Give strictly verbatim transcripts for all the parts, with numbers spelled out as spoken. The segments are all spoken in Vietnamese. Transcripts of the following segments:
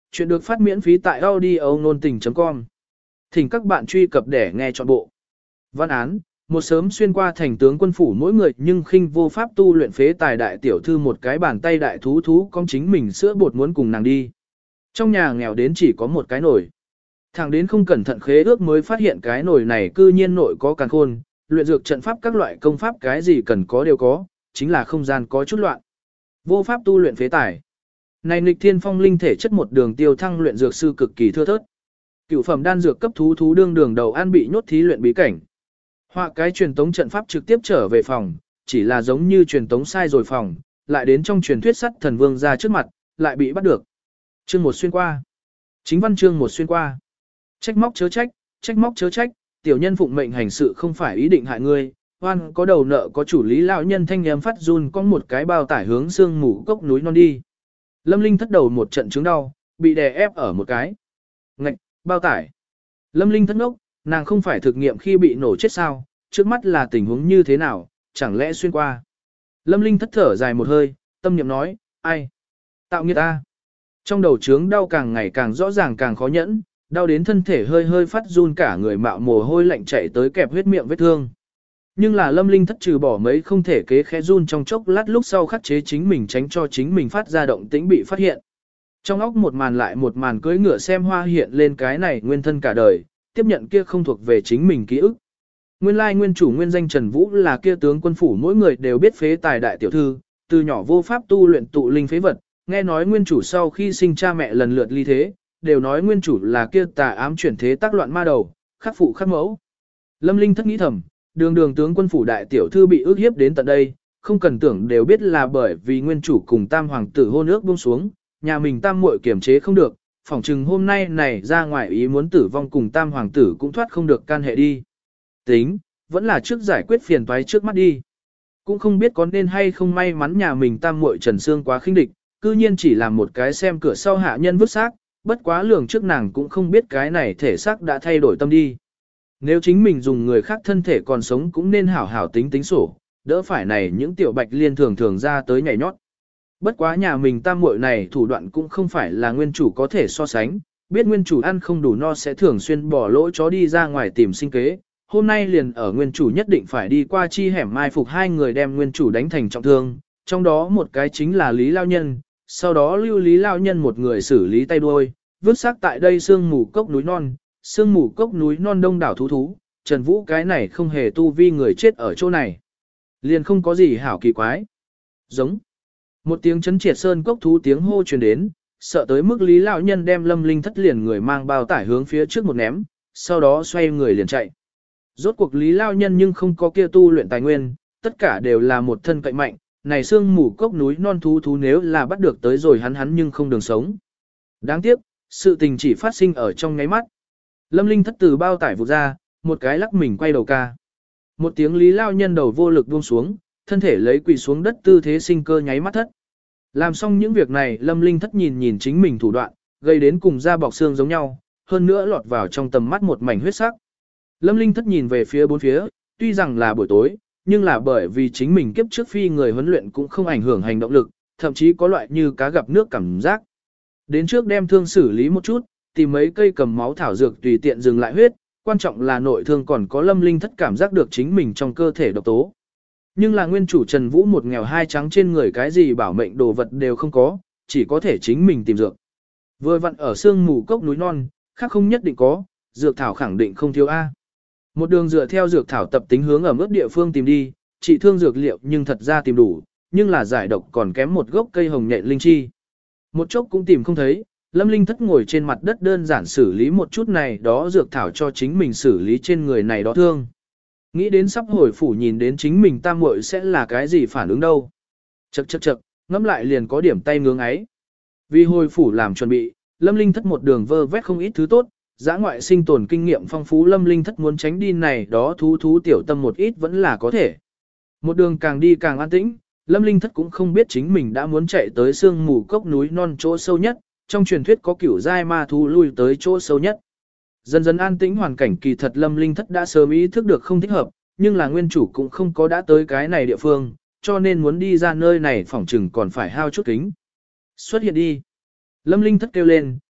Chuyện được phát miễn phí tại audio nôn tình chấm com. Thỉnh các bạn truy cập để nghe trọn bộ. Văn án, một sớm xuyên qua thành tướng quân phủ mỗi người nhưng khinh vô pháp tu luyện phế tài đại tiểu thư một cái bàn tay đại thú thú con chính mình sữa bột muốn cùng nàng đi. Trong nhà nghèo đến chỉ có một cái nồi. Thằng đến không cẩn thận khế ước mới phát hiện cái nồi này cư nhiên nội có càn khôn, luyện dược trận pháp các loại công pháp cái gì cần có đều có, chính là không gian có chút loạn. Vô pháp tu luyện phế tài. Này nghịch thiên phong linh thể chất một đường tiêu thăng luyện dược sư cực kỳ thưa thớt. Cựu phẩm đan dược cấp thú thú đương đường đầu an bị nhốt thí luyện bí cảnh. Họa cái truyền tống trận pháp trực tiếp trở về phòng, chỉ là giống như truyền tống sai rồi phòng, lại đến trong truyền thuyết sắt thần vương ra trước mặt, lại bị bắt được. Chương một xuyên qua. Chính văn chương một xuyên qua. Trách móc chớ trách, trách móc chớ trách, tiểu nhân phụng mệnh hành sự không phải ý định hại ngươi, oan có đầu nợ có chủ lý lão nhân thanh âm phát run có một cái bao tải hướng xương mù cốc núi non đi. Lâm Linh thất đầu một trận chứng đau, bị đè ép ở một cái. Ngạch, bao tải. Lâm Linh thất ngốc, nàng không phải thực nghiệm khi bị nổ chết sao, trước mắt là tình huống như thế nào, chẳng lẽ xuyên qua. Lâm Linh thất thở dài một hơi, tâm niệm nói, ai? Tạo nghiệt ta. Trong đầu trướng đau càng ngày càng rõ ràng càng khó nhẫn, đau đến thân thể hơi hơi phát run cả người mạo mồ hôi lạnh chạy tới kẹp huyết miệng vết thương. Nhưng là Lâm Linh thất trừ bỏ mấy không thể kế khẽ run trong chốc lát lúc sau khắc chế chính mình tránh cho chính mình phát ra động tĩnh bị phát hiện. Trong óc một màn lại một màn cưỡi ngựa xem hoa hiện lên cái này nguyên thân cả đời, tiếp nhận kia không thuộc về chính mình ký ức. Nguyên lai nguyên chủ nguyên danh Trần Vũ là kia tướng quân phủ mỗi người đều biết phế tài đại tiểu thư, từ nhỏ vô pháp tu luyện tụ linh phế vật, nghe nói nguyên chủ sau khi sinh cha mẹ lần lượt ly thế, đều nói nguyên chủ là kia tà ám chuyển thế tác loạn ma đầu, khắc phụ khắc mẫu. Lâm Linh thất nghĩ thầm, đường đường tướng quân phủ đại tiểu thư bị ức hiếp đến tận đây, không cần tưởng đều biết là bởi vì nguyên chủ cùng tam hoàng tử hôn ước buông xuống, nhà mình tam muội kiềm chế không được, phỏng chừng hôm nay này ra ngoài ý muốn tử vong cùng tam hoàng tử cũng thoát không được can hệ đi. Tính, vẫn là trước giải quyết phiền toái trước mắt đi. Cũng không biết có nên hay không may mắn nhà mình tam muội Trần Sương quá khinh địch, cư nhiên chỉ làm một cái xem cửa sau hạ nhân vứt xác, bất quá lường trước nàng cũng không biết cái này thể xác đã thay đổi tâm đi. Nếu chính mình dùng người khác thân thể còn sống cũng nên hảo hảo tính tính sổ, đỡ phải này những tiểu bạch liên thường thường ra tới nhảy nhót. Bất quá nhà mình tam muội này thủ đoạn cũng không phải là nguyên chủ có thể so sánh, biết nguyên chủ ăn không đủ no sẽ thường xuyên bỏ lỗ chó đi ra ngoài tìm sinh kế. Hôm nay liền ở nguyên chủ nhất định phải đi qua chi hẻm mai phục hai người đem nguyên chủ đánh thành trọng thương, trong đó một cái chính là Lý Lao Nhân, sau đó lưu Lý Lao Nhân một người xử lý tay đuôi, vứt xác tại đây sương mù cốc núi non, sương mù cốc núi non đông đảo thú thú, Trần Vũ cái này không hề tu vi người chết ở chỗ này. Liền không có gì hảo kỳ quái. Giống. Một tiếng chấn triệt sơn cốc thú tiếng hô truyền đến, sợ tới mức Lý Lão Nhân đem Lâm Linh thất liền người mang bao tải hướng phía trước một ném, sau đó xoay người liền chạy. Rốt cuộc Lý Lão Nhân nhưng không có kia tu luyện tài nguyên, tất cả đều là một thân cậy mạnh, này sương mù cốc núi non thú thú nếu là bắt được tới rồi hắn hắn nhưng không đường sống. Đáng tiếc, sự tình chỉ phát sinh ở trong nháy mắt. Lâm Linh thất từ bao tải vụt ra, một cái lắc mình quay đầu ca. Một tiếng Lý Lao Nhân đầu vô lực buông xuống, thân thể lấy quỳ xuống đất tư thế sinh cơ nháy mắt thất. Làm xong những việc này Lâm Linh thất nhìn nhìn chính mình thủ đoạn, gây đến cùng da bọc xương giống nhau, hơn nữa lọt vào trong tầm mắt một mảnh huyết sắc. Lâm Linh thất nhìn về phía bốn phía, tuy rằng là buổi tối, nhưng là bởi vì chính mình kiếp trước phi người huấn luyện cũng không ảnh hưởng hành động lực, thậm chí có loại như cá gặp nước cảm giác. Đến trước đem thương xử lý một chút, tìm mấy cây cầm máu thảo dược tùy tiện dừng lại huyết, quan trọng là nội thương còn có Lâm Linh thất cảm giác được chính mình trong cơ thể độc tố. Nhưng là nguyên chủ Trần Vũ một nghèo hai trắng trên người cái gì bảo mệnh đồ vật đều không có, chỉ có thể chính mình tìm dược. Vừa vặn ở sương mù cốc núi non, khác không nhất định có, dược thảo khẳng định không thiếu A. Một đường dựa theo dược thảo tập tính hướng ở mức địa phương tìm đi, trị thương dược liệu nhưng thật ra tìm đủ, nhưng là giải độc còn kém một gốc cây hồng nhện linh chi. Một chốc cũng tìm không thấy, Lâm Linh thất ngồi trên mặt đất đơn giản xử lý một chút này đó dược thảo cho chính mình xử lý trên người này đó thương. Nghĩ đến sắp hồi phủ nhìn đến chính mình tam muội sẽ là cái gì phản ứng đâu. Chậc chậc chậc, ngẫm lại liền có điểm tay ngưỡng ấy. Vì hồi phủ làm chuẩn bị, Lâm Linh thất một đường vơ vét không ít thứ tốt, giã ngoại sinh tồn kinh nghiệm phong phú Lâm Linh thất muốn tránh đi này đó thú thú tiểu tâm một ít vẫn là có thể. Một đường càng đi càng an tĩnh, Lâm Linh thất cũng không biết chính mình đã muốn chạy tới sương mù cốc núi non chỗ sâu nhất, trong truyền thuyết có kiểu giai ma thú lui tới chỗ sâu nhất. Dần dần an tĩnh hoàn cảnh kỳ thật Lâm Linh thất đã sớm ý thức được không thích hợp, nhưng là nguyên chủ cũng không có đã tới cái này địa phương, cho nên muốn đi ra nơi này phỏng chừng còn phải hao chút kính. Xuất hiện đi. Lâm Linh thất kêu lên,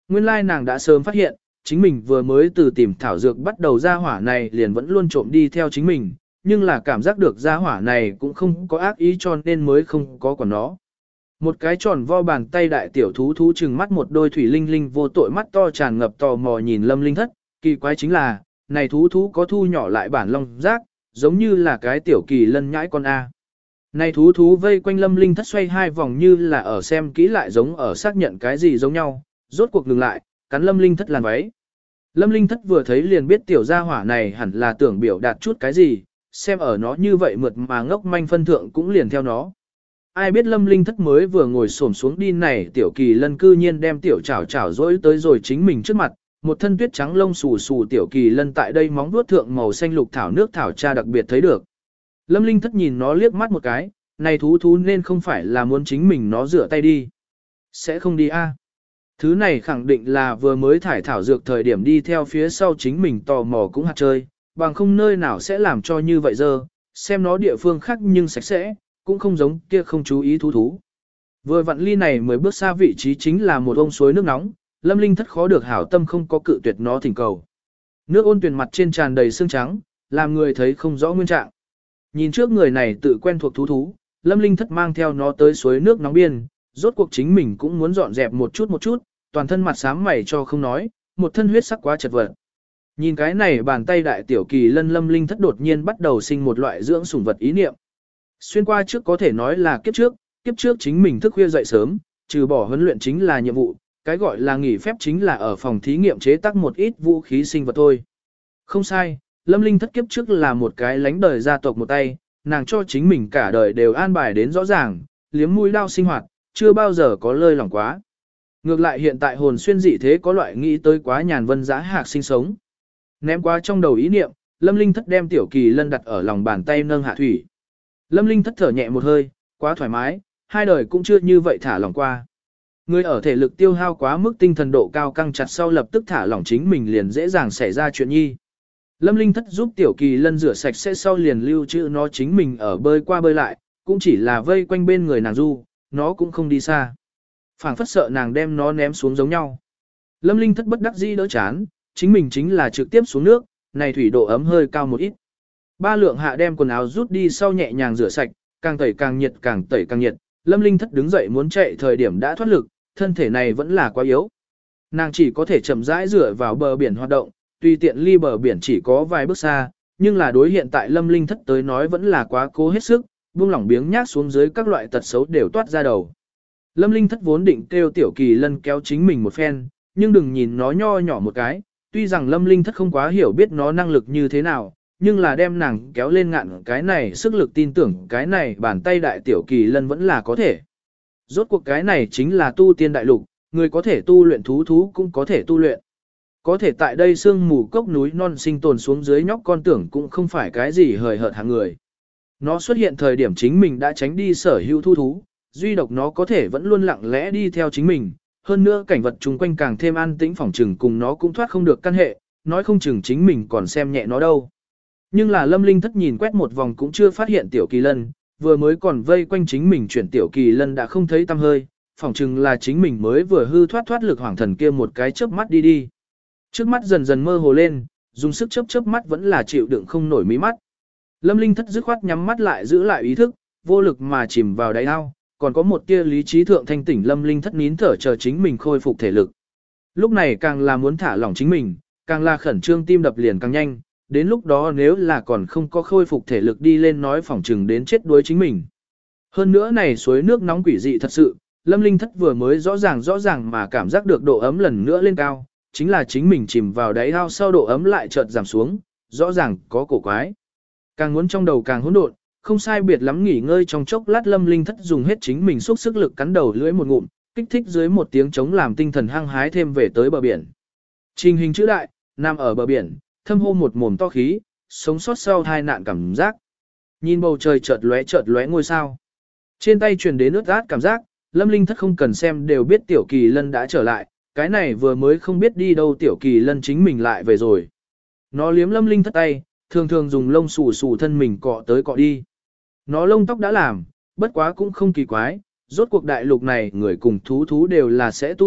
Nguyên lai nàng đã sớm phát hiện, chính mình vừa mới từ tìm thảo dược bắt đầu ra hỏa này liền vẫn luôn trộm đi theo chính mình, nhưng là cảm giác được ra hỏa này cũng không có ác ý cho nên mới không có quản nó. Một cái tròn vo bàn tay đại tiểu thú thú chừng mắt một đôi thủy linh linh vô tội mắt to tràn ngập tò mò nhìn Lâm Linh Thất, kỳ quái chính là, này thú thú có thu nhỏ lại bản long giác, giống như là cái tiểu kỳ lân nhãi con A. Này thú thú vây quanh Lâm Linh Thất xoay hai vòng như là ở xem kỹ lại giống ở xác nhận cái gì giống nhau, rốt cuộc ngừng lại, cắn Lâm Linh Thất làn váy. Lâm Linh Thất vừa thấy liền biết tiểu gia hỏa này hẳn là tưởng biểu đạt chút cái gì, xem ở nó như vậy mượt mà ngốc manh phân thượng cũng liền theo nó. Ai biết Lâm Linh Thất mới vừa ngồi xổm xuống đi này tiểu kỳ lân cư nhiên đem tiểu chảo chảo dỗi tới rồi chính mình trước mặt, một thân tuyết trắng lông xù xù tiểu kỳ lân tại đây móng vuốt thượng màu xanh lục thảo nước thảo cha đặc biệt thấy được. Lâm Linh Thất nhìn nó liếc mắt một cái, này thú thú nên không phải là muốn chính mình nó rửa tay đi. Sẽ không đi a. Thứ này khẳng định là vừa mới thải thảo dược thời điểm đi theo phía sau chính mình tò mò cũng hạt chơi, bằng không nơi nào sẽ làm cho như vậy dơ, xem nó địa phương khác nhưng sạch sẽ, cũng không giống kia không chú ý thú thú. Vừa vặn ly này mới bước xa vị trí chính là một ông suối nước nóng, Lâm Linh Thất khó được hảo tâm không có cự tuyệt nó thỉnh cầu. Nước ôn tuyền mặt trên tràn đầy xương trắng, làm người thấy không rõ nguyên trạng. Nhìn trước người này tự quen thuộc thú thú, Lâm Linh Thất mang theo nó tới suối nước nóng biên, rốt cuộc chính mình cũng muốn dọn dẹp một chút một chút, toàn thân mặt xám mày cho không nói, một thân huyết sắc quá chật vật. Nhìn cái này bàn tay đại tiểu kỳ lân Lâm Linh Thất đột nhiên bắt đầu sinh một loại dưỡng sủng vật ý niệm. Xuyên qua trước có thể nói là kiếp trước, kiếp trước chính mình thức khuya dậy sớm, trừ bỏ huấn luyện chính là nhiệm vụ, cái gọi là nghỉ phép chính là ở phòng thí nghiệm chế tác một ít vũ khí sinh vật thôi. Không sai, Lâm Linh Thất kiếp trước là một cái lánh đời gia tộc một tay, nàng cho chính mình cả đời đều an bài đến rõ ràng, liếm mũi đao sinh hoạt, chưa bao giờ có lơi lỏng quá. Ngược lại hiện tại hồn xuyên dị thế có loại nghĩ tới quá nhàn vân dã hạc sinh sống. Ném qua trong đầu ý niệm, Lâm Linh Thất đem tiểu kỳ lân đặt ở lòng bàn tay nâng hạ thủy. Lâm Linh Thất thở nhẹ một hơi, quá thoải mái, hai đời cũng chưa như vậy thả lỏng qua. Người ở thể lực tiêu hao quá mức tinh thần độ cao căng chặt sau lập tức thả lỏng chính mình liền dễ dàng xảy ra chuyện nhi. Lâm Linh Thất giúp tiểu kỳ lân rửa sạch sẽ sau liền lưu trữ nó chính mình ở bơi qua bơi lại, cũng chỉ là vây quanh bên người nàng du, nó cũng không đi xa. Phảng phất sợ nàng đem nó ném xuống giống nhau. Lâm Linh Thất bất đắc dĩ đỡ chán, chính mình chính là trực tiếp xuống nước, này thủy độ ấm hơi cao một ít. Ba lượng hạ đem quần áo rút đi sau nhẹ nhàng rửa sạch, càng tẩy càng nhiệt càng tẩy càng nhiệt, Lâm Linh Thất đứng dậy muốn chạy thời điểm đã thoát lực, thân thể này vẫn là quá yếu. Nàng chỉ có thể chậm rãi dựa vào bờ biển hoạt động, tuy tiện ly bờ biển chỉ có vài bước xa, nhưng là đối hiện tại Lâm Linh Thất tới nói vẫn là quá cố hết sức, buông lỏng biếng nhác xuống dưới các loại tật xấu đều toát ra đầu. Lâm Linh Thất vốn định kêu tiểu kỳ lân kéo chính mình một phen, nhưng đừng nhìn nó nho nhỏ một cái, tuy rằng Lâm Linh Thất không quá hiểu biết nó năng lực như thế nào, nhưng là đem nàng kéo lên ngạn cái này sức lực tin tưởng cái này bàn tay đại tiểu kỳ lân vẫn là có thể. Rốt cuộc cái này chính là tu tiên đại lục, người có thể tu luyện thú thú cũng có thể tu luyện. Có thể tại đây sương mù cốc núi non sinh tồn xuống dưới nhóc con tưởng cũng không phải cái gì hời hợt hàng người. Nó xuất hiện thời điểm chính mình đã tránh đi sở hữu thu thú, duy độc nó có thể vẫn luôn lặng lẽ đi theo chính mình. Hơn nữa cảnh vật chung quanh càng thêm an tĩnh phỏng trừng cùng nó cũng thoát không được căn hệ, nói không chừng chính mình còn xem nhẹ nó đâu. Nhưng là Lâm Linh Thất nhìn quét một vòng cũng chưa phát hiện tiểu kỳ lân, vừa mới còn vây quanh chính mình chuyển tiểu kỳ lân đã không thấy tăm hơi, phỏng chừng là chính mình mới vừa hư thoát thoát lực hoàng thần kia một cái chớp mắt đi đi. Trước mắt dần dần mơ hồ lên, dùng sức chớp chớp mắt vẫn là chịu đựng không nổi mí mắt. Lâm Linh Thất dứt khoát nhắm mắt lại giữ lại ý thức, vô lực mà chìm vào đáy ao, còn có một tia lý trí thượng thanh tỉnh Lâm Linh Thất nín thở chờ chính mình khôi phục thể lực. Lúc này càng là muốn thả lỏng chính mình, càng là khẩn trương tim đập liền càng nhanh, đến lúc đó nếu là còn không có khôi phục thể lực đi lên nói phỏng chừng đến chết đuối chính mình. Hơn nữa này suối nước nóng quỷ dị thật sự, Lâm Linh Thất vừa mới rõ ràng rõ ràng mà cảm giác được độ ấm lần nữa lên cao, chính là chính mình chìm vào đáy ao sau độ ấm lại chợt giảm xuống, rõ ràng có cổ quái. Càng muốn trong đầu càng hỗn độn, không sai biệt lắm nghỉ ngơi trong chốc lát Lâm Linh Thất dùng hết chính mình xúc sức lực cắn đầu lưỡi một ngụm, kích thích dưới một tiếng chống làm tinh thần hăng hái thêm về tới bờ biển. Trình hình chữ đại, nằm ở bờ biển, thâm hô một mồm to khí, sống sót sau hai nạn cảm giác. Nhìn bầu trời chợt lóe chợt lóe ngôi sao. Trên tay truyền đến ướt át cảm giác, Lâm Linh Thất không cần xem đều biết tiểu kỳ lân đã trở lại, cái này vừa mới không biết đi đâu tiểu kỳ lân chính mình lại về rồi. Nó liếm Lâm Linh Thất tay, thường thường dùng lông xù xù thân mình cọ tới cọ đi. Nó lông tóc đã làm, bất quá cũng không kỳ quái, rốt cuộc đại lục này người cùng thú thú đều là sẽ tu luyện,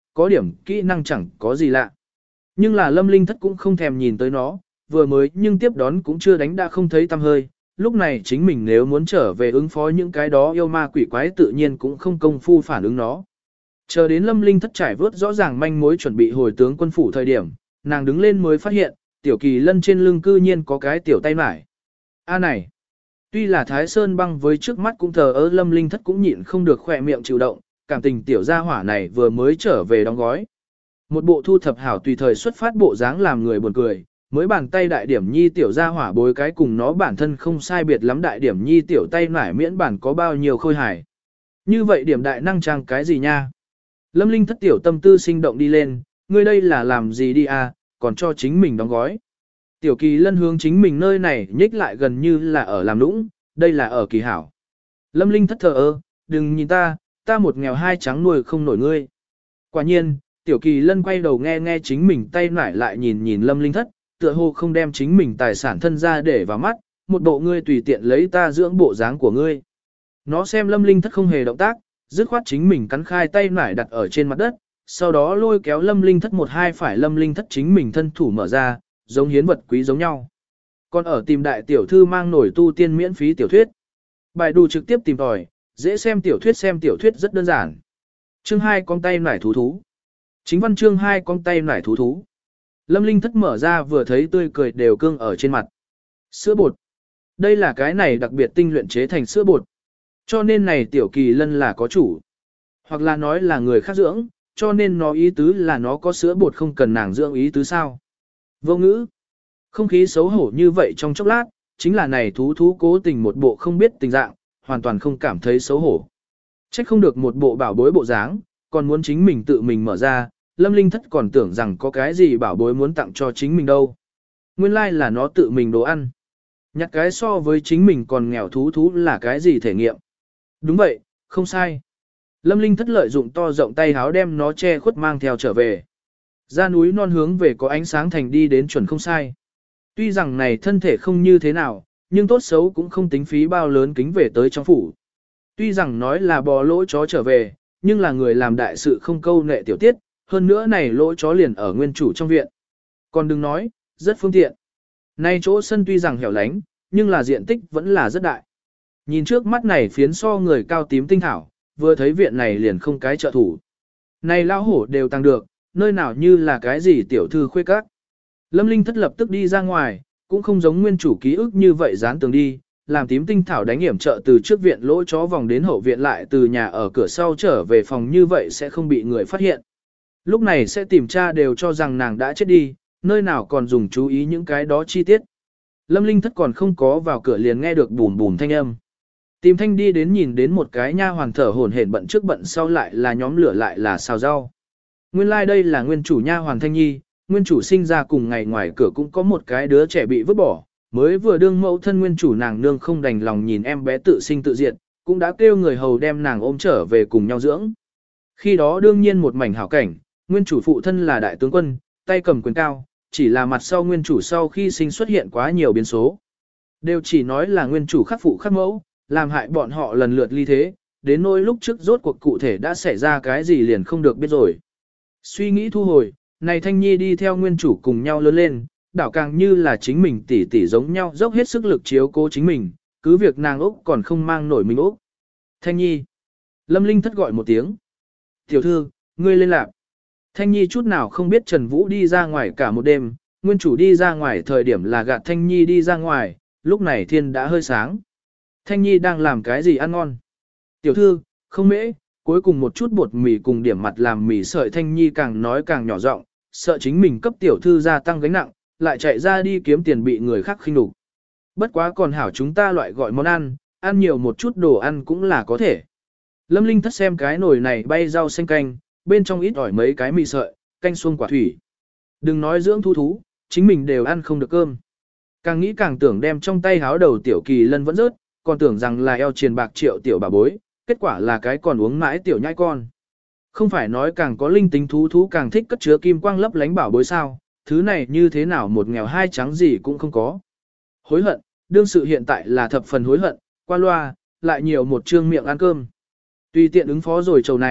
có điểm kỹ năng chẳng có gì lạ. Nhưng là Lâm Linh Thất cũng không thèm nhìn tới nó, vừa mới nhưng tiếp đón cũng chưa đánh đã không thấy tăm hơi. Lúc này chính mình nếu muốn trở về ứng phó những cái đó yêu ma quỷ quái tự nhiên cũng không công phu phản ứng nó. Chờ đến Lâm Linh Thất trải vớt rõ ràng manh mối chuẩn bị hồi tướng quân phủ thời điểm, nàng đứng lên mới phát hiện, tiểu kỳ lân trên lưng cư nhiên có cái tiểu tay mải. A này, tuy là Thái Sơn băng với trước mắt cũng thờ ơ, Lâm Linh Thất cũng nhịn không được khỏe miệng chịu động, cảm tình tiểu gia hỏa này vừa mới trở về đóng gói. Một bộ thu thập hảo tùy thời xuất phát bộ dáng làm người buồn cười, mới bàn tay đại điểm nhi tiểu gia hỏa bối cái cùng nó bản thân không sai biệt lắm đại điểm nhi tiểu tay nải miễn bản có bao nhiêu khôi hài. Như vậy điểm đại năng trang cái gì nha? Lâm Linh Thất tiểu tâm tư sinh động đi lên, ngươi đây là làm gì đi à, còn cho chính mình đóng gói. Tiểu kỳ lân hướng chính mình nơi này nhích lại gần như là ở làm nũng, đây là ở kỳ hảo. Lâm Linh Thất thờ ơ, đừng nhìn ta, ta một nghèo hai trắng nuôi không nổi ngươi. Quả nhiên, tiểu kỳ lân quay đầu nghe nghe chính mình tay nải lại nhìn nhìn Lâm Linh Thất, tựa hồ không đem chính mình tài sản thân ra để vào mắt, một bộ ngươi tùy tiện lấy ta dưỡng bộ dáng của ngươi. Nó xem Lâm Linh Thất không hề động tác, dứt khoát chính mình cắn khai tay nải đặt ở trên mặt đất, sau đó lôi kéo Lâm Linh Thất một hai phải Lâm Linh Thất chính mình thân thủ mở ra, giống hiến vật quý giống nhau. Còn ở tìm đại tiểu thư mang nổi tu tiên miễn phí tiểu thuyết. Bài đù trực tiếp tìm tòi, dễ xem tiểu thuyết xem tiểu thuyết rất đơn giản. Chương hai con tay nải thú thú. Chính văn chương hai con tay nải thú thú. Lâm Linh Thất mở ra vừa thấy tươi cười đều cương ở trên mặt. Sữa bột. Đây là cái này đặc biệt tinh luyện chế thành sữa bột. Cho nên này tiểu kỳ lân là có chủ. Hoặc là nói là người khác dưỡng, cho nên nó ý tứ là nó có sữa bột không cần nàng dưỡng ý tứ sao. Vô ngữ. Không khí xấu hổ như vậy trong chốc lát, chính là này thú thú cố tình một bộ không biết tình dạng, hoàn toàn không cảm thấy xấu hổ. Trách không được một bộ bảo bối bộ dáng, còn muốn chính mình tự mình mở ra, Lâm Linh Thất còn tưởng rằng có cái gì bảo bối muốn tặng cho chính mình đâu. Nguyên lai là nó tự mình đồ ăn. Nhặt cái so với chính mình còn nghèo thú thú là cái gì thể nghiệm. Đúng vậy, không sai. Lâm Linh Thất lợi dụng to rộng tay háo đem nó che khuất mang theo trở về. Ra núi non hướng về có ánh sáng thành đi đến chuẩn không sai. Tuy rằng này thân thể không như thế nào, nhưng tốt xấu cũng không tính phí bao lớn kính về tới trong phủ. Tuy rằng nói là bò lỗ chó trở về, nhưng là người làm đại sự không câu nệ tiểu tiết, hơn nữa này lỗ chó liền ở nguyên chủ trong viện. Còn đừng nói, rất phương tiện. Nay chỗ sân tuy rằng hẻo lánh, nhưng là diện tích vẫn là rất đại. Nhìn trước mắt này phiến so người cao tím tinh thảo, vừa thấy viện này liền không cái trợ thủ. Này lao hổ đều tăng được, nơi nào như là cái gì tiểu thư khuê các. Lâm Linh Thất lập tức đi ra ngoài, cũng không giống nguyên chủ ký ức như vậy dán tường đi, làm tím tinh thảo đánh hiểm trợ từ trước viện lỗ chó vòng đến hậu viện lại từ nhà ở cửa sau trở về phòng, như vậy sẽ không bị người phát hiện. Lúc này sẽ tìm tra đều cho rằng nàng đã chết đi, nơi nào còn dùng chú ý những cái đó chi tiết. Lâm Linh Thất còn không có vào cửa liền nghe được bùm bùm thanh âm. Tìm thanh đi đến nhìn đến một cái nha hoàn thở hổn hển bận trước bận sau lại là nhóm lửa lại là xào rau. Nguyên lai like đây là nguyên chủ nha hoàn Thanh Nhi, nguyên chủ sinh ra cùng ngày ngoài cửa cũng có một cái đứa trẻ bị vứt bỏ, mới vừa đương mẫu thân nguyên chủ nàng nương không đành lòng nhìn em bé tự sinh tự diệt, cũng đã kêu người hầu đem nàng ôm trở về cùng nhau dưỡng. Khi đó đương nhiên một mảnh hảo cảnh, nguyên chủ phụ thân là đại tướng quân, tay cầm quyền cao, chỉ là mặt sau nguyên chủ sau khi sinh xuất hiện quá nhiều biến số. Đều chỉ nói là nguyên chủ khắc phụ khắc mẫu, làm hại bọn họ lần lượt ly thế, đến nỗi lúc trước rốt cuộc cụ thể đã xảy ra cái gì liền không được biết rồi. Suy nghĩ thu hồi, này Thanh Nhi đi theo nguyên chủ cùng nhau lớn lên, đảo càng như là chính mình tỷ tỷ giống nhau dốc hết sức lực chiếu cố chính mình, cứ việc nàng Úc còn không mang nổi mình Úc. Thanh Nhi. Lâm Linh Thất gọi một tiếng. Tiểu thư, ngươi lên lạc. Thanh Nhi chút nào không biết Trần Vũ đi ra ngoài cả một đêm, nguyên chủ đi ra ngoài thời điểm là gạt Thanh Nhi đi ra ngoài, lúc này thiên đã hơi sáng. Thanh Nhi đang làm cái gì ăn ngon? Tiểu thư, không mễ, cuối cùng một chút bột mì cùng điểm mặt làm mì sợi. Thanh Nhi càng nói càng nhỏ giọng, sợ chính mình cấp tiểu thư gia tăng gánh nặng, lại chạy ra đi kiếm tiền bị người khác khinh nhục. Bất quá còn hảo chúng ta loại gọi món ăn, ăn nhiều một chút đồ ăn cũng là có thể. Lâm Linh Thất xem cái nồi này bay rau xanh canh, bên trong ít ỏi mấy cái mì sợi, canh xuông quả thủy. Đừng nói dưỡng thú thú, chính mình đều ăn không được cơm. Càng nghĩ càng tưởng đem trong tay háo đầu tiểu kỳ lân vẫn rớt, còn tưởng rằng là eo triền bạc triệu tiểu bà bối, kết quả là cái còn uống mãi tiểu nhai con. Không phải nói càng có linh tính thú thú càng thích cất chứa kim quang lấp lánh bảo bối sao, thứ này như thế nào một nghèo hai trắng gì cũng không có. Hối hận, đương sự hiện tại là thập phần hối hận, qua loa, lại nhiều một trương miệng ăn cơm. Tùy tiện ứng phó rồi trầu này,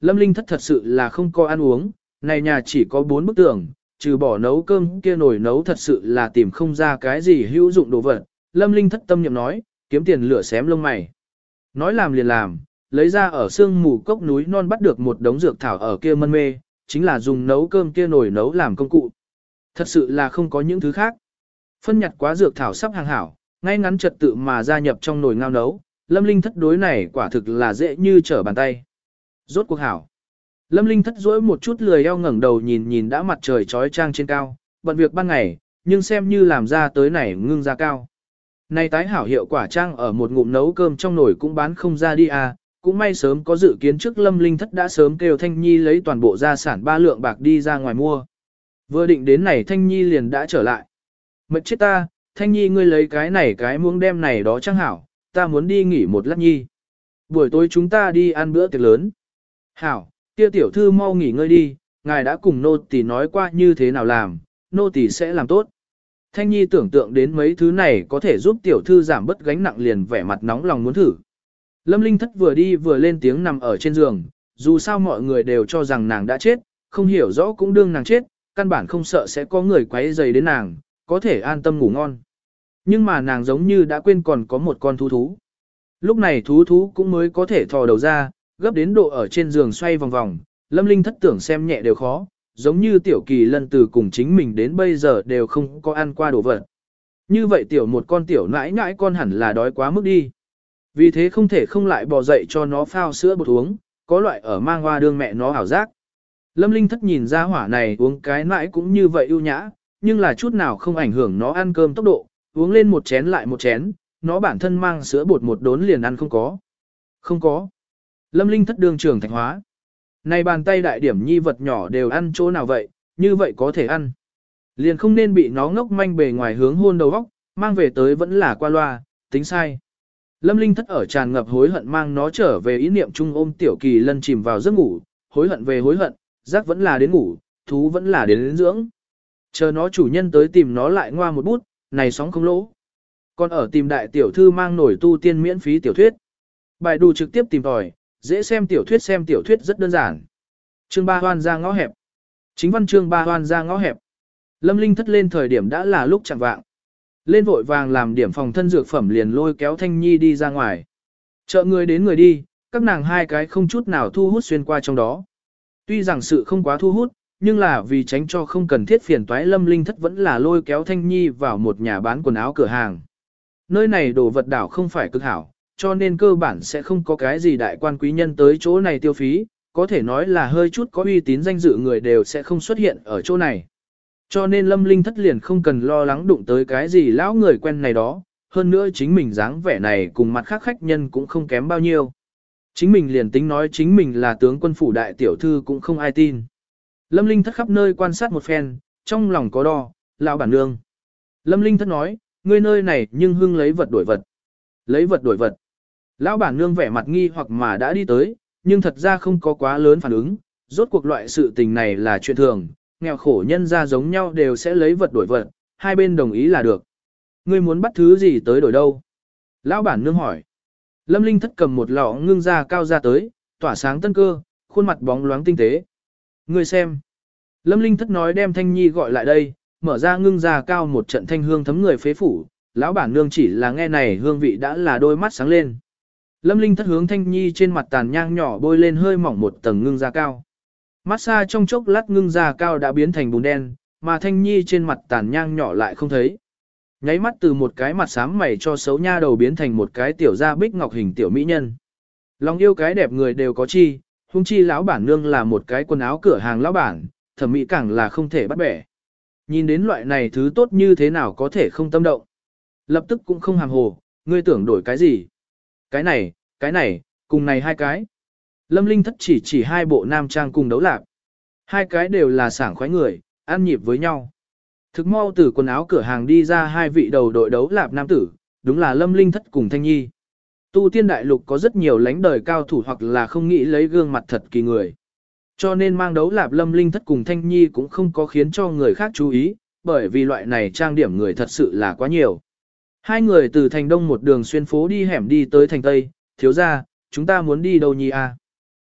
Lâm Linh Thất thật sự là không có ăn uống, này nhà chỉ có bốn bức tường, trừ bỏ nấu cơm kia nồi nấu thật sự là tìm không ra cái gì hữu dụng đồ vật. Lâm Linh Thất tâm niệm nói, kiếm tiền lửa xém lông mày. Nói làm liền làm, lấy ra ở sương mù cốc núi non bắt được một đống dược thảo ở kia mân mê, chính là dùng nấu cơm kia nồi nấu làm công cụ. Thật sự là không có những thứ khác. Phân nhặt quá dược thảo sắp hàng hảo, ngay ngắn trật tự mà gia nhập trong nồi ngao nấu, Lâm Linh Thất đối này quả thực là dễ như trở bàn tay. Rốt cuộc hảo. Lâm Linh Thất duỗi một chút lười eo ngẩng đầu nhìn nhìn đã mặt trời trói trang trên cao, bận việc ban ngày, nhưng xem như làm ra tới này ngưng ra cao. Này tái hảo hiệu quả trang ở một ngụm nấu cơm trong nồi cũng bán không ra đi à, cũng may sớm có dự kiến trước Lâm Linh Thất đã sớm kêu Thanh Nhi lấy toàn bộ gia sản ba lượng bạc đi ra ngoài mua. Vừa định đến này Thanh Nhi liền đã trở lại. Mệt chết ta, Thanh Nhi ngươi lấy cái này cái muỗng đem này đó trang hảo, ta muốn đi nghỉ một lát nhi. Buổi tối chúng ta đi ăn bữa tiệc lớn. Hảo, kia tiểu thư mau nghỉ ngơi đi, ngài đã cùng nô tỳ nói qua như thế nào làm, nô tỳ sẽ làm tốt. Thanh Nhi tưởng tượng đến mấy thứ này có thể giúp tiểu thư giảm bớt gánh nặng liền vẻ mặt nóng lòng muốn thử. Lâm Linh Thất vừa đi vừa lên tiếng nằm ở trên giường, dù sao mọi người đều cho rằng nàng đã chết, không hiểu rõ cũng đương nàng chết, căn bản không sợ sẽ có người quấy rầy đến nàng, có thể an tâm ngủ ngon. Nhưng mà nàng giống như đã quên còn có một con thú thú. Lúc này thú thú cũng mới có thể thò đầu ra, gấp đến độ ở trên giường xoay vòng vòng, Lâm Linh Thất tưởng xem nhẹ đều khó, giống như tiểu kỳ lân từ cùng chính mình đến bây giờ đều không có ăn qua đồ vật. Như vậy tiểu một con tiểu nãi nãi con hẳn là đói quá mức đi. Vì thế không thể không lại bò dậy cho nó phao sữa bột uống, có loại ở mang hoa đương mẹ nó ảo giác. Lâm Linh Thất nhìn ra hỏa này uống cái nãi cũng như vậy ưu nhã, nhưng là chút nào không ảnh hưởng nó ăn cơm tốc độ, uống lên một chén lại một chén, nó bản thân mang sữa bột một đốn liền ăn không có. Không có. Lâm Linh Thất đương trường thạch hóa. Này bàn tay đại điểm nhi vật nhỏ đều ăn chỗ nào vậy, như vậy có thể ăn. Liền không nên bị nó ngốc manh bề ngoài hướng hôn đầu óc, mang về tới vẫn là qua loa, tính sai. Lâm Linh Thất ở tràn ngập hối hận mang nó trở về ý niệm chung ôm tiểu kỳ lân chìm vào giấc ngủ, hối hận về hối hận, giác vẫn là đến ngủ, thú vẫn là đến, đến dưỡng. Chờ nó chủ nhân tới tìm nó lại ngoa một bút, này sóng không lỗ. Còn ở tìm đại tiểu thư mang nổi tu tiên miễn phí tiểu thuyết. Bài đù trực tiếp tìm tòi, dễ xem tiểu thuyết xem tiểu thuyết rất đơn giản. Chương ba hoan ra ngõ hẹp. Chính văn chương ba hoan ra ngõ hẹp. Lâm Linh Thất lên thời điểm đã là lúc chẳng vạng. Lên vội vàng làm điểm phòng thân dược phẩm liền lôi kéo Thanh Nhi đi ra ngoài. Chợ người đến người đi, các nàng hai cái không chút nào thu hút xuyên qua trong đó. Tuy rằng sự không quá thu hút, nhưng là vì tránh cho không cần thiết phiền toái Lâm Linh Thất vẫn là lôi kéo Thanh Nhi vào một nhà bán quần áo cửa hàng. Nơi này đồ vật đảo không phải cực hảo, cho nên cơ bản sẽ không có cái gì đại quan quý nhân tới chỗ này tiêu phí, có thể nói là hơi chút có uy tín danh dự người đều sẽ không xuất hiện ở chỗ này. Cho nên Lâm Linh Thất liền không cần lo lắng đụng tới cái gì lão người quen này đó, hơn nữa chính mình dáng vẻ này cùng mặt khác khách nhân cũng không kém bao nhiêu. Chính mình liền tính nói chính mình là tướng quân phủ đại tiểu thư cũng không ai tin. Lâm Linh Thất khắp nơi quan sát một phen, trong lòng có đo, lão bản nương. Lâm Linh Thất nói, ngươi nơi này nhưng hưng lấy vật đổi vật. Lấy vật đổi vật. Lão bản nương vẻ mặt nghi hoặc mà đã đi tới, nhưng thật ra không có quá lớn phản ứng, rốt cuộc loại sự tình này là chuyện thường, nghèo khổ nhân ra giống nhau đều sẽ lấy vật đổi vật, hai bên đồng ý là được. Ngươi muốn bắt thứ gì tới đổi đâu? Lão bản nương hỏi. Lâm Linh Thất cầm một lọ ngưng ra cao ra tới, tỏa sáng tân cơ, khuôn mặt bóng loáng tinh tế. Ngươi xem. Lâm Linh Thất nói đem Thanh Nhi gọi lại đây, mở ra ngưng ra cao một trận thanh hương thấm người phế phủ, lão bản nương chỉ là nghe này hương vị đã là đôi mắt sáng lên. Lâm Linh Thất hướng Thanh Nhi trên mặt tàn nhang nhỏ bôi lên hơi mỏng một tầng ngưng ra cao. Massage trong chốc lát ngưng ra cao đã biến thành bùn đen, mà Thanh Nhi trên mặt tàn nhang nhỏ lại không thấy. Nháy mắt từ một cái mặt xám mày cho xấu nha đầu biến thành một cái tiểu gia bích ngọc hình tiểu mỹ nhân. Lòng yêu cái đẹp người đều có chi, huống chi lão bản nương là một cái quần áo cửa hàng lão bản, thẩm mỹ càng là không thể bắt bẻ. Nhìn đến loại này thứ tốt như thế nào có thể không tâm động. Lập tức cũng không hàm hồ, ngươi tưởng đổi cái gì? Cái này, cái này, cùng này hai cái. Lâm Linh Thất chỉ chỉ hai bộ nam trang cùng đấu lạc. Hai cái đều là sảng khoái người, ăn nhịp với nhau. Thực mau từ quần áo cửa hàng đi ra hai vị đầu đội đấu lạp nam tử, đúng là Lâm Linh Thất cùng Thanh Nhi. Tu tiên đại lục có rất nhiều lãnh đời cao thủ hoặc là không nghĩ lấy gương mặt thật kỳ người. Cho nên mang đấu lạp Lâm Linh Thất cùng Thanh Nhi cũng không có khiến cho người khác chú ý, bởi vì loại này trang điểm người thật sự là quá nhiều. Hai người từ thành đông một đường xuyên phố đi hẻm đi tới thành tây, thiếu ra, chúng ta muốn đi đâu nhi à?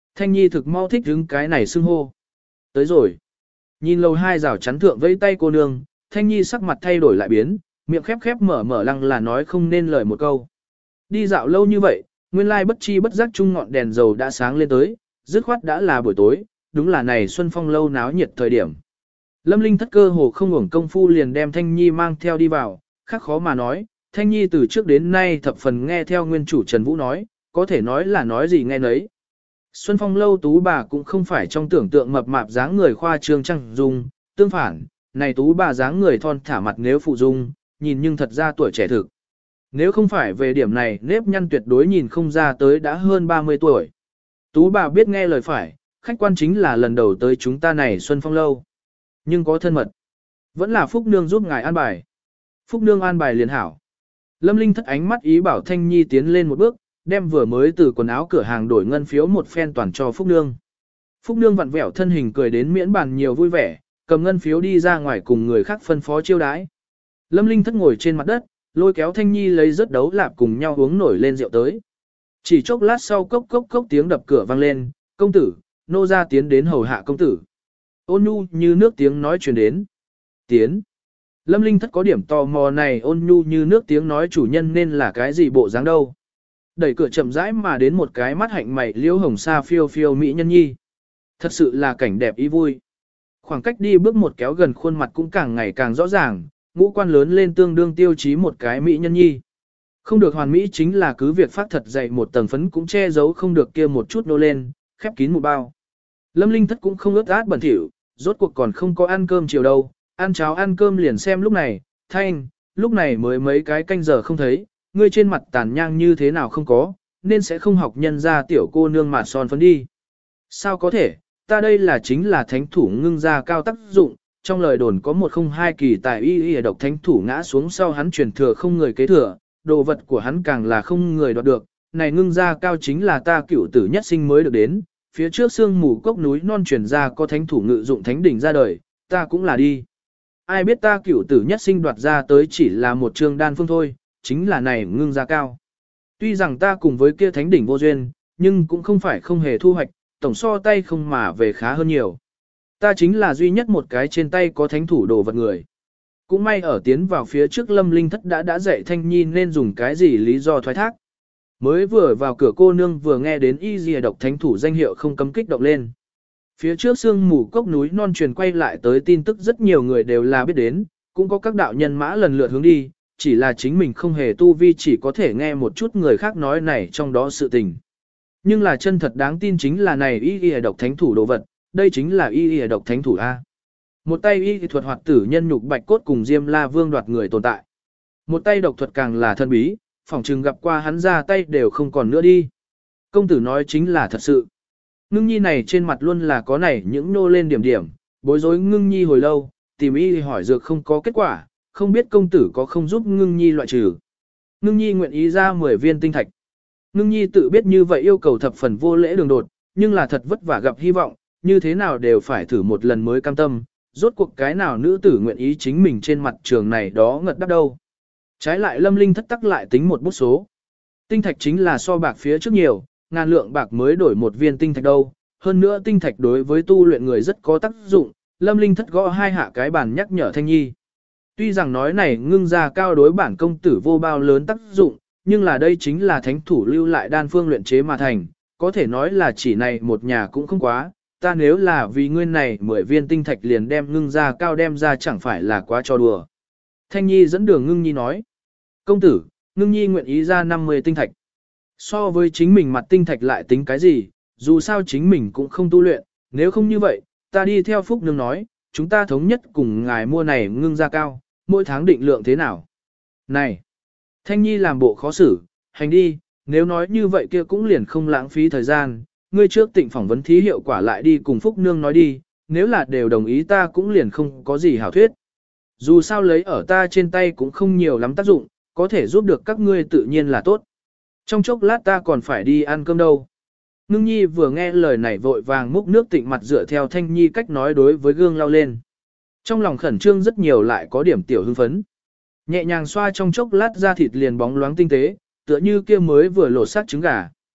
Thanh Nhi thực mau thích hứng cái này xưng hô. Tới rồi. Nhìn lầu hai rào chắn thượng vẫy tay cô nương, Thanh Nhi sắc mặt thay đổi lại biến, miệng khép khép mở mở lăng là nói không nên lời một câu. Đi dạo lâu như vậy, nguyên lai bất chi bất giác chung ngọn đèn dầu đã sáng lên tới, dứt khoát đã là buổi tối, đúng là này xuân phong lâu náo nhiệt thời điểm. Lâm Linh thất cơ hồ không hưởng công phu liền đem Thanh Nhi mang theo đi vào, khác khó mà nói, Thanh Nhi từ trước đến nay thập phần nghe theo nguyên chủ Trần Vũ nói, có thể nói là nói gì nghe nấy. Xuân phong lâu tú bà cũng không phải trong tưởng tượng mập mạp dáng người khoa trương trăng dung, tương phản, này tú bà dáng người thon thả mặt nếu phụ dung, nhìn nhưng thật ra tuổi trẻ thực. Nếu không phải về điểm này nếp nhăn tuyệt đối nhìn không ra tới đã hơn ba mươi tuổi. Tú bà biết nghe lời phải, khách quan chính là lần đầu tới chúng ta này Xuân Phong lâu. Nhưng có thân mật. Vẫn là Phúc Nương giúp ngài an bài. Phúc Nương an bài liền hảo. Lâm Linh thất ánh mắt ý bảo Thanh Nhi tiến lên một bước, đem vừa mới từ quần áo cửa hàng đổi ngân phiếu một phen toàn cho Phúc Nương. Phúc Nương vặn vẹo thân hình cười đến miễn bàn nhiều vui vẻ, cầm ngân phiếu đi ra ngoài cùng người khác phân phó chiêu đãi. Lâm Linh thất ngồi trên mặt đất, lôi kéo Thanh Nhi lấy rất đấu lạp cùng nhau uống nổi lên rượu tới. Chỉ chốc lát sau cốc cốc cốc tiếng đập cửa vang lên, công tử, nô ra tiến đến hầu hạ công tử. Ôn nhu như nước tiếng nói truyền đến. Tiến. Lâm Linh thất có điểm tò mò này ôn nhu như nước tiếng nói chủ nhân nên là cái gì bộ dáng đâu. Đẩy cửa chậm rãi mà đến một cái mắt hạnh mày liễu hồng sa phiêu phiêu mỹ nhân nhi. Thật sự là cảnh đẹp ý vui. Khoảng cách đi bước một kéo gần khuôn mặt cũng càng ngày càng rõ ràng, ngũ quan lớn lên tương đương tiêu chí một cái mỹ nhân nhi. Không được hoàn mỹ chính là cứ việc phát thật dày một tầng phấn cũng che giấu không được kia một chút nô lên, khép kín một bao. Lâm Linh thất cũng không ướt át bẩn thỉu, rốt cuộc còn không có ăn cơm chiều đâu, ăn cháo ăn cơm liền xem lúc này, Thanh, lúc này mới mấy cái canh giờ không thấy, ngươi trên mặt tàn nhang như thế nào không có, nên sẽ không học nhân ra tiểu cô nương mạt son phấn đi. Sao có thể, ta đây là chính là thánh thủ ngưng ra cao tác dụng, trong lời đồn có một không hai kỳ tài y y độc thánh thủ ngã xuống sau hắn truyền thừa không người kế thừa, đồ vật của hắn càng là không người đoạt được, này ngưng ra cao chính là ta cựu tử nhất sinh mới được đến, phía trước sương mù cốc núi non truyền ra có thánh thủ ngự dụng thánh đỉnh ra đời, ta cũng là đi. Ai biết ta cựu tử nhất sinh đoạt ra tới chỉ là một trường đan phương thôi, chính là này ngưng ra cao. Tuy rằng ta cùng với kia thánh đỉnh vô duyên, nhưng cũng không phải không hề thu hoạch, tổng so tay không mà về khá hơn nhiều. Ta chính là duy nhất một cái trên tay có thánh thủ đồ vật người. Cũng may ở tiến vào phía trước Lâm Linh thất đã đã dạy Thanh Nhi nên dùng cái gì lý do thoái thác. Mới vừa vào cửa cô nương vừa nghe đến y dìa độc thánh thủ danh hiệu không cấm kích động lên. Phía trước sương mù cốc núi non truyền quay lại tới tin tức rất nhiều người đều là biết đến, cũng có các đạo nhân mã lần lượt hướng đi, chỉ là chính mình không hề tu vi chỉ có thể nghe một chút người khác nói này trong đó sự tình. Nhưng là chân thật đáng tin chính là này y dìa độc thánh thủ đồ vật, đây chính là y dìa độc thánh thủ A. Một tay y thuật hoạt tử nhân nhục bạch cốt cùng Diêm La Vương đoạt người tồn tại. Một tay độc thuật càng là thân bí, phỏng chừng gặp qua hắn ra tay đều không còn nữa đi. Công tử nói chính là thật sự. Ngưng nhi này trên mặt luôn là có này những nô lên điểm điểm, bối rối ngưng nhi hồi lâu, tìm y hỏi dược không có kết quả, không biết công tử có không giúp ngưng nhi loại trừ. Ngưng nhi nguyện ý ra mười viên tinh thạch. Ngưng nhi tự biết như vậy yêu cầu thập phần vô lễ đường đột, nhưng là thật vất vả gặp hy vọng, như thế nào đều phải thử một lần mới cam tâm, rốt cuộc cái nào nữ tử nguyện ý chính mình trên mặt trường này đó ngật đắp đâu. Trái lại Lâm Linh thất tắc lại tính một bút số. Tinh thạch chính là so bạc phía trước nhiều, ngàn lượng bạc mới đổi một viên tinh thạch đâu. Hơn nữa tinh thạch đối với tu luyện người rất có tác dụng, Lâm Linh thất gõ hai hạ cái bàn nhắc nhở Thanh Nhi. Tuy rằng nói này ngưng ra cao đối bản công tử vô bao lớn tác dụng, nhưng là đây chính là thánh thủ lưu lại đan phương luyện chế mà thành, có thể nói là chỉ này một nhà cũng không quá. Ta nếu là vì ngươi này mười viên tinh thạch liền đem ngưng ra cao đem ra chẳng phải là quá cho đùa. Thanh Nhi dẫn đường ngưng nhi nói. Công tử, ngưng nhi nguyện ý ra năm mươi tinh thạch. So với chính mình mặt tinh thạch lại tính cái gì, dù sao chính mình cũng không tu luyện, nếu không như vậy, ta đi theo Phúc Nương nói, chúng ta thống nhất cùng ngài mua này ngưng ra cao, mỗi tháng định lượng thế nào. Này, Thanh Nhi làm bộ khó xử, hành đi, nếu nói như vậy kia cũng liền không lãng phí thời gian, ngươi trước tịnh phỏng vấn thí hiệu quả lại đi cùng Phúc Nương nói đi, nếu là đều đồng ý ta cũng liền không có gì hảo thuyết. Dù sao lấy ở ta trên tay cũng không nhiều lắm tác dụng, có thể giúp được các ngươi tự nhiên là tốt. Trong chốc lát ta còn phải đi ăn cơm đâu. Ngưng nhi vừa nghe lời này vội vàng múc nước tịnh mặt dựa theo Thanh Nhi cách nói đối với gương lao lên. Trong lòng khẩn trương rất nhiều lại có điểm tiểu hưng phấn. Nhẹ nhàng xoa trong chốc lát da thịt liền bóng loáng tinh tế, tựa như kia mới vừa lột xác trứng gà.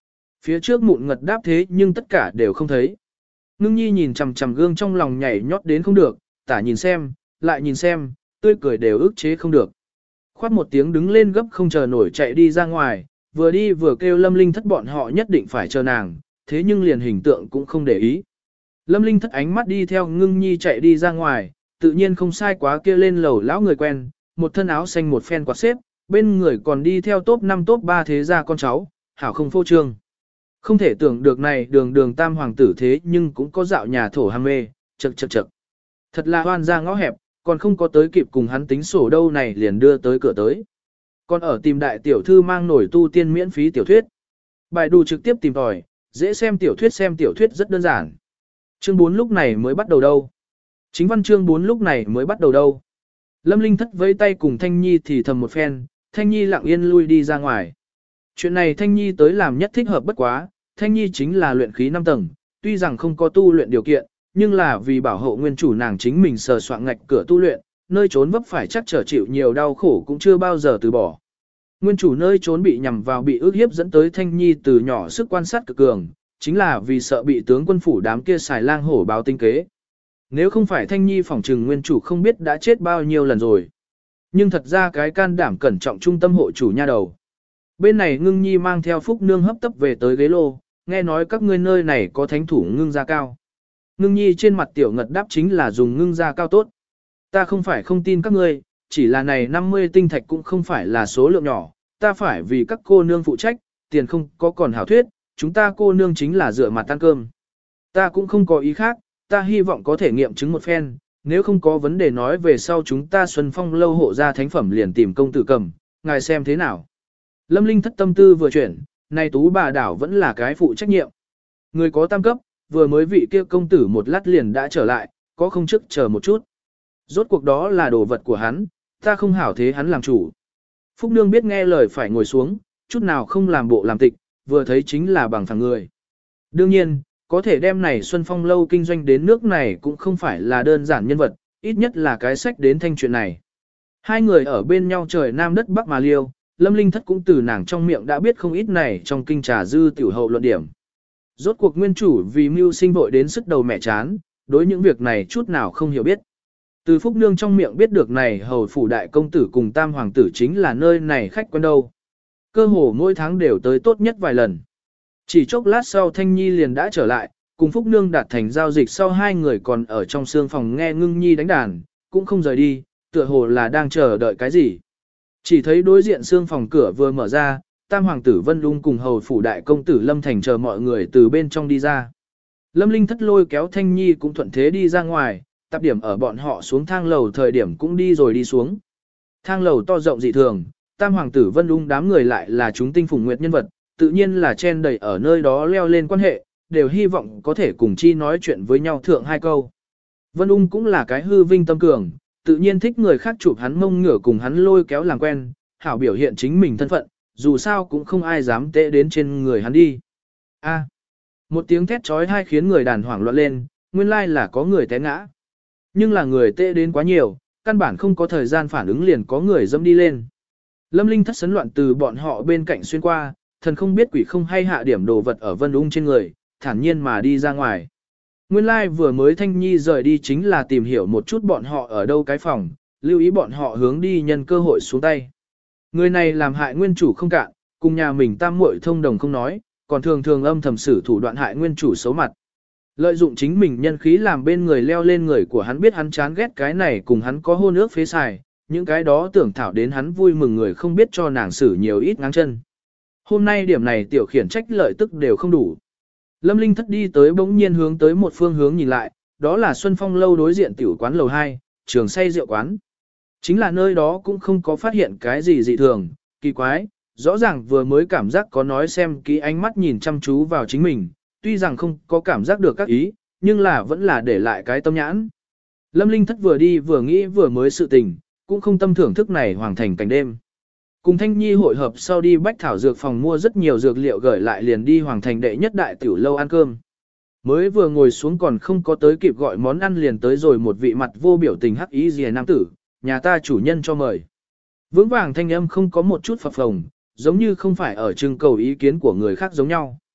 Phía trước mụn ngật đáp thế nhưng tất cả đều không thấy. Ngưng nhi nhìn chằm chằm gương trong lòng nhảy nhót đến không được, tả nhìn xem, lại nhìn xem, tươi cười đều ức chế không được. Khoát một tiếng đứng lên gấp không chờ nổi chạy đi ra ngoài, vừa đi vừa kêu Lâm Linh Thất bọn họ nhất định phải chờ nàng, thế nhưng liền hình tượng cũng không để ý. Lâm Linh Thất ánh mắt đi theo Ngưng nhi chạy đi ra ngoài, tự nhiên không sai quá kia lên lầu lão người quen, một thân áo xanh một phen quạt xếp, bên người còn đi theo top năm top ba thế gia con cháu, hảo không phô trương. Không thể tưởng được này đường đường tam hoàng tử thế nhưng cũng có dạo nhà thổ ham mê, chật chật chật. Thật là hoan ra ngõ hẹp, còn không có tới kịp cùng hắn tính sổ đâu này liền đưa tới cửa tới. Còn ở tìm đại tiểu thư mang nổi tu tiên miễn phí tiểu thuyết. Bài đù trực tiếp tìm tòi, dễ xem tiểu thuyết xem tiểu thuyết rất đơn giản. Chương bốn lúc này mới bắt đầu đâu. Chính văn chương bốn lúc này mới bắt đầu đâu. Lâm Linh Thất với tay cùng Thanh Nhi thì thầm một phen, Thanh Nhi lặng yên lui đi ra ngoài. Chuyện này Thanh Nhi tới làm nhất thích hợp bất quá, Thanh Nhi chính là luyện khí năm tầng, tuy rằng không có tu luyện điều kiện, nhưng là vì bảo hộ nguyên chủ nàng chính mình sờ soạn ngạch cửa tu luyện, nơi trốn vấp phải chắc trở chịu nhiều đau khổ cũng chưa bao giờ từ bỏ. Nguyên chủ nơi trốn bị nhằm vào bị ức hiếp dẫn tới Thanh Nhi từ nhỏ sức quan sát cực cường, chính là vì sợ bị tướng quân phủ đám kia xài lang hổ báo tinh kế. Nếu không phải Thanh Nhi phỏng trừng nguyên chủ không biết đã chết bao nhiêu lần rồi. Nhưng thật ra cái can đảm cẩn trọng trung tâm hộ chủ nha đầu. Bên này Ngưng Nhi mang theo Phúc Nương hấp tấp về tới ghế lô, nghe nói các ngươi nơi này có thánh thủ ngưng gia cao. Ngưng Nhi trên mặt tiểu ngật đáp chính là dùng ngưng gia cao tốt. Ta không phải không tin các ngươi, chỉ là này năm mươi tinh thạch cũng không phải là số lượng nhỏ, ta phải vì các cô nương phụ trách, tiền không có còn hảo thuyết, chúng ta cô nương chính là dựa mặt ăn cơm. Ta cũng không có ý khác, ta hy vọng có thể nghiệm chứng một phen, nếu không có vấn đề nói về sau chúng ta Xuân Phong lâu hộ ra thánh phẩm liền tìm công tử cầm, ngài xem thế nào. Lâm Linh Thất tâm tư vừa chuyển, này tú bà đảo vẫn là cái phụ trách nhiệm. Người có tam cấp, vừa mới vị kia công tử một lát liền đã trở lại, có không trước chờ một chút. Rốt cuộc đó là đồ vật của hắn, ta không hảo thế hắn làm chủ. Phúc Nương biết nghe lời phải ngồi xuống, chút nào không làm bộ làm tịch, vừa thấy chính là bằng phẳng người. Đương nhiên, có thể đem này Xuân Phong lâu kinh doanh đến nước này cũng không phải là đơn giản nhân vật, ít nhất là cái sách đến thanh chuyện này. Hai người ở bên nhau trời nam đất bắc mà liêu, Lâm Linh Thất cũng từ nàng trong miệng đã biết không ít này trong kinh trà dư tiểu hậu luận điểm. Rốt cuộc nguyên chủ vì mưu sinh vội đến sức đầu mẹ chán, đối những việc này chút nào không hiểu biết. Từ Phúc Nương trong miệng biết được này hầu phủ đại công tử cùng tam hoàng tử chính là nơi này khách quen đâu. Cơ hồ mỗi tháng đều tới tốt nhất vài lần. Chỉ chốc lát sau Thanh Nhi liền đã trở lại, cùng Phúc Nương đạt thành giao dịch sau hai người còn ở trong sương phòng nghe Ngưng Nhi đánh đàn, cũng không rời đi, tựa hồ là đang chờ đợi cái gì. Chỉ thấy đối diện sương phòng cửa vừa mở ra, tam hoàng tử Vân Lung cùng hầu phủ đại công tử Lâm Thành chờ mọi người từ bên trong đi ra. Lâm Linh Thất lôi kéo Thanh Nhi cũng thuận thế đi ra ngoài, tập điểm ở bọn họ xuống thang lầu thời điểm cũng đi rồi đi xuống. Thang lầu to rộng dị thường, tam hoàng tử Vân Lung đám người lại là chúng tinh phùng nguyệt nhân vật, tự nhiên là chen đầy ở nơi đó leo lên quan hệ, đều hy vọng có thể cùng chi nói chuyện với nhau thượng hai câu. Vân Ung cũng là cái hư vinh tâm cường, tự nhiên thích người khác chụp hắn mông ngửa cùng hắn lôi kéo làm quen, hảo biểu hiện chính mình thân phận, dù sao cũng không ai dám tệ đến trên người hắn đi. A. Một tiếng thét trói tai khiến người đàn hoảng loạn lên, nguyên lai là có người té ngã. Nhưng là người tệ đến quá nhiều, căn bản không có thời gian phản ứng liền có người dẫm đi lên. Lâm Linh Thất sấn loạn từ bọn họ bên cạnh xuyên qua, thần không biết quỷ không hay hạ điểm đồ vật ở Vân Ung trên người, thản nhiên mà đi ra ngoài. Nguyên lai like vừa mới Thanh Nhi rời đi chính là tìm hiểu một chút bọn họ ở đâu cái phòng, lưu ý bọn họ hướng đi nhân cơ hội xuống tay. Người này làm hại nguyên chủ không cạn, cùng nhà mình tam muội thông đồng không nói, còn thường thường âm thầm sử thủ đoạn hại nguyên chủ xấu mặt. Lợi dụng chính mình nhân khí làm bên người leo lên người của hắn biết hắn chán ghét cái này cùng hắn có hôn ước phế xài, những cái đó tưởng thảo đến hắn vui mừng người không biết cho nàng xử nhiều ít ngáng chân. Hôm nay điểm này tiểu khiển trách lợi tức đều không đủ. Lâm Linh Thất đi tới bỗng nhiên hướng tới một phương hướng nhìn lại, đó là Xuân Phong lâu đối diện tiểu quán lầu hai, trường say rượu quán. Chính là nơi đó cũng không có phát hiện cái gì dị thường, kỳ quái, rõ ràng vừa mới cảm giác có nói xem kỹ ánh mắt nhìn chăm chú vào chính mình, tuy rằng không có cảm giác được các ý, nhưng là vẫn là để lại cái tâm nhãn. Lâm Linh Thất vừa đi vừa nghĩ vừa mới sự tình, cũng không tâm thưởng thức này hoàng thành cảnh đêm. Cùng Thanh Nhi hội hợp sau đi bách thảo dược phòng mua rất nhiều dược liệu gửi lại liền đi hoàng thành đệ nhất đại tiểu lâu ăn cơm. Mới vừa ngồi xuống còn không có tới kịp gọi món ăn liền tới rồi một vị mặt vô biểu tình hắc ý rìa nam tử, nhà ta chủ nhân cho mời. Vững vàng thanh âm không có một chút phập phồng, giống như không phải ở trưng cầu ý kiến của người khác giống nhau.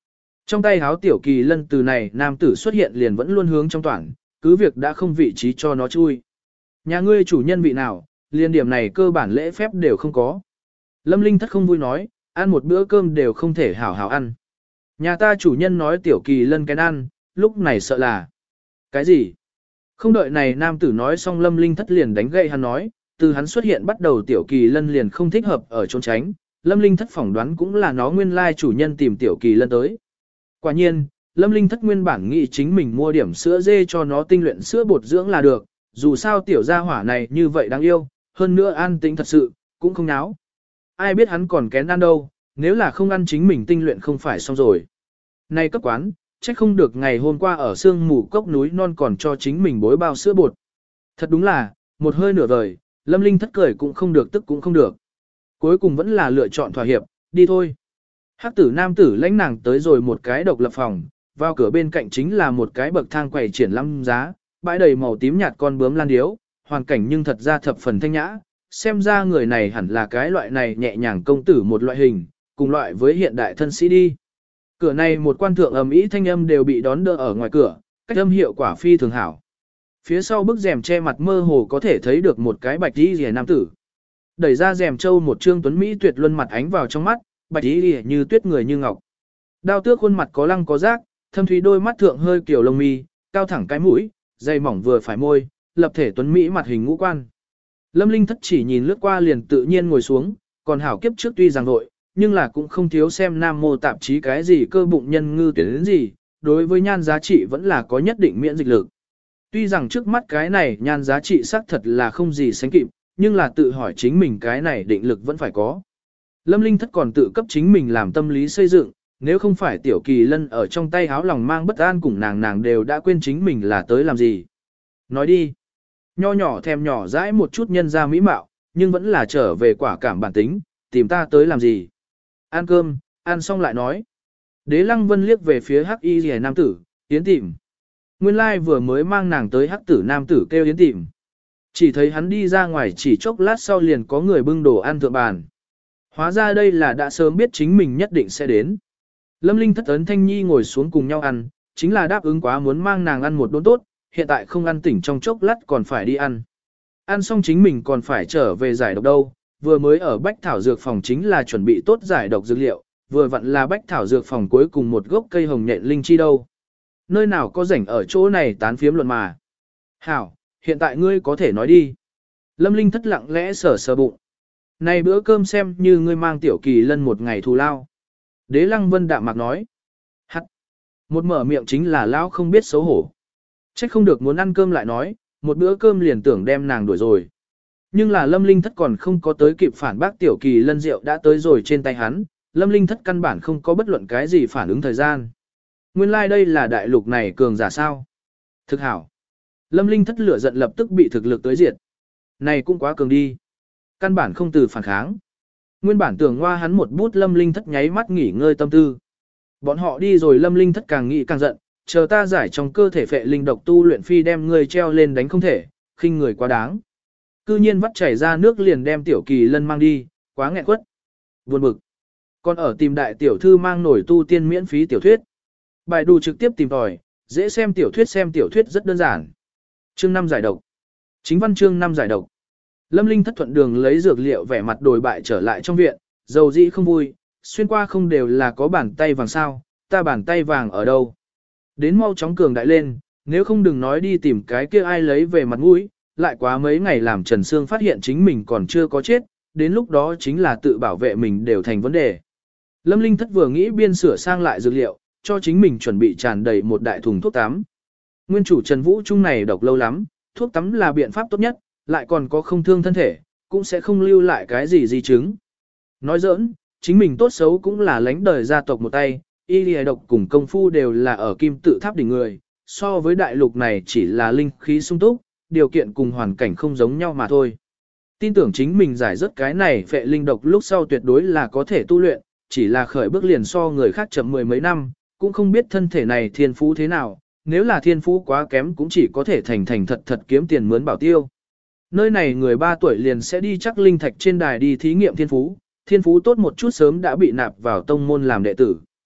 Trong tay háo tiểu kỳ lân từ này nam tử xuất hiện liền vẫn luôn hướng trong toàn, cứ việc đã không vị trí cho nó chui. Nhà ngươi chủ nhân vị nào, liền điểm này cơ bản lễ phép đều không có. Lâm Linh Thất không vui nói, ăn một bữa cơm đều không thể hảo hảo ăn. Nhà ta chủ nhân nói tiểu kỳ lân cái ăn, lúc này sợ là. Cái gì? Không đợi này nam tử nói xong Lâm Linh Thất liền đánh gậy hắn nói, từ hắn xuất hiện bắt đầu tiểu kỳ lân liền không thích hợp ở trốn tránh. Lâm Linh Thất phỏng đoán cũng là nó nguyên lai chủ nhân tìm tiểu kỳ lân tới. Quả nhiên, Lâm Linh Thất nguyên bản nghĩ chính mình mua điểm sữa dê cho nó tinh luyện sữa bột dưỡng là được, dù sao tiểu gia hỏa này như vậy đáng yêu, hơn nữa an tĩnh thật sự, cũng không náo. Ai biết hắn còn kén ăn đâu, nếu là không ăn chính mình tinh luyện không phải xong rồi. Này cấp quán, trách không được ngày hôm qua ở sương mù cốc núi non còn cho chính mình bối bao sữa bột. Thật đúng là, một hơi nửa vời, Lâm Linh Thất cười cũng không được tức cũng không được. Cuối cùng vẫn là lựa chọn thỏa hiệp, đi thôi. Hắc tử nam tử lãnh nàng tới rồi một cái độc lập phòng, vào cửa bên cạnh chính là một cái bậc thang quầy triển lãm giá, bãi đầy màu tím nhạt con bướm lan điếu, hoàn cảnh nhưng thật ra thập phần thanh nhã, xem ra người này hẳn là cái loại này nhẹ nhàng công tử một loại hình, cùng loại với hiện đại thân sĩ đi. Cửa này một quan thượng ầm ĩ thanh âm đều bị đón đỡ ở ngoài cửa, cách âm hiệu quả phi thường hảo. Phía sau bức rèm che mặt mơ hồ có thể thấy được một cái bạch y rìa nam tử. Đẩy ra rèm châu một trương tuấn mỹ tuyệt luân mặt ánh vào trong mắt, bạch y rìa như tuyết người như ngọc. Đao tước khuôn mặt có lăng có rác, thâm thúy đôi mắt thượng hơi kiểu lông mi, cao thẳng cái mũi, dày mỏng vừa phải môi, lập thể tuấn mỹ mặt hình ngũ quan. Lâm Linh Thất chỉ nhìn lướt qua liền tự nhiên ngồi xuống, còn hảo kiếp trước tuy rằng vội, nhưng là cũng không thiếu xem nam mô tạp chí cái gì cơ bụng nhân ngư tuyển đến gì, đối với nhan giá trị vẫn là có nhất định miễn dịch lực. Tuy rằng trước mắt cái này nhan giá trị xác thật là không gì sánh kịp, nhưng là tự hỏi chính mình cái này định lực vẫn phải có. Lâm Linh Thất còn tự cấp chính mình làm tâm lý xây dựng, nếu không phải tiểu kỳ lân ở trong tay háo lòng mang bất an cùng nàng nàng đều đã quên chính mình là tới làm gì. Nói đi. Nho nhỏ thèm nhỏ dãi một chút nhân ra mỹ mạo, nhưng vẫn là trở về quả cảm bản tính, tìm ta tới làm gì. Ăn cơm, ăn xong lại nói. Đế Lăng Vân liếc về phía hắc y rìa nam tử, Yến tìm. Nguyên lai vừa mới mang nàng tới hắc tử nam tử kêu Yến tìm. Chỉ thấy hắn đi ra ngoài chỉ chốc lát sau liền có người bưng đồ ăn thượng bàn. Hóa ra đây là đã sớm biết chính mình nhất định sẽ đến. Lâm Linh Thất ấn Thanh Nhi ngồi xuống cùng nhau ăn, chính là đáp ứng quá muốn mang nàng ăn một đốn tốt, hiện tại không ăn tỉnh trong chốc lát còn phải đi ăn. Ăn xong chính mình còn phải trở về giải độc đâu, vừa mới ở Bách Thảo Dược Phòng chính là chuẩn bị tốt giải độc dược liệu, vừa vặn là Bách Thảo Dược Phòng cuối cùng một gốc cây hồng nhện linh chi đâu. Nơi nào có rảnh ở chỗ này tán phiếm luận mà. Hảo, hiện tại ngươi có thể nói đi. Lâm Linh Thất lặng lẽ sờ sờ bụng. Này bữa cơm xem như ngươi mang tiểu kỳ lân một ngày thù lao. Đế Lăng Vân đạm mạc nói. Hắt. Một mở miệng chính là lão không biết xấu hổ. Trách không được muốn ăn cơm lại nói, một bữa cơm liền tưởng đem nàng đuổi rồi. Nhưng là Lâm Linh Thất còn không có tới kịp phản bác tiểu kỳ lân rượu đã tới rồi trên tay hắn, Lâm Linh Thất căn bản không có bất luận cái gì phản ứng thời gian. Nguyên lai like đây là đại lục này cường giả sao. Thực hảo. Lâm Linh Thất lửa giận lập tức bị thực lực tới diệt. Này cũng quá cường đi. Căn bản không từ phản kháng. Nguyên bản tưởng hoa hắn một bút Lâm Linh Thất nháy mắt nghỉ ngơi tâm tư. Bọn họ đi rồi Lâm Linh Thất càng nghĩ càng giận, chờ ta giải trong cơ thể phệ linh độc tu luyện phi đem người treo lên đánh không thể, khinh người quá đáng. Cư nhiên vắt chảy ra nước liền đem tiểu kỳ lân mang đi, quá nghẹn quất. Buồn bực. Còn ở tìm đại tiểu thư mang nổi tu tiên miễn phí tiểu thuyết. Bài đù trực tiếp tìm tòi, dễ xem tiểu thuyết xem tiểu thuyết rất đơn giản. Chương năm giải độc. Chính văn chương năm giải độc. Lâm Linh Thất thuận đường lấy dược liệu vẻ mặt đồi bại trở lại trong viện, dầu dĩ không vui, xuyên qua không đều là có bàn tay vàng sao, ta bàn tay vàng ở đâu. Đến mau chóng cường đại lên, nếu không đừng nói đi tìm cái kia ai lấy về mặt mũi, lại quá mấy ngày làm Trần Sương phát hiện chính mình còn chưa có chết, đến lúc đó chính là tự bảo vệ mình đều thành vấn đề. Lâm Linh Thất vừa nghĩ biên sửa sang lại dược liệu, cho chính mình chuẩn bị tràn đầy một đại thùng thuốc tắm. Nguyên chủ Trần Vũ Trung này độc lâu lắm, thuốc tắm là biện pháp tốt nhất, lại còn có không thương thân thể, cũng sẽ không lưu lại cái gì di chứng. Nói giỡn, chính mình tốt xấu cũng là lãnh đời gia tộc một tay, y lìa độc cùng công phu đều là ở kim tự tháp đỉnh người, so với đại lục này chỉ là linh khí sung túc, điều kiện cùng hoàn cảnh không giống nhau mà thôi. Tin tưởng chính mình giải rất cái này phệ linh độc lúc sau tuyệt đối là có thể tu luyện, chỉ là khởi bước liền so người khác chậm mười mấy năm, cũng không biết thân thể này thiên phú thế nào, nếu là thiên phú quá kém cũng chỉ có thể thành thành thật thật kiếm tiền mướn bảo tiêu. Nơi này người ba tuổi liền sẽ đi chắc linh thạch trên đài đi thí nghiệm thiên phú, thiên phú tốt một chút sớm đã bị nạp vào tông môn làm đệ tử.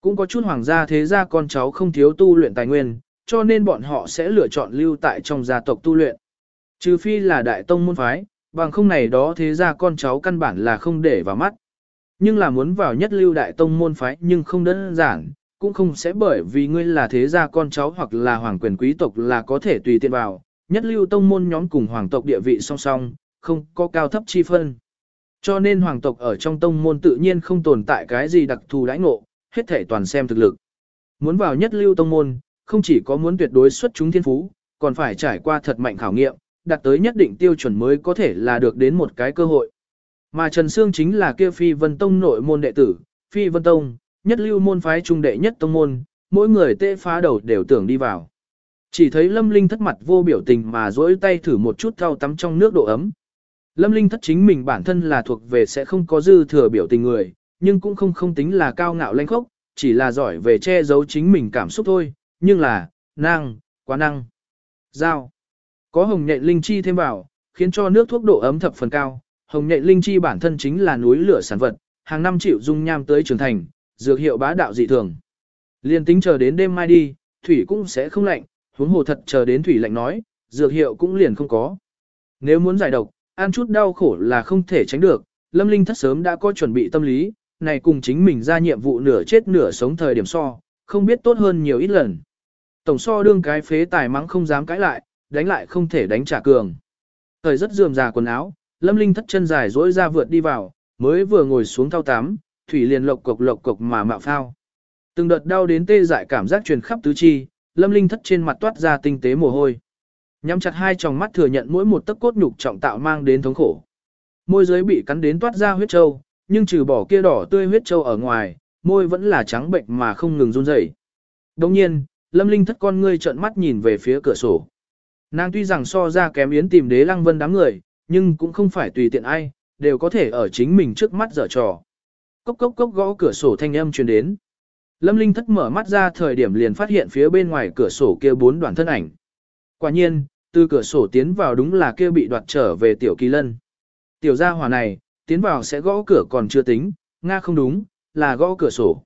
cũng có chút hoàng gia thế gia con cháu không thiếu tu luyện tài nguyên, cho nên bọn họ sẽ lựa chọn lưu tại trong gia tộc tu luyện. Trừ phi là đại tông môn phái, bằng không này đó thế gia con cháu căn bản là không để vào mắt. Nhưng là muốn vào nhất lưu đại tông môn phái nhưng không đơn giản, cũng không sẽ bởi vì ngươi là thế gia con cháu hoặc là hoàng quyền quý tộc là có thể tùy tiện vào, nhất lưu tông môn nhóm cùng hoàng tộc địa vị song song, không có cao thấp chi phân. Cho nên hoàng tộc ở trong tông môn tự nhiên không tồn tại cái gì đặc thù đãi ngộ, hết thể toàn xem thực lực. Muốn vào nhất lưu tông môn, không chỉ có muốn tuyệt đối xuất chúng thiên phú, còn phải trải qua thật mạnh khảo nghiệm, đạt tới nhất định tiêu chuẩn mới có thể là được đến một cái cơ hội. Mà Trần Sương chính là kia Phi Vân Tông nội môn đệ tử, Phi Vân Tông, nhất lưu môn phái trung đệ nhất tông môn, mỗi người tê phá đầu đều tưởng đi vào. Chỉ thấy Lâm Linh thất mặt vô biểu tình mà duỗi tay thử một chút thau tắm trong nước độ ấm. Lâm Linh thất chính mình bản thân là thuộc về sẽ không có dư thừa biểu tình người, nhưng cũng không không tính là cao ngạo lanh khốc, chỉ là giỏi về che giấu chính mình cảm xúc thôi, nhưng là, năng, quá năng. Giao. Có hồng nhện linh chi thêm vào, khiến cho nước thuốc độ ấm thập phần cao. Hồng nhện linh chi bản thân chính là núi lửa sản vật, hàng năm chịu dung nham tới trưởng thành, dược hiệu bá đạo dị thường. Liên tính chờ đến đêm mai đi, thủy cũng sẽ không lạnh, huống hồ thật chờ đến thủy lạnh nói, dược hiệu cũng liền không có. Nếu muốn giải độc, ăn chút đau khổ là không thể tránh được, Lâm Linh thất sớm đã có chuẩn bị tâm lý, này cùng chính mình ra nhiệm vụ nửa chết nửa sống thời điểm so, không biết tốt hơn nhiều ít lần. Tổng so đương cái phế tài mắng không dám cãi lại, đánh lại không thể đánh trả cường. Thời rất rườm rà quần áo, Lâm Linh thất chân dài dỗi ra vượt đi vào, mới vừa ngồi xuống thau tắm, thủy liền lộc cộc lộc cộc mà mạo phao. Từng đợt đau đến tê dại cảm giác truyền khắp tứ chi, Lâm Linh thất trên mặt toát ra tinh tế mồ hôi. Nhắm chặt hai tròng mắt thừa nhận mỗi một tấc cốt nhục trọng tạo mang đến thống khổ. Môi dưới bị cắn đến toát ra huyết trâu, nhưng trừ bỏ kia đỏ tươi huyết trâu ở ngoài, môi vẫn là trắng bệnh mà không ngừng run rẩy. Đồng nhiên, Lâm Linh thất con ngươi trợn mắt nhìn về phía cửa sổ. Nàng tuy rằng so ra kém Yến Tìm Đế Lăng Vân đám người, nhưng cũng không phải tùy tiện ai, đều có thể ở chính mình trước mắt dở trò. Cốc cốc cốc gõ cửa sổ thanh âm truyền đến. Lâm Linh thất mở mắt ra thời điểm liền phát hiện phía bên ngoài cửa sổ kia bốn đoàn thân ảnh. Quả nhiên, từ cửa sổ tiến vào đúng là kia bị đoạt trở về Tiểu Kỳ Lân. Tiểu gia hỏa này, tiến vào sẽ gõ cửa còn chưa tính, Nga không đúng, là gõ cửa sổ.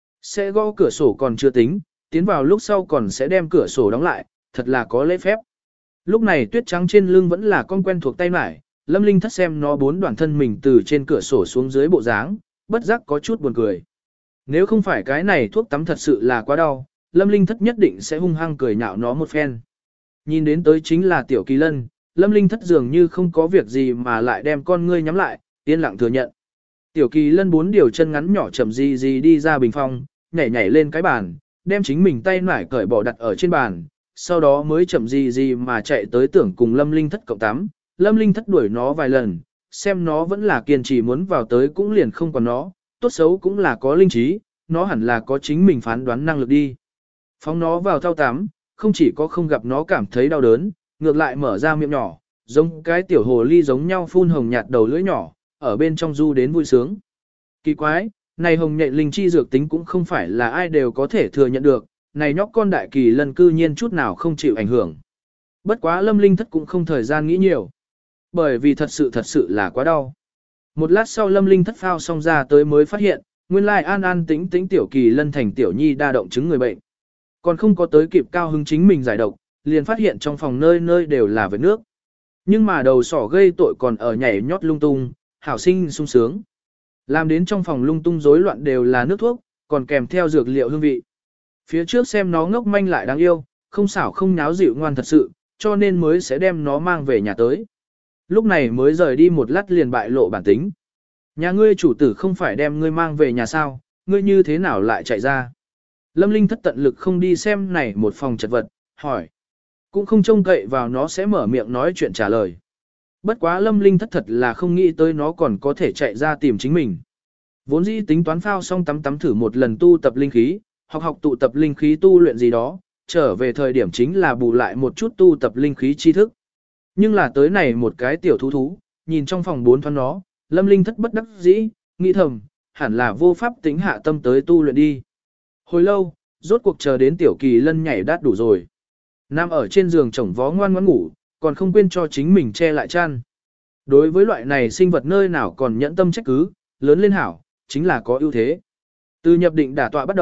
Sẽ gõ cửa sổ còn chưa tính, tiến vào lúc sau còn sẽ đem cửa sổ đóng lại, thật là có lễ phép. Lúc này tuyết trắng trên lưng vẫn là con quen thuộc tay mải, Lâm Linh thất xem nó bốn đoàn thân mình từ trên cửa sổ xuống dưới bộ dáng, bất giác có chút buồn cười. Nếu không phải cái này thuốc tắm thật sự là quá đau, Lâm Linh thất nhất định sẽ hung hăng cười nhạo nó một phen. Nhìn đến tới chính là Tiểu Kỳ Lân, Lâm Linh thất dường như không có việc gì mà lại đem con ngươi nhắm lại, yên lặng thừa nhận. Tiểu Kỳ Lân bốn điều chân ngắn nhỏ chậm gì gì đi ra bình phong, nhảy nhảy lên cái bàn, đem chính mình tay nải cởi bỏ đặt ở trên bàn, sau đó mới chậm gì gì mà chạy tới tưởng cùng Lâm Linh thất cộng tắm. Lâm Linh thất đuổi nó vài lần, xem nó vẫn là kiên trì muốn vào tới cũng liền không còn nó, tốt xấu cũng là có linh trí, nó hẳn là có chính mình phán đoán năng lực đi. Phóng nó vào thao tắm, không chỉ có không gặp nó cảm thấy đau đớn, ngược lại mở ra miệng nhỏ, giống cái tiểu hồ ly giống nhau phun hồng nhạt đầu lưỡi nhỏ, ở bên trong du đến vui sướng. Kỳ quái, này hồng nhện linh chi dược tính cũng không phải là ai đều có thể thừa nhận được, này nhóc con đại kỳ lân cư nhiên chút nào không chịu ảnh hưởng. Bất quá Lâm Linh thất cũng không thời gian nghĩ nhiều, bởi vì thật sự thật sự là quá đau. Một lát sau Lâm Linh thất phao xong ra tới mới phát hiện, nguyên lai an an tĩnh tĩnh Tiểu Kỳ Lân thành Tiểu Nhi đa động chứng người bệnh. Còn không có tới kịp cao hứng chính mình giải độc, liền phát hiện trong phòng nơi nơi đều là vết nước. Nhưng mà đầu sỏ gây tội còn ở nhảy nhót lung tung, hảo sinh sung sướng. Làm đến trong phòng lung tung rối loạn đều là nước thuốc, còn kèm theo dược liệu hương vị. Phía trước xem nó ngốc manh lại đáng yêu, không xảo không nháo dịu ngoan thật sự, cho nên mới sẽ đem nó mang về nhà tới. Lúc này mới rời đi một lát liền bại lộ bản tính. Nhà ngươi chủ tử không phải đem ngươi mang về nhà sao, ngươi như thế nào lại chạy ra? Lâm Linh thất tận lực không đi xem này một phòng chật vật, hỏi. Cũng không trông cậy vào nó sẽ mở miệng nói chuyện trả lời. Bất quá Lâm Linh thất thật là không nghĩ tới nó còn có thể chạy ra tìm chính mình. Vốn dĩ tính toán phao xong tắm tắm thử một lần tu tập linh khí, học học tụ tập linh khí tu luyện gì đó, trở về thời điểm chính là bù lại một chút tu tập linh khí tri thức. Nhưng là tới này một cái tiểu thú thú, nhìn trong phòng bốn thoáng nó, Lâm Linh thất bất đắc dĩ, nghĩ thầm, hẳn là vô pháp tính hạ tâm tới tu luyện đi. Hồi lâu, rốt cuộc chờ đến Tiểu Kỳ Lân nhảy đát đủ rồi. Nằm ở trên giường chổng vó ngoan ngoãn ngủ, còn không quên cho chính mình che lại chăn. Đối với loại này sinh vật nơi nào còn nhẫn tâm trách cứ, lớn lên hảo, chính là có ưu thế. Từ nhập định đả tọa bắt đầu,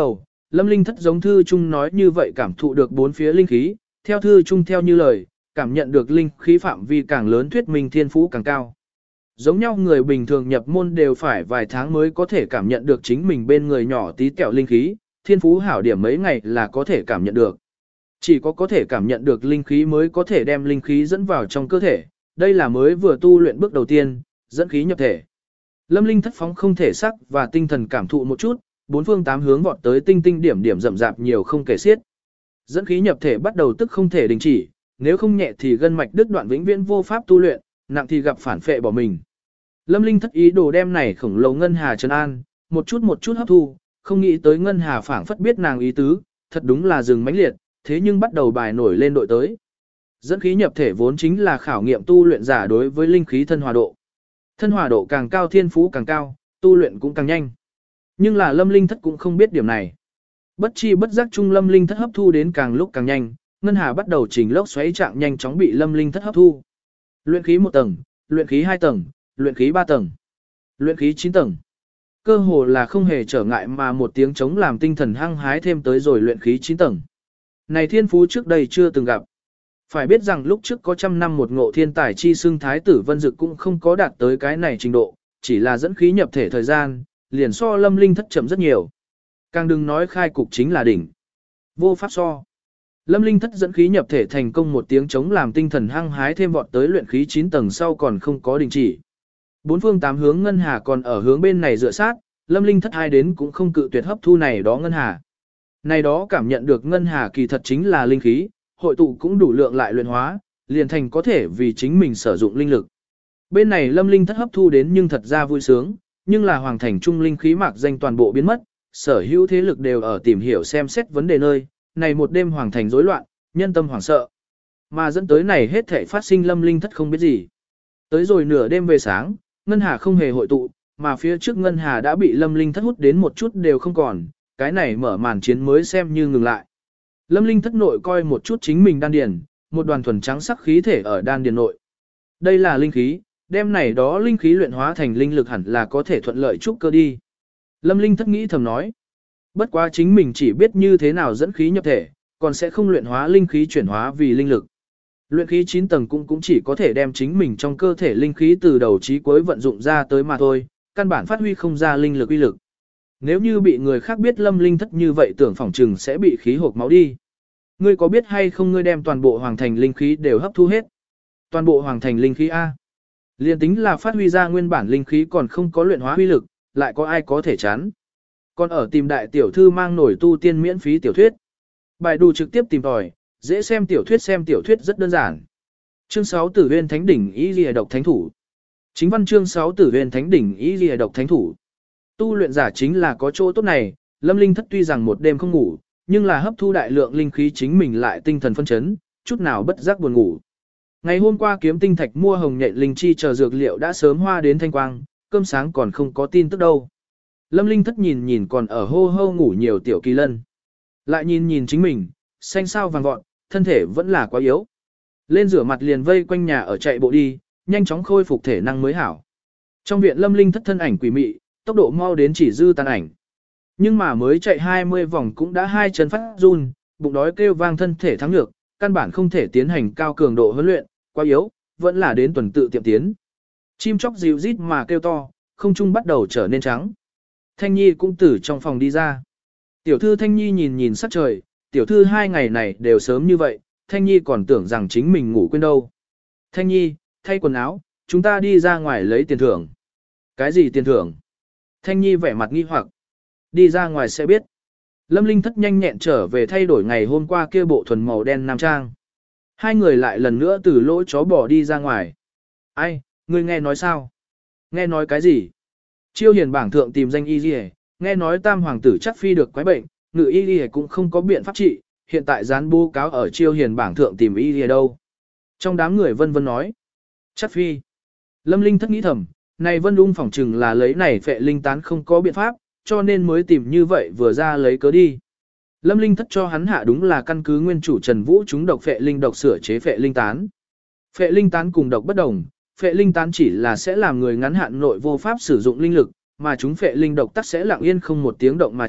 Lâm Linh Thất giống thư trung nói như vậy cảm thụ được bốn phía linh khí, theo thư trung theo như lời, cảm nhận được linh khí phạm vi càng lớn thuyết minh thiên phú càng cao. Giống nhau người bình thường nhập môn đều phải vài tháng mới có thể cảm nhận được chính mình bên người nhỏ tí tẹo linh khí, thiên phú hảo điểm mấy ngày là có thể cảm nhận được. Chỉ có có thể cảm nhận được linh khí mới có thể đem linh khí dẫn vào trong cơ thể, đây là mới vừa tu luyện bước đầu tiên, dẫn khí nhập thể. Lâm Linh Thất phóng không thể sắc và tinh thần cảm thụ một chút, bốn phương tám hướng vọt tới tinh tinh điểm điểm rậm rạp nhiều không kể xiết. Dẫn khí nhập thể bắt đầu tức không thể đình chỉ, nếu không nhẹ thì gân mạch đứt đoạn vĩnh viễn vô pháp tu luyện, nặng thì gặp phản phệ bỏ mình. Lâm Linh Thất ý đồ đem này khổng lồ ngân hà trấn an, một chút một chút hấp thu, không nghĩ tới ngân hà phảng phất biết nàng ý tứ, thật đúng là rừng mãnh liệt, thế nhưng bắt đầu bài nổi lên đội tới. Dẫn khí nhập thể vốn chính là khảo nghiệm tu luyện giả đối với linh khí thân hòa độ. Thân hòa độ càng cao thiên phú càng cao, tu luyện cũng càng nhanh. Nhưng là Lâm Linh Thất cũng không biết điểm này. Bất chi bất giác chung Lâm Linh Thất hấp thu đến càng lúc càng nhanh, ngân hà bắt đầu trình lốc xoáy trạng nhanh chóng bị Lâm Linh Thất hấp thu. Luyện khí một tầng, luyện khí hai tầng, luyện khí ba tầng, luyện khí chín tầng. Cơ hồ là không hề trở ngại mà một tiếng chống làm tinh thần hăng hái thêm tới rồi luyện khí chín tầng. Này thiên phú trước đây chưa từng gặp. Phải biết rằng lúc trước có trăm năm một ngộ thiên tài chi xưng thái tử Vân Dực cũng không có đạt tới cái này trình độ, chỉ là dẫn khí nhập thể thời gian, liền so Lâm Linh Thất chậm rất nhiều. Càng đừng nói khai cục chính là đỉnh. Vô pháp so. Lâm Linh Thất dẫn khí nhập thể thành công một tiếng chống làm tinh thần hăng hái thêm vọt tới luyện khí chín tầng sau còn không có đình chỉ. Bốn phương tám hướng ngân hà còn ở hướng bên này dựa sát, Lâm Linh Thất hai đến cũng không cự tuyệt hấp thu này đó ngân hà. Này đó cảm nhận được ngân hà kỳ thật chính là linh khí, hội tụ cũng đủ lượng lại luyện hóa, liền thành có thể vì chính mình sử dụng linh lực. Bên này Lâm Linh Thất hấp thu đến nhưng thật ra vui sướng, nhưng là hoàng thành trung linh khí mạc danh toàn bộ biến mất, sở hữu thế lực đều ở tìm hiểu xem xét vấn đề nơi, này một đêm hoàng thành rối loạn, nhân tâm hoảng sợ. Mà dẫn tới này hết thảy phát sinh Lâm Linh Thất không biết gì. Tới rồi nửa đêm về sáng, ngân hà không hề hội tụ, mà phía trước ngân hà đã bị Lâm Linh Thất hút đến một chút đều không còn, cái này mở màn chiến mới xem như ngừng lại. Lâm Linh Thất nội coi một chút chính mình đan điền, một đoàn thuần trắng sắc khí thể ở đan điền nội. Đây là linh khí, đem này đó linh khí luyện hóa thành linh lực hẳn là có thể thuận lợi trúc cơ đi. Lâm Linh Thất nghĩ thầm nói. Bất quá chính mình chỉ biết như thế nào dẫn khí nhập thể, còn sẽ không luyện hóa linh khí chuyển hóa vì linh lực. Luyện khí chín tầng cũng cũng chỉ có thể đem chính mình trong cơ thể linh khí từ đầu chí cuối vận dụng ra tới mà thôi, căn bản phát huy không ra linh lực uy lực. Nếu như bị người khác biết Lâm Linh Thất như vậy tưởng phỏng trừng sẽ bị khí hộp máu đi. Ngươi có biết hay không ngươi đem toàn bộ hoàng thành linh khí đều hấp thu hết. Toàn bộ hoàng thành linh khí A. Liên tính là phát huy ra nguyên bản linh khí còn không có luyện hóa uy lực, lại có ai có thể chán. Còn ở tìm đại tiểu thư mang nổi tu tiên miễn phí tiểu thuyết. Bài đủ trực tiếp tìm tòi, dễ xem tiểu thuyết xem tiểu thuyết rất đơn giản. Chương sáu Tử Huyên Thánh Đỉnh Y Lìa Độc Thánh Thủ. Chính văn chương sáu Tử Huyên Thánh Đỉnh Y Lìa Độc Thánh Thủ. Tu luyện giả chính là có chỗ tốt này, Lâm Linh Thất tuy rằng một đêm không ngủ, nhưng là hấp thu đại lượng linh khí chính mình lại tinh thần phân chấn, chút nào bất giác buồn ngủ. Ngày hôm qua kiếm tinh thạch mua hồng nhện linh chi chờ dược liệu đã sớm hoa đến thanh quang, cơm sáng còn không có tin tức đâu. Lâm Linh Thất nhìn nhìn còn ở hô hô ngủ nhiều tiểu kỳ lân. Lại nhìn nhìn chính mình, xanh sao vàng vọt, thân thể vẫn là quá yếu. Lên rửa mặt liền vây quanh nhà ở chạy bộ đi, nhanh chóng khôi phục thể năng mới hảo. Trong viện Lâm Linh Thất thân ảnh quỷ mị, tốc độ mau đến chỉ dư tàn ảnh. Nhưng mà mới chạy hai mươi vòng cũng đã hai chân phát run, bụng đói kêu vang thân thể thắng nhược, căn bản không thể tiến hành cao cường độ huấn luyện, quá yếu, vẫn là đến tuần tự tiệm tiến. Chim chóc dịu rít mà kêu to, không trung bắt đầu trở nên trắng. Thanh Nhi cũng từ trong phòng đi ra. Tiểu thư Thanh Nhi nhìn nhìn sắc trời, tiểu thư hai ngày này đều sớm như vậy, Thanh Nhi còn tưởng rằng chính mình ngủ quên đâu. Thanh Nhi, thay quần áo, chúng ta đi ra ngoài lấy tiền thưởng. Cái gì tiền thưởng? Thanh Nhi vẻ mặt nghi hoặc. Đi ra ngoài sẽ biết. Lâm Linh Thất nhanh nhẹn trở về thay đổi ngày hôm qua kia bộ thuần màu đen nam trang. Hai người lại lần nữa từ lỗ chó bỏ đi ra ngoài. Ai, ngươi nghe nói sao? Nghe nói cái gì? Chiêu hiền bảng thượng tìm danh y gì, nghe nói tam hoàng tử chắc phi được quái bệnh, ngự y gì cũng không có biện pháp trị, hiện tại dán bố cáo ở chiêu hiền bảng thượng tìm y gì đâu. Trong đám người vân vân nói. Chắc phi. Lâm Linh Thất nghĩ thầm, này vân ung phỏng chừng là lấy này phệ linh tán không có biện pháp, cho nên mới tìm như vậy vừa ra lấy cớ đi. Lâm Linh Thất cho hắn hạ đúng là căn cứ nguyên chủ Trần Vũ chúng độc phệ linh độc sửa chế phệ linh tán. Phệ linh tán cùng độc bất đồng, phệ linh tán chỉ là sẽ làm người ngắn hạn nội vô pháp sử dụng linh lực, mà chúng phệ linh độc tắc sẽ lặng yên không một tiếng động mà chết,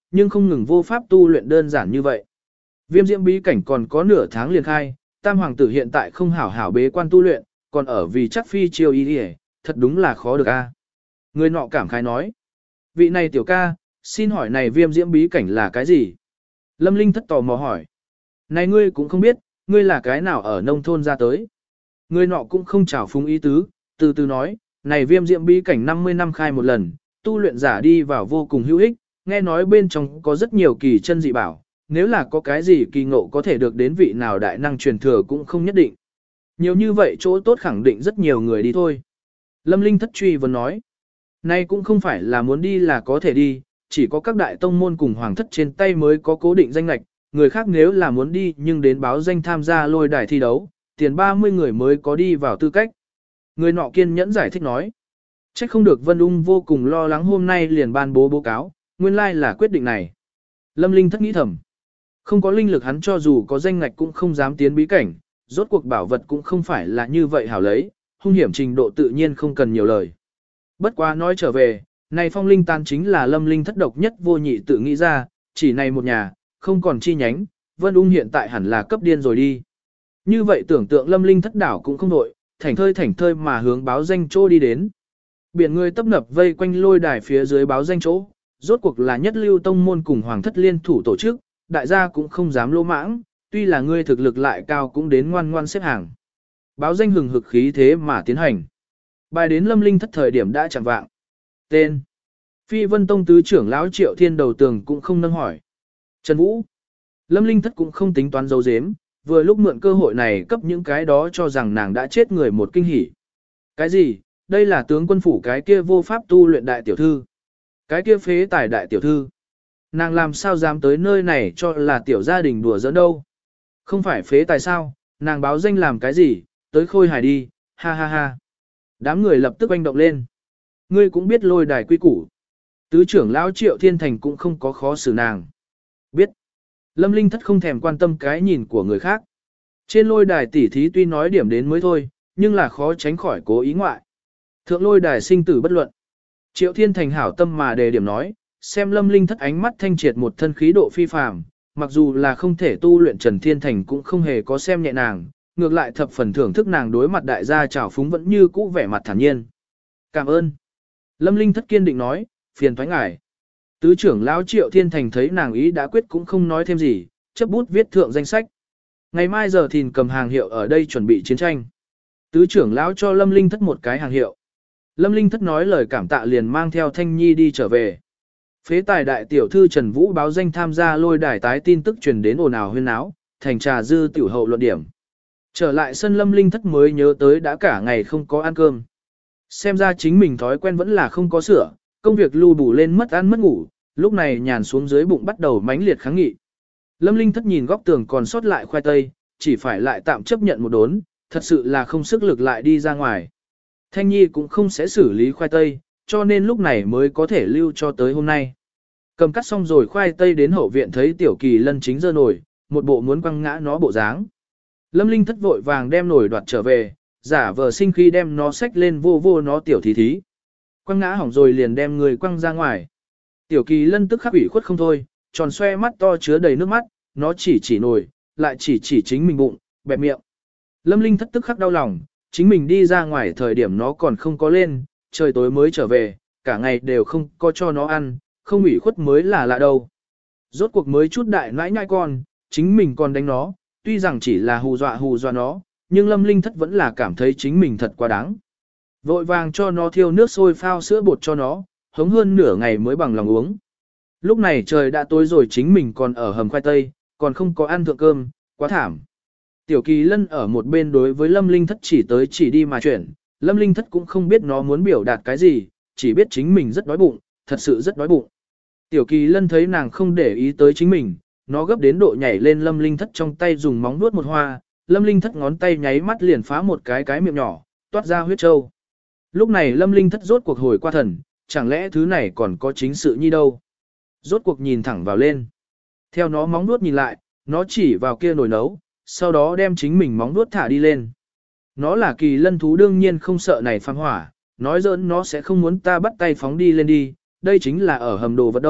nhưng không ngừng vô pháp tu luyện đơn giản như vậy. Viêm diễm bí cảnh còn có nửa tháng liền khai, tam hoàng tử hiện tại không hảo hảo bế quan tu luyện, còn ở vì chắc phi chiêu y đi, thật đúng là khó được a. Người nọ cảm khái nói, vị này tiểu ca, xin hỏi này viêm diễm bí cảnh là cái gì? Lâm Linh thất tò mò hỏi, này ngươi cũng không biết, ngươi là cái nào ở nông thôn ra tới? Người nọ cũng không chào phúng ý tứ, từ từ nói, này viêm diễm bí cảnh năm mươi năm khai một lần, tu luyện giả đi vào vô cùng hữu ích, nghe nói bên trong có rất nhiều kỳ chân dị bảo, nếu là có cái gì kỳ ngộ có thể được đến vị nào đại năng truyền thừa cũng không nhất định. Nhiều như vậy chỗ tốt khẳng định rất nhiều người đi thôi. Lâm Linh thất truy vấn nói, nay cũng không phải là muốn đi là có thể đi, chỉ có các đại tông môn cùng hoàng thất trên tay mới có cố định danh lạch, người khác nếu là muốn đi nhưng đến báo danh tham gia lôi đài thi đấu, tiền ba mươi người mới có đi vào tư cách. Người nọ kiên nhẫn giải thích nói, chắc không được Vân Ung vô cùng lo lắng hôm nay liền ban bố báo cáo, nguyên lai là quyết định này. Lâm Linh thất nghĩ thầm, không có linh lực hắn cho dù có danh ngạch cũng không dám tiến bí cảnh, rốt cuộc bảo vật cũng không phải là như vậy hảo lấy, hung hiểm trình độ tự nhiên không cần nhiều lời. Bất quá nói trở về, này phong linh tan chính là Lâm Linh thất độc nhất vô nhị tự nghĩ ra, chỉ này một nhà, không còn chi nhánh, Vân Ung hiện tại hẳn là cấp điên rồi đi. Như vậy tưởng tượng Lâm Linh thất đảo cũng không đội, thảnh thơi thảnh thơi mà hướng báo danh chỗ đi đến. Biển người tấp nập vây quanh lôi đài phía dưới báo danh chỗ, rốt cuộc là nhất lưu tông môn cùng hoàng thất liên thủ tổ chức, đại gia cũng không dám lỗ mãng, tuy là ngươi thực lực lại cao cũng đến ngoan ngoan xếp hàng. Báo danh hừng hực khí thế mà tiến hành. Bài đến Lâm Linh thất thời điểm đã chẳng vạng. Tên. Phi Vân Tông tứ trưởng lão Triệu Thiên đầu tường cũng không nâng hỏi. Trần Vũ. Lâm Linh thất cũng không tính toán dấu dếm, vừa lúc mượn cơ hội này cấp những cái đó cho rằng nàng đã chết người một kinh hỉ. Cái gì? Đây là tướng quân phủ cái kia vô pháp tu luyện đại tiểu thư. Cái kia phế tài đại tiểu thư. Nàng làm sao dám tới nơi này cho là tiểu gia đình đùa giỡn đâu. Không phải phế tài sao, nàng báo danh làm cái gì, tới khôi hài đi, ha ha ha. Đám người lập tức oanh động lên. Ngươi cũng biết lôi đài quy củ. Tứ trưởng lão Triệu Thiên Thành cũng không có khó xử nàng. Biết. Lâm Linh thất không thèm quan tâm cái nhìn của người khác. Trên lôi đài tỉ thí tuy nói điểm đến mới thôi, nhưng là khó tránh khỏi cố ý ngoại. Thượng lôi đài sinh tử bất luận. Triệu Thiên Thành hảo tâm mà đề điểm nói, xem Lâm Linh thất ánh mắt thanh triệt một thân khí độ phi phàm, mặc dù là không thể tu luyện Trần Thiên Thành cũng không hề có xem nhẹ nàng, ngược lại thập phần thưởng thức nàng đối mặt đại gia trào phúng vẫn như cũ vẻ mặt thản nhiên. Cảm ơn. Lâm Linh thất kiên định nói, phiền thoái ngài. Tứ trưởng lão Triệu Thiên Thành thấy nàng ý đã quyết cũng không nói thêm gì, chấp bút viết thượng danh sách. Ngày mai giờ thìn cầm hàng hiệu ở đây chuẩn bị chiến tranh. Tứ trưởng lão cho Lâm Linh thất một cái hàng hiệu. Lâm Linh thất nói lời cảm tạ liền mang theo Thanh Nhi đi trở về. Phế tài đại tiểu thư Trần Vũ báo danh tham gia lôi đài tái tin tức truyền đến ồn ào huyên náo, thành trà dư tiểu hậu luận điểm. Trở lại sân Lâm Linh thất mới nhớ tới đã cả ngày không có ăn cơm. Xem ra chính mình thói quen vẫn là không có sửa, công việc lưu bù lên mất ăn mất ngủ, lúc này nhàn xuống dưới bụng bắt đầu mãnh liệt kháng nghị. Lâm Linh thất nhìn góc tường còn sót lại khoai tây, chỉ phải lại tạm chấp nhận một đốn, thật sự là không sức lực lại đi ra ngoài. Thanh Nhi cũng không sẽ xử lý khoai tây, cho nên lúc này mới có thể lưu cho tới hôm nay. Cầm cắt xong rồi khoai tây đến hậu viện thấy Tiểu Kỳ Lân chính giơ nổi, một bộ muốn quăng ngã nó bộ dáng. Lâm Linh thất vội vàng đem nổi đoạt trở về, giả vờ sinh khi đem nó xách lên vô vô nó tiểu thí thí. Quăng ngã hỏng rồi liền đem người quăng ra ngoài. Tiểu Kỳ Lân tức khắc ủy khuất không thôi, tròn xoe mắt to chứa đầy nước mắt, nó chỉ chỉ nổi, lại chỉ chỉ chính mình bụng, bẹp miệng. Lâm Linh thất tức khắc đau lòng, chính mình đi ra ngoài thời điểm nó còn không có lên, trời tối mới trở về, cả ngày đều không có cho nó ăn, không ủy khuất mới là lạ đâu. Rốt cuộc mới chút đại nãi nhãi con, chính mình còn đánh nó, tuy rằng chỉ là hù dọa hù dọa nó, nhưng Lâm Linh thất vẫn là cảm thấy chính mình thật quá đáng. Vội vàng cho nó thiêu nước sôi phao sữa bột cho nó, hống hơn nửa ngày mới bằng lòng uống. Lúc này trời đã tối rồi chính mình còn ở hầm khoai tây, còn không có ăn thượng cơm, quá thảm. Tiểu Kỳ Lân ở một bên đối với Lâm Linh thất chỉ tới chỉ đi mà chuyển, Lâm Linh thất cũng không biết nó muốn biểu đạt cái gì, chỉ biết chính mình rất đói bụng, thật sự rất đói bụng. Tiểu Kỳ Lân thấy nàng không để ý tới chính mình, nó gấp đến độ nhảy lên Lâm Linh thất trong tay dùng móng nuốt một hoa, Lâm Linh thất ngón tay nháy mắt liền phá một cái cái miệng nhỏ, toát ra huyết trâu. Lúc này Lâm Linh thất rốt cuộc hồi qua thần, chẳng lẽ thứ này còn có chính sự nhi đâu. Rốt cuộc nhìn thẳng vào lên. Theo nó móng nuốt nhìn lại, nó chỉ vào kia nồi nấu, sau đó đem chính mình móng nuốt thả đi lên. Nó là Kỳ Lân thú đương nhiên không sợ này phang hỏa, nói giỡn nó sẽ không muốn ta bắt tay phóng đi lên đi, đây chính là ở hầm đồ vật đâu,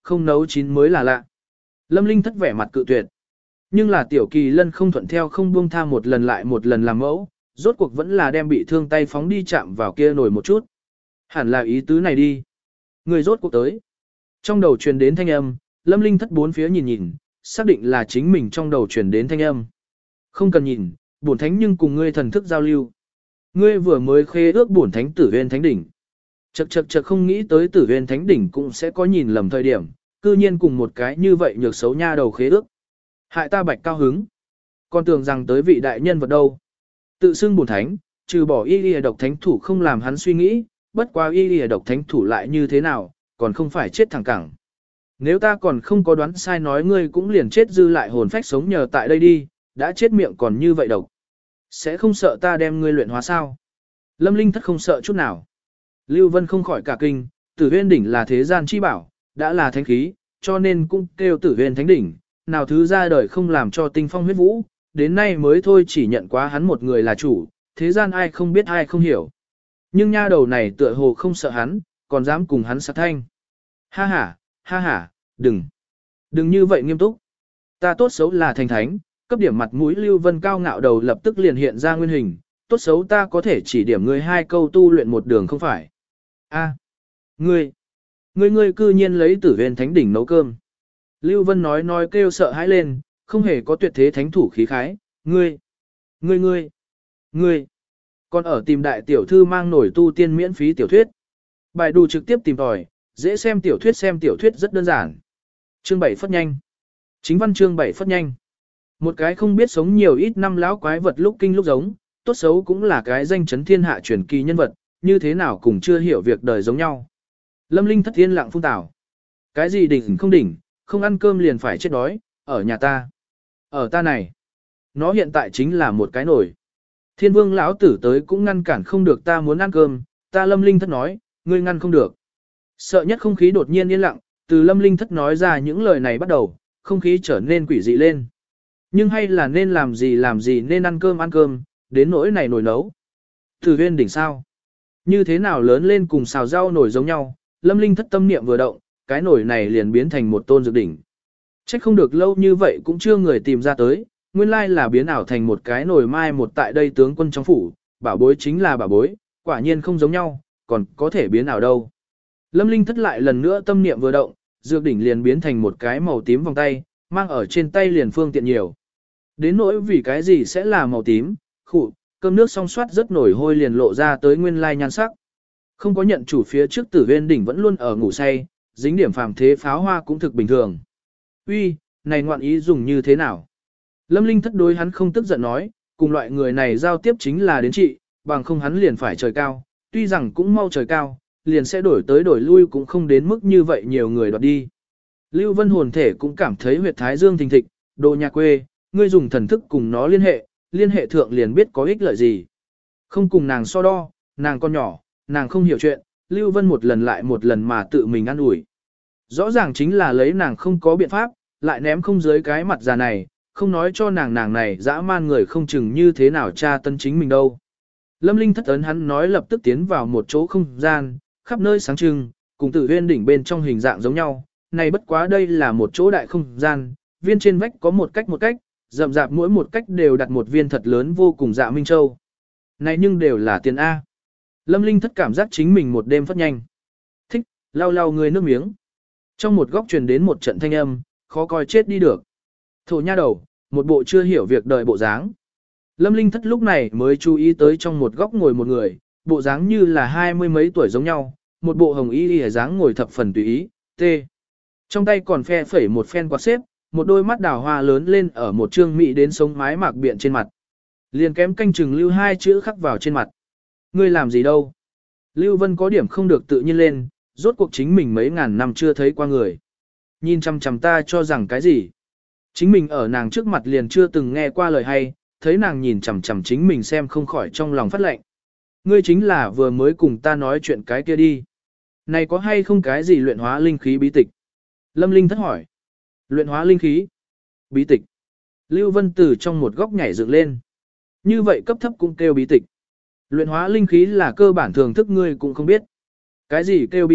không nấu chín mới là lạ. Lâm Linh thất vẻ mặt cự tuyệt. Nhưng là tiểu kỳ lân không thuận theo không buông tha một lần lại một lần làm mẫu, rốt cuộc vẫn là đem bị thương tay phóng đi chạm vào kia nổi một chút. Hẳn là ý tứ này đi. Người rốt cuộc tới. Trong đầu truyền đến thanh âm, Lâm Linh thất bốn phía nhìn nhìn, xác định là chính mình trong đầu truyền đến thanh âm. Không cần nhìn, bổn thánh nhưng cùng ngươi thần thức giao lưu. Ngươi vừa mới khế ước bổn thánh Tử Huyên Thánh đỉnh. Chậc chậc chậc không nghĩ tới Tử Huyên Thánh đỉnh cũng sẽ có nhìn lầm thời điểm, cư nhiên cùng một cái như vậy nhược xấu nha đầu khế ước. Hại ta bạch cao hứng. Còn tưởng rằng tới vị đại nhân vật đâu. Tự xưng bổn thánh, trừ bỏ y y độc thánh thủ không làm hắn suy nghĩ, bất quá y y độc thánh thủ lại như thế nào, còn không phải chết thẳng cẳng. Nếu ta còn không có đoán sai nói ngươi cũng liền chết dư lại hồn phách sống nhờ tại đây đi, đã chết miệng còn như vậy độc. Sẽ không sợ ta đem ngươi luyện hóa sao? Lâm Linh thất không sợ chút nào. Lưu Vân không khỏi cả kinh, Tử Huyên đỉnh là thế gian chi bảo, đã là thánh khí, cho nên cũng kêu Tử Huyên Thánh đỉnh, nào thứ ra đời không làm cho tinh phong huyết vũ, đến nay mới thôi chỉ nhận quá hắn một người là chủ, thế gian ai không biết ai không hiểu. Nhưng nha đầu này tựa hồ không sợ hắn, còn dám cùng hắn sát thanh. Ha ha, ha ha, đừng, đừng như vậy nghiêm túc. Ta tốt xấu là thành thánh, cấp điểm mặt mũi Lưu Vân cao ngạo đầu lập tức liền hiện ra nguyên hình, tốt xấu ta có thể chỉ điểm ngươi hai câu tu luyện một đường không phải. A, ngươi, ngươi ngươi cư nhiên lấy Tử Huyên Thánh đỉnh nấu cơm. Lưu Vân nói nói kêu sợ hãi lên, không hề có tuyệt thế thánh thủ khí khái, ngươi, ngươi ngươi, ngươi, còn ở tìm đại tiểu thư mang nổi tu tiên miễn phí tiểu thuyết. Bài đù trực tiếp tìm tòi, dễ xem tiểu thuyết xem tiểu thuyết rất đơn giản. Chương bảy phất nhanh. Chính văn chương bảy phất nhanh. Một cái không biết sống nhiều ít năm lão quái vật lúc kinh lúc giống, tốt xấu cũng là cái danh chấn thiên hạ truyền kỳ nhân vật, như thế nào cũng chưa hiểu việc đời giống nhau. Lâm Linh thất thiên lặng phun tảo. Cái gì đỉnh không đỉnh, không ăn cơm liền phải chết đói, ở nhà ta. Ở ta này. Nó hiện tại chính là một cái nổi. Thiên vương lão tử tới cũng ngăn cản không được ta muốn ăn cơm, ta Lâm Linh thất nói, ngươi ngăn không được. Sợ nhất không khí đột nhiên yên lặng, từ Lâm Linh thất nói ra những lời này bắt đầu, không khí trở nên quỷ dị lên. Nhưng hay là nên làm gì làm gì nên ăn cơm ăn cơm, đến nỗi này nồi nấu. Tử Huyên đỉnh sao? Như thế nào lớn lên cùng xào rau nồi giống nhau, Lâm Linh thất tâm niệm vừa động, cái nồi này liền biến thành một tôn dược đỉnh. Trách không được lâu như vậy cũng chưa người tìm ra tới, nguyên lai là biến ảo thành một cái nồi mai một tại đây tướng quân trong phủ, bảo bối chính là bảo bối, quả nhiên không giống nhau, còn có thể biến ảo đâu. Lâm Linh thất lại lần nữa tâm niệm vừa động, dược đỉnh liền biến thành một cái màu tím vòng tay, mang ở trên tay liền phương tiện nhiều. Đến nỗi vì cái gì sẽ là màu tím, khụ, cơm nước xong soát rất nổi hôi liền lộ ra tới nguyên lai nhan sắc. Không có nhận chủ phía trước Tử Huyên đỉnh vẫn luôn ở ngủ say, dính điểm phàm thế pháo hoa cũng thực bình thường. Uy, này ngoạn ý dùng như thế nào? Lâm Linh thất đối hắn không tức giận nói, cùng loại người này giao tiếp chính là đến trị, bằng không hắn liền phải trời cao, tuy rằng cũng mau trời cao, liền sẽ đổi tới đổi lui cũng không đến mức như vậy nhiều người đoạt đi. Lưu Vân hồn thể cũng cảm thấy huyệt thái dương thình thịch, đồ nhà quê, ngươi dùng thần thức cùng nó liên hệ, liên hệ thượng liền biết có ích lợi gì. Không cùng nàng so đo, nàng con nhỏ, nàng không hiểu chuyện, Lưu Vân một lần lại một lần mà tự mình ăn ủi. Rõ ràng chính là lấy nàng không có biện pháp, lại ném không dưới cái mặt già này, không nói cho nàng nàng này dã man người không chừng như thế nào tra tân chính mình đâu. Lâm Linh thất ấn hắn nói lập tức tiến vào một chỗ không gian, khắp nơi sáng trưng, cùng Tử Huyên đỉnh bên trong hình dạng giống nhau, này bất quá đây là một chỗ đại không gian, viên trên vách có một cách một cách, rậm rạp mỗi một cách đều đặt một viên thật lớn vô cùng dạ minh châu. Này nhưng đều là tiền A. Lâm Linh thất cảm giác chính mình một đêm phất nhanh. Thích, lau lau người nước miếng. Trong một góc truyền đến một trận thanh âm, khó coi chết đi được. Thổ nha đầu, một bộ chưa hiểu việc đời bộ dáng. Lâm Linh thất lúc này mới chú ý tới trong một góc ngồi một người, bộ dáng như là hai mươi mấy tuổi giống nhau, một bộ hồng y y dáng ngồi thập phần tùy ý, tê. Trong tay còn phe phẩy một phen quạt xếp, một đôi mắt đào hoa lớn lên ở một trương mỹ đến sống mái mạc biện trên mặt. Liền kém canh chừng lưu hai chữ khắc vào trên mặt. Ngươi làm gì đâu? Lưu Vân có điểm không được tự nhiên lên, rốt cuộc chính mình mấy ngàn năm chưa thấy qua người. Nhìn chăm chăm ta cho rằng cái gì? Chính mình ở nàng trước mặt liền chưa từng nghe qua lời hay, thấy nàng nhìn chằm chằm chính mình xem không khỏi trong lòng phát lệnh. Ngươi chính là vừa mới cùng ta nói chuyện cái kia đi. Này có hay không cái gì luyện hóa linh khí bí tịch? Lâm Linh thất hỏi. Luyện hóa linh khí? Bí tịch. Lưu Vân từ trong một góc nhảy dựng lên. Như vậy cấp thấp cũng kêu bí tịch. Luyện hóa linh khí là cơ bản thường thức ngươi cũng không biết. Cái gì kêu bí tịch,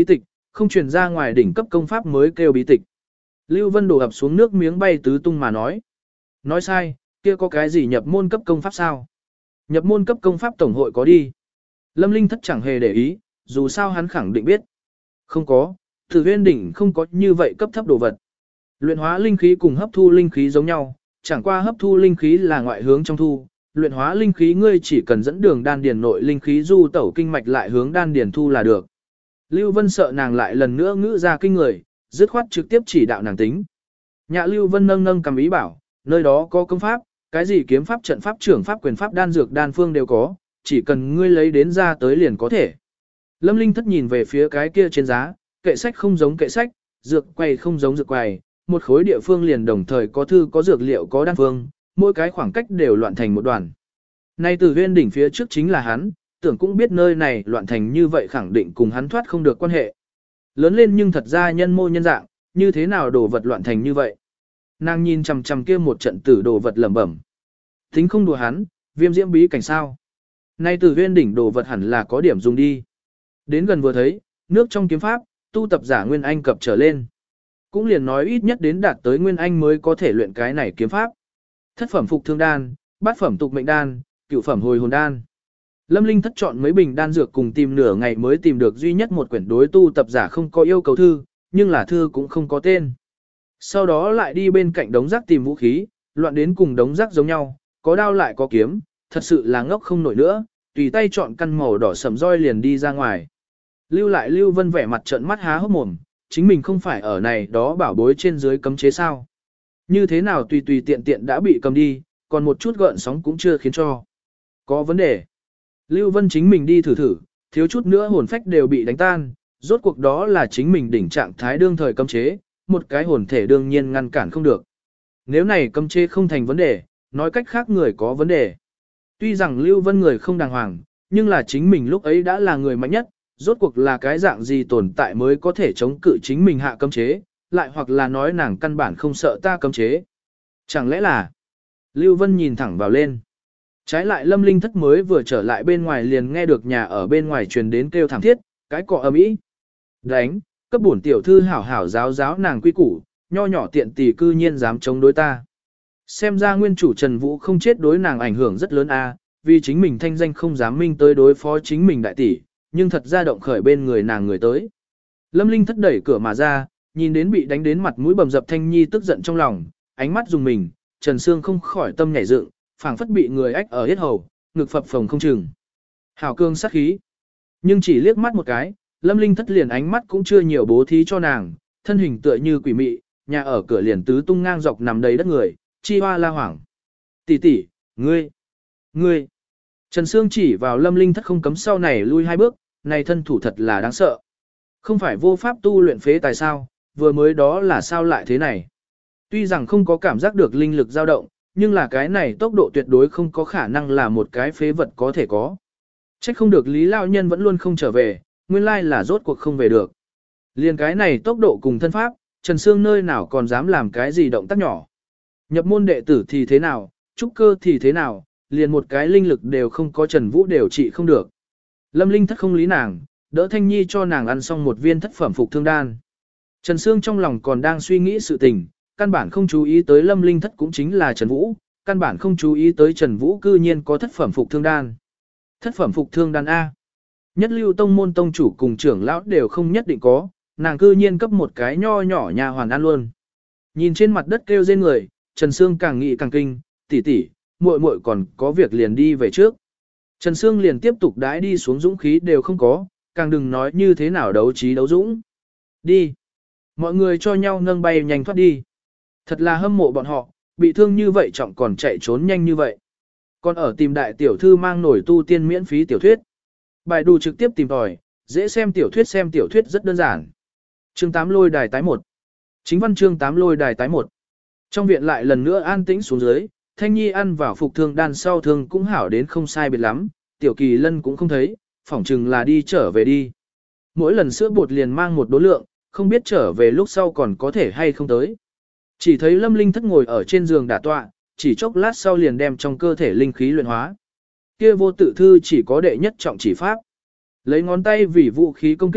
không truyền ra ngoài đỉnh cấp công pháp mới kêu bí tịch. Lưu Vân đổ ập xuống nước miếng bay tứ tung mà nói. Nói sai, kia có cái gì nhập môn cấp công pháp sao? Nhập môn cấp công pháp tổng hội có đi. Lâm Linh Thất chẳng hề để ý, dù sao hắn khẳng định biết. Không có, Tử Huyên đỉnh không có như vậy cấp thấp đồ vật. Luyện hóa linh khí cùng hấp thu linh khí giống nhau, chẳng qua hấp thu linh khí là ngoại hướng trong thu, luyện hóa linh khí ngươi chỉ cần dẫn đường đan điền nội linh khí du tẩu kinh mạch lại hướng đan điền thu là được. Lưu Vân sợ nàng lại lần nữa ngữ ra kinh người, dứt khoát trực tiếp chỉ đạo nàng tính. Nhạ Lưu Vân nâng nâng cầm ý bảo, nơi đó có công pháp, cái gì kiếm pháp trận pháp trưởng pháp quyền pháp đan dược đan phương đều có, chỉ cần ngươi lấy đến ra tới liền có thể. Lâm Linh Thất nhìn về phía cái kia trên giá, kệ sách không giống kệ sách, dược quầy không giống dược quầy, một khối địa phương liền đồng thời có thư có dược liệu có đan phương, mỗi cái khoảng cách đều loạn thành một đoàn. Nay Tử Huyên đỉnh phía trước chính là hắn, tưởng cũng biết nơi này loạn thành như vậy khẳng định cùng hắn thoát không được quan hệ. Lớn lên nhưng thật ra nhân mô nhân dạng, như thế nào đồ vật loạn thành như vậy. Nàng nhìn chằm chằm kia một trận tử đồ vật lẩm bẩm. Tính không đùa hắn, viêm diễm bí cảnh sao. Nay Tử Huyên đỉnh đồ vật hẳn là có điểm dùng đi. Đến gần vừa thấy, nước trong kiếm pháp, tu tập giả Nguyên Anh cập trở lên. Cũng liền nói ít nhất đến đạt tới Nguyên Anh mới có thể luyện cái này kiếm pháp. Thất phẩm phục thương đan, bát phẩm tục mệnh đan, cửu phẩm hồi hồn đan. Lâm Linh Thất chọn mấy bình đan dược cùng tìm nửa ngày mới tìm được duy nhất một quyển đối tu tập giả không có yêu cầu thư, nhưng là thư cũng không có tên. Sau đó lại đi bên cạnh đống rác tìm vũ khí, loạn đến cùng đống rác giống nhau, có đao lại có kiếm, thật sự là ngốc không nổi nữa, tùy tay chọn căn màu đỏ sầm roi liền đi ra ngoài. Lưu lại Lưu Vân vẻ mặt trợn mắt há hốc mồm, chính mình không phải ở này đó bảo bối trên dưới cấm chế sao. Như thế nào tùy tùy tiện tiện đã bị cầm đi, còn một chút gợn sóng cũng chưa khiến cho. Có vấn đề. Lưu Vân chính mình đi thử thử, thiếu chút nữa hồn phách đều bị đánh tan, rốt cuộc đó là chính mình đỉnh trạng thái đương thời cấm chế, một cái hồn thể đương nhiên ngăn cản không được. Nếu này cấm chế không thành vấn đề, nói cách khác người có vấn đề. Tuy rằng Lưu Vân người không đàng hoàng, nhưng là chính mình lúc ấy đã là người mạnh nhất, rốt cuộc là cái dạng gì tồn tại mới có thể chống cự chính mình hạ cấm chế, lại hoặc là nói nàng căn bản không sợ ta cấm chế. Chẳng lẽ là... Lưu Vân nhìn thẳng vào lên. Trái lại Lâm Linh Thất mới vừa trở lại bên ngoài liền nghe được nhà ở bên ngoài truyền đến kêu thảm thiết, cái cọ ầm ĩ. Đánh, cấp bổn tiểu thư hảo hảo giáo giáo nàng quy củ, nho nhỏ tiện tỷ cư nhiên dám chống đối ta. Xem ra nguyên chủ Trần Vũ không chết đối nàng ảnh hưởng rất lớn a, vì chính mình thanh danh không dám minh tới đối phó chính mình đại tỷ, nhưng thật ra động khởi bên người nàng người tới. Lâm Linh Thất đẩy cửa mà ra, nhìn đến bị đánh đến mặt mũi bầm dập Thanh Nhi tức giận trong lòng, ánh mắt dùng mình, Trần Sương không khỏi tâm nhảy dựng, phảng phất bị người ách ở hết hầu, ngực phập phồng không chừng. Hảo cương sát khí. Nhưng chỉ liếc mắt một cái, Lâm Linh Thất liền ánh mắt cũng chưa nhiều bố thí cho nàng, thân hình tựa như quỷ mị, nhà ở cửa liền tứ tung ngang dọc nằm đầy đất người, chi hoa la hoảng. Tỷ tỷ, ngươi, ngươi. Trần Sương chỉ vào Lâm Linh Thất không cấm sau này lui hai bước, này thân thủ thật là đáng sợ. Không phải vô pháp tu luyện phế tài sao, vừa mới đó là sao lại thế này. Tuy rằng không có cảm giác được linh lực dao động, nhưng là cái này tốc độ tuyệt đối không có khả năng là một cái phế vật có thể có. Trách không được Lý Lão Nhân vẫn luôn không trở về, nguyên lai là rốt cuộc không về được. Liền cái này tốc độ cùng thân pháp, Trần Sương nơi nào còn dám làm cái gì động tác nhỏ. Nhập môn đệ tử thì thế nào, trúc cơ thì thế nào, liền một cái linh lực đều không có Trần Vũ đều trị không được. Lâm Linh Thất không lý nàng, đỡ Thanh Nhi cho nàng ăn xong một viên thất phẩm phục thương đan. Trần Sương trong lòng còn đang suy nghĩ sự tình, căn bản không chú ý tới Lâm Linh Thất cũng chính là Trần Vũ, căn bản không chú ý tới Trần Vũ cư nhiên có thất phẩm phục thương đan. Thất phẩm phục thương đan A. Nhất lưu tông môn tông chủ cùng trưởng lão đều không nhất định có, nàng cư nhiên cấp một cái nho nhỏ nhà hoàn ăn luôn. Nhìn trên mặt đất kêu rên người, Trần Sương càng nghĩ càng kinh, tỷ tỷ, muội muội còn có việc liền đi về trước. Trần Sương liền tiếp tục đãi đi xuống dũng khí đều không có, càng đừng nói như thế nào đấu trí đấu dũng. Đi. Mọi người cho nhau nâng bay nhanh thoát đi. Thật là hâm mộ bọn họ, bị thương như vậy trọng còn chạy trốn nhanh như vậy. Còn ở tìm đại tiểu thư mang nổi tu tiên miễn phí tiểu thuyết. Bài đù trực tiếp tìm tòi, dễ xem tiểu thuyết xem tiểu thuyết rất đơn giản. Chương tám lôi đài tái một. Chính văn chương tám lôi đài tái một. Trong viện lại lần nữa an tĩnh xuống dưới, Thanh Nhi ăn vào phục thương đan sau thương cũng hảo đến không sai biệt lắm, tiểu kỳ lân cũng không thấy, phỏng chừng là đi trở về đi. Mỗi lần sữa bột liền mang một đố lượng, không biết trở về lúc sau còn có thể hay không tới. Chỉ thấy Lâm Linh Thất ngồi ở trên giường đả tọa, chỉ chốc lát sau liền đem trong cơ thể linh khí luyện hóa. Kia vô tự thư chỉ có đệ nhất trọng chỉ pháp. Lấy ngón tay vì vũ khí công kích,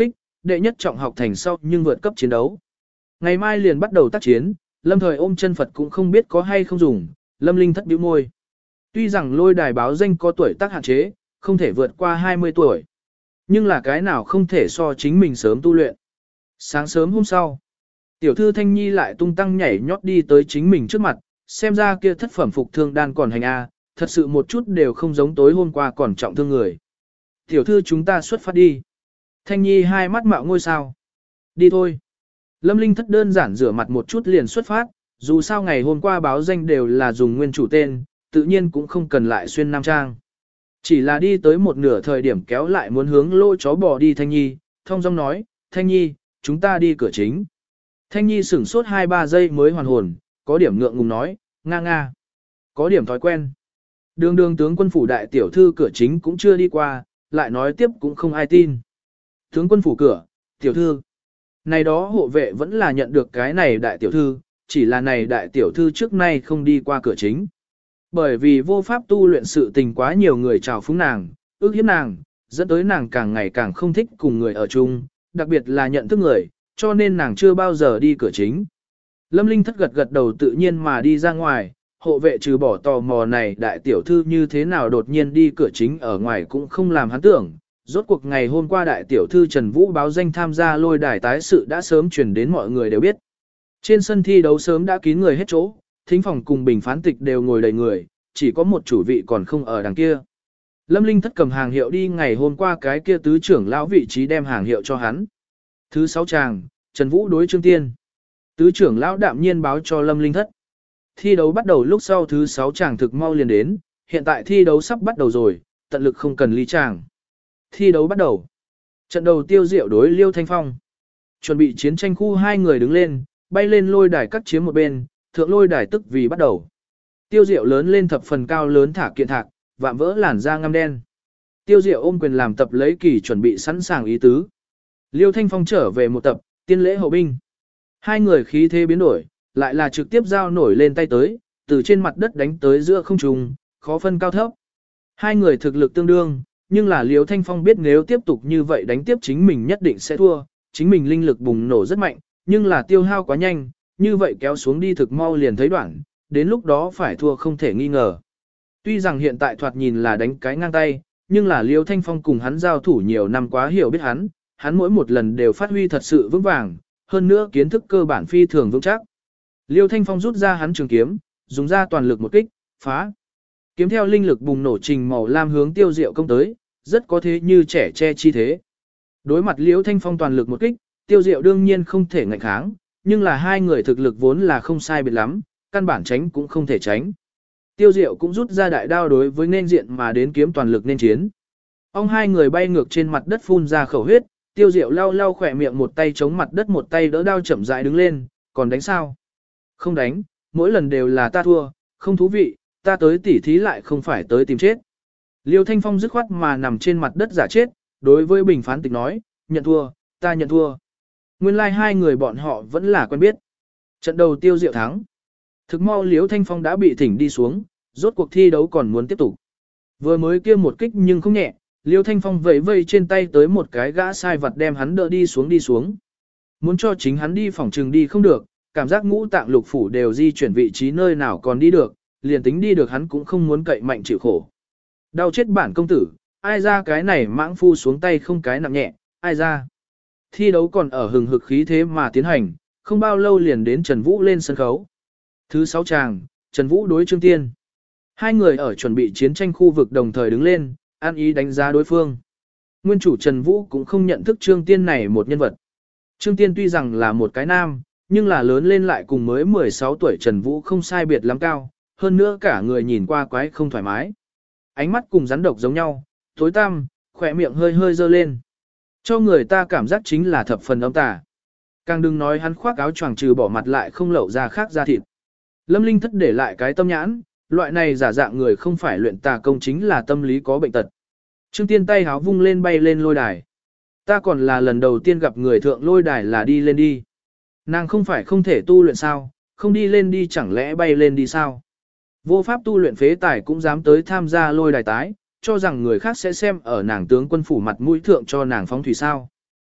đệ nhất trọng học thành sau nhưng vượt cấp chiến đấu. Ngày mai liền bắt đầu tác chiến, Lâm Thời ôm chân Phật cũng không biết có hay không dùng, Lâm Linh thất bĩu môi. Tuy rằng lôi đài báo danh có tuổi tác hạn chế, không thể vượt qua hai mươi tuổi. Nhưng là cái nào không thể so chính mình sớm tu luyện. Sáng sớm hôm sau, tiểu thư Thanh Nhi lại tung tăng nhảy nhót đi tới chính mình trước mặt, xem ra kia thất phẩm phục thương đan còn hành A, thật sự một chút đều không giống tối hôm qua còn trọng thương người. Tiểu thư chúng ta xuất phát đi. Thanh Nhi hai mắt mạo ngôi sao. Đi thôi. Lâm Linh thất đơn giản rửa mặt một chút liền xuất phát, dù sao ngày hôm qua báo danh đều là dùng nguyên chủ tên, tự nhiên cũng không cần lại xuyên nam trang. Chỉ là đi tới một nửa thời điểm kéo lại muốn hướng lỗ chó bò đi Thanh Nhi, thông dong nói, Thanh Nhi, chúng ta đi cửa chính. Thanh Nhi sửng sốt hai ba giây mới hoàn hồn, có điểm ngượng ngùng nói, nga nga. Có điểm thói quen. Đường đường tướng quân phủ đại tiểu thư cửa chính cũng chưa đi qua, lại nói tiếp cũng không ai tin. Tướng quân phủ cửa, tiểu thư. Này đó hộ vệ vẫn là nhận được cái này đại tiểu thư, chỉ là này đại tiểu thư trước nay không đi qua cửa chính. Bởi vì vô pháp tu luyện sự tình quá nhiều người chào phúng nàng, ước hiếp nàng, dẫn tới nàng càng ngày càng không thích cùng người ở chung, đặc biệt là nhận thức người, cho nên nàng chưa bao giờ đi cửa chính. Lâm Linh thất gật gật đầu tự nhiên mà đi ra ngoài, hộ vệ trừ bỏ tò mò này đại tiểu thư như thế nào đột nhiên đi cửa chính ở ngoài cũng không làm hắn tưởng. Rốt cuộc ngày hôm qua đại tiểu thư Trần Vũ báo danh tham gia lôi đài tái sự đã sớm truyền đến mọi người đều biết. Trên sân thi đấu sớm đã kín người hết chỗ, thính phòng cùng bình phán tịch đều ngồi đầy người, chỉ có một chủ vị còn không ở đằng kia. Lâm Linh thất cầm hàng hiệu đi ngày hôm qua cái kia tứ trưởng lão vị trí đem hàng hiệu cho hắn. Thứ sáu chàng, Trần Vũ đối Trương Tiên. Tứ trưởng lão đạm nhiên báo cho Lâm Linh thất. Thi đấu bắt đầu lúc sau thứ sáu chàng thực mau liền đến, hiện tại thi đấu sắp bắt đầu rồi, tận lực không cần ly chàng. Thi đấu bắt đầu. Trận đầu Tiêu Diệu đối Liêu Thanh Phong. Chuẩn bị chiến tranh khu hai người đứng lên, bay lên lôi đài cắt chiếm một bên, thượng lôi đài tức vì bắt đầu. Tiêu Diệu lớn lên thập phần cao lớn thả kiện thạc, vạm vỡ làn da ngăm đen. Tiêu Diệu ôm quyền làm tập lấy kỳ chuẩn bị sẵn sàng ý tứ. Liêu Thanh Phong trở về một tập, tiên lễ hậu binh. Hai người khí thế biến đổi, lại là trực tiếp giao nổi lên tay tới, từ trên mặt đất đánh tới giữa không trung, khó phân cao thấp. Hai người thực lực tương đương, nhưng là Liêu Thanh Phong biết nếu tiếp tục như vậy đánh tiếp chính mình nhất định sẽ thua, chính mình linh lực bùng nổ rất mạnh, nhưng là tiêu hao quá nhanh, như vậy kéo xuống đi thực mau liền thấy đoạn, đến lúc đó phải thua không thể nghi ngờ. Tuy rằng hiện tại thoạt nhìn là đánh cái ngang tay, nhưng là Liêu Thanh Phong cùng hắn giao thủ nhiều năm quá hiểu biết hắn, hắn mỗi một lần đều phát huy thật sự vững vàng, hơn nữa kiến thức cơ bản phi thường vững chắc. Liêu Thanh Phong rút ra hắn trường kiếm, dùng ra toàn lực một kích, phá. Kiếm theo linh lực bùng nổ trình màu lam hướng Tiêu Diệu công tới, rất có thế như trẻ che chi thế. Đối mặt Liêu Thanh Phong toàn lực một kích, Tiêu Diệu đương nhiên không thể ngạnh kháng, nhưng là hai người thực lực vốn là không sai biệt lắm, căn bản tránh cũng không thể tránh. Tiêu Diệu cũng rút ra đại đao đối với nên diện mà đến kiếm toàn lực nên chiến. Ông hai người bay ngược trên mặt đất phun ra khẩu huyết, Tiêu Diệu lau lau khỏe miệng một tay chống mặt đất một tay đỡ đao chậm rãi đứng lên, còn đánh sao? Không đánh, mỗi lần đều là ta thua, không thú vị, ta tới tỉ thí lại không phải tới tìm chết. Liêu Thanh Phong dứt khoát mà nằm trên mặt đất giả chết, đối với bình phán tịch nói, nhận thua, ta nhận thua. Nguyên lai like hai người bọn họ vẫn là quen biết. Trận đầu Tiêu Diệu thắng. Thực mau Liêu Thanh Phong đã bị thỉnh đi xuống, rốt cuộc thi đấu còn muốn tiếp tục. Vừa mới kia một kích nhưng không nhẹ, Liêu Thanh Phong vẫy vây trên tay tới một cái gã sai vật đem hắn đỡ đi xuống đi xuống. Muốn cho chính hắn đi phòng trường đi không được, cảm giác ngũ tạng lục phủ đều di chuyển vị trí nơi nào còn đi được, liền tính đi được hắn cũng không muốn cậy mạnh chịu khổ. Đau chết bản công tử, ai ra cái này mãng phu xuống tay không cái nặng nhẹ, ai ra. Thi đấu còn ở hừng hực khí thế mà tiến hành, không bao lâu liền đến Trần Vũ lên sân khấu. Thứ sáu chàng, Trần Vũ đối Trương Tiên. Hai người ở chuẩn bị chiến tranh khu vực đồng thời đứng lên, an ý đánh giá đối phương. Nguyên chủ Trần Vũ cũng không nhận thức Trương Tiên này một nhân vật. Trương Tiên tuy rằng là một cái nam, nhưng là lớn lên lại cùng mới mười sáu tuổi Trần Vũ không sai biệt lắm cao, hơn nữa cả người nhìn qua quái không thoải mái. Ánh mắt cùng rắn độc giống nhau, tối tăm, khỏe miệng hơi hơi dơ lên. Cho người ta cảm giác chính là thập phần âm tà. Càng đừng nói hắn khoác áo choàng trừ bỏ mặt lại không lẩu ra khác da thịt. Lâm Linh thất để lại cái tâm nhãn, loại này giả dạng người không phải luyện tà công chính là tâm lý có bệnh tật. Trương Tiên tay háo vung lên bay lên lôi đài. Ta còn là lần đầu tiên gặp người thượng lôi đài là đi lên đi. Nàng không phải không thể tu luyện sao, không đi lên đi chẳng lẽ bay lên đi sao. Vô pháp tu luyện phế tài cũng dám tới tham gia lôi đài tái, cho rằng người khác sẽ xem ở nàng tướng quân phủ mặt mũi thượng cho nàng phóng thủy sao.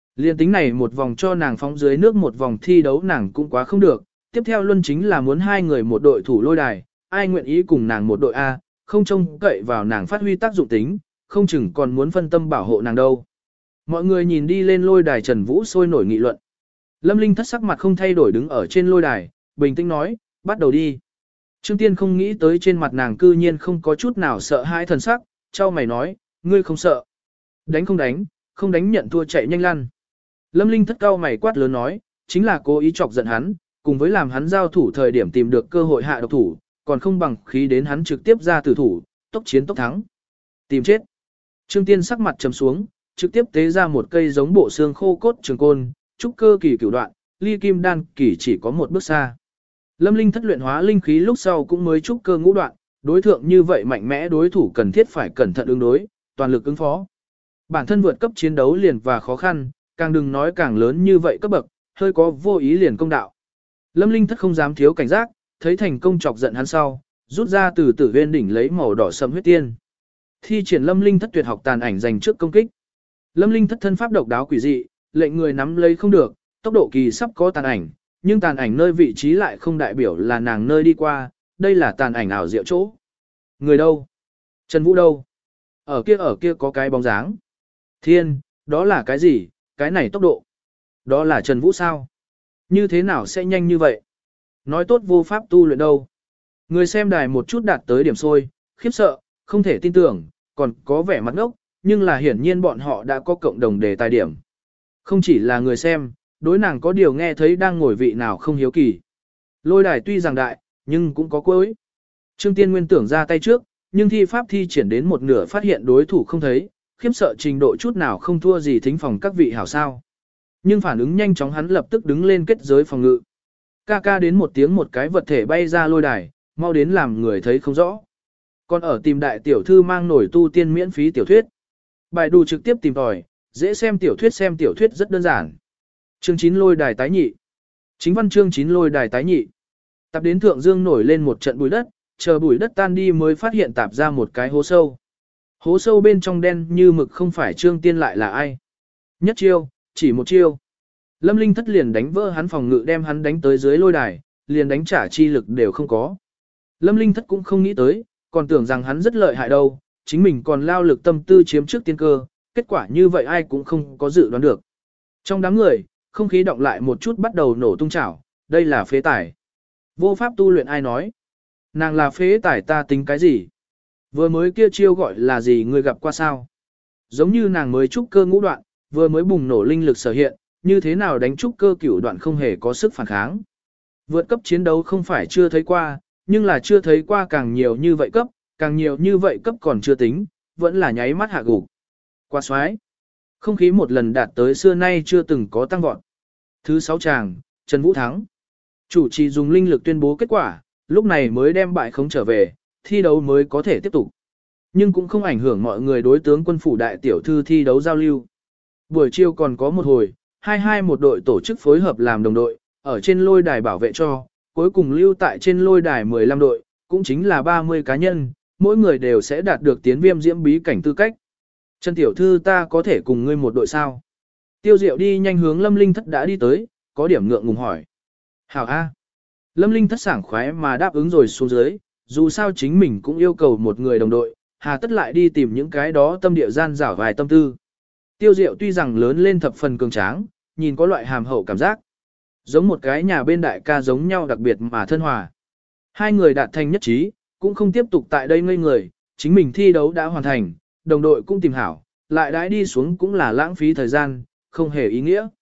Liên tính này một vòng cho nàng phóng dưới nước một vòng thi đấu nàng cũng quá không được, tiếp theo luân chính là muốn hai người một đội thủ lôi đài, ai nguyện ý cùng nàng một đội A, không trông cậy vào nàng phát huy tác dụng tính, không chừng còn muốn phân tâm bảo hộ nàng đâu. Mọi người nhìn đi lên lôi đài Trần Vũ sôi nổi nghị luận. Lâm Linh thất sắc mặt không thay đổi đứng ở trên lôi đài, bình tĩnh nói, bắt đầu đi. Trương Tiên không nghĩ tới trên mặt nàng cư nhiên không có chút nào sợ hãi thần sắc, trao mày nói, ngươi không sợ. Đánh không đánh, không đánh nhận thua chạy nhanh lăn. Lâm Linh thất cao mày quát lớn nói, chính là cố ý chọc giận hắn, cùng với làm hắn giao thủ thời điểm tìm được cơ hội hạ độc thủ, còn không bằng khí đến hắn trực tiếp ra tử thủ, tốc chiến tốc thắng. Tìm chết. Trương Tiên sắc mặt trầm xuống, trực tiếp tế ra một cây giống bộ xương khô cốt trường côn, trúc cơ kỳ cửu đoạn, ly kim đan kỳ chỉ có một bước xa. Lâm Linh thất luyện hóa linh khí lúc sau cũng mới trúc cơ ngũ đoạn, đối thượng như vậy mạnh mẽ đối thủ cần thiết phải cẩn thận ứng đối, toàn lực ứng phó. Bản thân vượt cấp chiến đấu liền và khó khăn, càng đừng nói càng lớn như vậy cấp bậc, hơi có vô ý liền công đạo. Lâm Linh thất không dám thiếu cảnh giác, thấy thành công chọc giận hắn sau, rút ra từ tử viên đỉnh lấy màu đỏ sẫm huyết tiên. Thi triển Lâm Linh thất tuyệt học tàn ảnh dành trước công kích. Lâm Linh thất thân pháp độc đáo quỷ dị, lệnh người nắm lấy không được, tốc độ kỳ sắp có tàn ảnh, nhưng tàn ảnh nơi vị trí lại không đại biểu là nàng nơi đi qua, đây là tàn ảnh ảo diệu chỗ. Người đâu? Trần Vũ đâu? Ở kia ở kia có cái bóng dáng. Thiên, đó là cái gì? Cái này tốc độ. Đó là Trần Vũ sao? Như thế nào sẽ nhanh như vậy? Nói tốt vô pháp tu luyện đâu. Người xem đài một chút đạt tới điểm sôi, khiếp sợ, không thể tin tưởng, còn có vẻ mặt ngốc, nhưng là hiển nhiên bọn họ đã có cộng đồng đề tài điểm. Không chỉ là người xem, đối nàng có điều nghe thấy đang ngồi vị nào không hiếu kỳ. Lôi đài tuy rằng đại, nhưng cũng có cuối. Trương Tiên Nguyên tưởng ra tay trước, nhưng thi pháp thi triển đến một nửa phát hiện đối thủ không thấy, khiếp sợ trình độ chút nào không thua gì thính phòng các vị hảo sao. Nhưng phản ứng nhanh chóng hắn lập tức đứng lên kết giới phòng ngự. Ca ca đến một tiếng một cái vật thể bay ra lôi đài, mau đến làm người thấy không rõ. Còn ở tìm đại tiểu thư mang nổi tu tiên miễn phí tiểu thuyết. Bài đủ trực tiếp tìm tòi, dễ xem tiểu thuyết xem tiểu thuyết rất đơn giản. Chương chín lôi đài tái nhị. Chính văn chương chín lôi đài tái nhị. Tạp đến thượng dương nổi lên một trận bụi đất, chờ bụi đất tan đi mới phát hiện tạp ra một cái hố sâu. Hố sâu bên trong đen như mực không phải Trương Tiên lại là ai. Nhất chiêu, chỉ một chiêu. Lâm Linh thất liền đánh vỡ hắn phòng ngự đem hắn đánh tới dưới lôi đài, liền đánh trả chi lực đều không có. Lâm Linh thất cũng không nghĩ tới, còn tưởng rằng hắn rất lợi hại đâu, chính mình còn lao lực tâm tư chiếm trước tiên cơ, kết quả như vậy ai cũng không có dự đoán được. Trong đám người, không khí động lại một chút bắt đầu nổ tung chảo, đây là phế tải. Vô pháp tu luyện ai nói? Nàng là phế tải ta tính cái gì? Vừa mới kia chiêu gọi là gì người gặp qua sao? Giống như nàng mới trúc cơ ngũ đoạn, vừa mới bùng nổ linh lực sở hiện, như thế nào đánh trúc cơ cửu đoạn không hề có sức phản kháng. Vượt cấp chiến đấu không phải chưa thấy qua, nhưng là chưa thấy qua càng nhiều như vậy cấp, càng nhiều như vậy cấp còn chưa tính, vẫn là nháy mắt hạ gục. Qua xoái. Không khí một lần đạt tới xưa nay chưa từng có tăng vọt. Thứ sáu tràng, Trần Vũ thắng. Chủ trì dùng linh lực tuyên bố kết quả, lúc này mới đem bại khống trở về, thi đấu mới có thể tiếp tục. Nhưng cũng không ảnh hưởng mọi người đối tướng quân phủ đại tiểu thư thi đấu giao lưu. Buổi chiều còn có một hồi, hai hai một đội tổ chức phối hợp làm đồng đội, ở trên lôi đài bảo vệ cho, cuối cùng lưu tại trên lôi đài mười lăm đội, cũng chính là ba mươi cá nhân, mỗi người đều sẽ đạt được tiến viêm diễm bí cảnh tư cách. Trần tiểu thư ta có thể cùng ngươi một đội sao? Tiêu Diệu đi nhanh hướng Lâm Linh thất đã đi tới, có điểm ngượng ngùng hỏi. Hảo A. Lâm Linh thất sảng khoái mà đáp ứng rồi xuống dưới, dù sao chính mình cũng yêu cầu một người đồng đội, hà tất lại đi tìm những cái đó tâm địa gian rảo vài tâm tư. Tiêu Diệu tuy rằng lớn lên thập phần cường tráng, nhìn có loại hàm hậu cảm giác. Giống một cái nhà bên đại ca giống nhau đặc biệt mà thân hòa. Hai người đạt thành nhất trí, cũng không tiếp tục tại đây ngây người, chính mình thi đấu đã hoàn thành, đồng đội cũng tìm hảo, lại đãi đi xuống cũng là lãng phí thời gian, không hề ý nghĩa.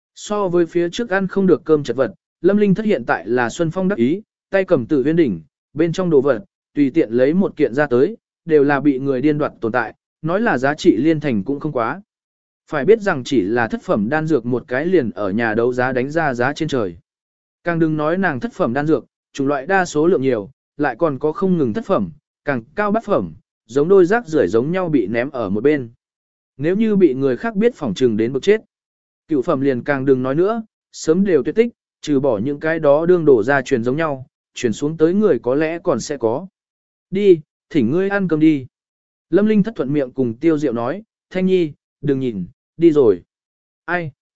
So với phía trước ăn không được cơm chật vật, Lâm Linh thất hiện tại là Xuân Phong đắc ý, tay cầm tử viên đỉnh, bên trong đồ vật, tùy tiện lấy một kiện ra tới, đều là bị người điên đoạt tồn tại, nói là giá trị liên thành cũng không quá. Phải biết rằng chỉ là thất phẩm đan dược một cái liền ở nhà đấu giá đánh ra giá trên trời. Càng đừng nói nàng thất phẩm đan dược, chủng loại đa số lượng nhiều, lại còn có không ngừng thất phẩm, càng cao bát phẩm, giống đôi rác rưởi giống nhau bị ném ở một bên. Nếu như bị người khác biết phỏng trừng đến bực chết. Cựu phẩm liền càng đừng nói nữa, sớm đều tuyệt tích, trừ bỏ những cái đó đương đổ ra truyền giống nhau, truyền xuống tới người có lẽ còn sẽ có. Đi, thỉnh ngươi ăn cơm đi. Lâm Linh thất thuận miệng cùng Tiêu Diệu nói, Thanh Nhi, đừng nhìn, đi rồi. Ai,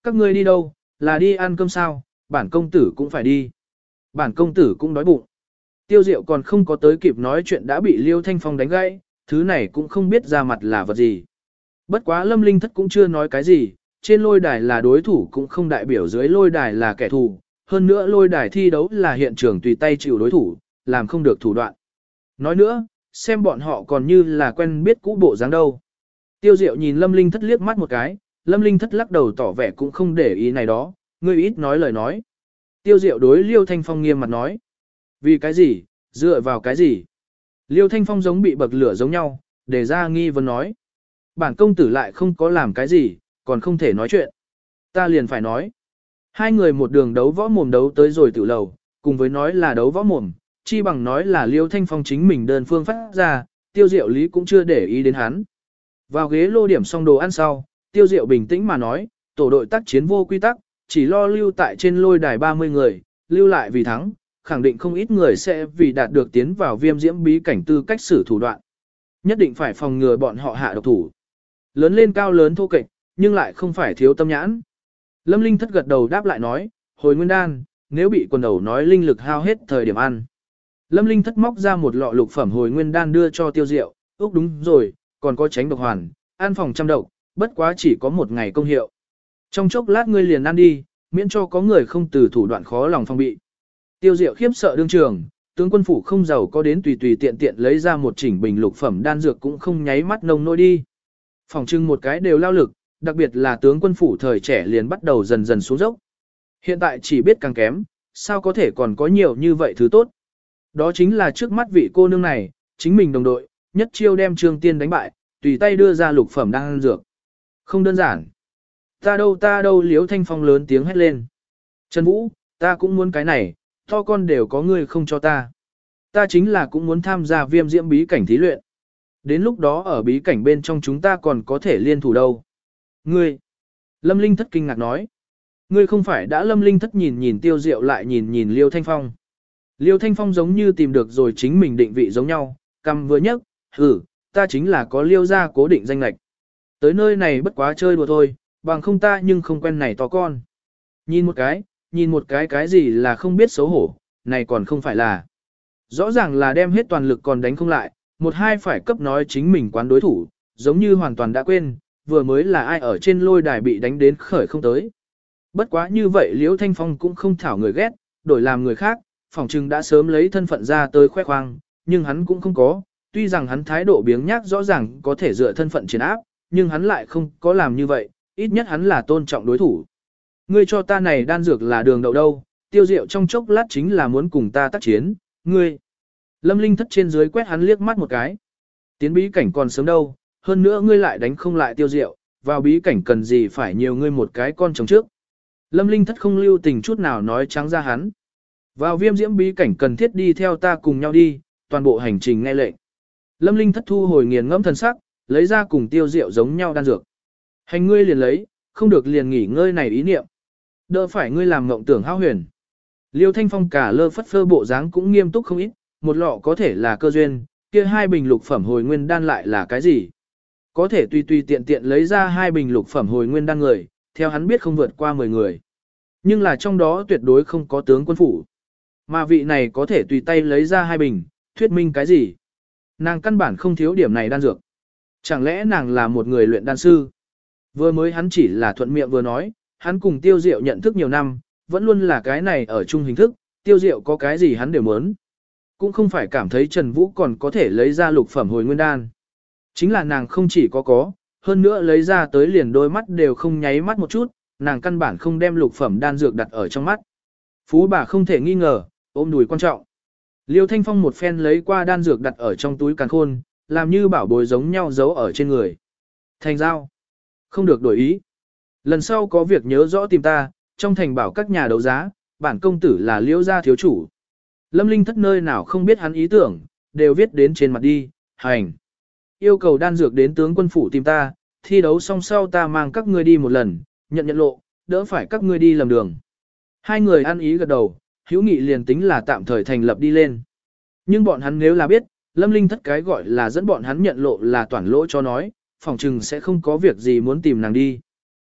các ngươi đi đâu, là đi ăn cơm sao, bản công tử cũng phải đi. Bản công tử cũng đói bụng. Tiêu Diệu còn không có tới kịp nói chuyện đã bị Liêu Thanh Phong đánh gãy, thứ này cũng không biết ra mặt là vật gì. Bất quá Lâm Linh Thất cũng chưa nói cái gì, trên lôi đài là đối thủ cũng không đại biểu dưới lôi đài là kẻ thù, hơn nữa lôi đài thi đấu là hiện trường tùy tay chịu đối thủ, làm không được thủ đoạn. Nói nữa, xem bọn họ còn như là quen biết cũ bộ dáng đâu. Tiêu Diệu nhìn Lâm Linh Thất liếc mắt một cái, Lâm Linh Thất lắc đầu tỏ vẻ cũng không để ý này đó, ngươi ít nói lời nói. Tiêu Diệu đối Liêu Thanh Phong nghiêm mặt nói. Vì cái gì, dựa vào cái gì? Liêu Thanh Phong giống bị bậc lửa giống nhau, để ra nghi vấn nói. Bản công tử lại không có làm cái gì, còn không thể nói chuyện. Ta liền phải nói. Hai người một đường đấu võ mồm đấu tới rồi tự lầu, cùng với nói là đấu võ mồm, chi bằng nói là Liêu Thanh Phong chính mình đơn phương phát ra, Tiêu Diệu lý cũng chưa để ý đến hắn. Vào ghế lô điểm xong đồ ăn sau, Tiêu Diệu bình tĩnh mà nói, tổ đội tác chiến vô quy tắc, chỉ lo lưu tại trên lôi đài ba mươi người, lưu lại vì thắng, khẳng định không ít người sẽ vì đạt được tiến vào viêm diễm bí cảnh tư cách xử thủ đoạn. Nhất định phải phòng ngừa bọn họ hạ độc thủ. Lớn lên cao lớn thô kệch, nhưng lại không phải thiếu tâm nhãn. Lâm Linh Thất gật đầu đáp lại nói, hồi nguyên đan, nếu bị quần đầu nói linh lực hao hết thời điểm ăn. Lâm Linh Thất móc ra một lọ lục phẩm hồi nguyên đan đưa cho Tiêu Diệu, úc đúng rồi, còn có tránh độc hoàn, an phòng trăm độc, bất quá chỉ có một ngày công hiệu. Trong chốc lát ngươi liền ăn đi, miễn cho có người không từ thủ đoạn khó lòng phòng bị. Tiêu Diệu khiếp sợ đương trường, tướng quân phủ không giàu có đến tùy tùy tiện tiện lấy ra một chỉnh bình lục phẩm đan dược cũng không nháy mắt nông nỗi đi. Phòng trưng một cái đều lao lực, đặc biệt là tướng quân phủ thời trẻ liền bắt đầu dần dần xuống dốc. Hiện tại chỉ biết càng kém, sao có thể còn có nhiều như vậy thứ tốt. Đó chính là trước mắt vị cô nương này, chính mình đồng đội, nhất chiêu đem Trương Tiên đánh bại, tùy tay đưa ra lục phẩm đan dược. Không đơn giản. Ta đâu ta đâu Liếu Thanh Phong lớn tiếng hét lên. Trần Vũ, ta cũng muốn cái này, to con đều có ngươi không cho ta. Ta chính là cũng muốn tham gia viêm diễm bí cảnh thí luyện. Đến lúc đó ở bí cảnh bên trong chúng ta còn có thể liên thủ đâu. Ngươi. Lâm Linh Thất kinh ngạc nói. Ngươi không phải đã Lâm Linh Thất nhìn nhìn Tiêu Diệu lại nhìn nhìn Liêu Thanh Phong. Liêu Thanh Phong giống như tìm được rồi chính mình định vị giống nhau, cầm vừa nhấc, hử, ta chính là có Liêu gia cố định danh lệch. Tới nơi này bất quá chơi đùa thôi, bằng không ta nhưng không quen này to con. Nhìn một cái, nhìn một cái cái gì là không biết xấu hổ, này còn không phải là. Rõ ràng là đem hết toàn lực còn đánh không lại, một hai phải cấp nói chính mình quán đối thủ, giống như hoàn toàn đã quên, vừa mới là ai ở trên lôi đài bị đánh đến khởi không tới. Bất quá như vậy Liễu Thanh Phong cũng không thảo người ghét, đổi làm người khác, phỏng chừng đã sớm lấy thân phận ra tới khoe khoang, nhưng hắn cũng không có, tuy rằng hắn thái độ biếng nhác rõ ràng có thể dựa thân phận chiến áp, nhưng hắn lại không có làm như vậy, ít nhất hắn là tôn trọng đối thủ. Ngươi cho ta này đan dược là đường đậu đâu, Tiêu Diệu trong chốc lát chính là muốn cùng ta tác chiến, ngươi. Lâm Linh Thất trên dưới quét hắn liếc mắt một cái. Tiến bí cảnh còn sớm đâu, hơn nữa ngươi lại đánh không lại Tiêu Diệu, vào bí cảnh cần gì phải nhiều ngươi một cái con chồng trước. Lâm Linh Thất không lưu tình chút nào nói trắng ra hắn. Vào viêm diễm bí cảnh cần thiết đi theo ta cùng nhau đi, toàn bộ hành trình nghe lệnh. Lâm Linh Thất thu hồi nghiền ngẫm thần sắc, lấy ra cùng Tiêu Diệu giống nhau đan dược. Hành ngươi liền lấy, không được liền nghỉ ngơi này ý niệm. Đỡ phải ngươi làm ngộng tưởng hao huyền. Liêu Thanh Phong cả lơ phất phơ bộ dáng cũng nghiêm túc không ít, một lọ có thể là cơ duyên, kia hai bình lục phẩm hồi nguyên đan lại là cái gì? Có thể tùy tùy tiện tiện lấy ra hai bình lục phẩm hồi nguyên đan người, theo hắn biết không vượt qua mười người. Nhưng là trong đó tuyệt đối không có tướng quân phủ. Mà vị này có thể tùy tay lấy ra hai bình, thuyết minh cái gì? Nàng căn bản không thiếu điểm này đan dược. Chẳng lẽ nàng là một người luyện đan sư? Vừa mới hắn chỉ là thuận miệng vừa nói, hắn cùng Tiêu Diệu nhận thức nhiều năm, vẫn luôn là cái này ở chung hình thức, Tiêu Diệu có cái gì hắn đều muốn. Cũng không phải cảm thấy Trần Vũ còn có thể lấy ra lục phẩm hồi nguyên đan. Chính là nàng không chỉ có có, hơn nữa lấy ra tới liền đôi mắt đều không nháy mắt một chút, nàng căn bản không đem lục phẩm đan dược đặt ở trong mắt. Phú bà không thể nghi ngờ, ôm đùi quan trọng. Liêu Thanh Phong một phen lấy qua đan dược đặt ở trong túi càn khôn, làm như bảo bối giống nhau giấu ở trên người. Thành giao. Không được đổi ý. Lần sau có việc nhớ rõ tìm ta, trong thành bảo các nhà đấu giá, bản công tử là Liễu gia thiếu chủ. Lâm Linh Thất nơi nào không biết hắn ý tưởng, đều viết đến trên mặt đi, hành. Yêu cầu đan dược đến tướng quân phủ tìm ta, thi đấu xong sau ta mang các ngươi đi một lần, nhận nhận lộ, đỡ phải các ngươi đi lầm đường. Hai người ăn ý gật đầu, hữu nghị liền tính là tạm thời thành lập đi lên. Nhưng bọn hắn nếu là biết, Lâm Linh Thất cái gọi là dẫn bọn hắn nhận lộ là toàn lỗ cho nói, phòng trừng sẽ không có việc gì muốn tìm nàng đi.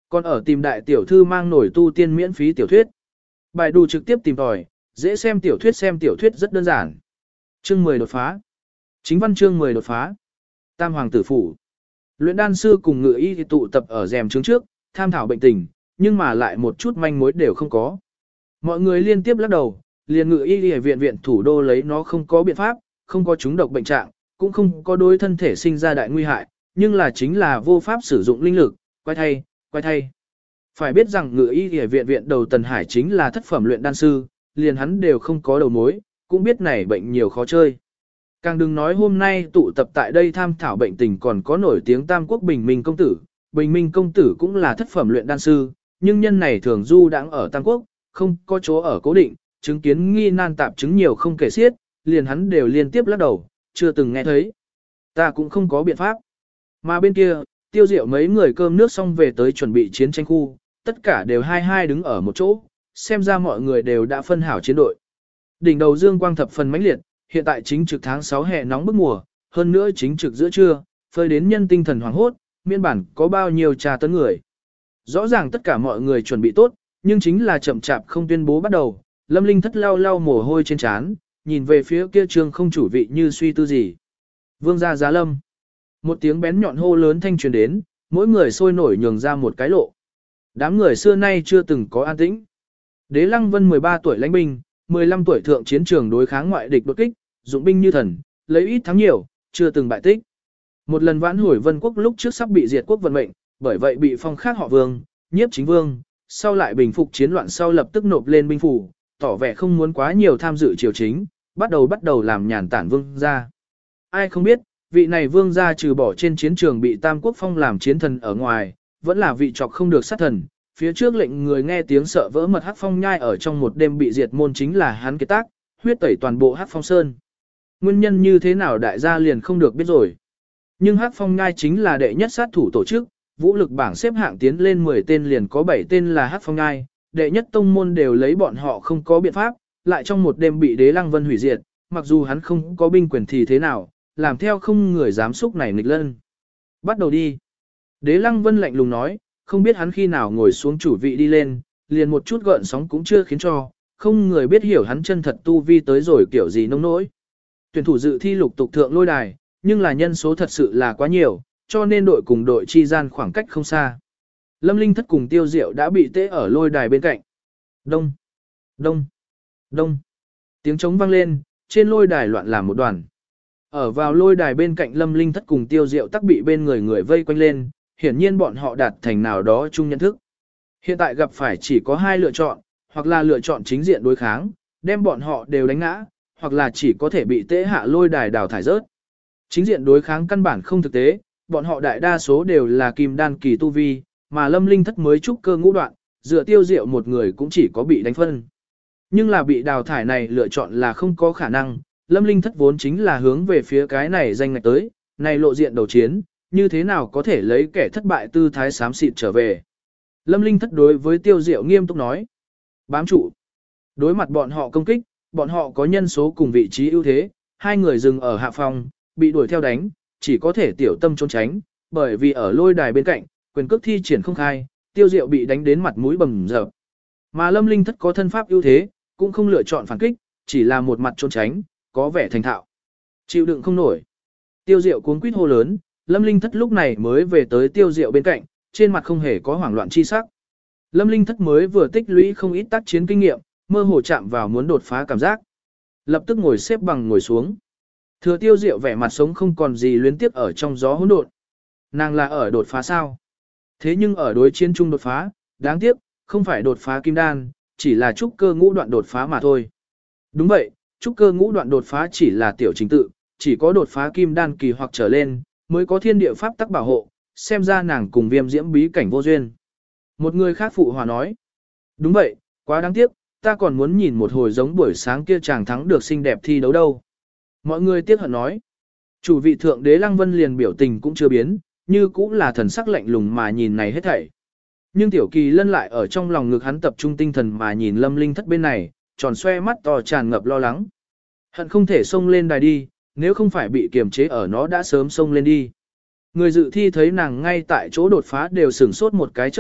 Còn ở tìm đại tiểu thư mang nổi tu tiên miễn phí tiểu thuyết. Bài đù trực tiếp tìm tòi, dễ xem tiểu thuyết xem tiểu thuyết rất đơn giản. Chương mười đột phá. Chính văn chương mười đột phá. Tam hoàng tử phủ. Luyện đan sư cùng ngự y thì tụ tập ở rèm trướng trước, tham thảo bệnh tình, nhưng mà lại một chút manh mối đều không có. Mọi người liên tiếp lắc đầu, liền ngự y y viện viện thủ đô lấy nó không có biện pháp, không có chúng độc bệnh trạng, cũng không có đối thân thể sinh ra đại nguy hại, nhưng là chính là vô pháp sử dụng linh lực, quay thay, quay thay. Phải biết rằng ngự y y viện viện đầu Tần Hải chính là thất phẩm luyện đan sư, liền hắn đều không có đầu mối, cũng biết này bệnh nhiều khó chơi. Càng đừng nói hôm nay tụ tập tại đây tham thảo bệnh tình còn có nổi tiếng Tam Quốc Bình Minh công tử, Bình Minh công tử cũng là thất phẩm luyện đan sư, nhưng nhân này thường du đãng ở Tam Quốc, không có chỗ ở cố định, chứng kiến nghi nan tạp chứng nhiều không kể xiết, liền hắn đều liên tiếp lắc đầu, chưa từng nghe thấy. Ta cũng không có biện pháp. Mà bên kia, Tiêu Diệu mấy người cơm nước xong về tới chuẩn bị chiến tranh khu, tất cả đều hai hai đứng ở một chỗ, xem ra mọi người đều đã phân hảo chiến đội. Đỉnh đầu dương quang thập phần mãnh liệt, hiện tại chính trực tháng sáu hè nóng bức mùa, hơn nữa chính trực giữa trưa, phơi đến nhân tinh thần hoảng hốt, miên bản có bao nhiêu trà tấn người. Rõ ràng tất cả mọi người chuẩn bị tốt, nhưng chính là chậm chạp không tuyên bố bắt đầu. Lâm Linh thất lau lau mồ hôi trên trán, nhìn về phía kia trường không chủ vị như suy tư gì. Vương gia Giá Lâm. Một tiếng bén nhọn hô lớn thanh truyền đến, mỗi người sôi nổi nhường ra một cái lộ. Đám người xưa nay chưa từng có an tĩnh. Đế Lăng Vân mười ba tuổi lãnh binh, mười lăm tuổi thượng chiến trường đối kháng ngoại địch đột kích, dụng binh như thần, lấy ít thắng nhiều, chưa từng bại tích. Một lần vãn hồi Vân quốc lúc trước sắp bị diệt quốc vận mệnh, bởi vậy bị phong khác họ Vương, nhiếp chính vương, sau lại bình phục chiến loạn sau lập tức nộp lên binh phủ, tỏ vẻ không muốn quá nhiều tham dự triều chính, bắt đầu bắt đầu làm nhàn tản vương gia. Ai không biết, vị này vương gia trừ bỏ trên chiến trường bị Tam Quốc phong làm chiến thần ở ngoài, vẫn là vị trọc không được sát thần. Phía trước lệnh người nghe tiếng sợ vỡ mật Hắc Phong Nhai ở trong một đêm bị diệt môn chính là hắn kế tác, huyết tẩy toàn bộ Hắc Phong Sơn. Nguyên nhân như thế nào đại gia liền không được biết rồi. Nhưng Hắc Phong Nhai chính là đệ nhất sát thủ tổ chức, vũ lực bảng xếp hạng tiến lên mười tên liền có bảy tên là Hắc Phong Nhai, đệ nhất tông môn đều lấy bọn họ không có biện pháp, lại trong một đêm bị Đế Lăng Vân hủy diệt, mặc dù hắn không có binh quyền thì thế nào, làm theo không người dám xúc này nghịch lân. Bắt đầu đi. Đế Lăng Vân lạnh lùng nói, không biết hắn khi nào ngồi xuống chủ vị đi lên, liền một chút gợn sóng cũng chưa khiến cho, không người biết hiểu hắn chân thật tu vi tới rồi kiểu gì nông nỗi. Tuyển thủ dự thi lục tục thượng lôi đài, nhưng là nhân số thật sự là quá nhiều, cho nên đội cùng đội chi gian khoảng cách không xa. Lâm Linh thất cùng Tiêu Diệu đã bị tễ ở lôi đài bên cạnh. Đông, đông, đông. Tiếng trống vang lên, trên lôi đài loạn làm một đoàn. Ở vào lôi đài bên cạnh Lâm Linh thất cùng Tiêu Diệu tắc bị bên người người vây quanh lên, hiển nhiên bọn họ đạt thành nào đó chung nhận thức. Hiện tại gặp phải chỉ có hai lựa chọn, hoặc là lựa chọn chính diện đối kháng, đem bọn họ đều đánh ngã, hoặc là chỉ có thể bị tễ hạ lôi đài đào thải rớt. Chính diện đối kháng căn bản không thực tế, bọn họ đại đa số đều là kim đan kỳ tu vi, mà Lâm Linh thất mới trúc cơ ngũ đoạn, dựa Tiêu Diệu một người cũng chỉ có bị đánh phân. Nhưng là bị đào thải này lựa chọn là không có khả năng, Lâm Linh thất vốn chính là hướng về phía cái này danh ngạch tới, này lộ diện đầu chiến, như thế nào có thể lấy kẻ thất bại tư thái xám xịt trở về. Lâm Linh thất đối với Tiêu Diệu nghiêm túc nói. Bám trụ. Đối mặt bọn họ công kích, bọn họ có nhân số cùng vị trí ưu thế, hai người dừng ở hạ phòng, bị đuổi theo đánh, chỉ có thể tiểu tâm trốn tránh, bởi vì ở lôi đài bên cạnh, quyền cước thi triển không khai, Tiêu Diệu bị đánh đến mặt mũi bầm dập. Mà Lâm Linh thất có thân pháp ưu thế, cũng không lựa chọn phản kích, chỉ là một mặt trốn tránh, có vẻ thành thạo. Chịu đựng không nổi. Tiêu Diệu cuống quýt hô lớn, Lâm Linh thất lúc này mới về tới Tiêu Diệu bên cạnh, trên mặt không hề có hoảng loạn chi sắc. Lâm Linh thất mới vừa tích lũy không ít tác chiến kinh nghiệm, mơ hồ chạm vào muốn đột phá cảm giác. Lập tức ngồi xếp bằng ngồi xuống. Thừa Tiêu Diệu vẻ mặt sống không còn gì luyến tiếp ở trong gió hỗn độn. Nàng là ở đột phá sao? Thế nhưng ở đối chiến chung đột phá, đáng tiếc, không phải đột phá kim đan, chỉ là trúc cơ ngũ đoạn đột phá mà thôi. Đúng vậy, trúc cơ ngũ đoạn đột phá chỉ là tiểu trình tự, chỉ có đột phá kim đan kỳ hoặc trở lên, mới có thiên địa pháp tắc bảo hộ, xem ra nàng cùng Viêm Diễm bí cảnh vô duyên. Một người khác phụ hòa nói, đúng vậy, quá đáng tiếc, ta còn muốn nhìn một hồi giống buổi sáng kia chàng thắng được xinh đẹp thi đấu đâu. Mọi người tiếc hận nói, chủ vị thượng đế Lăng Vân liền biểu tình cũng chưa biến, như cũng là thần sắc lạnh lùng mà nhìn này hết thảy. Nhưng Tiểu Kỳ Lân lại ở trong lòng ngực hắn tập trung tinh thần mà nhìn Lâm Linh thất bên này, tròn xoe mắt to tràn ngập lo lắng. Hận không thể xông lên đài đi, nếu không phải bị kiềm chế ở nó đã sớm xông lên đi. Người dự thi thấy nàng ngay tại chỗ đột phá đều sửng sốt một cái trước mắt,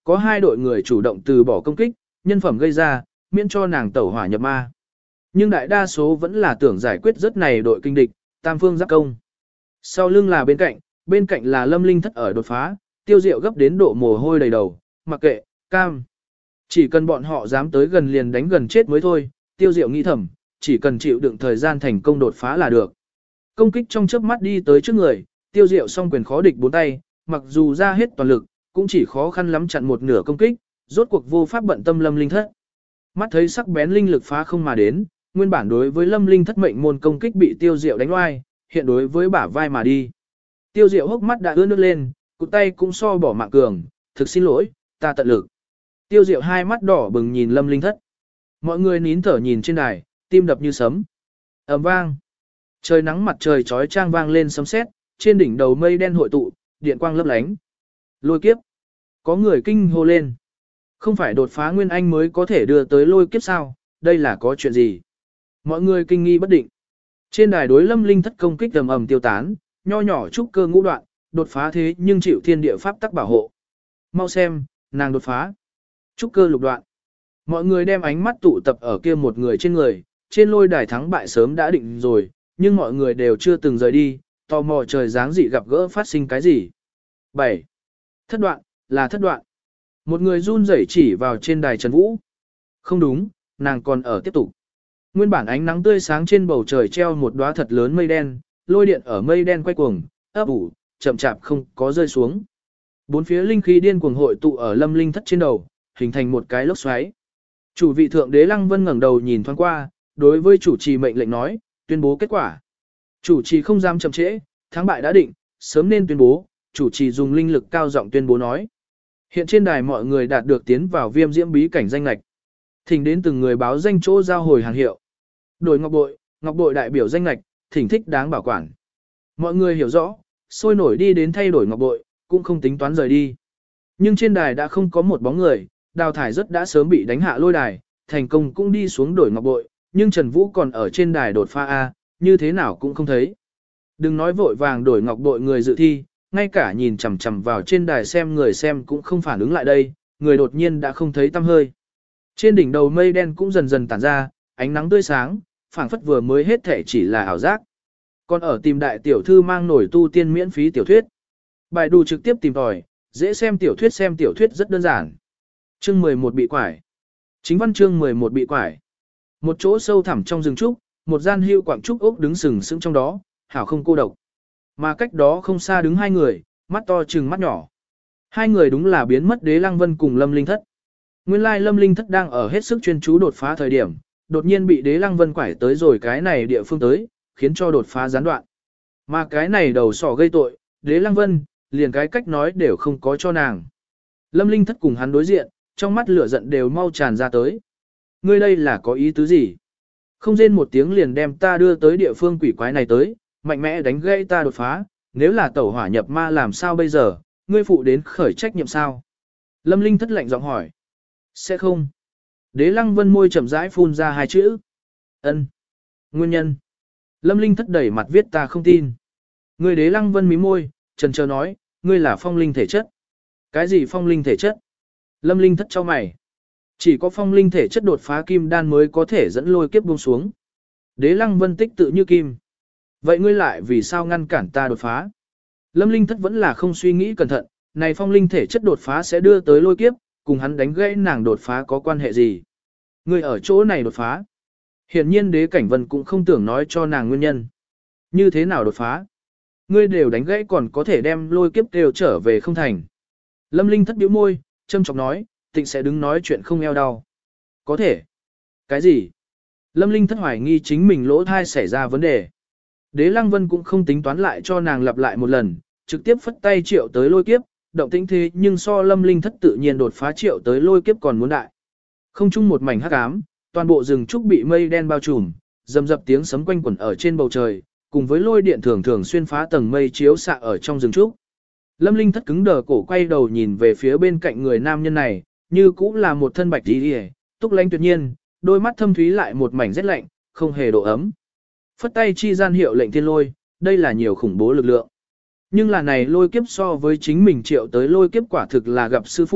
có hai đội người chủ động từ bỏ công kích, nhân phẩm gây ra, miễn cho nàng tẩu hỏa nhập ma. Nhưng đại đa số vẫn là tưởng giải quyết rất này đội kinh địch, tam phương giáp công. Sau lưng là bên cạnh, bên cạnh là Lâm Linh Thất ở đột phá, Tiêu Diệu gấp đến độ mồ hôi đầy đầu, mặc kệ, cam. Chỉ cần bọn họ dám tới gần liền đánh gần chết mới thôi, Tiêu Diệu nghĩ thầm, chỉ cần chịu đựng thời gian thành công đột phá là được. Công kích trong chớp mắt đi tới trước người, Tiêu Diệu song quyền khó địch bốn tay, mặc dù ra hết toàn lực, cũng chỉ khó khăn lắm chặn một nửa công kích, rốt cuộc vô pháp bận tâm Lâm Linh Thất. Mắt thấy sắc bén linh lực phá không mà đến, nguyên bản đối với Lâm Linh Thất mệnh môn công kích bị Tiêu Diệu đánh oai, hiện đối với bả vai mà đi. Tiêu Diệu hốc mắt đã ướt nước lên, cụt tay cũng so bỏ mạng cường, thực xin lỗi, ta tận lực. Tiêu Diệu hai mắt đỏ bừng nhìn Lâm Linh Thất. Mọi người nín thở nhìn trên đài, tim đập như sấm. Ầm vang. Trời nắng mặt trời chói chang vang lên sấm sét, trên đỉnh đầu mây đen hội tụ, điện quang lấp lánh. Lôi kiếp. Có người kinh hô lên. Không phải đột phá nguyên anh mới có thể đưa tới lôi kiếp sao, đây là có chuyện gì? Mọi người kinh nghi bất định. Trên đài đối Lâm Linh Thất công kích ầm ầm tiêu tán, nho nhỏ trúc cơ ngũ đoạn, đột phá thế nhưng chịu thiên địa pháp tắc bảo hộ. Mau xem, nàng đột phá. Trúc cơ lục đoạn. Mọi người đem ánh mắt tụ tập ở kia một người trên người, trên lôi đài thắng bại sớm đã định rồi, nhưng mọi người đều chưa từng rời đi, tò mò trời dáng dị gặp gỡ phát sinh cái gì. bảy. Thất đoạn, là thất đoạn. Một người run rẩy chỉ vào trên đài Trần Vũ. Không đúng, nàng còn ở tiếp tục. Nguyên bản ánh nắng tươi sáng trên bầu trời treo một đóa thật lớn mây đen, lôi điện ở mây đen quay cuồng, ấp ủ, chậm chạp không có rơi xuống. Bốn phía linh khí điên cuồng hội tụ ở Lâm Linh Thất trên đầu, hình thành một cái lốc xoáy. Chủ vị thượng đế Lăng Vân ngẩng đầu nhìn thoáng qua, đối với chủ trì mệnh lệnh nói, tuyên bố kết quả. Chủ trì không dám chậm trễ, thắng bại đã định, sớm nên tuyên bố, chủ trì dùng linh lực cao giọng tuyên bố nói. Hiện trên đài mọi người đạt được tiến vào viêm diễm bí cảnh danh lạch. Thỉnh đến từng người báo danh chỗ giao hồi hàng hiệu. Đổi ngọc bội, ngọc bội đại biểu danh lạch, thỉnh thích đáng bảo quản. Mọi người hiểu rõ, sôi nổi đi đến thay đổi ngọc bội, cũng không tính toán rời đi. Nhưng trên đài đã không có một bóng người, đào thải rất đã sớm bị đánh hạ lôi đài, thành công cũng đi xuống đổi ngọc bội, nhưng Trần Vũ còn ở trên đài đột pha A, như thế nào cũng không thấy. Đừng nói vội vàng đổi ngọc bội người dự thi, ngay cả nhìn chằm chằm vào trên đài xem người xem cũng không phản ứng lại đây, người đột nhiên đã không thấy tăm hơi. Trên đỉnh đầu mây đen cũng dần dần tản ra, ánh nắng tươi sáng, phảng phất vừa mới hết thể chỉ là ảo giác. Còn ở tìm đại tiểu thư mang nổi tu tiên miễn phí tiểu thuyết. Bài đù trực tiếp tìm tòi, dễ xem tiểu thuyết xem tiểu thuyết rất đơn giản. Chương mười một bị quải. Chính văn chương mười một bị quải. Một chỗ sâu thẳm trong rừng trúc, một gian hưu quảng trúc ốc đứng sừng sững trong đó, hảo không cô độc. Mà cách đó không xa đứng hai người, mắt to trừng mắt nhỏ. Hai người đúng là biến mất Đế Lăng Vân cùng Lâm Linh Thất. Nguyên lai Lâm Linh Thất đang ở hết sức chuyên chú đột phá thời điểm, đột nhiên bị Đế Lăng Vân quải tới rồi cái này địa phương tới, khiến cho đột phá gián đoạn. Mà cái này đầu sỏ gây tội, Đế Lăng Vân, liền cái cách nói đều không có cho nàng. Lâm Linh Thất cùng hắn đối diện, trong mắt lửa giận đều mau tràn ra tới. Ngươi đây là có ý tứ gì? Không rên một tiếng liền đem ta đưa tới địa phương quỷ quái này tới, mạnh mẽ đánh gãy ta đột phá, nếu là tẩu hỏa nhập ma làm sao bây giờ, ngươi phụ đến khởi trách nhiệm sao? Lâm Linh Thất lạnh giọng hỏi. Sẽ không. Đế Lăng Vân môi chậm rãi phun ra hai chữ. Ân. Nguyên nhân. Lâm Linh Thất đẩy mặt viết ta không tin. Ngươi Đế Lăng Vân mí môi, trần chờ nói, ngươi là phong linh thể chất. Cái gì phong linh thể chất? Lâm Linh Thất cho mày. Chỉ có phong linh thể chất đột phá kim đan mới có thể dẫn lôi kiếp buông xuống. Đế Lăng Vân tích tự như kim. Vậy ngươi lại vì sao ngăn cản ta đột phá? Lâm Linh Thất vẫn là không suy nghĩ cẩn thận, này phong linh thể chất đột phá sẽ đưa tới lôi kiếp, cùng hắn đánh gãy nàng đột phá có quan hệ gì? Ngươi ở chỗ này đột phá. Hiển nhiên Đế Cảnh Vân cũng không tưởng nói cho nàng nguyên nhân. Như thế nào đột phá? Ngươi đều đánh gãy còn có thể đem lôi kiếp đều trở về không thành. Lâm Linh Thất bĩu môi, châm chọc nói, Tịnh sẽ đứng nói chuyện không eo đau. Có thể. Cái gì? Lâm Linh Thất hoài nghi chính mình lỗ thai xảy ra vấn đề. Đế Lăng Vân cũng không tính toán lại cho nàng lặp lại một lần, trực tiếp phất tay triệu tới lôi kiếp, động tĩnh thế nhưng so Lâm Linh Thất tự nhiên đột phá triệu tới lôi kiếp còn muốn đại. Không chung một mảnh hắc ám, toàn bộ rừng trúc bị mây đen bao trùm, rầm rập tiếng sấm quanh quẩn ở trên bầu trời, cùng với lôi điện thường thường xuyên phá tầng mây chiếu xạ ở trong rừng trúc. Lâm Linh Thất cứng đờ cổ quay đầu nhìn về phía bên cạnh người nam nhân này, như cũng là một thân bạch y, túc lãnh tuyệt nhiên, đôi mắt thâm thúy lại một mảnh rét lạnh, không hề độ ấm. Phất tay chi gian hiệu lệnh thiên lôi, đây là nhiều khủng bố lực lượng. Nhưng là này lôi kiếp so với chính mình triệu tới lôi kiếp quả thực là gặp sư phụ,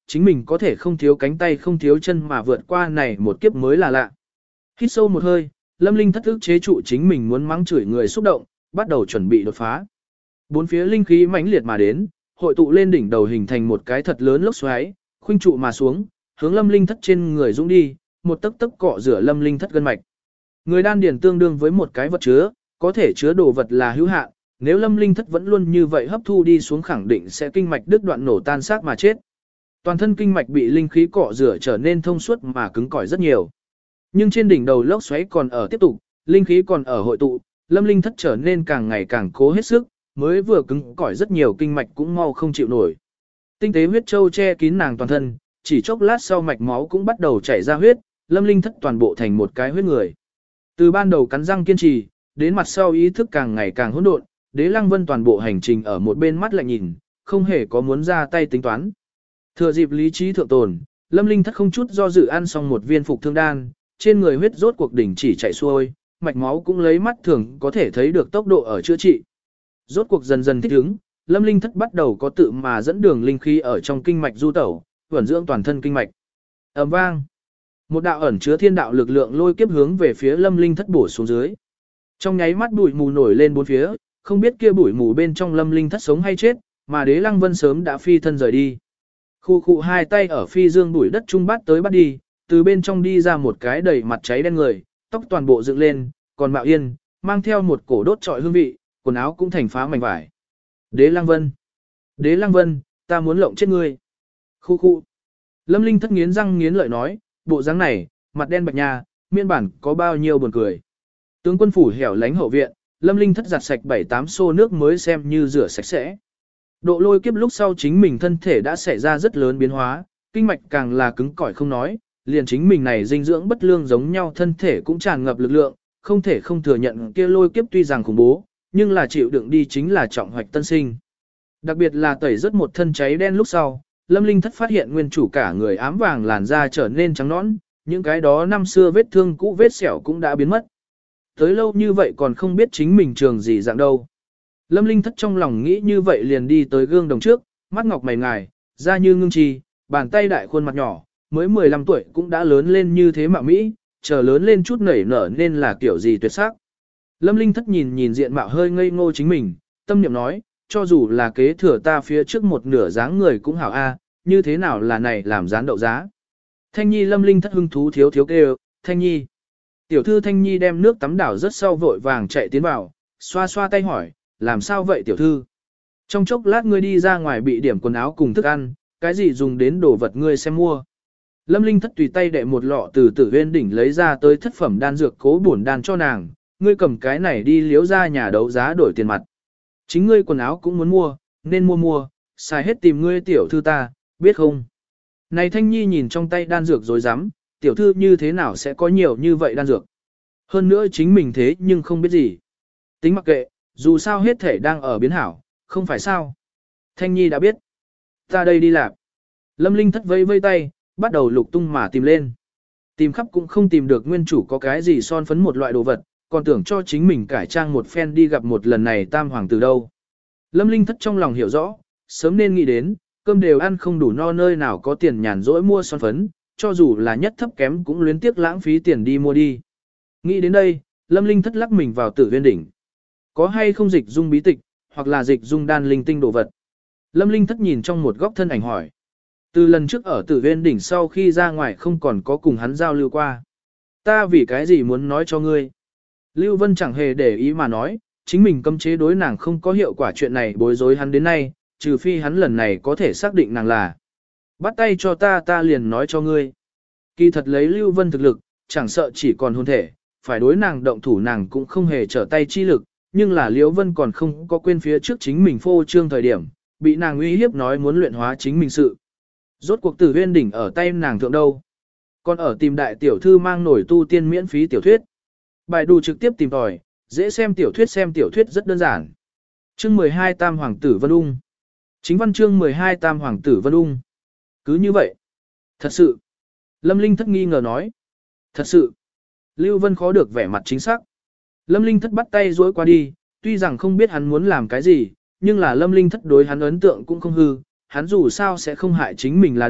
chính mình có thể không thiếu cánh tay không thiếu chân mà vượt qua này một kiếp mới là lạ. Hít sâu một hơi, Lâm Linh thất ức chế trụ chính mình muốn mắng chửi người xúc động, bắt đầu chuẩn bị đột phá. Bốn phía linh khí mãnh liệt mà đến, hội tụ lên đỉnh đầu hình thành một cái thật lớn lốc xoáy, khuynh trụ mà xuống, hướng Lâm Linh thất trên người dũng đi, một tấc tấc cọ rửa Lâm Linh thất gân mạch. Người đan điền tương đương với một cái vật chứa, có thể chứa đồ vật là hữu hạn, nếu Lâm Linh thất vẫn luôn như vậy hấp thu đi xuống khẳng định sẽ kinh mạch đứt đoạn nổ tan xác mà chết. Toàn thân kinh mạch bị linh khí cọ rửa trở nên thông suốt mà cứng cỏi rất nhiều. Nhưng trên đỉnh đầu lốc xoáy còn ở tiếp tục, linh khí còn ở hội tụ, Lâm Linh thất trở nên càng ngày càng cố hết sức, mới vừa cứng cỏi rất nhiều kinh mạch cũng mau không chịu nổi. Tinh tế huyết châu che kín nàng toàn thân, chỉ chốc lát sau mạch máu cũng bắt đầu chảy ra huyết, Lâm Linh thất toàn bộ thành một cái huyết người. Từ ban đầu cắn răng kiên trì, đến mặt sau ý thức càng ngày càng hỗn độn, Đế Lăng Vân toàn bộ hành trình ở một bên mắt lạnh nhìn, không hề có muốn ra tay tính toán. Thừa dịp lý trí thượng tồn, Lâm Linh thất không chút do dự ăn xong một viên phục thương đan, trên người huyết rốt cuộc đỉnh chỉ chảy xuôi, mạch máu cũng lấy mắt thường có thể thấy được tốc độ ở chữa trị. Rốt cuộc dần dần thích ứng, Lâm Linh thất bắt đầu có tự mà dẫn đường linh khí ở trong kinh mạch du tẩu, vẩn dưỡng toàn thân kinh mạch. Ầm vang, một đạo ẩn chứa thiên đạo lực lượng lôi kiếp hướng về phía Lâm Linh thất bổ xuống dưới. Trong nháy mắt bụi mù nổi lên bốn phía, không biết kia bụi mù bên trong Lâm Linh thất sống hay chết, mà Đế Lăng Vân sớm đã phi thân rời đi. Khu khu hai tay ở phi dương bụi đất trung bát tới bắt đi, từ bên trong đi ra một cái đầy mặt cháy đen người, tóc toàn bộ dựng lên, còn mạo yên, mang theo một cổ đốt trọi hương vị, quần áo cũng thành phá mảnh vải. Đế Lăng Vân! Đế Lăng Vân, ta muốn lộng chết ngươi! Khu khu! Lâm Linh thất nghiến răng nghiến lợi nói, bộ dáng này, mặt đen bạch nha, miên bản có bao nhiêu buồn cười. Tướng quân phủ hẻo lánh hậu viện, Lâm Linh thất giặt sạch bảy tám xô nước mới xem như rửa sạch sẽ. Độ lôi kiếp lúc sau chính mình thân thể đã xảy ra rất lớn biến hóa, kinh mạch càng là cứng cỏi không nói, liền chính mình này dinh dưỡng bất lương giống nhau thân thể cũng tràn ngập lực lượng, không thể không thừa nhận kia lôi kiếp tuy rằng khủng bố, nhưng là chịu đựng đi chính là trọng hoạch tân sinh. Đặc biệt là tẩy rất một thân cháy đen lúc sau, Lâm Linh thất phát hiện nguyên chủ cả người ám vàng làn da trở nên trắng nõn, những cái đó năm xưa vết thương cũ vết sẹo cũng đã biến mất. Tới lâu như vậy còn không biết chính mình trường gì dạng đâu. Lâm Linh thất trong lòng nghĩ như vậy liền đi tới gương đồng trước, mắt ngọc mày ngài, da như ngưng trì, bàn tay đại khuôn mặt nhỏ, mới mười lăm tuổi cũng đã lớn lên như thế mạo Mỹ, chờ lớn lên chút nảy nở nên là kiểu gì tuyệt sắc. Lâm Linh thất nhìn nhìn diện mạo hơi ngây ngô chính mình, tâm niệm nói, cho dù là kế thừa ta phía trước một nửa dáng người cũng hảo a, như thế nào là này làm dán đậu giá. Thanh Nhi Lâm Linh thất hưng thú thiếu thiếu kêu, Thanh Nhi. Tiểu thư Thanh Nhi đem nước tắm đảo rất sau vội vàng chạy tiến vào, xoa xoa tay hỏi, làm sao vậy tiểu thư? Trong chốc lát ngươi đi ra ngoài bị điểm quần áo cùng thức ăn, cái gì dùng đến đồ vật ngươi xem mua. Lâm Linh thất tùy tay đệ một lọ từ Tử Uyên đỉnh lấy ra tới thất phẩm đan dược cố bổn đan cho nàng, ngươi cầm cái này đi liếu ra nhà đấu giá đổi tiền mặt. Chính ngươi quần áo cũng muốn mua, nên mua mua, xài hết tìm ngươi tiểu thư ta, biết không? Này Thanh Nhi nhìn trong tay đan dược rồi dám, tiểu thư như thế nào sẽ có nhiều như vậy đan dược? Hơn nữa chính mình thế nhưng không biết gì. Tính mặc kệ, dù sao hết thể đang ở biến hảo, không phải sao? Thanh Nhi đã biết. Ta đây đi làm. Lâm Linh thất vây vây tay, bắt đầu lục tung mà tìm lên. Tìm khắp cũng không tìm được nguyên chủ có cái gì son phấn một loại đồ vật, còn tưởng cho chính mình cải trang một phen đi gặp một lần này tam hoàng tử đâu. Lâm Linh thất trong lòng hiểu rõ, sớm nên nghĩ đến, cơm đều ăn không đủ no nơi nào có tiền nhàn rỗi mua son phấn, cho dù là nhất thấp kém cũng luyến tiếc lãng phí tiền đi mua đi. Nghĩ đến đây, Lâm Linh thất lắc mình vào Tử Uyên đỉnh. Có hay không dịch dung bí tịch, hoặc là dịch dung đan linh tinh đồ vật. Lâm Linh thất nhìn trong một góc thân ảnh hỏi. Từ lần trước ở Tử Uyên đỉnh sau khi ra ngoài không còn có cùng hắn giao lưu qua. Ta vì cái gì muốn nói cho ngươi? Lưu Vân chẳng hề để ý mà nói, chính mình cấm chế đối nàng không có hiệu quả chuyện này bối rối hắn đến nay, trừ phi hắn lần này có thể xác định nàng là. Bắt tay cho ta ta liền nói cho ngươi. Kỳ thật lấy Lưu Vân thực lực, chẳng sợ chỉ còn hôn thể, phải đối nàng động thủ nàng cũng không hề trở tay chi lực, nhưng là Liễu Vân còn không có quên phía trước chính mình phô trương thời điểm, bị nàng uy hiếp nói muốn luyện hóa chính mình sự. Rốt cuộc Tử Uyên đỉnh ở tay nàng thượng đâu. Còn ở tìm đại tiểu thư mang nổi tu tiên miễn phí tiểu thuyết. Bài đủ trực tiếp tìm tòi, dễ xem tiểu thuyết xem tiểu thuyết rất đơn giản. Chương mười hai Tam Hoàng tử Vân Ung. Chính văn chương mười hai Tam Hoàng tử Vân Ung. Cứ như vậy. Thật sự. Lâm Linh thất nghi ngờ nói. Thật sự. Lưu Vân khó được vẻ mặt chính xác. Lâm Linh thất bắt tay duỗi qua đi, tuy rằng không biết hắn muốn làm cái gì, nhưng là Lâm Linh thất đối hắn ấn tượng cũng không hư, hắn dù sao sẽ không hại chính mình là được,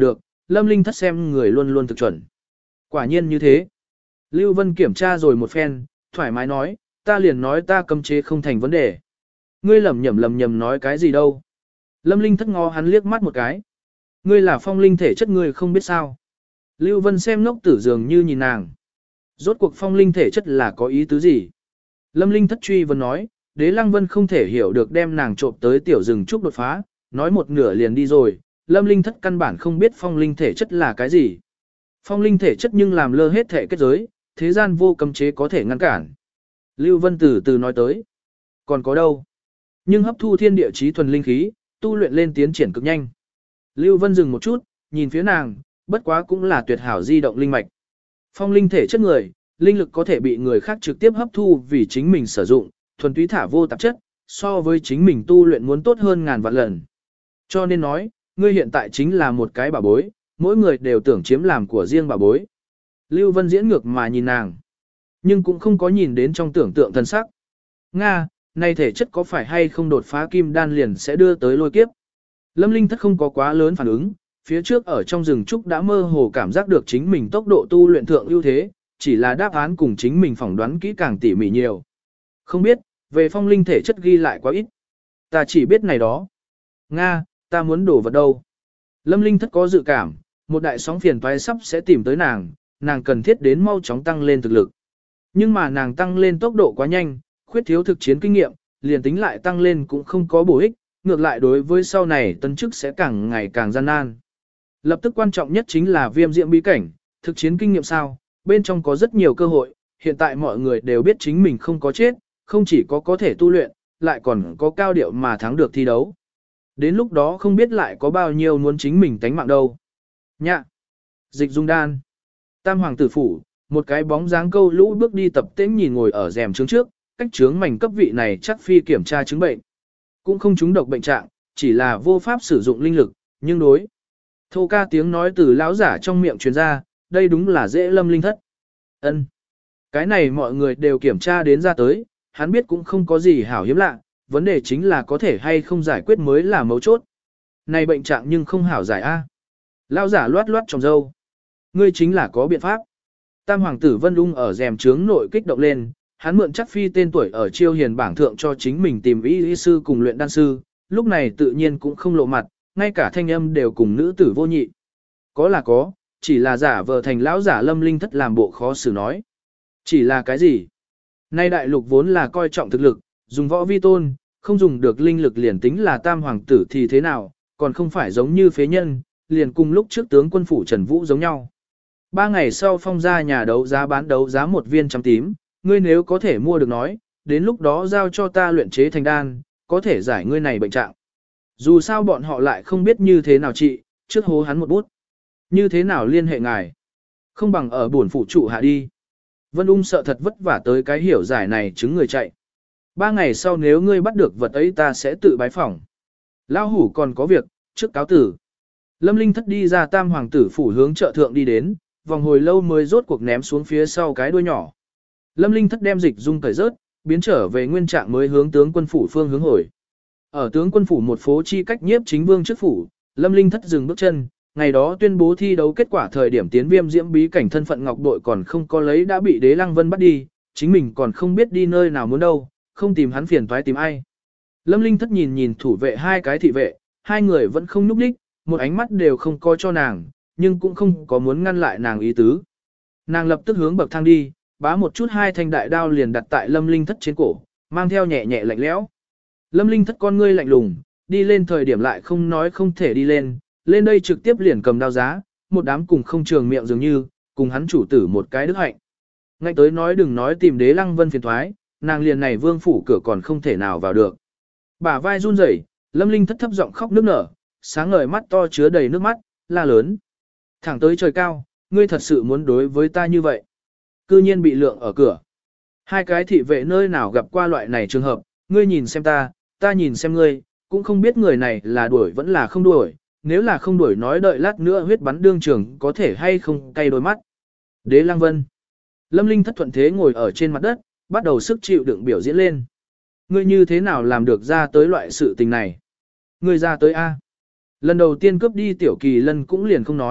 Lâm Linh Thất xem người luôn luôn thực chuẩn. Quả nhiên như thế. Lưu Vân kiểm tra rồi một phen, thoải mái nói, ta liền nói ta cấm chế không thành vấn đề. Ngươi lầm nhầm lầm nhầm nói cái gì đâu. Lâm Linh Thất ngó hắn liếc mắt một cái. Ngươi là phong linh thể chất ngươi không biết sao. Lưu Vân xem ngốc tử dường như nhìn nàng. Rốt cuộc phong linh thể chất là có ý tứ gì? Lâm Linh Thất truy vấn nói, Đế Lăng Vân không thể hiểu được đem nàng trộm tới tiểu rừng trúc đột phá, nói một nửa liền đi rồi. Lâm Linh Thất căn bản không biết phong linh thể chất là cái gì. Phong linh thể chất nhưng làm lơ hết thể kết giới, thế gian vô cấm chế có thể ngăn cản. Lưu Vân từ từ nói tới. Còn có đâu? Nhưng hấp thu thiên địa chí thuần linh khí, tu luyện lên tiến triển cực nhanh. Lưu Vân dừng một chút, nhìn phía nàng, bất quá cũng là tuyệt hảo di động linh mạch. Phong linh thể chất người, linh lực có thể bị người khác trực tiếp hấp thu vì chính mình sử dụng, thuần túy thả vô tạp chất, so với chính mình tu luyện muốn tốt hơn ngàn vạn lần. Cho nên nói, ngươi hiện tại chính là một cái bảo bối, mỗi người đều tưởng chiếm làm của riêng bảo bối. Lưu Vân diễn ngược mà nhìn nàng, nhưng cũng không có nhìn đến trong tưởng tượng thân sắc. Nga, này thể chất có phải hay không đột phá kim đan liền sẽ đưa tới lôi kiếp. Lâm Linh Thất không có quá lớn phản ứng, phía trước ở trong rừng trúc đã mơ hồ cảm giác được chính mình tốc độ tu luyện thượng ưu thế, chỉ là đáp án cùng chính mình phỏng đoán kỹ càng tỉ mỉ nhiều. Không biết, về phong linh thể chất ghi lại quá ít. Ta chỉ biết này đó. Nga, ta muốn đổ vật đâu. Lâm Linh Thất có dự cảm, một đại sóng phiền toái sắp sẽ tìm tới nàng, nàng cần thiết đến mau chóng tăng lên thực lực. Nhưng mà nàng tăng lên tốc độ quá nhanh, khuyết thiếu thực chiến kinh nghiệm, liền tính lại tăng lên cũng không có bổ ích, ngược lại đối với sau này tân chức sẽ càng ngày càng gian nan. Lập tức quan trọng nhất chính là viêm diễm bí cảnh, thực chiến kinh nghiệm sao, bên trong có rất nhiều cơ hội, hiện tại mọi người đều biết chính mình không có chết, không chỉ có có thể tu luyện, lại còn có cao điệu mà thắng được thi đấu. Đến lúc đó không biết lại có bao nhiêu muốn chính mình tánh mạng đâu. Nhạ. Dịch dung đan. Tam hoàng tử phủ, một cái bóng dáng câu lũ bước đi tập tễnh nhìn ngồi ở rèm trướng trước, cách trướng mảnh cấp vị này chắc phi kiểm tra chứng bệnh. Cũng không trúng độc bệnh trạng, chỉ là vô pháp sử dụng linh lực, nhưng đối. Thô ca tiếng nói từ lão giả trong miệng truyền ra, đây đúng là dễ Lâm Linh Thất. Ân. Cái này mọi người đều kiểm tra đến ra tới, hắn biết cũng không có gì hảo hiếm lạ, vấn đề chính là có thể hay không giải quyết mới là mấu chốt. Này bệnh trạng nhưng không hảo giải a. Lão giả loát loát trong râu. Ngươi chính là có biện pháp. Tam hoàng tử Vân Ung ở rèm trướng nội kích động lên, hắn mượn chắc phi tên tuổi ở chiêu hiền bảng thượng cho chính mình tìm y y sư cùng luyện đan sư, lúc này tự nhiên cũng không lộ mặt, ngay cả thanh âm đều cùng nữ tử vô nhị. Có là có, chỉ là giả vờ thành lão giả Lâm Linh Thất làm bộ khó xử nói. Chỉ là cái gì? Nay đại lục vốn là coi trọng thực lực, dùng võ vi tôn, không dùng được linh lực liền tính là tam hoàng tử thì thế nào, còn không phải giống như phế nhân, liền cùng lúc trước tướng quân phủ Trần Vũ giống nhau. Ba ngày sau phong ra nhà đấu giá bán đấu giá một viên trăm tím, ngươi nếu có thể mua được nói, đến lúc đó giao cho ta luyện chế thành đan, có thể giải ngươi này bệnh trạng. Dù sao bọn họ lại không biết như thế nào trị, trước hố hắn một bút. Như thế nào liên hệ ngài? Không bằng ở buồn phụ trụ hạ đi. Vân Ung sợ thật vất vả tới cái hiểu giải này chứng người chạy. Ba ngày sau nếu ngươi bắt được vật ấy ta sẽ tự bái phỏng. Lão hủ còn có việc, trước cáo tử. Lâm Linh Thất đi ra tam hoàng tử phủ hướng chợ thượng đi đến, vòng hồi lâu mới rốt cuộc ném xuống phía sau cái đuôi nhỏ. Lâm Linh Thất đem dịch dung cởi rớt, biến trở về nguyên trạng mới hướng tướng quân phủ phương hướng hồi. Ở tướng quân phủ một phố chi cách nhiếp chính vương trước phủ, Lâm Linh Thất dừng bước chân, ngày đó tuyên bố thi đấu kết quả thời điểm tiến viêm diễm bí cảnh thân phận ngọc bội còn không có lấy đã bị Đế Lăng Vân bắt đi, chính mình còn không biết đi nơi nào muốn đâu, không tìm hắn phiền toái tìm ai. Lâm Linh Thất nhìn nhìn thủ vệ hai cái thị vệ, hai người vẫn không nhúc nhích, một ánh mắt đều không coi cho nàng, nhưng cũng không có muốn ngăn lại nàng ý tứ. Nàng lập tức hướng bậc thang đi, bá một chút hai thanh đại đao liền đặt tại Lâm Linh Thất trên cổ, mang theo nhẹ nhẹ lạnh lẽo. Lâm Linh Thất con ngươi lạnh lùng, đi lên thời điểm lại không nói không thể đi lên, lên đây trực tiếp liền cầm đao giá, một đám cùng không trường miệng dường như, cùng hắn chủ tử một cái đức hạnh. Ngay tới nói đừng nói tìm Đế Lăng Vân phiền thoái, nàng liền này vương phủ cửa còn không thể nào vào được. Bả vai run rẩy, Lâm Linh Thất thấp giọng khóc nức nở, sáng ngời mắt to chứa đầy nước mắt, la lớn. Thẳng tới trời cao, ngươi thật sự muốn đối với ta như vậy. Cư nhiên bị lượng ở cửa. Hai cái thị vệ nơi nào gặp qua loại này trường hợp, ngươi nhìn xem ta, ta nhìn xem ngươi, cũng không biết người này là đuổi vẫn là không đuổi, nếu là không đuổi nói đợi lát nữa huyết bắn đương trường có thể hay không cay đôi mắt. Đế Lăng Vân. Lâm Linh Thất thuận thế ngồi ở trên mặt đất, bắt đầu sức chịu đựng biểu diễn lên. Ngươi như thế nào làm được ra tới loại sự tình này? Ngươi ra tới A. Lần đầu tiên cướp đi tiểu kỳ lân cũng liền không nói,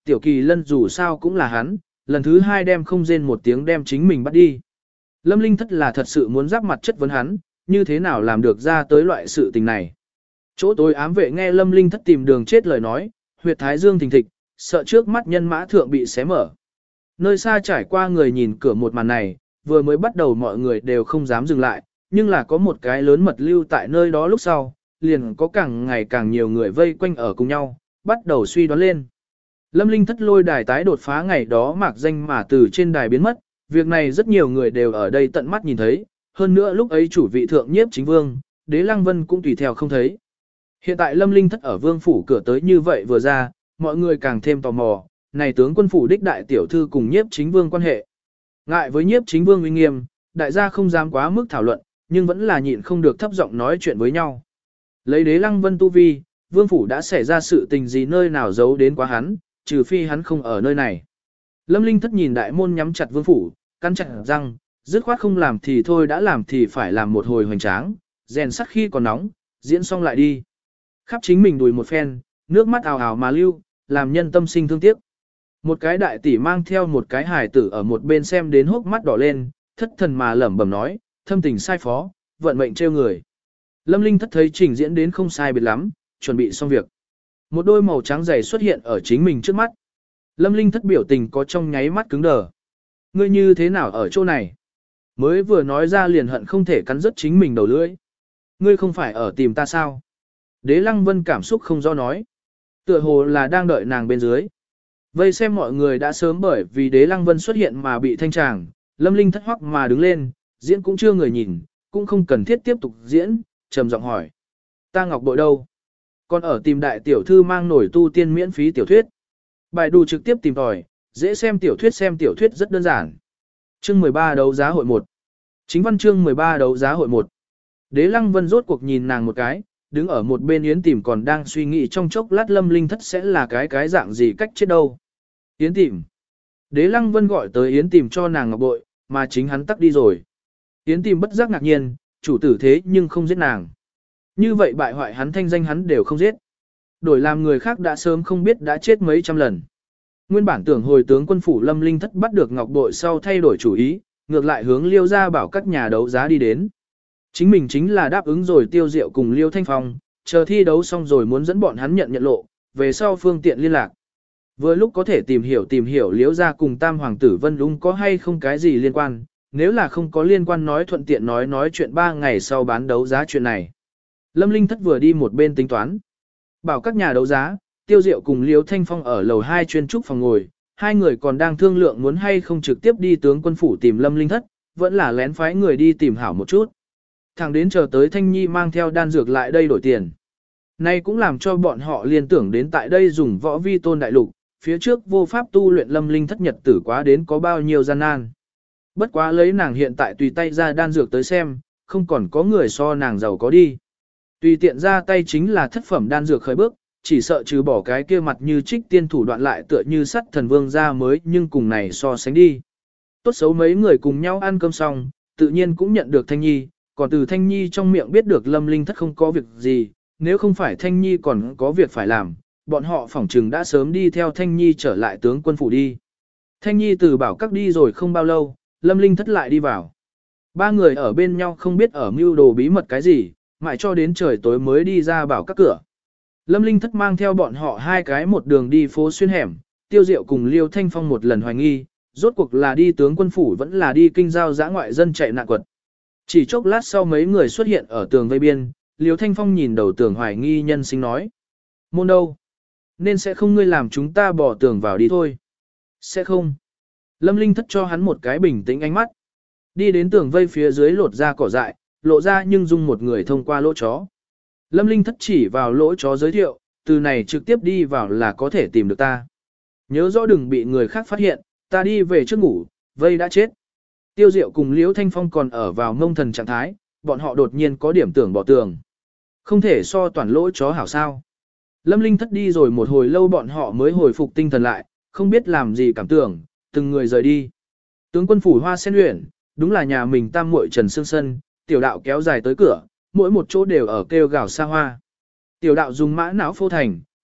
tiểu kỳ lân dù sao cũng là hắn, lần thứ hai đem không rên một tiếng đem chính mình bắt đi. Lâm Linh Thất là thật sự muốn giáp mặt chất vấn hắn, như thế nào làm được ra tới loại sự tình này. Chỗ tối ám vệ nghe Lâm Linh Thất tìm đường chết lời nói, huyệt thái dương thình thịch, sợ trước mắt nhân mã thượng bị xé mở. Nơi xa trải qua người nhìn cửa một màn này, vừa mới bắt đầu mọi người đều không dám dừng lại, nhưng là có một cái lớn mật lưu tại nơi đó lúc sau, liền có càng ngày càng nhiều người vây quanh ở cùng nhau, bắt đầu suy đoán lên. Lâm Linh Thất lôi đài tái đột phá ngày đó mạc danh mà từ trên đài biến mất, việc này rất nhiều người đều ở đây tận mắt nhìn thấy, hơn nữa lúc ấy chủ vị thượng nhiếp chính vương, Đế Lăng Vân cũng tùy theo không thấy. Hiện tại Lâm Linh Thất ở vương phủ cửa tới như vậy vừa ra, mọi người càng thêm tò mò, này tướng quân phủ đích đại tiểu thư cùng nhiếp chính vương quan hệ. Ngại với nhiếp chính vương uy nghiêm, đại gia không dám quá mức thảo luận, nhưng vẫn là nhịn không được thấp giọng nói chuyện với nhau. Lấy Đế Lăng Vân tu vi, vương phủ đã xảy ra sự tình gì nơi nào giấu đến quá hắn, trừ phi hắn không ở nơi này. Lâm Linh Thất nhìn đại môn nhắm chặt vương phủ, căn chặt răng, dứt khoát không làm thì thôi đã làm thì phải làm một hồi hoành tráng, rèn sắt khi còn nóng, diễn xong lại đi. Khắp chính mình đùi một phen, nước mắt ào ào mà lưu, làm nhân tâm sinh thương tiếc. Một cái đại tỷ mang theo một cái hài tử ở một bên xem đến hốc mắt đỏ lên, thất thần mà lẩm bẩm nói, thâm tình sai phó, vận mệnh trêu người. Lâm Linh Thất thấy trình diễn đến không sai biệt lắm, chuẩn bị xong việc. Một đôi màu trắng dày xuất hiện ở chính mình trước mắt. Lâm Linh Thất biểu tình có trong nháy mắt cứng đờ. Ngươi như thế nào ở chỗ này? Mới vừa nói ra liền hận không thể cắn rứt chính mình đầu lưỡi. Ngươi không phải ở tìm ta sao? Đế Lăng Vân cảm xúc không do nói. Tựa hồ là đang đợi nàng bên dưới. Vây xem mọi người đã sớm bởi vì Đế Lăng Vân xuất hiện mà bị thanh tràng. Lâm Linh Thất hoắc mà đứng lên, diễn cũng chưa người nhìn, cũng không cần thiết tiếp tục diễn, trầm giọng hỏi. Ta ngọc bội đâu? Còn ở tìm đại tiểu thư mang nổi tu tiên miễn phí tiểu thuyết. Bài đù trực tiếp tìm tòi, dễ xem tiểu thuyết xem tiểu thuyết rất đơn giản. Chương mười ba đấu giá hội một. Chính văn chương mười ba đấu giá hội một. Đế Lăng Vân rốt cuộc nhìn nàng một cái, đứng ở một bên Yến Tìm còn đang suy nghĩ trong chốc lát Lâm Linh Thất sẽ là cái cái dạng gì cách chết đâu. Yến Tìm. Đế Lăng Vân gọi tới Yến Tìm cho nàng ngọc bội, mà chính hắn tắt đi rồi. Yến Tìm bất giác ngạc nhiên, chủ tử thế nhưng không giết nàng. Như vậy bại hoại hắn thanh danh hắn đều không giết. Đổi làm người khác đã sớm không biết đã chết mấy trăm lần. Nguyên bản tưởng hồi tướng quân phủ Lâm Linh Thất bắt được ngọc bội sau thay đổi chủ ý, ngược lại hướng Liêu gia bảo các nhà đấu giá đi đến. Chính mình chính là đáp ứng rồi Tiêu Diệu cùng Liêu Thanh Phong, chờ thi đấu xong rồi muốn dẫn bọn hắn nhận nhận lộ, về sau phương tiện liên lạc. Vừa lúc có thể tìm hiểu tìm hiểu Liêu gia cùng Tam Hoàng tử Vân Ung có hay không cái gì liên quan, nếu là không có liên quan nói thuận tiện nói nói chuyện ba ngày sau bán đấu giá chuyện này. Lâm Linh Thất vừa đi một bên tính toán. Bảo các nhà đấu giá, Tiêu Diệu cùng Liêu Thanh Phong ở lầu hai chuyên trúc phòng ngồi, hai người còn đang thương lượng muốn hay không trực tiếp đi tướng quân phủ tìm Lâm Linh Thất, vẫn là lén phái người đi tìm hảo một chút. Thẳng đến chờ tới Thanh Nhi mang theo đan dược lại đây đổi tiền. Nay cũng làm cho bọn họ liên tưởng đến tại đây dùng võ vi tôn đại lục, phía trước vô pháp tu luyện Lâm Linh Thất nhật tử quá đến có bao nhiêu gian nan. Bất quá lấy nàng hiện tại tùy tay ra đan dược tới xem, không còn có người so nàng giàu có đi. Tùy tiện ra tay chính là thất phẩm đan dược khởi bước, chỉ sợ trừ bỏ cái kia mặt như trích tiên thủ đoạn lại tựa như sắt thần vương ra mới nhưng cùng này so sánh đi. Tốt xấu mấy người cùng nhau ăn cơm xong, tự nhiên cũng nhận được Thanh Nhi, còn từ Thanh Nhi trong miệng biết được Lâm Linh Thất không có việc gì, nếu không phải Thanh Nhi còn có việc phải làm, bọn họ phỏng chừng đã sớm đi theo Thanh Nhi trở lại tướng quân phủ đi. Thanh Nhi từ bảo các đi rồi không bao lâu, Lâm Linh Thất lại đi vào. Ba người ở bên nhau không biết ở mưu đồ bí mật cái gì, mãi cho đến trời tối mới đi ra bảo các cửa. Lâm Linh Thất mang theo bọn họ hai cái một đường đi phố xuyên hẻm, Tiêu Diệu cùng Liêu Thanh Phong một lần hoài nghi, rốt cuộc là đi tướng quân phủ vẫn là đi kinh giao giã ngoại dân chạy nạn quật. Chỉ chốc lát sau mấy người xuất hiện ở tường vây biên, Liêu Thanh Phong nhìn đầu tường hoài nghi nhân sinh nói. Môn đâu? Nên sẽ không ngươi làm chúng ta bỏ tường vào đi thôi. Sẽ không. Lâm Linh Thất cho hắn một cái bình tĩnh ánh mắt. Đi đến tường vây phía dưới lột ra cỏ dại, lộ ra nhưng dung một người thông qua lỗ chó. Lâm Linh Thất chỉ vào lỗ chó giới thiệu, từ này trực tiếp đi vào là có thể tìm được ta. Nhớ rõ đừng bị người khác phát hiện, ta đi về trước ngủ, vây đã chết. Tiêu Diệu cùng Liễu Thanh Phong còn ở vào ngông thần trạng thái, bọn họ đột nhiên có điểm tưởng bỏ tường. Không thể so toàn lỗ chó hảo sao. Lâm Linh Thất đi rồi một hồi lâu bọn họ mới hồi phục tinh thần lại, không biết làm gì cảm tưởng, từng người rời đi. Tướng quân phủ Hoa Sen Uyển, đúng là nhà mình tam muội Trần Sương Sân, tiểu đạo kéo dài tới cửa, mỗi một chỗ đều ở kêu gào xa hoa. Tiểu đạo dùng mã não phô thành,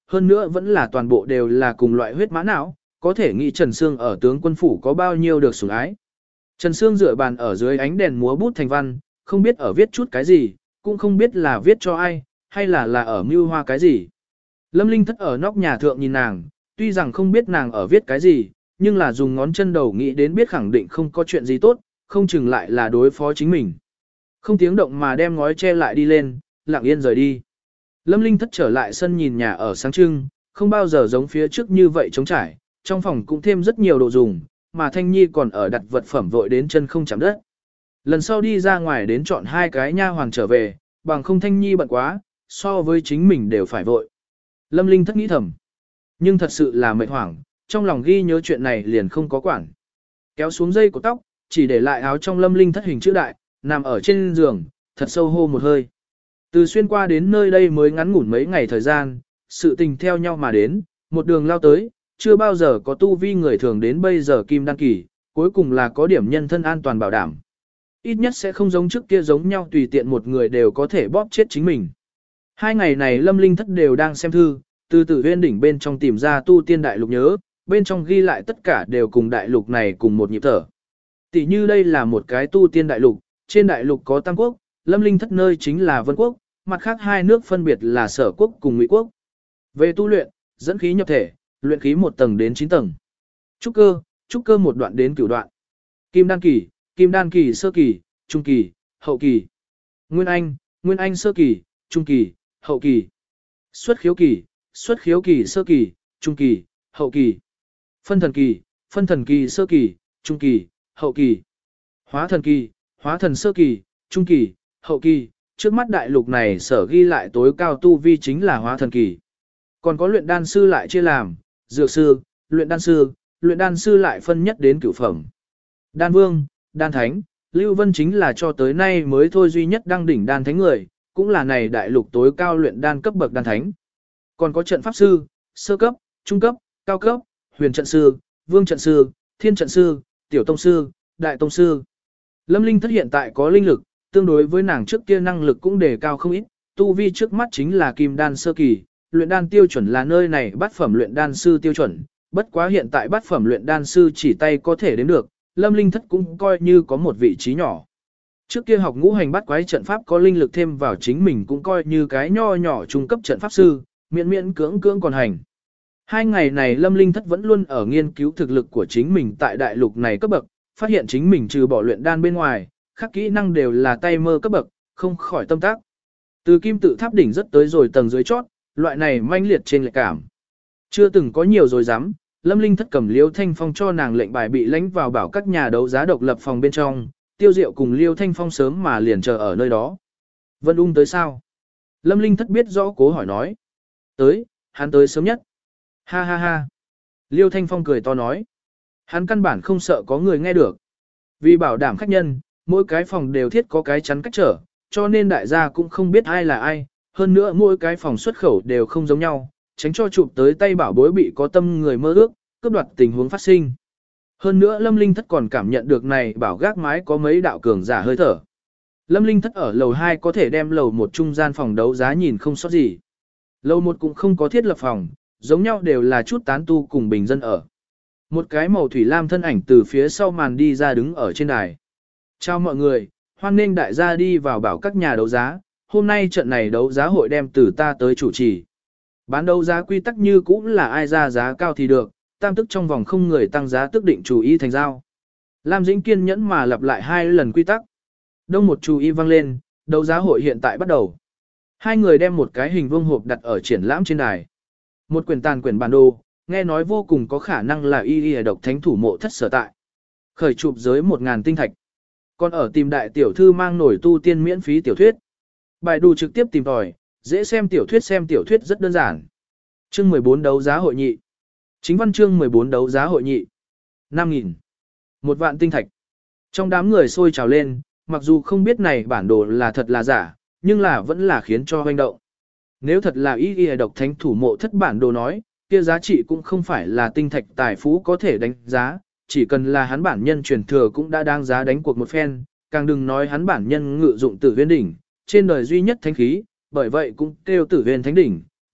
hơn nữa vẫn là toàn bộ đều là cùng loại huyết mã não, có thể nghĩ Trần Sương ở tướng quân phủ có bao nhiêu được sủng ái. Trần Sương dựa bàn ở dưới ánh đèn múa bút thành văn, không biết ở viết chút cái gì, cũng không biết là viết cho ai, hay là là ở mưu hoa cái gì. Lâm Linh Thất ở nóc nhà thượng nhìn nàng, tuy rằng không biết nàng ở viết cái gì, nhưng là dùng ngón chân đầu nghĩ đến biết khẳng định không có chuyện gì tốt, không chừng lại là đối phó chính mình. Không tiếng động mà đem ngói che lại đi lên, lặng yên rời đi. Lâm Linh Thất trở lại sân nhìn nhà ở sáng trưng, không bao giờ giống phía trước như vậy trống trải, trong phòng cũng thêm rất nhiều đồ dùng, mà Thanh Nhi còn ở đặt vật phẩm vội đến chân không chạm đất. Lần sau đi ra ngoài đến chọn hai cái nha hoàng trở về, bằng không Thanh Nhi bận quá, so với chính mình đều phải vội. Lâm Linh Thất nghĩ thầm, nhưng thật sự là mệt hoảng, trong lòng ghi nhớ chuyện này liền không có quản. Kéo xuống dây của tóc, chỉ để lại áo trong Lâm Linh Thất hình chữ đại, nằm ở trên giường, thật sâu hô một hơi. Từ xuyên qua đến nơi đây mới ngắn ngủn mấy ngày thời gian, sự tình theo nhau mà đến, một đường lao tới, chưa bao giờ có tu vi người thường đến bây giờ kim đăng kỳ, cuối cùng là có điểm nhân thân an toàn bảo đảm. Ít nhất sẽ không giống trước kia giống nhau tùy tiện một người đều có thể bóp chết chính mình. Hai ngày này Lâm Linh Thất đều đang xem thư, từ Tử Huyên đỉnh bên trong tìm ra tu tiên đại lục nhớ, bên trong ghi lại tất cả đều cùng đại lục này cùng một nhịp thở. Tỷ như đây là một cái tu tiên đại lục, trên đại lục có Tam Quốc, Lâm Linh Thất nơi chính là Vân Quốc, mặt khác hai nước phân biệt là Sở Quốc cùng Ngụy Quốc. Về tu luyện, dẫn khí nhập thể, luyện khí một tầng đến chín tầng. Trúc cơ, trúc cơ một đoạn đến cửu đoạn. Kim đan kỳ, kim đan kỳ sơ kỳ, trung kỳ, hậu kỳ. Nguyên anh, nguyên anh sơ kỳ, trung kỳ, hậu kỳ. Xuất khiếu kỳ, xuất khiếu kỳ sơ kỳ, trung kỳ, hậu kỳ. Phân thần kỳ, phân thần kỳ sơ kỳ, trung kỳ, hậu kỳ. Hóa thần kỳ, hóa thần sơ kỳ, trung kỳ, hậu kỳ. Trước mắt đại lục này sở ghi lại tối cao tu vi chính là hóa thần kỳ. Còn có luyện đan sư lại chia làm, dược sư, luyện đan sư, luyện đan sư lại phân nhất đến cửu phẩm. Đan vương, đan thánh, Lưu Vân chính là cho tới nay mới thôi duy nhất đăng đỉnh đan thánh người, cũng là này đại lục tối cao luyện đan cấp bậc đan thánh. Còn có trận pháp sư, sơ cấp, trung cấp, cao cấp, huyền trận sư, vương trận sư, thiên trận sư, tiểu tông sư, đại tông sư. Lâm Linh Thất hiện tại có linh lực, tương đối với nàng trước kia năng lực cũng đề cao không ít, tu vi trước mắt chính là kim đan sơ kỳ, luyện đan tiêu chuẩn là nơi này bát phẩm luyện đan sư tiêu chuẩn, bất quá hiện tại bát phẩm luyện đan sư chỉ tay có thể đếm được, Lâm Linh Thất cũng coi như có một vị trí nhỏ. Trước kia học ngũ hành bát quái trận pháp có linh lực thêm vào chính mình cũng coi như cái nho nhỏ trung cấp trận pháp sư, miễn miễn cưỡng cưỡng còn hành. Hai ngày này Lâm Linh Thất vẫn luôn ở nghiên cứu thực lực của chính mình tại đại lục này cấp bậc, phát hiện chính mình trừ bỏ luyện đan bên ngoài, các kỹ năng đều là tay mơ cấp bậc, không khỏi tâm tác. Từ kim tự tháp đỉnh rất tới rồi tầng dưới chót, loại này manh liệt trên lệ cảm. Chưa từng có nhiều rồi dám, Lâm Linh Thất cầm Liêu Thanh Phong cho nàng lệnh bài bị lãnh vào bảo các nhà đấu giá độc lập phòng bên trong, Tiêu Diệu cùng Liêu Thanh Phong sớm mà liền chờ ở nơi đó. Vân Ung tới sao? Lâm Linh Thất biết rõ cố hỏi nói. Tới, hắn tới sớm nhất. Ha ha ha. Liêu Thanh Phong cười to nói. Hắn căn bản không sợ có người nghe được. Vì bảo đảm khách nhân, mỗi cái phòng đều thiết có cái chắn cách trở, cho nên đại gia cũng không biết ai là ai. Hơn nữa mỗi cái phòng xuất khẩu đều không giống nhau, tránh cho chụp tới tay bảo bối bị có tâm người mơ ước, cướp đoạt tình huống phát sinh. Hơn nữa Lâm Linh Thất còn cảm nhận được này bảo gác mái có mấy đạo cường giả hơi thở. Lâm Linh Thất ở lầu hai có thể đem lầu một trung gian phòng đấu giá nhìn không sót gì. Lầu một cũng không có thiết lập phòng, giống nhau đều là chút tán tu cùng bình dân ở. Một cái màu thủy lam thân ảnh từ phía sau màn đi ra đứng ở trên đài. Chào mọi người, hoan nghênh đại gia đi vào bảo các nhà đấu giá, hôm nay trận này đấu giá hội đem từ ta tới chủ trì. Bán đấu giá quy tắc như cũng là ai ra giá cao thì được, tam tức trong vòng không người tăng giá tức định chủ ý thành giao. Lam Dĩnh kiên nhẫn mà lặp lại hai lần quy tắc. Đông một chú ý vang lên, đấu giá hội hiện tại bắt đầu. Hai người đem một cái hình vuông hộp đặt ở triển lãm trên đài. Một quyển tàn quyển bản đồ, nghe nói vô cùng có khả năng là y y độc thánh thủ mộ thất sở tại. Khởi chụp giới một ngàn tinh thạch. Còn ở tìm đại tiểu thư mang nổi tu tiên miễn phí tiểu thuyết. Bài đủ trực tiếp tìm tòi, dễ xem tiểu thuyết xem tiểu thuyết rất đơn giản. Chương mười bốn đấu giá hội nhị. Chính văn chương mười bốn đấu giá hội nhị. năm nghìn. Một vạn tinh thạch. Trong đám người sôi trào lên, mặc dù không biết này bản đồ là thật là giả, nhưng là vẫn là khiến cho hoành động. Nếu thật là y y độc thánh thủ mộ thất bản đồ nói, kia giá trị cũng không phải là tinh thạch tài phú có thể đánh giá, chỉ cần là hắn bản nhân truyền thừa cũng đã đáng giá đánh cuộc một phen, càng đừng nói hắn bản nhân ngự dụng Tử Huyên đỉnh, trên đời duy nhất thánh khí, bởi vậy cũng kêu Tử Huyên thánh đỉnh,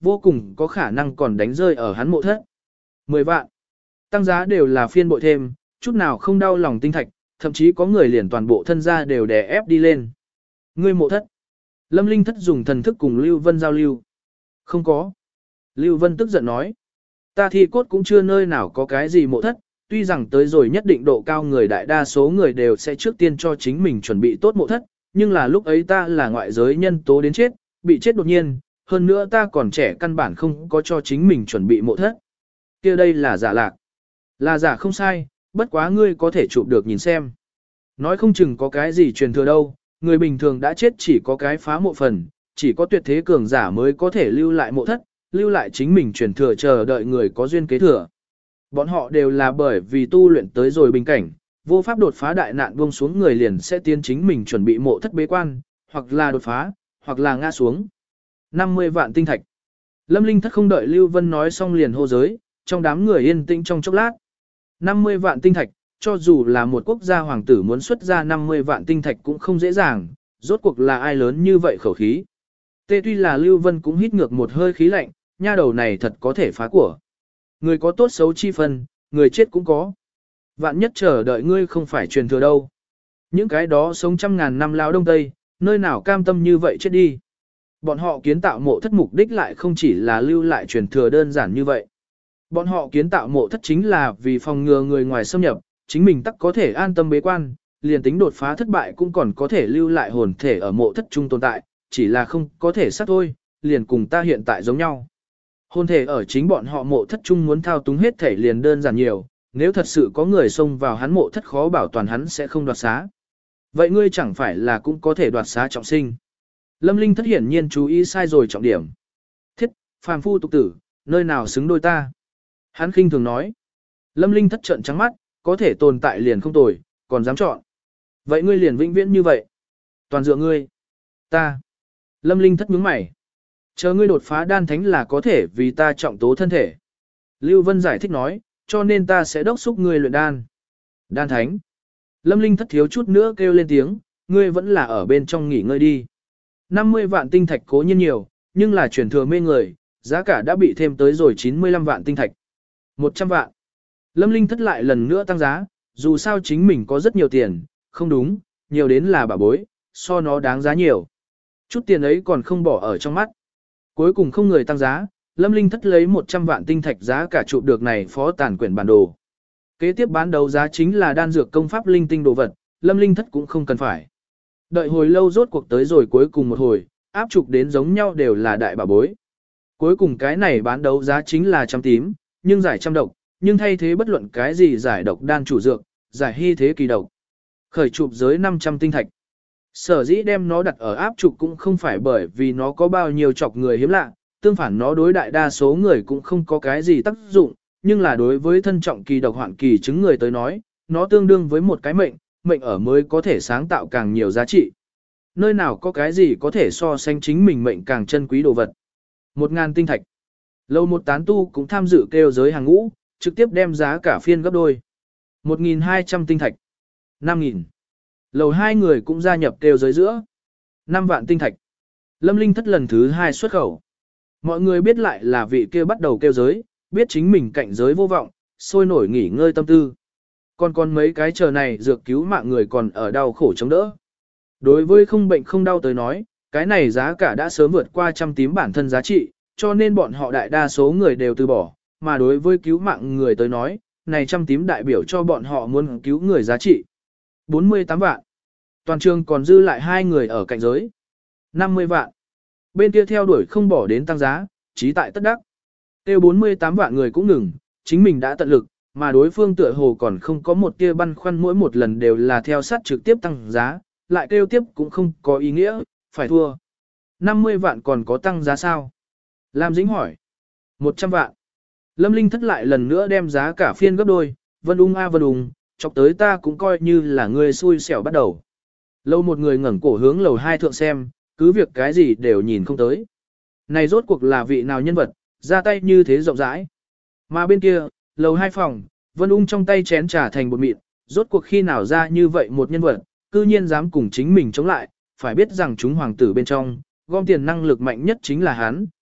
vô cùng có khả năng còn đánh rơi ở hắn mộ thất. mười vạn. Tăng giá đều là phiên bội thêm, chút nào không đau lòng tinh thạch, thậm chí có người liền toàn bộ thân gia đều đè ép đi lên. Ngươi mộ thất. Lâm Linh Thất dùng thần thức cùng Lưu Vân giao lưu. Không có. Lưu Vân tức giận nói. Ta thi cốt cũng chưa nơi nào có cái gì mộ thất, tuy rằng tới rồi nhất định độ cao người đại đa số người đều sẽ trước tiên cho chính mình chuẩn bị tốt mộ thất, nhưng là lúc ấy ta là ngoại giới nhân tố đến chết, bị chết đột nhiên, hơn nữa ta còn trẻ căn bản không có cho chính mình chuẩn bị mộ thất. Kia đây là giả lạc. Là giả không sai, bất quá ngươi có thể chụp được nhìn xem. Nói không chừng có cái gì truyền thừa đâu, người bình thường đã chết chỉ có cái phá mộ phần, chỉ có tuyệt thế cường giả mới có thể lưu lại mộ thất, lưu lại chính mình truyền thừa chờ đợi người có duyên kế thừa. Bọn họ đều là bởi vì tu luyện tới rồi bình cảnh, vô pháp đột phá đại nạn buông xuống người liền sẽ tiến chính mình chuẩn bị mộ thất bế quan, hoặc là đột phá, hoặc là ngã xuống. năm mươi vạn tinh thạch. Lâm Linh Thất không đợi Lưu Vân nói xong liền hô giới, trong đám người yên tĩnh trong chốc lát. năm mươi vạn tinh thạch, cho dù là một quốc gia hoàng tử muốn xuất ra năm mươi vạn tinh thạch cũng không dễ dàng, rốt cuộc là ai lớn như vậy khẩu khí. Tê tuy là Lưu Vân cũng hít ngược một hơi khí lạnh, nha đầu này thật có thể phá của. Người có tốt xấu chi phân, người chết cũng có. Vạn nhất chờ đợi ngươi không phải truyền thừa đâu. Những cái đó sống trăm ngàn năm lao đông tây, nơi nào cam tâm như vậy chết đi. Bọn họ kiến tạo mộ thất mục đích lại không chỉ là lưu lại truyền thừa đơn giản như vậy. Bọn họ kiến tạo mộ thất chính là vì phòng ngừa người ngoài xâm nhập, chính mình tắc có thể an tâm bế quan, liền tính đột phá thất bại cũng còn có thể lưu lại hồn thể ở mộ thất trung tồn tại, chỉ là không có thể sát thôi, liền cùng ta hiện tại giống nhau. Hồn thể ở chính bọn họ mộ thất trung muốn thao túng hết thể liền đơn giản nhiều, nếu thật sự có người xông vào hắn mộ thất khó bảo toàn hắn sẽ không đoạt xá. Vậy ngươi chẳng phải là cũng có thể đoạt xá trọng sinh. Lâm Linh Thất hiển nhiên chú ý sai rồi trọng điểm. Thiết, phàm phu tục tử, nơi nào xứng đôi ta. Hắn khinh thường nói. Lâm Linh Thất trợn trắng mắt, có thể tồn tại liền không tồi, còn dám chọn. Vậy ngươi liền vĩnh viễn như vậy. Toàn dựa ngươi. Ta. Lâm Linh Thất nhướng mày. Chờ ngươi đột phá đan thánh là có thể vì ta trọng tố thân thể. Lưu Vân giải thích nói, cho nên ta sẽ đốc thúc ngươi luyện đan. Đan thánh. Lâm Linh Thất thiếu chút nữa kêu lên tiếng, ngươi vẫn là ở bên trong nghỉ ngơi đi. năm mươi vạn tinh thạch cố nhiên nhiều, nhưng là chuyển thừa mê người, giá cả đã bị thêm tới rồi chín mươi lăm vạn tinh thạch. một trăm vạn. Lâm Linh Thất lại lần nữa tăng giá, dù sao chính mình có rất nhiều tiền, không đúng, nhiều đến là bà bối, so nó đáng giá nhiều. Chút tiền ấy còn không bỏ ở trong mắt. Cuối cùng không người tăng giá, Lâm Linh Thất lấy một trăm vạn tinh thạch giá cả chụp được này phó tàn quyển bản đồ. Kế tiếp bán đấu giá chính là đan dược công pháp linh tinh đồ vật, Lâm Linh Thất cũng không cần phải. Đợi hồi lâu rốt cuộc tới rồi cuối cùng một hồi, áp trục đến giống nhau đều là đại bà bối. Cuối cùng cái này bán đấu giá chính là trăm tím, nhưng giải trăm độc, nhưng thay thế bất luận cái gì giải độc đan chủ dược, giải hy thế kỳ độc. Khởi chụp giới năm trăm tinh thạch. Sở dĩ đem nó đặt ở áp trục cũng không phải bởi vì nó có bao nhiêu chọc người hiếm lạ, tương phản nó đối đại đa số người cũng không có cái gì tác dụng, nhưng là đối với thân trọng kỳ độc hoạn kỳ chứng người tới nói, nó tương đương với một cái mệnh, mệnh ở mới có thể sáng tạo càng nhiều giá trị. Nơi nào có cái gì có thể so sánh chính mình mệnh càng chân quý đồ vật. Một ngàn tinh thạch. Lâu một tán tu cũng tham dự kêu giới hàng ngũ, trực tiếp đem giá cả phiên gấp đôi. Một nghìn hai trăm tinh thạch. Năm nghìn. Lầu hai người cũng gia nhập kêu giới giữa. Năm vạn tinh thạch. Lâm Linh Thất lần thứ hai xuất khẩu. Mọi người biết lại là vị kia bắt đầu kêu giới, biết chính mình cạnh giới vô vọng, sôi nổi nghỉ ngơi tâm tư. Còn còn mấy cái chờ này dược cứu mạng người còn ở đau khổ chống đỡ. Đối với không bệnh không đau tới nói, cái này giá cả đã sớm vượt qua trăm tím bản thân giá trị, cho nên bọn họ đại đa số người đều từ bỏ, mà đối với cứu mạng người tới nói, này trăm tím đại biểu cho bọn họ muốn cứu người giá trị. bốn mươi tám vạn. Toàn trường còn dư lại hai người ở cạnh giới. năm mươi vạn. Bên kia theo đuổi không bỏ đến tăng giá, chí tại tất đắc. Tiêu bốn mươi tám vạn người cũng ngừng, chính mình đã tận lực, mà đối phương tựa hồ còn không có một tia băn khoăn mỗi một lần đều là theo sát trực tiếp tăng giá, lại kêu tiếp cũng không có ý nghĩa, phải thua. năm mươi vạn còn có tăng giá sao? Lam Dĩnh hỏi. một trăm vạn. Lâm Linh Thất lại lần nữa đem giá cả phiên gấp đôi, Vân Ung a Vân Ung, chọc tới ta cũng coi như là người xui xẻo bắt đầu. Lâu một người ngẩng cổ hướng lầu hai thượng xem, cứ việc cái gì đều nhìn không tới. Này rốt cuộc là vị nào nhân vật, ra tay như thế rộng rãi. Mà bên kia, lầu hai phòng, Vân Ung trong tay chén trà thành bột mịn, rốt cuộc khi nào ra như vậy một nhân vật, cư nhiên dám cùng chính mình chống lại, phải biết rằng chúng hoàng tử bên trong, gom tiền năng lực mạnh nhất chính là hắn,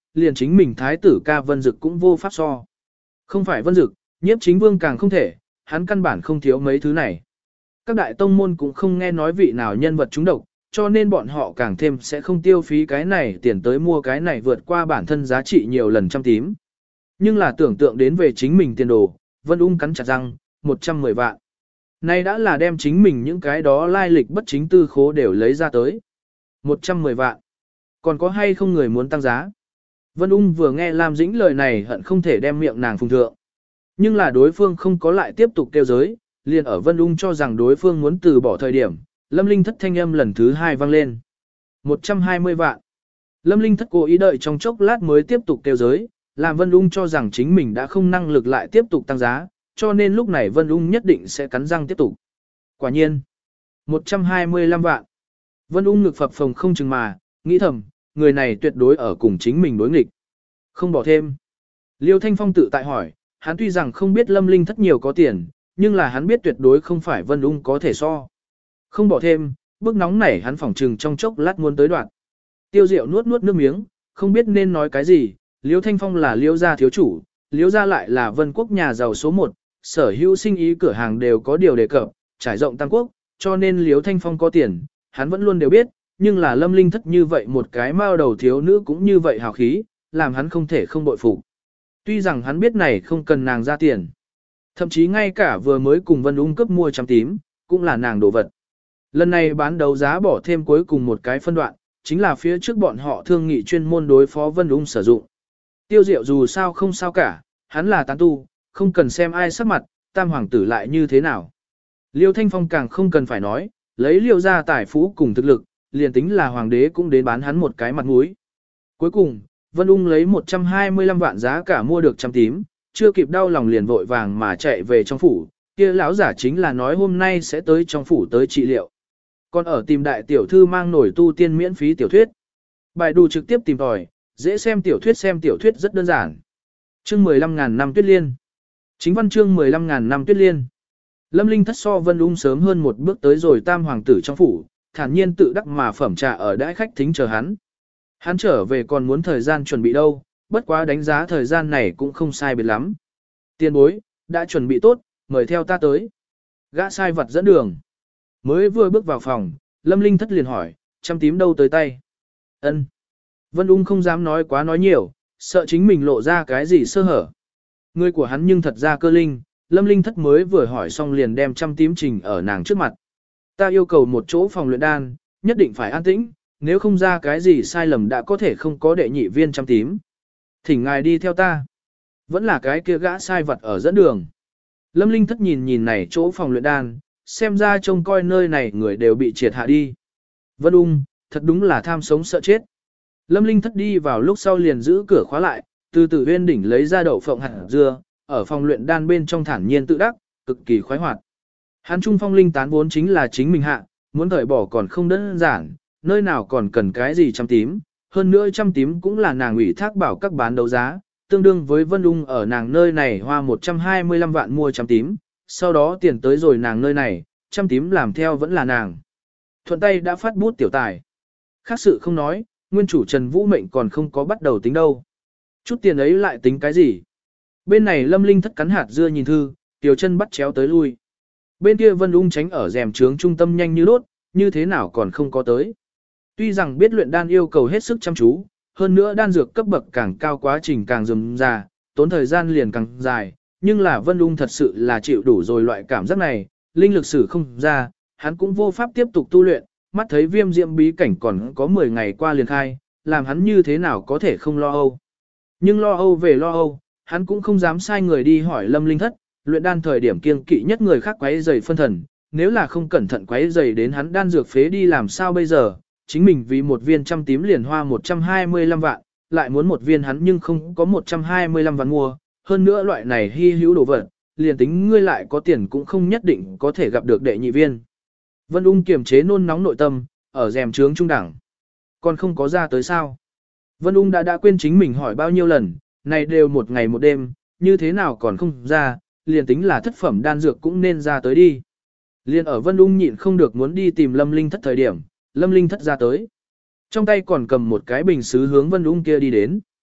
liền chính mình thái tử ca Vân Dực cũng vô pháp so. Không phải Vân Dực, Nhiếp Chính Vương càng không thể, hắn căn bản không thiếu mấy thứ này. Các đại tông môn cũng không nghe nói vị nào nhân vật trúng độc, cho nên bọn họ càng thêm sẽ không tiêu phí cái này tiền tới mua cái này vượt qua bản thân giá trị nhiều lần trăm tím. Nhưng là tưởng tượng đến về chính mình tiền đồ, Vân Ung cắn chặt răng, một trăm mười vạn. Nay đã là đem chính mình những cái đó lai lịch bất chính tư khố đều lấy ra tới. một trăm mười vạn. Còn có hay không người muốn tăng giá? Vân Ung vừa nghe Lam Dĩnh lời này hận không thể đem miệng nàng phùng thượng. Nhưng là đối phương không có lại tiếp tục kêu giới, liền ở Vân Ung cho rằng đối phương muốn từ bỏ thời điểm, Lâm Linh Thất thanh âm lần thứ hai vang lên. một trăm hai mươi vạn. Lâm Linh Thất cố ý đợi trong chốc lát mới tiếp tục kêu giới, làm Vân Ung cho rằng chính mình đã không năng lực lại tiếp tục tăng giá, cho nên lúc này Vân Ung nhất định sẽ cắn răng tiếp tục. Quả nhiên, một trăm hai mươi lăm vạn. Vân Ung ngực phập phồng không chừng mà, nghĩ thầm, người này tuyệt đối ở cùng chính mình đối nghịch. Không bỏ thêm. Liêu Thanh Phong tự tại hỏi, hắn tuy rằng không biết Lâm Linh Thất nhiều có tiền, nhưng là hắn biết tuyệt đối không phải Vân Ung có thể so. Không bỏ thêm, bức nóng nảy hắn phỏng trừng trong chốc lát muốn tới đoạn. Tiêu Diệu nuốt nuốt nước miếng, không biết nên nói cái gì, Liêu Thanh Phong là Liêu gia thiếu chủ, Liêu gia lại là Vân Quốc nhà giàu số một, sở hữu sinh ý cửa hàng đều có điều đề cập, trải rộng Tam Quốc, cho nên Liêu Thanh Phong có tiền, hắn vẫn luôn đều biết, nhưng là Lâm Linh Thất như vậy một cái mao đầu thiếu nữ cũng như vậy hào khí, làm hắn không thể không bội phục. Tuy rằng hắn biết này không cần nàng ra tiền, thậm chí ngay cả vừa mới cùng Vân Ung cấp mua trăm tím, cũng là nàng đồ vật. Lần này bán đấu giá bỏ thêm cuối cùng một cái phân đoạn, chính là phía trước bọn họ thương nghị chuyên môn đối phó Vân Ung sử dụng. Tiêu Diệu dù sao không sao cả, hắn là tán tu, không cần xem ai sắc mặt, tam hoàng tử lại như thế nào. Liêu Thanh Phong càng không cần phải nói, lấy Liêu gia tài phú cùng thực lực, liền tính là hoàng đế cũng đến bán hắn một cái mặt mũi. Cuối cùng, Vân Ung lấy một trăm hai mươi lăm vạn giá cả mua được trăm tím, chưa kịp đau lòng liền vội vàng mà chạy về trong phủ, kia lão giả chính là nói hôm nay sẽ tới trong phủ tới trị liệu. Còn ở tìm đại tiểu thư mang nổi tu tiên miễn phí tiểu thuyết. Bài đù trực tiếp tìm tòi, dễ xem tiểu thuyết xem tiểu thuyết rất đơn giản. Chương mười lăm ngàn năm tuyết liên. Chính văn chương mười lăm ngàn năm tuyết liên. Lâm Linh Thất so Vân Ung sớm hơn một bước tới rồi tam hoàng tử trong phủ, thản nhiên tự đắc mà phẩm trà ở đãi khách thính chờ hắn. Hắn trở về còn muốn thời gian chuẩn bị đâu, bất quá đánh giá thời gian này cũng không sai biệt lắm. Tiên bối, đã chuẩn bị tốt, mời theo ta tới. Gã sai vật dẫn đường. Mới vừa bước vào phòng, Lâm Linh Thất liền hỏi, trăm tím đâu tới tay. Ân. Vân Ung không dám nói quá nói nhiều, sợ chính mình lộ ra cái gì sơ hở. Người của hắn nhưng thật ra cơ linh, Lâm Linh Thất mới vừa hỏi xong liền đem trăm tím trình ở nàng trước mặt. Ta yêu cầu một chỗ phòng luyện đan, nhất định phải an tĩnh, nếu không ra cái gì sai lầm đã có thể không có đệ nhị viên trăm tím. Thỉnh ngài đi theo ta. Vẫn là cái kia gã sai vật ở dẫn đường. Lâm Linh Thất nhìn nhìn này chỗ phòng luyện đan, xem ra trông coi nơi này người đều bị triệt hạ đi. Vân Ung, thật đúng là tham sống sợ chết. Lâm Linh Thất đi vào lúc sau liền giữ cửa khóa lại, từ từ huyên đỉnh lấy ra đậu phộng hạt dưa, ở phòng luyện đan bên trong thản nhiên tự đắc, cực kỳ khoái hoạt. Hắn trung phong linh tán vốn chính là chính mình hạ, muốn thời bỏ còn không đơn giản, nơi nào còn cần cái gì trăm tím, hơn nữa trăm tím cũng là nàng ủy thác bảo các bán đấu giá, tương đương với Vân Ung ở nàng nơi này hoa một trăm hai mươi lăm vạn mua trăm tím, sau đó tiền tới rồi nàng nơi này, trăm tím làm theo vẫn là nàng. Thuận tay đã phát bút tiểu tài. Khác sự không nói, nguyên chủ Trần Vũ mệnh còn không có bắt đầu tính đâu. Chút tiền ấy lại tính cái gì? Bên này Lâm Linh Thất cắn hạt dưa nhìn thư, tiểu chân bắt chéo tới lui. Bên kia Vân Ung tránh ở rèm trướng trung tâm nhanh như đốt, như thế nào còn không có tới. Tuy rằng biết luyện đan yêu cầu hết sức chăm chú, hơn nữa đan dược cấp bậc càng cao quá trình càng rườm rà, tốn thời gian liền càng dài, nhưng là Vân Ung thật sự là chịu đủ rồi loại cảm giác này, linh lực sử không ra, hắn cũng vô pháp tiếp tục tu luyện, mắt thấy viêm diệm bí cảnh còn có mười ngày qua liền khai, làm hắn như thế nào có thể không lo âu. Nhưng lo âu về lo âu, hắn cũng không dám sai người đi hỏi Lâm Linh Thất, luyện đan thời điểm kiêng kỵ nhất người khác quấy rầy phân thần, nếu là không cẩn thận quấy rầy đến hắn đan dược phế đi làm sao bây giờ, chính mình vì một viên trăm tím liền hoa một trăm hai mươi lăm vạn, lại muốn một viên hắn nhưng không có một trăm hai mươi lăm vạn mua, hơn nữa loại này hy hữu đồ vật, liền tính ngươi lại có tiền cũng không nhất định có thể gặp được đệ nhị viên. Vân Ung kiềm chế nôn nóng nội tâm, ở rèm trướng trung đẳng. Còn không có ra tới sao? Vân Ung đã đã quên chính mình hỏi bao nhiêu lần, này đều một ngày một đêm, như thế nào còn không ra, liền tính là thất phẩm đan dược cũng nên ra tới đi. Liền ở Vân Ung nhịn không được muốn đi tìm Lâm Linh Thất thời điểm, Lâm Linh Thất ra tới. Trong tay còn cầm một cái bình sứ hướng Vân Ung kia đi đến.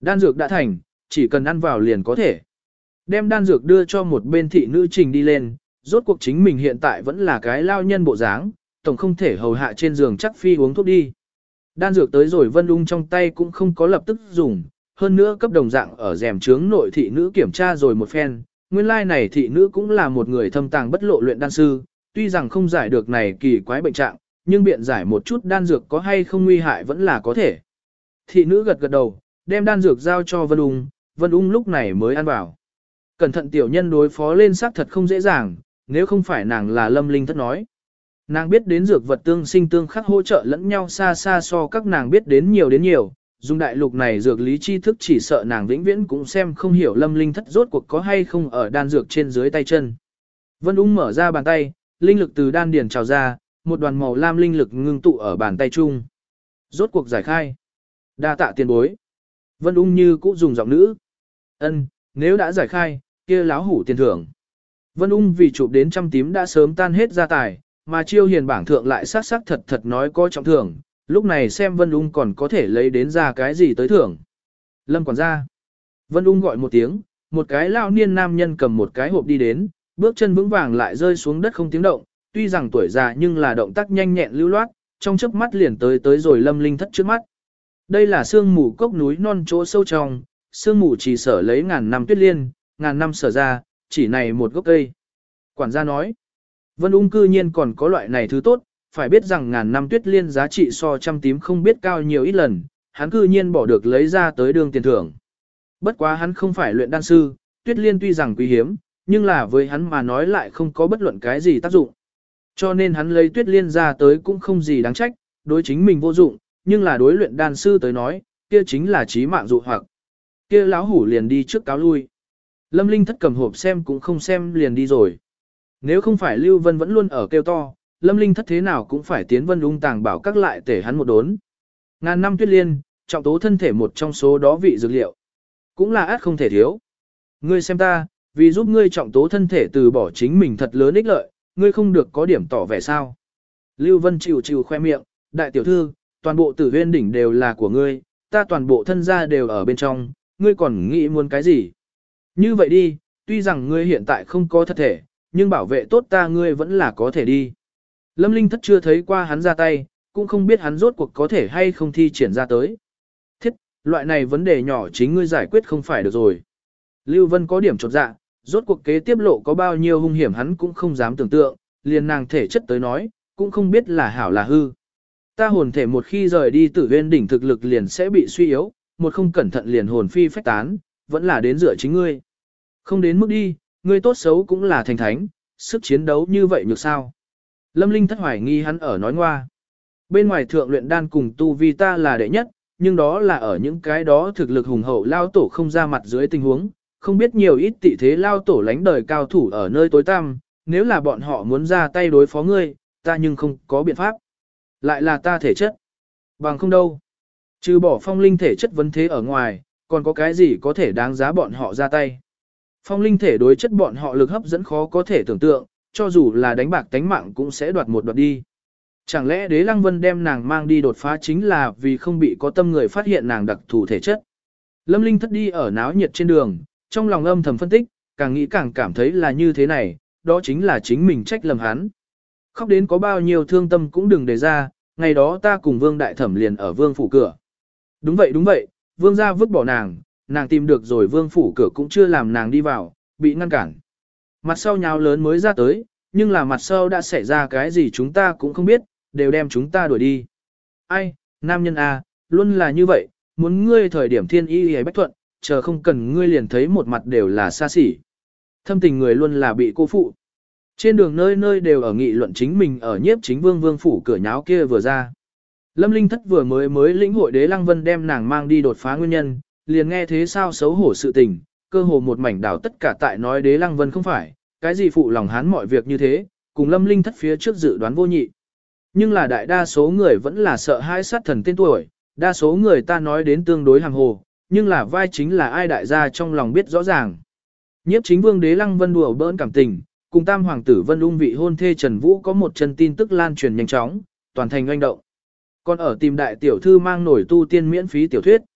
Đan dược đã thành, chỉ cần ăn vào liền có thể. Đem đan dược đưa cho một bên thị nữ trình đi lên, rốt cuộc chính mình hiện tại vẫn là cái lao nhân bộ dáng, tổng không thể hầu hạ trên giường chắc phi uống thuốc đi. Đan dược tới rồi Vân Ung trong tay cũng không có lập tức dùng, hơn nữa cấp đồng dạng ở rèm trướng nội thị nữ kiểm tra rồi một phen, nguyên lai này thị nữ cũng là một người thâm tàng bất lộ luyện đan sư, tuy rằng không giải được này kỳ quái bệnh trạng, nhưng biện giải một chút đan dược có hay không nguy hại vẫn là có thể. Thị nữ gật gật đầu, đem đan dược giao cho Vân Ung, Vân Ung lúc này mới ăn vào. Cẩn thận tiểu nhân đối phó lên xác thật không dễ dàng, nếu không phải nàng là Lâm Linh Thất nói. Nàng biết đến dược vật tương sinh tương khắc hỗ trợ lẫn nhau xa xa so các nàng biết đến nhiều đến nhiều, dùng đại lục này dược lý tri thức chỉ sợ nàng vĩnh viễn cũng xem không hiểu Lâm Linh Thất rốt cuộc có hay không ở đan dược trên dưới tay chân. Vân Ung mở ra bàn tay, linh lực từ đan điền trào ra, một đoàn màu lam linh lực ngưng tụ ở bàn tay chung. Rốt cuộc giải khai. Đa tạ tiền bối. Vân Ung như cũ dùng giọng nữ. Ân, nếu đã giải khai, kia láo hủ tiền thưởng. Vân Ung vì chụp đến trăm tím đã sớm tan hết gia tài, mà Chiêu Hiền bảng thượng lại sát sắc thật thật nói có trọng thưởng, lúc này xem Vân Ung còn có thể lấy đến ra cái gì tới thưởng. Lâm quản gia. Vân Ung gọi một tiếng, một cái lao niên nam nhân cầm một cái hộp đi đến, bước chân vững vàng lại rơi xuống đất không tiếng động, tuy rằng tuổi già nhưng là động tác nhanh nhẹn lưu loát, trong chớp mắt liền tới tới rồi Lâm Linh Thất trước mắt. Đây là sương mù cốc núi non chỗ sâu trong, sương mù chỉ sở lấy ngàn năm tuyết liên, ngàn năm sở ra, chỉ này một gốc cây. Quản gia nói, Vân Ung cư nhiên còn có loại này thứ tốt, phải biết rằng ngàn năm tuyết liên giá trị so trăm tím không biết cao nhiều ít lần, hắn cư nhiên bỏ được lấy ra tới đường tiền thưởng. Bất quá hắn không phải luyện đan sư, tuyết liên tuy rằng quý hiếm, nhưng là với hắn mà nói lại không có bất luận cái gì tác dụng. Cho nên hắn lấy tuyết liên ra tới cũng không gì đáng trách, đối chính mình vô dụng, nhưng là đối luyện đan sư tới nói, kia chính là chí mạng dụ hoặc. Kia lão hủ liền đi trước cáo lui. Lâm Linh Thất cầm hộp xem cũng không xem liền đi rồi. Nếu không phải Lưu Vân vẫn luôn ở kêu to, Lâm Linh Thất thế nào cũng phải tiến Vân Ung tàng bảo các lại tể hắn một đốn. Ngàn năm tuyết liên, trọng tố thân thể một trong số đó vị dược liệu. Cũng là át không thể thiếu. Ngươi xem ta, vì giúp ngươi trọng tố thân thể từ bỏ chính mình thật lớn ích lợi, ngươi không được có điểm tỏ vẻ sao. Lưu Vân chịu chịu khoe miệng, đại tiểu thư, toàn bộ tử huyên đỉnh đều là của ngươi, ta toàn bộ thân gia đều ở bên trong, ngươi còn nghĩ muốn cái gì? Như vậy đi, tuy rằng ngươi hiện tại không có thật thể, nhưng bảo vệ tốt ta ngươi vẫn là có thể đi. Lâm Linh Thất chưa thấy qua hắn ra tay, cũng không biết hắn rốt cuộc có thể hay không thi triển ra tới. Thiết, loại này vấn đề nhỏ chính ngươi giải quyết không phải được rồi. Lưu Vân có điểm chột dạ, rốt cuộc kế tiếp lộ có bao nhiêu hung hiểm hắn cũng không dám tưởng tượng, liền nàng thể chất tới nói, cũng không biết là hảo là hư. Ta hồn thể một khi rời đi tử huyên đỉnh thực lực liền sẽ bị suy yếu, một không cẩn thận liền hồn phi phách tán, vẫn là đến dựa chính ngươi. Không đến mức đi, ngươi tốt xấu cũng là thành thánh, sức chiến đấu như vậy nhược sao. Lâm Linh Thất hoài nghi hắn ở nói ngoa. Bên ngoài thượng luyện đan cùng tu vi ta là đệ nhất, nhưng đó là ở những cái đó thực lực hùng hậu lao tổ không ra mặt dưới tình huống, không biết nhiều ít tị thế lao tổ lánh đời cao thủ ở nơi tối tăm, nếu là bọn họ muốn ra tay đối phó ngươi, ta nhưng không có biện pháp. Lại là ta thể chất. Bằng không đâu. Trừ bỏ phong linh thể chất vấn thế ở ngoài, còn có cái gì có thể đáng giá bọn họ ra tay. Phong linh thể đối chất bọn họ lực hấp dẫn khó có thể tưởng tượng, cho dù là đánh bạc tánh mạng cũng sẽ đoạt một đoạt đi. Chẳng lẽ Đế Lăng Vân đem nàng mang đi đột phá chính là vì không bị có tâm người phát hiện nàng đặc thù thể chất. Lâm Linh Thất đi ở náo nhiệt trên đường, trong lòng âm thầm phân tích, càng nghĩ càng cảm thấy là như thế này, đó chính là chính mình trách lầm hắn. Khóc đến có bao nhiêu thương tâm cũng đừng để ra, ngày đó ta cùng Vương Đại Thẩm liền ở Vương phủ cửa. Đúng vậy đúng vậy, Vương gia vứt bỏ nàng, nàng tìm được rồi Vương phủ cửa cũng chưa làm nàng đi vào, bị ngăn cản. Mặt sau nháo lớn mới ra tới, nhưng là mặt sau đã xảy ra cái gì chúng ta cũng không biết, đều đem chúng ta đuổi đi. Ai, nam nhân à, luôn là như vậy, muốn ngươi thời điểm thiên y hay bách thuận, chờ không cần ngươi liền thấy một mặt đều là xa xỉ. Thâm tình người luôn là bị cô phụ. Trên đường nơi nơi đều ở nghị luận chính mình ở nhiếp chính vương vương phủ cửa nháo kia vừa ra. Lâm Linh Thất vừa mới mới lĩnh hội Đế Lăng Vân đem nàng mang đi đột phá nguyên nhân, liền nghe thế sao xấu hổ sự tình, cơ hồ một mảnh đảo tất cả tại nói Đế Lăng Vân không phải, cái gì phụ lòng hắn mọi việc như thế, cùng Lâm Linh Thất phía trước dự đoán vô nhị. Nhưng là đại đa số người vẫn là sợ hãi sát thần tên tuổi, đa số người ta nói đến tương đối hàng hồ, nhưng là vai chính là ai đại gia trong lòng biết rõ ràng. Nhiếp chính vương Đế Lăng Vân đùa bỡn cảm tình, cùng tam hoàng tử Vân Ung vị hôn thê Trần Vũ có một chân tin tức lan truyền nhanh chóng, toàn thành oanh động. Còn ở tìm đại tiểu thư mang nổi tu tiên miễn phí tiểu thuyết.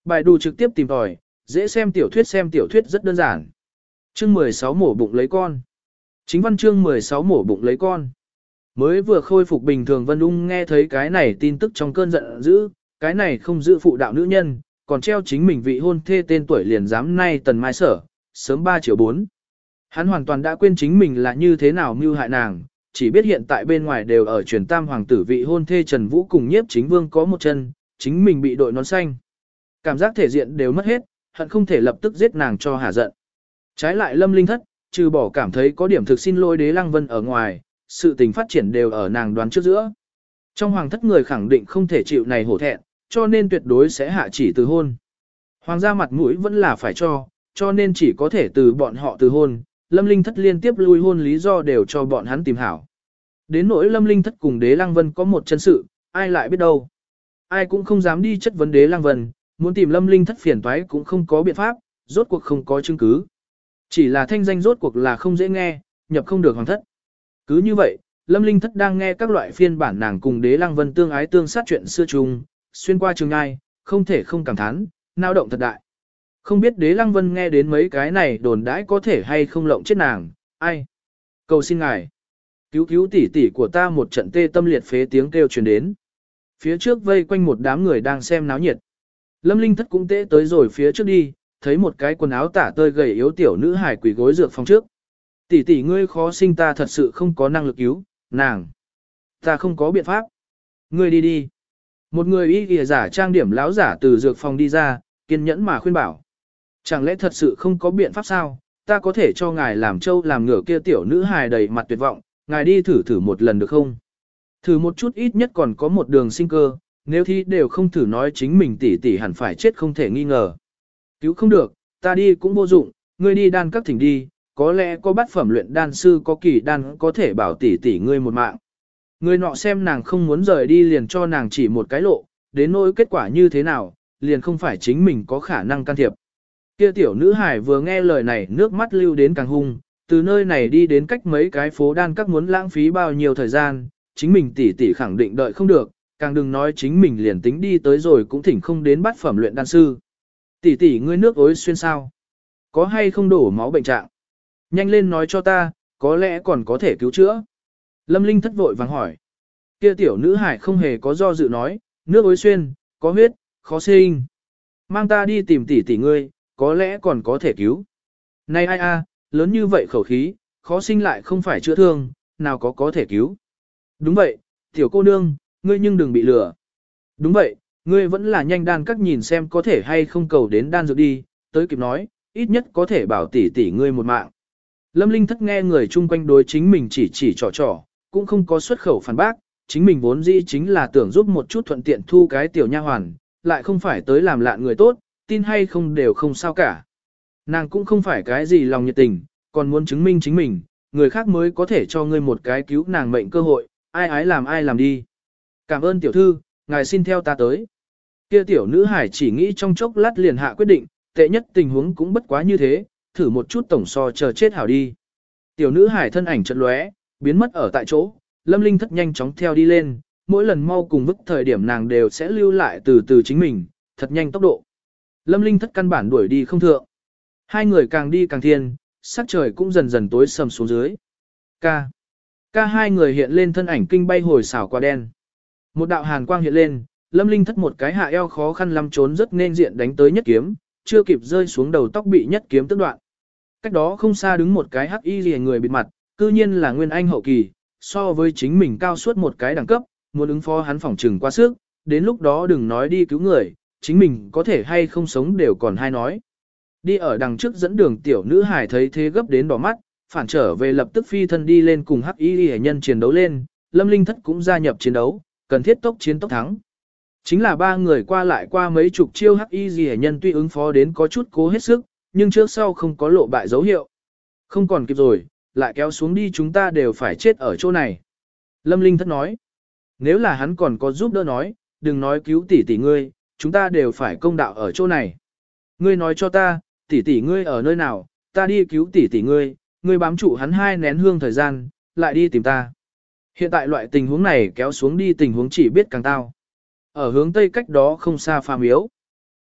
Bài đù trực tiếp tìm tòi, dễ xem tiểu thuyết xem tiểu thuyết rất đơn giản. Chương mười sáu mổ bụng lấy con. Chính văn chương mười sáu mổ bụng lấy con. Mới vừa khôi phục bình thường Vân Ung nghe thấy cái này tin tức trong cơn giận dữ, cái này không giữ phụ đạo nữ nhân, còn treo chính mình vị hôn thê tên tuổi liền dám nay tần mai sở, sớm ba triệu bốn. Hắn hoàn toàn đã quên chính mình là như thế nào mưu hại nàng, chỉ biết hiện tại bên ngoài đều ở truyền tam hoàng tử vị hôn thê Trần Vũ cùng nhiếp chính vương có một chân, chính mình bị đội nón xanh. Cảm giác thể diện đều mất hết, hận không thể lập tức giết nàng cho hả giận. Trái lại Lâm Linh Thất, trừ bỏ cảm thấy có điểm thực xin lỗi Đế Lăng Vân ở ngoài, sự tình phát triển đều ở nàng đoán trước giữa. Trong hoàng thất người khẳng định không thể chịu này hổ thẹn, cho nên tuyệt đối sẽ hạ chỉ từ hôn. Hoàng gia mặt mũi vẫn là phải cho, cho nên chỉ có thể từ bọn họ từ hôn. Lâm Linh Thất liên tiếp lui hôn lý do đều cho bọn hắn tìm hảo. Đến nỗi Lâm Linh Thất cùng Đế Lăng Vân có một chân sự, ai lại biết đâu. Ai cũng không dám đi chất vấn Đế Lăng Vân, muốn tìm Lâm Linh Thất phiền toái cũng không có biện pháp, rốt cuộc không có chứng cứ. Chỉ là thanh danh rốt cuộc là không dễ nghe, nhập không được hoàng thất. Cứ như vậy, Lâm Linh Thất đang nghe các loại phiên bản nàng cùng Đế Lăng Vân tương ái tương sát chuyện xưa chung, xuyên qua trường ai, không thể không cảm thán, nao động thật đại. Không biết Đế Lăng Vân nghe đến mấy cái này đồn đãi có thể hay không lộng chết nàng, ai? Cầu xin ngài, cứu cứu tỷ tỷ của ta. Một trận tê tâm liệt phế tiếng kêu truyền đến. Phía trước vây quanh một đám người đang xem náo nhiệt. Lâm Linh Thất cũng tê tới rồi phía trước đi, thấy một cái quần áo tả tơi gầy yếu tiểu nữ hài quỳ gối dược phòng trước. Tỷ tỷ ngươi khó sinh, ta thật sự không có năng lực cứu, nàng. Ta không có biện pháp. Ngươi đi đi. Một người y kìa giả trang điểm láo giả từ dược phòng đi ra, kiên nhẫn mà khuyên bảo. Chẳng lẽ thật sự không có biện pháp sao, ta có thể cho ngài làm trâu làm ngựa. Kia tiểu nữ hài đầy mặt tuyệt vọng, ngài đi thử thử một lần được không? Thử một chút ít nhất còn có một đường sinh cơ, nếu thi đều không thử nói chính mình tỷ tỷ hẳn phải chết không thể nghi ngờ. Cứu không được, ta đi cũng vô dụng, ngươi đi đan các thỉnh đi, có lẽ có bát phẩm luyện đan sư có kỳ đan có thể bảo tỷ tỷ ngươi một mạng. Người nọ xem nàng không muốn rời đi liền cho nàng chỉ một cái lộ, đến nỗi kết quả như thế nào, liền không phải chính mình có khả năng can thiệp. Kia tiểu nữ hải vừa nghe lời này nước mắt lưu đến càng hung, từ nơi này đi đến cách mấy cái phố đan các muốn lãng phí bao nhiêu thời gian, chính mình tỷ tỷ khẳng định đợi không được, càng đừng nói chính mình liền tính đi tới rồi cũng thỉnh không đến bát phẩm luyện đan sư. Tỷ tỷ ngươi nước ối xuyên sao? Có hay không đổ máu bệnh trạng? Nhanh lên nói cho ta, có lẽ còn có thể cứu chữa. Lâm Linh thất vội vàng hỏi. Kia tiểu nữ hải không hề có do dự nói, nước ối xuyên, có huyết, khó sinh. Mang ta đi tìm tỷ tỷ ngươi, có lẽ còn có thể cứu. Này ai a, lớn như vậy khẩu khí, khó sinh lại không phải chữa thương, nào có có thể cứu. Đúng vậy, tiểu cô nương, ngươi nhưng đừng bị lừa. Đúng vậy, ngươi vẫn là nhanh đan các nhìn xem có thể hay không cầu đến đan dược đi, tới kịp nói, ít nhất có thể bảo tỷ tỷ ngươi một mạng. Lâm Linh thất nghe người chung quanh đối chính mình chỉ chỉ trò trò, cũng không có xuất khẩu phản bác, chính mình vốn dĩ chính là tưởng giúp một chút thuận tiện thu cái tiểu nha hoàn, lại không phải tới làm lạn người tốt, tin hay không đều không sao cả. Nàng cũng không phải cái gì lòng nhiệt tình, còn muốn chứng minh chính mình, người khác mới có thể cho ngươi một cái cứu nàng mệnh cơ hội, ai ái làm ai làm đi. Cảm ơn tiểu thư, ngài xin theo ta tới. Kia tiểu nữ hải chỉ nghĩ trong chốc lát liền hạ quyết định, tệ nhất tình huống cũng bất quá như thế, thử một chút tổng so chờ chết hảo đi. Tiểu nữ hải thân ảnh chợt lóe, biến mất ở tại chỗ, Lâm Linh thất nhanh chóng theo đi lên, mỗi lần mau cùng vứt thời điểm nàng đều sẽ lưu lại từ từ chính mình, thật nhanh tốc độ. Lâm Linh thất căn bản đuổi đi không thượng. Hai người càng đi càng thiên, sắc trời cũng dần dần tối sầm xuống dưới. Ca. Ca hai người hiện lên thân ảnh kinh bay hồi xảo qua đen. Một đạo hàn quang hiện lên, Lâm Linh thất một cái hạ eo khó khăn lắm trốn rất nên diện đánh tới nhất kiếm, chưa kịp rơi xuống đầu tóc bị nhất kiếm tức đoạn. Cách đó không xa đứng một cái hắc y liễu người bịt mặt, cư nhiên là Nguyên Anh hậu kỳ, so với chính mình cao suốt một cái đẳng cấp, muốn ứng phó hắn phỏng trừng quá sức, đến lúc đó đừng nói đi cứu người, chính mình có thể hay không sống đều còn hay nói. Đi ở đằng trước dẫn đường tiểu nữ hải thấy thế gấp đến đỏ mắt, phản trở về lập tức phi thân đi lên cùng hắc y liễu nhân chiến đấu lên, Lâm Linh thất cũng gia nhập chiến đấu, cần thiết tốc chiến tốc thắng. Chính là ba người qua lại qua mấy chục chiêu hắc y liễu nhân tuy ứng phó đến có chút cố hết sức, nhưng trước sau không có lộ bại dấu hiệu. Không còn kịp rồi, lại kéo xuống đi chúng ta đều phải chết ở chỗ này. Lâm Linh thất nói, nếu là hắn còn có giúp đỡ nói, đừng nói cứu tỷ tỷ ngươi, chúng ta đều phải công đạo ở chỗ này. Ngươi nói cho ta, tỷ tỷ ngươi ở nơi nào, ta đi cứu tỷ tỷ ngươi, ngươi bám trụ hắn hai nén hương thời gian, lại đi tìm ta. Hiện tại loại tình huống này kéo xuống đi tình huống chỉ biết càng tao. Ở hướng tây cách đó không xa phàm yếu.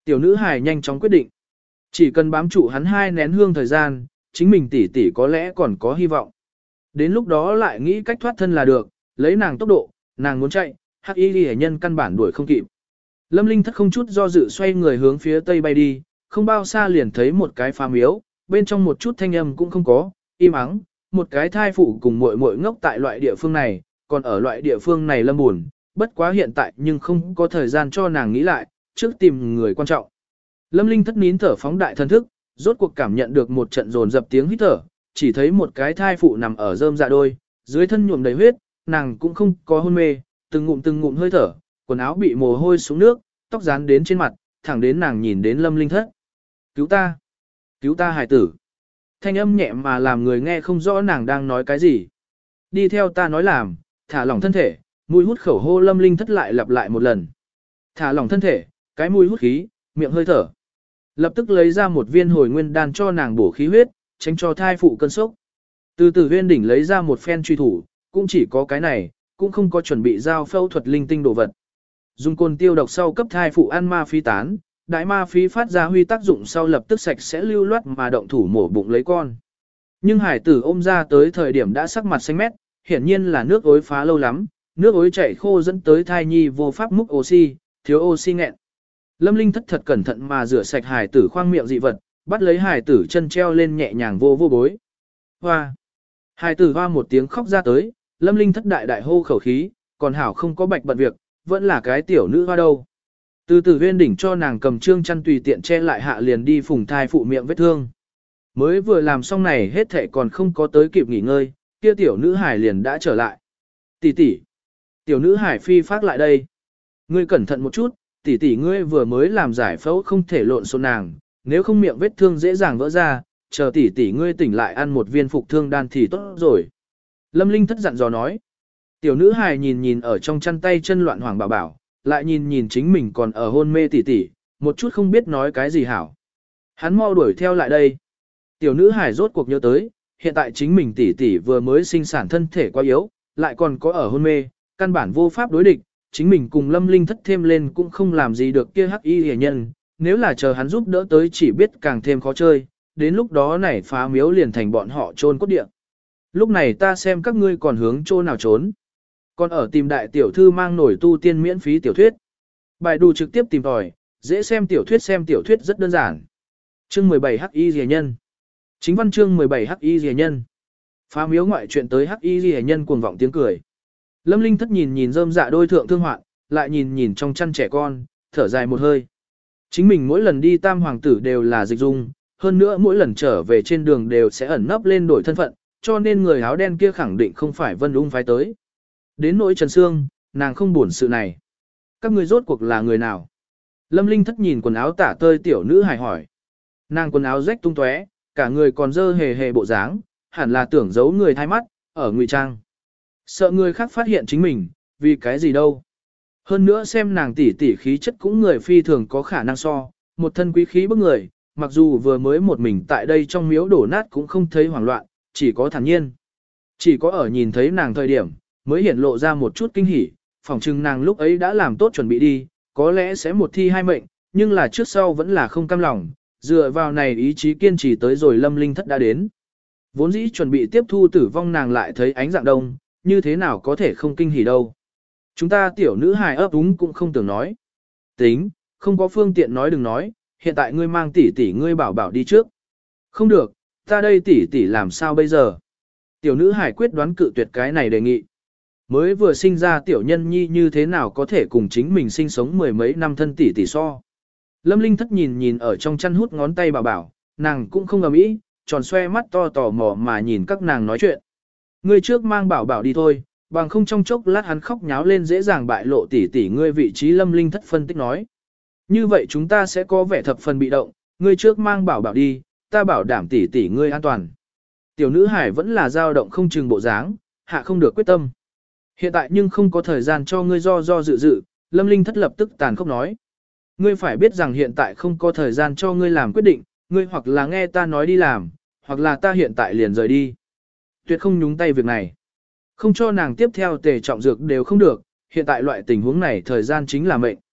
Tiểu nữ hài nhanh chóng quyết định. Chỉ cần bám trụ hắn hai nén hương thời gian, chính mình tỷ tỷ có lẽ còn có hy vọng. Đến lúc đó lại nghĩ cách thoát thân là được, lấy nàng tốc độ, nàng muốn chạy, hắc y ghi nhân căn bản đuổi không kịp. Lâm Linh Thất không chút do dự xoay người hướng phía tây bay đi, không bao xa liền thấy một cái phá miếu, bên trong một chút thanh âm cũng không có, im ắng, một cái thai phụ cùng muội muội ngốc tại loại địa phương này, còn ở loại địa phương này lâm buồn, bất quá hiện tại nhưng không có thời gian cho nàng nghĩ lại, trước tìm người quan trọng. Lâm Linh Thất nín thở phóng đại thân thức, rốt cuộc cảm nhận được một trận dồn dập tiếng hít thở, chỉ thấy một cái thai phụ nằm ở rơm dạ đôi, dưới thân nhuộm đầy huyết, nàng cũng không có hôn mê, từng ngụm từng ngụm hơi thở, quần áo bị mồ hôi xuống nước, tóc dán đến trên mặt, thẳng đến nàng nhìn đến Lâm Linh Thất. Cứu ta! Cứu ta hài tử! Thanh âm nhẹ mà làm người nghe không rõ nàng đang nói cái gì. Đi theo ta nói làm, thả lỏng thân thể, mũi hút khẩu hô Lâm Linh Thất lại lặp lại một lần. Thả lỏng thân thể, cái mũi hút khí, miệng hơi thở. Lập tức lấy ra một viên hồi nguyên đan cho nàng bổ khí huyết, tránh cho thai phụ cơn sốc. Từ từ huyên đỉnh lấy ra một phen truy thủ, cũng chỉ có cái này, cũng không có chuẩn bị giao phẫu thuật linh tinh đồ vật. Dùng cồn tiêu độc sau cấp thai phụ ăn ma phi tán, đại ma phi phát ra huy tác dụng sau lập tức sạch sẽ lưu loát mà động thủ mổ bụng lấy con. Nhưng hải tử ôm ra tới thời điểm đã sắc mặt xanh mét, hiển nhiên là nước ối phá lâu lắm, nước ối chảy khô dẫn tới thai nhi vô pháp múc oxy, thiếu oxy nghẹn. Lâm Linh Thất thật cẩn thận mà rửa sạch hải tử khoang miệng dị vật, bắt lấy hải tử chân treo lên nhẹ nhàng vô vô bối. Hoa! Hải tử hoa một tiếng khóc ra tới, Lâm Linh Thất đại đại hô khẩu khí, còn hảo không có bạch bận việc, vẫn là cái tiểu nữ hoa đâu. Từ từ huyên đỉnh cho nàng cầm trương chăn tùy tiện che lại hạ liền đi phùng thai phụ miệng vết thương. Mới vừa làm xong này hết thệ còn không có tới kịp nghỉ ngơi, kia tiểu nữ hải liền đã trở lại. Tỷ tỷ, tiểu nữ hải phi phát lại đây. Ngươi cẩn thận một chút, tỷ tỷ ngươi vừa mới làm giải phẫu không thể lộn xộn nàng, nếu không miệng vết thương dễ dàng vỡ ra, chờ tỷ tỷ ngươi tỉnh lại ăn một viên phục thương đan thì tốt rồi. Lâm Linh Thất dặn dò nói. Tiểu nữ hài nhìn nhìn ở trong chăn tay chân loạn hoàng bảo bảo, lại nhìn nhìn chính mình còn ở hôn mê tỷ tỷ, một chút không biết nói cái gì hảo. Hắn mau đuổi theo lại đây. Tiểu nữ hài rốt cuộc nhớ tới, hiện tại chính mình tỷ tỷ vừa mới sinh sản thân thể quá yếu, lại còn có ở hôn mê, căn bản vô pháp đối địch, chính mình cùng Lâm Linh Thất thêm lên cũng không làm gì được kia hắc y hề nhân, nếu là chờ hắn giúp đỡ tới chỉ biết càng thêm khó chơi, đến lúc đó này phá miếu liền thành bọn họ trôn cốt địa. Lúc này ta xem các ngươi còn hướng chỗ nào trốn. Còn ở tìm đại tiểu thư mang nổi tu tiên miễn phí tiểu thuyết. Bài đủ trực tiếp tìm tòi, dễ xem tiểu thuyết xem tiểu thuyết rất đơn giản. Chương mười bảy Hắc Y Rìa Nhân. Chính văn chương mười bảy Hắc Y Rìa Nhân. Phá miếu ngoại chuyện tới Hắc Y Rìa Nhân cuồng vọng tiếng cười. Lâm Linh Thất nhìn nhìn rơm dạ đôi thượng thương hoạn, lại nhìn nhìn trong chăn trẻ con, thở dài một hơi. Chính mình mỗi lần đi tam hoàng tử đều là dịch dung, hơn nữa mỗi lần trở về trên đường đều sẽ ẩn nấp lên đổi thân phận, cho nên người áo đen kia khẳng định không phải Vân Ung phái tới. Đến nỗi Trần Sương, nàng không buồn sự này. Các ngươi rốt cuộc là người nào? Lâm Linh Thất nhìn quần áo tả tơi tiểu nữ hài hỏi. Nàng quần áo rách tung tóe, cả người còn dơ hề hề bộ dáng, hẳn là tưởng giấu người thay mắt, ở ngụy trang. Sợ người khác phát hiện chính mình, vì cái gì đâu. Hơn nữa xem nàng tỉ tỉ khí chất cũng người phi thường có khả năng so, một thân quý khí bức người, mặc dù vừa mới một mình tại đây trong miếu đổ nát cũng không thấy hoảng loạn, chỉ có thản nhiên. Chỉ có ở nhìn thấy nàng thời điểm, mới hiển lộ ra một chút kinh hỉ, phỏng chừng nàng lúc ấy đã làm tốt chuẩn bị đi, có lẽ sẽ một thi hai mệnh, nhưng là trước sau vẫn là không cam lòng, dựa vào này ý chí kiên trì tới rồi Lâm Linh Thất đã đến. Vốn dĩ chuẩn bị tiếp thu tử vong nàng lại thấy ánh dạng đông, như thế nào có thể không kinh hỉ đâu. Chúng ta tiểu nữ hài ấp úng cũng không tưởng nói. Tính, không có phương tiện nói đừng nói, hiện tại ngươi mang tỷ tỷ ngươi bảo bảo đi trước. Không được, ta đây tỷ tỷ làm sao bây giờ? Tiểu nữ hài quyết đoán cự tuyệt cái này đề nghị. Mới vừa sinh ra tiểu nhân nhi như thế nào có thể cùng chính mình sinh sống mười mấy năm thân tỷ tỷ so. Lâm Linh Thất nhìn nhìn ở trong chăn hút ngón tay bảo bảo, nàng cũng không ầm ĩ, tròn xoe mắt to tò mò mà nhìn các nàng nói chuyện. Ngươi trước mang bảo bảo đi thôi, bằng không trong chốc lát hắn khóc nháo lên dễ dàng bại lộ tỷ tỷ ngươi vị trí. Lâm Linh Thất phân tích nói. Như vậy chúng ta sẽ có vẻ thập phần bị động, ngươi trước mang bảo bảo đi, ta bảo đảm tỷ tỷ ngươi an toàn. Tiểu nữ hải vẫn là dao động không chừng bộ dáng, hạ không được quyết tâm. Hiện tại nhưng không có thời gian cho ngươi do do dự dự, Lâm Linh Thất lập tức tàn khốc nói. Ngươi phải biết rằng hiện tại không có thời gian cho ngươi làm quyết định, ngươi hoặc là nghe ta nói đi làm, hoặc là ta hiện tại liền rời đi. Tuyệt không nhúng tay việc này. Không cho nàng tiếp theo tề trọng dược đều không được, hiện tại loại tình huống này thời gian chính là mệnh.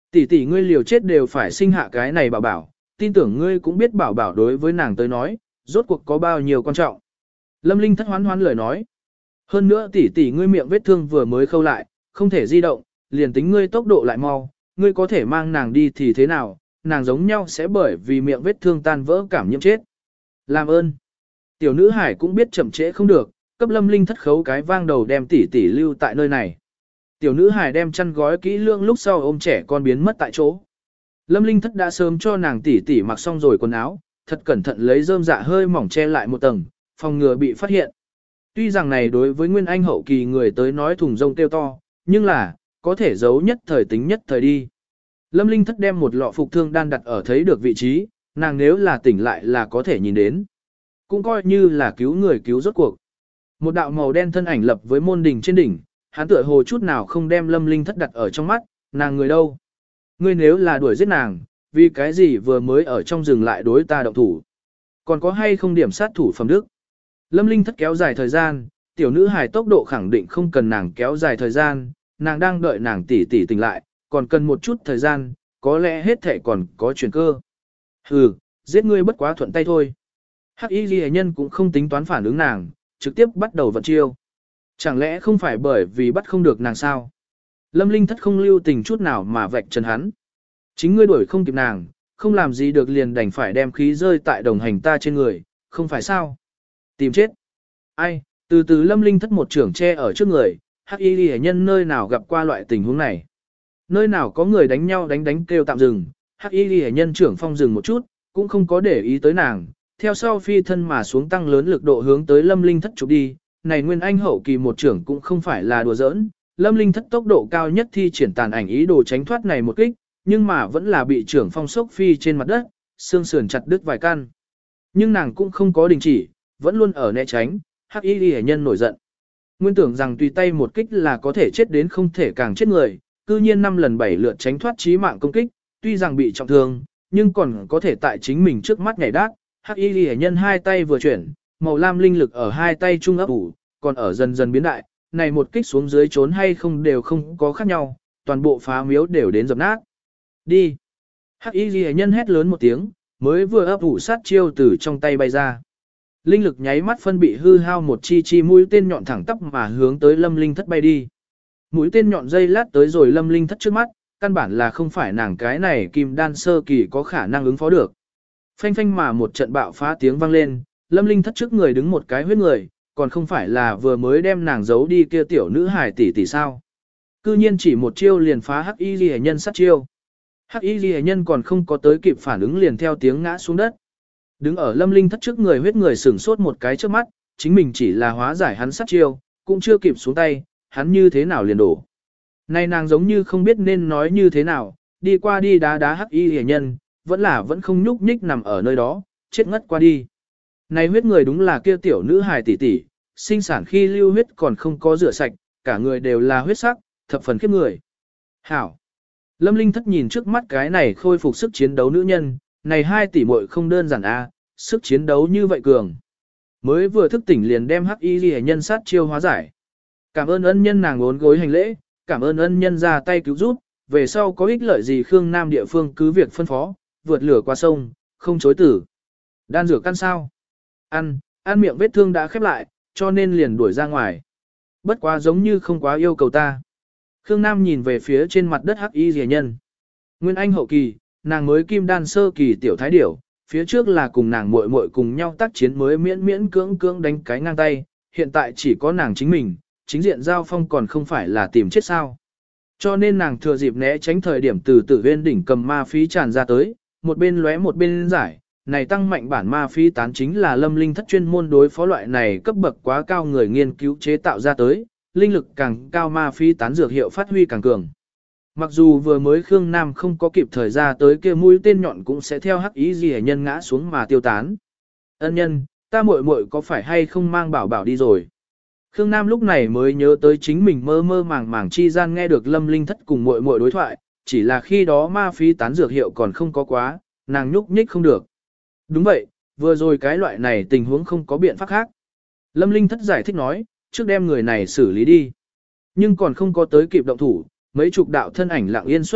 Tỷ tỷ ngươi liều chết đều phải sinh hạ cái này bảo bảo, tin tưởng ngươi cũng biết bảo bảo đối với nàng tới nói, rốt cuộc có bao nhiêu quan trọng. Lâm Linh thất hoán hoán lời nói. Hơn nữa tỷ tỷ ngươi miệng vết thương vừa mới khâu lại, không thể di động, liền tính ngươi tốc độ lại mau, ngươi có thể mang nàng đi thì thế nào, nàng giống nhau sẽ bởi vì miệng vết thương tan vỡ cảm nhiễm chết. Làm ơn. Tiểu nữ hải cũng biết chậm trễ không được, cấp Lâm Linh thất khấu cái vang đầu đem tỷ tỷ lưu tại nơi này. Tiểu nữ hải đem chăn gói kỹ lưỡng lúc sau ôm trẻ con biến mất tại chỗ. Lâm Linh thất đã sớm cho nàng tỷ tỷ mặc xong rồi quần áo, thật cẩn thận lấy rơm dạ hơi mỏng che lại một tầng, phòng ngừa bị phát hiện. Tuy rằng này đối với Nguyên Anh hậu kỳ người tới nói thùng rông tiêu to, nhưng là, có thể giấu nhất thời tính nhất thời đi. Lâm Linh thất đem một lọ phục thương đan đặt ở thấy được vị trí, nàng nếu là tỉnh lại là có thể nhìn đến. Cũng coi như là cứu người cứu rốt cuộc. Một đạo màu đen thân ảnh lập với môn đỉnh trên đỉnh, hắn tựa hồ chút nào không đem Lâm Linh thất đặt ở trong mắt, nàng người đâu? Ngươi nếu là đuổi giết nàng, vì cái gì vừa mới ở trong rừng lại đối ta động thủ? Còn có hay không điểm sát thủ phẩm đức? Lâm Linh thất kéo dài thời gian, tiểu nữ hài tốc độ khẳng định không cần nàng kéo dài thời gian, nàng đang đợi nàng tỷ tỷ tỉnh lại, còn cần một chút thời gian, có lẽ hết thể còn có chuyển cơ. Hừ, giết ngươi bất quá thuận tay thôi. Hắc Y Ghi Nhân cũng không tính toán phản ứng nàng, trực tiếp bắt đầu vận chiêu. Chẳng lẽ không phải bởi vì bắt không được nàng sao? Lâm Linh thất không lưu tình chút nào mà vạch trần hắn. Chính ngươi đuổi không kịp nàng, không làm gì được liền đành phải đem khí rơi tại đồng hành ta trên người, không phải sao? Tìm chết. Ai, từ từ Lâm Linh thất một trưởng che ở trước người, Hắc Y Ghi Nhân nơi nào gặp qua loại tình huống này. Nơi nào có người đánh nhau đánh đánh kêu tạm dừng, Hắc Y Ghi Nhân trưởng phong dừng một chút, cũng không có để ý tới nàng, theo sau phi thân mà xuống tăng lớn lực độ hướng tới Lâm Linh thất chụp đi, này Nguyên Anh hậu kỳ một trưởng cũng không phải là đùa giỡn, Lâm Linh thất tốc độ cao nhất thi triển tàn ảnh ý đồ tránh thoát này một kích, nhưng mà vẫn là bị trưởng phong sốc phi trên mặt đất, xương sườn chặt đứt vài căn. Nhưng nàng cũng không có đình chỉ, vẫn luôn ở né tránh, Hắc Y Ghi Nhân nổi giận. Nguyên tưởng rằng tùy tay một kích là có thể chết đến không thể càng chết người, cư nhiên năm lần bảy lượt tránh thoát chí mạng công kích, tuy rằng bị trọng thương, nhưng còn có thể tại chính mình trước mắt nhảy đát. Hắc Y Ghi Nhân hai tay vừa chuyển, màu lam linh lực ở hai tay trung ấp ủ, còn ở dần dần biến đại, này một kích xuống dưới trốn hay không đều không có khác nhau, toàn bộ phá miếu đều đến dập nát. Đi! Hắc Y Ghi Nhân hét lớn một tiếng, mới vừa ấp ủ sát chiêu từ trong tay bay ra. Linh lực nháy mắt phân bị hư hao một chi chi mũi tên nhọn thẳng tắp mà hướng tới Lâm Linh thất bay đi. Mũi tên nhọn dây lát tới rồi Lâm Linh thất trước mắt, căn bản là không phải nàng cái này kim đan sơ kỳ có khả năng ứng phó được. Phanh phanh mà một trận bạo phá tiếng vang lên, Lâm Linh thất trước người đứng một cái huyết người, còn không phải là vừa mới đem nàng giấu đi kia tiểu nữ hài tỷ tỷ sao. Cư nhiên chỉ một chiêu liền phá Hắc Y Ghi Nhân sát chiêu. Hắc Y Ghi Nhân còn không có tới kịp phản ứng liền theo tiếng ngã xuống đất. Đứng ở Lâm Linh thất trước người huyết người sửng sốt một cái trước mắt, chính mình chỉ là hóa giải hắn sát chiêu, cũng chưa kịp xuống tay, hắn như thế nào liền đổ. Này nàng giống như không biết nên nói như thế nào, đi qua đi đá đá Hắc Y Ghi Nhân, vẫn là vẫn không nhúc nhích nằm ở nơi đó, chết ngất qua đi. Này huyết người đúng là kia tiểu nữ hài tỷ tỷ, sinh sản khi lưu huyết còn không có rửa sạch, cả người đều là huyết sắc, thập phần khiếp người. Hảo! Lâm Linh thất nhìn trước mắt cái này khôi phục sức chiến đấu nữ nhân, này hai tỷ muội không đơn giản a, sức chiến đấu như vậy cường. Mới vừa thức tỉnh liền đem Hắc Y Ghi Nhân sát chiêu hóa giải. Cảm ơn ân nhân nàng ốn gối hành lễ, cảm ơn ân nhân ra tay cứu giúp, về sau có ích lợi gì Khương Nam địa phương cứ việc phân phó, vượt lửa qua sông, không chối tử. Đan rửa căn sao? Ăn, ăn miệng vết thương đã khép lại, cho nên liền đuổi ra ngoài. Bất quá giống như không quá yêu cầu ta. Khương Nam nhìn về phía trên mặt đất Hắc Y Ghi Nhân. Nguyên Anh hậu kỳ, nàng mới kim đan sơ kỳ tiểu thái điểu, phía trước là cùng nàng muội muội cùng nhau tác chiến mới miễn miễn cưỡng cưỡng đánh cái ngang tay, hiện tại chỉ có nàng chính mình, chính diện giao phong còn không phải là tìm chết sao. Cho nên nàng thừa dịp né tránh thời điểm từ tử viên đỉnh cầm ma phí tràn ra tới, một bên lóe một bên giải, này tăng mạnh bản ma phí tán chính là Lâm Linh thất chuyên môn đối phó loại này cấp bậc quá cao người nghiên cứu chế tạo ra tới, linh lực càng cao ma phí tán dược hiệu phát huy càng cường. Mặc dù vừa mới Khương Nam không có kịp thời ra tới kia mũi tên nhọn cũng sẽ theo Hắc Y Ghi Nhân ngã xuống mà tiêu tán. Ân nhân, ta muội muội có phải hay không mang bảo bảo đi rồi? Khương Nam lúc này mới nhớ tới chính mình mơ mơ màng màng chi gian nghe được Lâm Linh thất cùng muội muội đối thoại, chỉ là khi đó ma phí tán dược hiệu còn không có quá, nàng nhúc nhích không được. Đúng vậy, vừa rồi cái loại này tình huống không có biện pháp khác. Lâm Linh thất giải thích nói, trước đem người này xử lý đi. Nhưng còn không có tới kịp động thủ, mấy chục đạo thân ảnh lặng yên xuất hiện,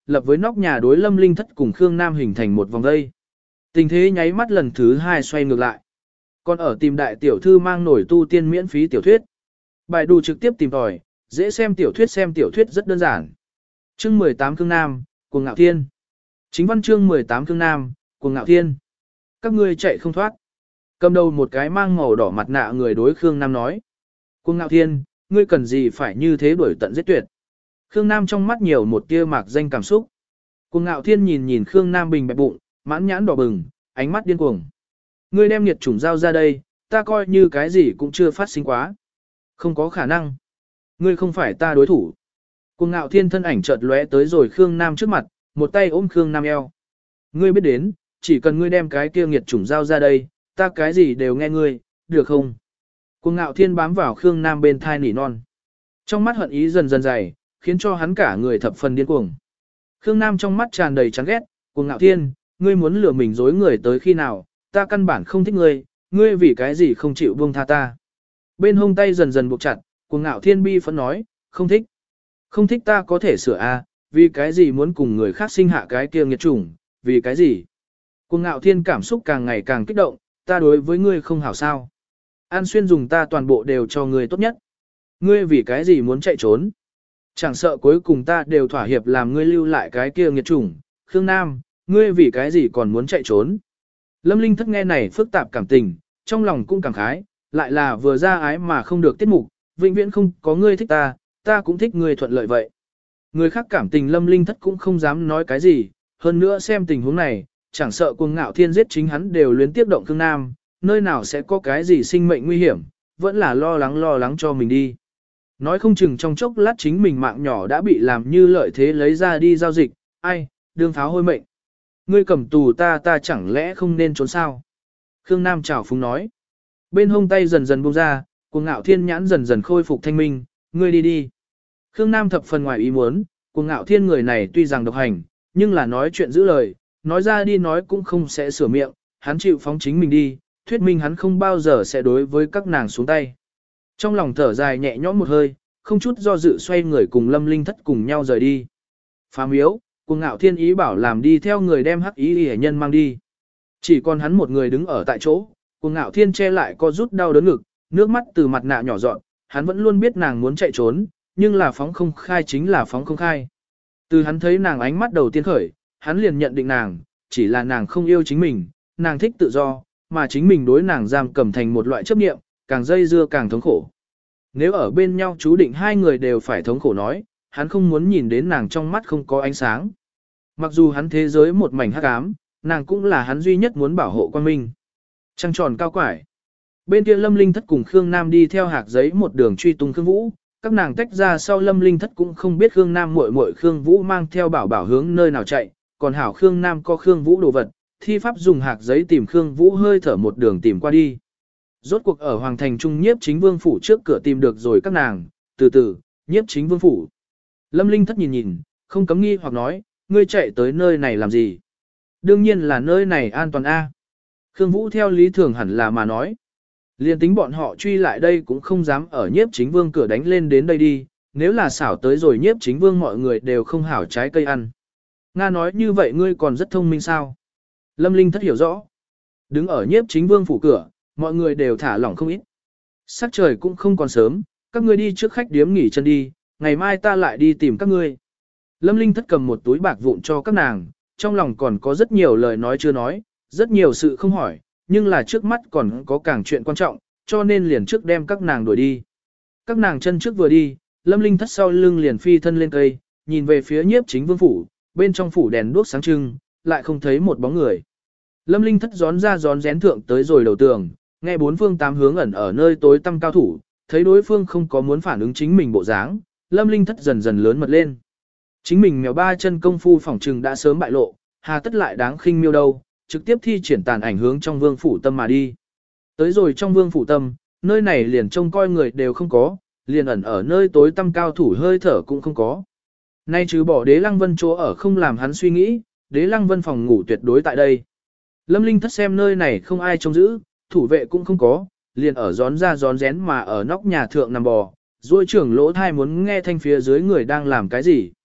lập với nóc nhà đối Lâm Linh Thất cùng Khương Nam hình thành một vòng dây. Tình thế nháy mắt lần thứ hai xoay ngược lại. Còn ở tìm đại tiểu thư mang nổi tu tiên miễn phí tiểu thuyết. Bài đù trực tiếp tìm tòi, dễ xem tiểu thuyết xem tiểu thuyết rất đơn giản. Chương mười tám Khương Nam, Cuồng Ngạo Thiên. Chính văn chương mười tám Khương Nam, Cuồng Ngạo Thiên. Các ngươi chạy không thoát. Cầm đầu một cái mang màu đỏ mặt nạ người đối Khương Nam nói. Cuồng Ngạo Thiên, ngươi cần gì phải như thế đuổi tận giết tuyệt. Khương Nam trong mắt nhiều một tia mạc danh cảm xúc. Cuồng Ngạo Thiên nhìn nhìn Khương Nam bình bẹp bụng, mãn nhãn đỏ bừng, ánh mắt điên cuồng. Ngươi đem nhiệt chủng giao ra đây, ta coi như cái gì cũng chưa phát sinh quá. Không có khả năng. Ngươi không phải ta đối thủ. Cuồng Ngạo Thiên thân ảnh chợt lóe tới rồi Khương Nam trước mặt, một tay ôm Khương Nam eo. Ngươi biết đến, chỉ cần ngươi đem cái kia nghiệt chủng giao ra đây, ta cái gì đều nghe ngươi, được không? Cuồng Ngạo Thiên bám vào Khương Nam bên thai nỉ non. Trong mắt hận ý dần dần dày, khiến cho hắn cả người thập phần điên cuồng. Khương Nam trong mắt tràn đầy chán ghét, Cuồng Ngạo Thiên, ngươi muốn lừa mình dối người tới khi nào, ta căn bản không thích ngươi, ngươi vì cái gì không chịu buông tha ta. Bên hông tay dần dần buộc chặt, Cuồng Ngạo Thiên bi phẫn nói, không thích. Không thích ta có thể sửa a, vì cái gì muốn cùng người khác sinh hạ cái kia nghiệt chủng, vì cái gì. Cuồng Ngạo Thiên cảm xúc càng ngày càng kích động, ta đối với ngươi không hảo sao. An Xuyên dùng ta toàn bộ đều cho ngươi tốt nhất. Ngươi vì cái gì muốn chạy trốn. Chẳng sợ cuối cùng ta đều thỏa hiệp làm ngươi lưu lại cái kia nghiệt chủng, Khương Nam, ngươi vì cái gì còn muốn chạy trốn. Lâm Linh Thất nghe này phức tạp cảm tình, trong lòng cũng cảm khái, lại là vừa ra ái mà không được tiết mục, vĩnh viễn không có ngươi thích ta, ta cũng thích ngươi thuận lợi vậy. Người khác cảm tình Lâm Linh Thất cũng không dám nói cái gì, hơn nữa xem tình huống này, chẳng sợ Cuồng Ngạo Thiên giết chính hắn đều luyến tiếp động Khương Nam, nơi nào sẽ có cái gì sinh mệnh nguy hiểm, vẫn là lo lắng lo lắng cho mình đi. Nói không chừng trong chốc lát chính mình mạng nhỏ đã bị làm như lợi thế lấy ra đi giao dịch, ai, đương pháo hôi mệnh. Ngươi cầm tù ta ta chẳng lẽ không nên trốn sao? Khương Nam chào phúng nói. Bên hông tay dần dần buông ra, Cuồng Ngạo Thiên nhãn dần dần khôi phục thanh minh, ngươi đi đi. Khương Nam thập phần ngoài ý muốn, Cuồng Ngạo Thiên người này tuy rằng độc hành, nhưng là nói chuyện giữ lời, nói ra đi nói cũng không sẽ sửa miệng, hắn chịu phóng chính mình đi, thuyết minh hắn không bao giờ sẽ đối với các nàng xuống tay. Trong lòng thở dài nhẹ nhõm một hơi, không chút do dự xoay người cùng Lâm Linh Thất cùng nhau rời đi. Phá miếu, Cuồng Ngạo Thiên ý bảo làm đi theo người đem hắc ý y nhân mang đi. Chỉ còn hắn một người đứng ở tại chỗ, Cuồng Ngạo Thiên che lại co rút đau đớn ngực, nước mắt từ mặt nạ nhỏ dọn, hắn vẫn luôn biết nàng muốn chạy trốn, nhưng là phóng không khai chính là phóng không khai. Từ hắn thấy nàng ánh mắt đầu tiên khởi, hắn liền nhận định nàng, chỉ là nàng không yêu chính mình, nàng thích tự do, mà chính mình đối nàng giam cầm thành một loại chấp niệm, càng dây dưa càng thống khổ. Nếu ở bên nhau chú định hai người đều phải thống khổ nói, hắn không muốn nhìn đến nàng trong mắt không có ánh sáng. Mặc dù hắn thế giới một mảnh hắc ám, nàng cũng là hắn duy nhất muốn bảo hộ quan minh. Trăng tròn cao quải. Bên kia Lâm Linh Thất cùng Khương Nam đi theo hạc giấy một đường truy tung Khương Vũ, các nàng tách ra sau Lâm Linh Thất cũng không biết Khương Nam muội muội Khương Vũ mang theo bảo bảo hướng nơi nào chạy, còn hảo Khương Nam có Khương Vũ đồ vật, thi pháp dùng hạc giấy tìm Khương Vũ hơi thở một đường tìm qua đi. Rốt cuộc ở Hoàng thành Trung Nhiếp Chính Vương phủ trước cửa tìm được rồi các nàng, từ từ, Nhiếp Chính Vương phủ. Lâm Linh Thất nhìn nhìn, không cấm nghi hoặc nói, ngươi chạy tới nơi này làm gì? Đương nhiên là nơi này an toàn a. Khương Vũ theo lý thường hẳn là mà nói. Liên tính bọn họ truy lại đây cũng không dám ở Nhiếp Chính Vương cửa đánh lên đến đây đi, nếu là xảo tới rồi Nhiếp Chính Vương mọi người đều không hảo trái cây ăn. Nga nói như vậy ngươi còn rất thông minh sao? Lâm Linh Thất hiểu rõ. Đứng ở Nhiếp Chính Vương phủ cửa, mọi người đều thả lỏng không ít. Sắc trời cũng không còn sớm, các ngươi đi trước khách điếm nghỉ chân đi, ngày mai ta lại đi tìm các ngươi. Lâm Linh Thất cầm một túi bạc vụn cho các nàng, trong lòng còn có rất nhiều lời nói chưa nói, rất nhiều sự không hỏi, nhưng là trước mắt còn có càng chuyện quan trọng, cho nên liền trước đem các nàng đuổi đi. Các nàng chân trước vừa đi, Lâm Linh Thất sau lưng liền phi thân lên cây, nhìn về phía Nhiếp Chính Vương phủ, bên trong phủ đèn đuốc sáng trưng, lại không thấy một bóng người. Lâm Linh Thất gión ra gión rén thượng tới rồi đầu tường, nghe bốn phương tám hướng ẩn ở nơi tối tăm cao thủ, thấy đối phương không có muốn phản ứng chính mình bộ dáng, Lâm Linh Thất dần dần lớn mật lên. Chính mình mèo ba chân công phu phỏng trừng đã sớm bại lộ, hà tất lại đáng khinh miêu đâu, trực tiếp thi triển tàn ảnh hướng trong vương phủ tâm mà đi. Tới rồi trong vương phủ tâm, nơi này liền trông coi người đều không có, liền ẩn ở nơi tối tăm cao thủ hơi thở cũng không có. Nay trừ bỏ Đế Lăng Vân chỗ ở không làm hắn suy nghĩ, Đế Lăng Vân phòng ngủ tuyệt đối tại đây. Lâm Linh Thất xem nơi này không ai trông giữ, thủ vệ cũng không có, liền ở gión ra gión rén mà ở nóc nhà thượng nằm bò, duỗi trưởng lỗ thai muốn nghe thanh phía dưới người đang làm cái gì.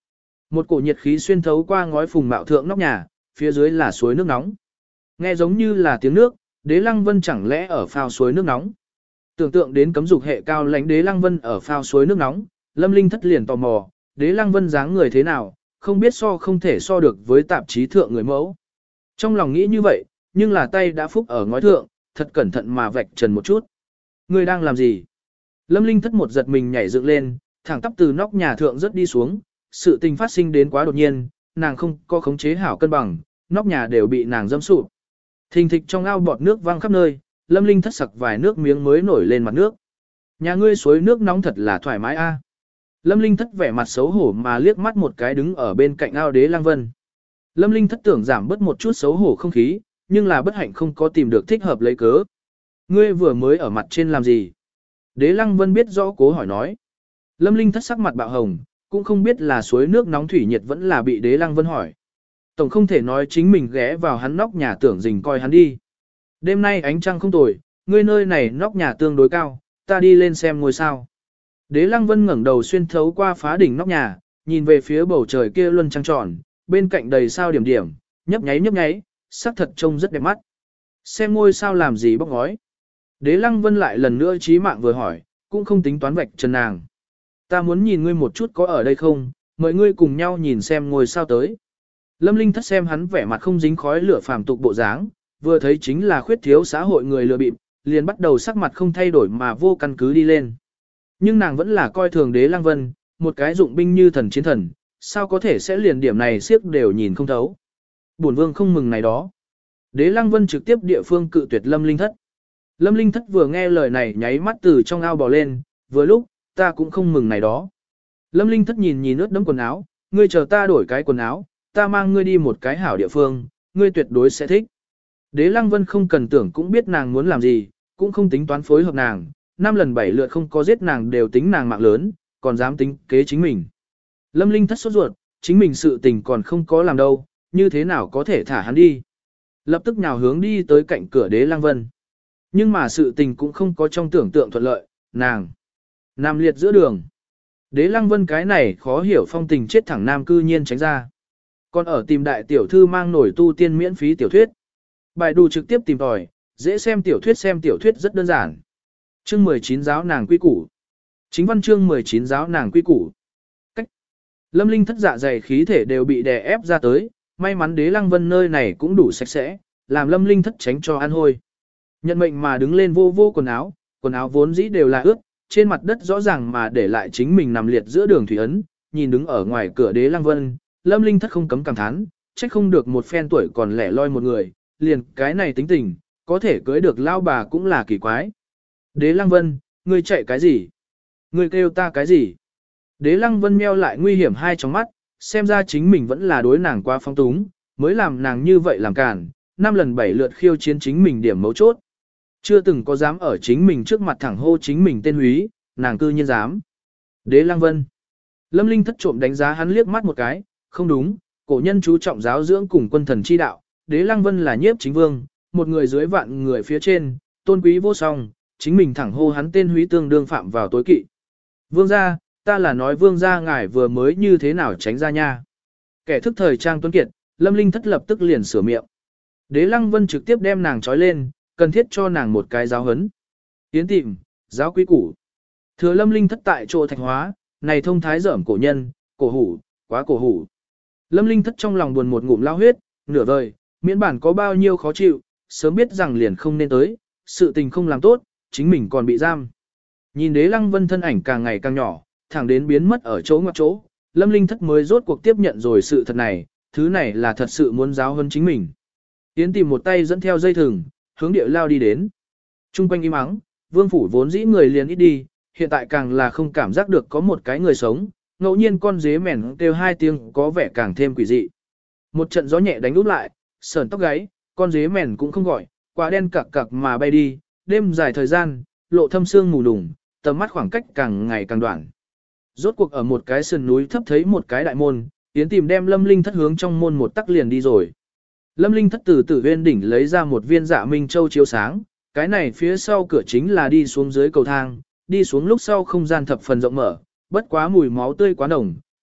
Một cổ nhiệt khí xuyên thấu qua ngói phùng mạo thượng nóc nhà, phía dưới là suối nước nóng. Nghe giống như là tiếng nước, Đế Lăng Vân chẳng lẽ ở phao suối nước nóng. Tưởng tượng đến cấm dục hệ cao lãnh Đế Lăng Vân ở phao suối nước nóng, Lâm Linh thất liền tò mò, Đế Lăng Vân dáng người thế nào, không biết so không thể so được với tạp chí thượng người mẫu. Trong lòng nghĩ như vậy, nhưng là tay đã phúc ở ngói thượng, thật cẩn thận mà vạch trần một chút. Người đang làm gì? Lâm Linh thất một giật mình nhảy dựng lên, thẳng tắp từ nóc nhà thượng rất đi xuống, sự tình phát sinh đến quá đột nhiên, nàng không có khống chế hảo cân bằng, nóc nhà đều bị nàng dâm sụp. Thình thịch trong ao bọt nước văng khắp nơi, Lâm Linh thất sặc vài nước miếng mới nổi lên mặt nước. Nhà ngươi suối nước nóng thật là thoải mái a. Lâm Linh thất vẻ mặt xấu hổ mà liếc mắt một cái đứng ở bên cạnh ao Đế Lăng Vân. Lâm Linh thất tưởng giảm bớt một chút xấu hổ không khí, nhưng là bất hạnh không có tìm được thích hợp lấy cớ. Ngươi vừa mới ở mặt trên làm gì? Đế Lăng Vân biết rõ cố hỏi nói. Lâm Linh thất sắc mặt bạo hồng, cũng không biết là suối nước nóng thủy nhiệt vẫn là bị Đế Lăng Vân hỏi. Tổng không thể nói chính mình ghé vào hắn nóc nhà tưởng rình coi hắn đi. Đêm nay ánh trăng không tồi, ngươi nơi này nóc nhà tương đối cao, ta đi lên xem ngôi sao. Đế Lăng Vân ngẩng đầu xuyên thấu qua phá đỉnh nóc nhà, nhìn về phía bầu trời kia luân trăng tròn, bên cạnh đầy sao điểm điểm, nhấp nháy nhấp nháy, sắc thật trông rất đẹp mắt. Xem ngôi sao làm gì bóc ngói. Đế Lăng Vân lại lần nữa trí mạng vừa hỏi, cũng không tính toán vạch trần nàng. Ta muốn nhìn ngươi một chút có ở đây không, mời ngươi cùng nhau nhìn xem ngôi sao tới. Lâm Linh thất xem hắn vẻ mặt không dính khói lửa phàm tục bộ dáng, vừa thấy chính là khuyết thiếu xã hội người lừa bịp, liền bắt đầu sắc mặt không thay đổi mà vô căn cứ đi lên. Nhưng nàng vẫn là coi thường Đế Lăng Vân, một cái dụng binh như thần chiến thần, sao có thể sẽ liền điểm này siếc đều nhìn không thấu. Bổn vương không mừng này đó. Đế Lăng Vân trực tiếp địa phương cự tuyệt Lâm Linh thất. Lâm Linh thất vừa nghe lời này nháy mắt từ trong ao bò lên, vừa lúc, ta cũng không mừng này đó. Lâm Linh thất nhìn nhìn ướt đẫm quần áo, ngươi chờ ta đổi cái quần áo, ta mang ngươi đi một cái hảo địa phương, ngươi tuyệt đối sẽ thích. Đế Lăng Vân không cần tưởng cũng biết nàng muốn làm gì, cũng không tính toán phối hợp nàng, năm lần bảy lượt không có giết nàng đều tính nàng mạng lớn, còn dám tính kế chính mình. Lâm Linh thất sốt ruột, chính mình sự tình còn không có làm đâu, như thế nào có thể thả hắn đi. Lập tức nhào hướng đi tới cạnh cửa Đế Lăng Vân. Nhưng mà sự tình cũng không có trong tưởng tượng thuận lợi, nàng nằm liệt giữa đường. Đế Lăng Vân cái này khó hiểu phong tình chết thẳng nam cư nhiên tránh ra. Còn ở tìm đại tiểu thư mang nổi tu tiên miễn phí tiểu thuyết. Bài đù trực tiếp tìm tòi, dễ xem tiểu thuyết xem tiểu thuyết rất đơn giản. Chương mười chín giáo nàng quy củ. Chính văn chương mười chín giáo nàng quy củ. Cách. Lâm Linh thất dạ dày khí thể đều bị đè ép ra tới, may mắn Đế Lăng Vân nơi này cũng đủ sạch sẽ, làm Lâm Linh thất tránh cho ăn hôi. Nhận mệnh mà đứng lên vô vô quần áo, quần áo vốn dĩ đều là ướt, trên mặt đất rõ ràng mà để lại chính mình nằm liệt giữa đường thủy ấn, nhìn đứng ở ngoài cửa Đế Lăng Vân, Lâm Linh thất không cấm cảm thán, trách không được một phen tuổi còn lẻ loi một người, liền cái này tính tình, có thể cưới được lao bà cũng là kỳ quái. Đế Lăng Vân, ngươi chạy cái gì? Ngươi kêu ta cái gì? Đế Lăng Vân meo lại nguy hiểm hai tròng mắt, xem ra chính mình vẫn là đối nàng quá phong túng, mới làm nàng như vậy làm cản, năm lần bảy lượt khiêu chiến chính mình điểm mấu chốt. Chưa từng có dám ở chính mình trước mặt thẳng hô chính mình tên húy, nàng cư nhiên dám. Đế Lăng Vân. Lâm Linh thất trộm đánh giá hắn liếc mắt một cái, không đúng, cổ nhân chú trọng giáo dưỡng cùng quân thần chi đạo, Đế Lăng Vân là nhiếp chính vương, một người dưới vạn người phía trên, tôn quý vô song, chính mình thẳng hô hắn tên húy tương đương phạm vào tối kỵ. Vương gia, ta là nói vương gia ngài vừa mới như thế nào tránh ra nha. Kẻ thức thời trang tuấn kiệt, Lâm Linh thất lập tức liền sửa miệng. Đế Lăng Vân trực tiếp đem nàng trói lên, cần thiết cho nàng một cái giáo hấn. Tiến tìm, giáo quý củ. Thừa Lâm Linh thất tại chỗ thạch hóa, này thông thái dởm cổ nhân, cổ hủ, quá cổ hủ. Lâm Linh thất trong lòng buồn một ngụm lao huyết, nửa vời, miễn bản có bao nhiêu khó chịu, sớm biết rằng liền không nên tới, sự tình không làm tốt, chính mình còn bị giam. Nhìn Đế Lăng Vân thân ảnh càng ngày càng nhỏ, thẳng đến biến mất ở chỗ ngoặc chỗ, Lâm Linh thất mới rốt cuộc tiếp nhận rồi sự thật này, thứ này là thật sự muốn giáo hơn chính mình. Tiến tìm một tay dẫn theo dây thừng, hướng địa lao đi đến. Trung quanh im ắng, vương phủ vốn dĩ người liền ít đi, hiện tại càng là không cảm giác được có một cái người sống, ngẫu nhiên con dế mèn kêu hai tiếng có vẻ càng thêm quỷ dị. Một trận gió nhẹ đánh úp lại, sờn tóc gáy, con dế mèn cũng không gọi, quả đen cặc cặc mà bay đi, đêm dài thời gian, lộ thâm sương mù đùng, tầm mắt khoảng cách càng ngày càng đoạn. Rốt cuộc ở một cái sườn núi thấp thấy một cái đại môn, Tiến tìm đem Lâm Linh thất hướng trong môn một tắc liền đi rồi. Lâm Linh thất từ tử viên đỉnh lấy ra một viên dạ minh châu chiếu sáng, cái này phía sau cửa chính là đi xuống dưới cầu thang, đi xuống lúc sau không gian thập phần rộng mở, bất quá mùi máu tươi quá nồng,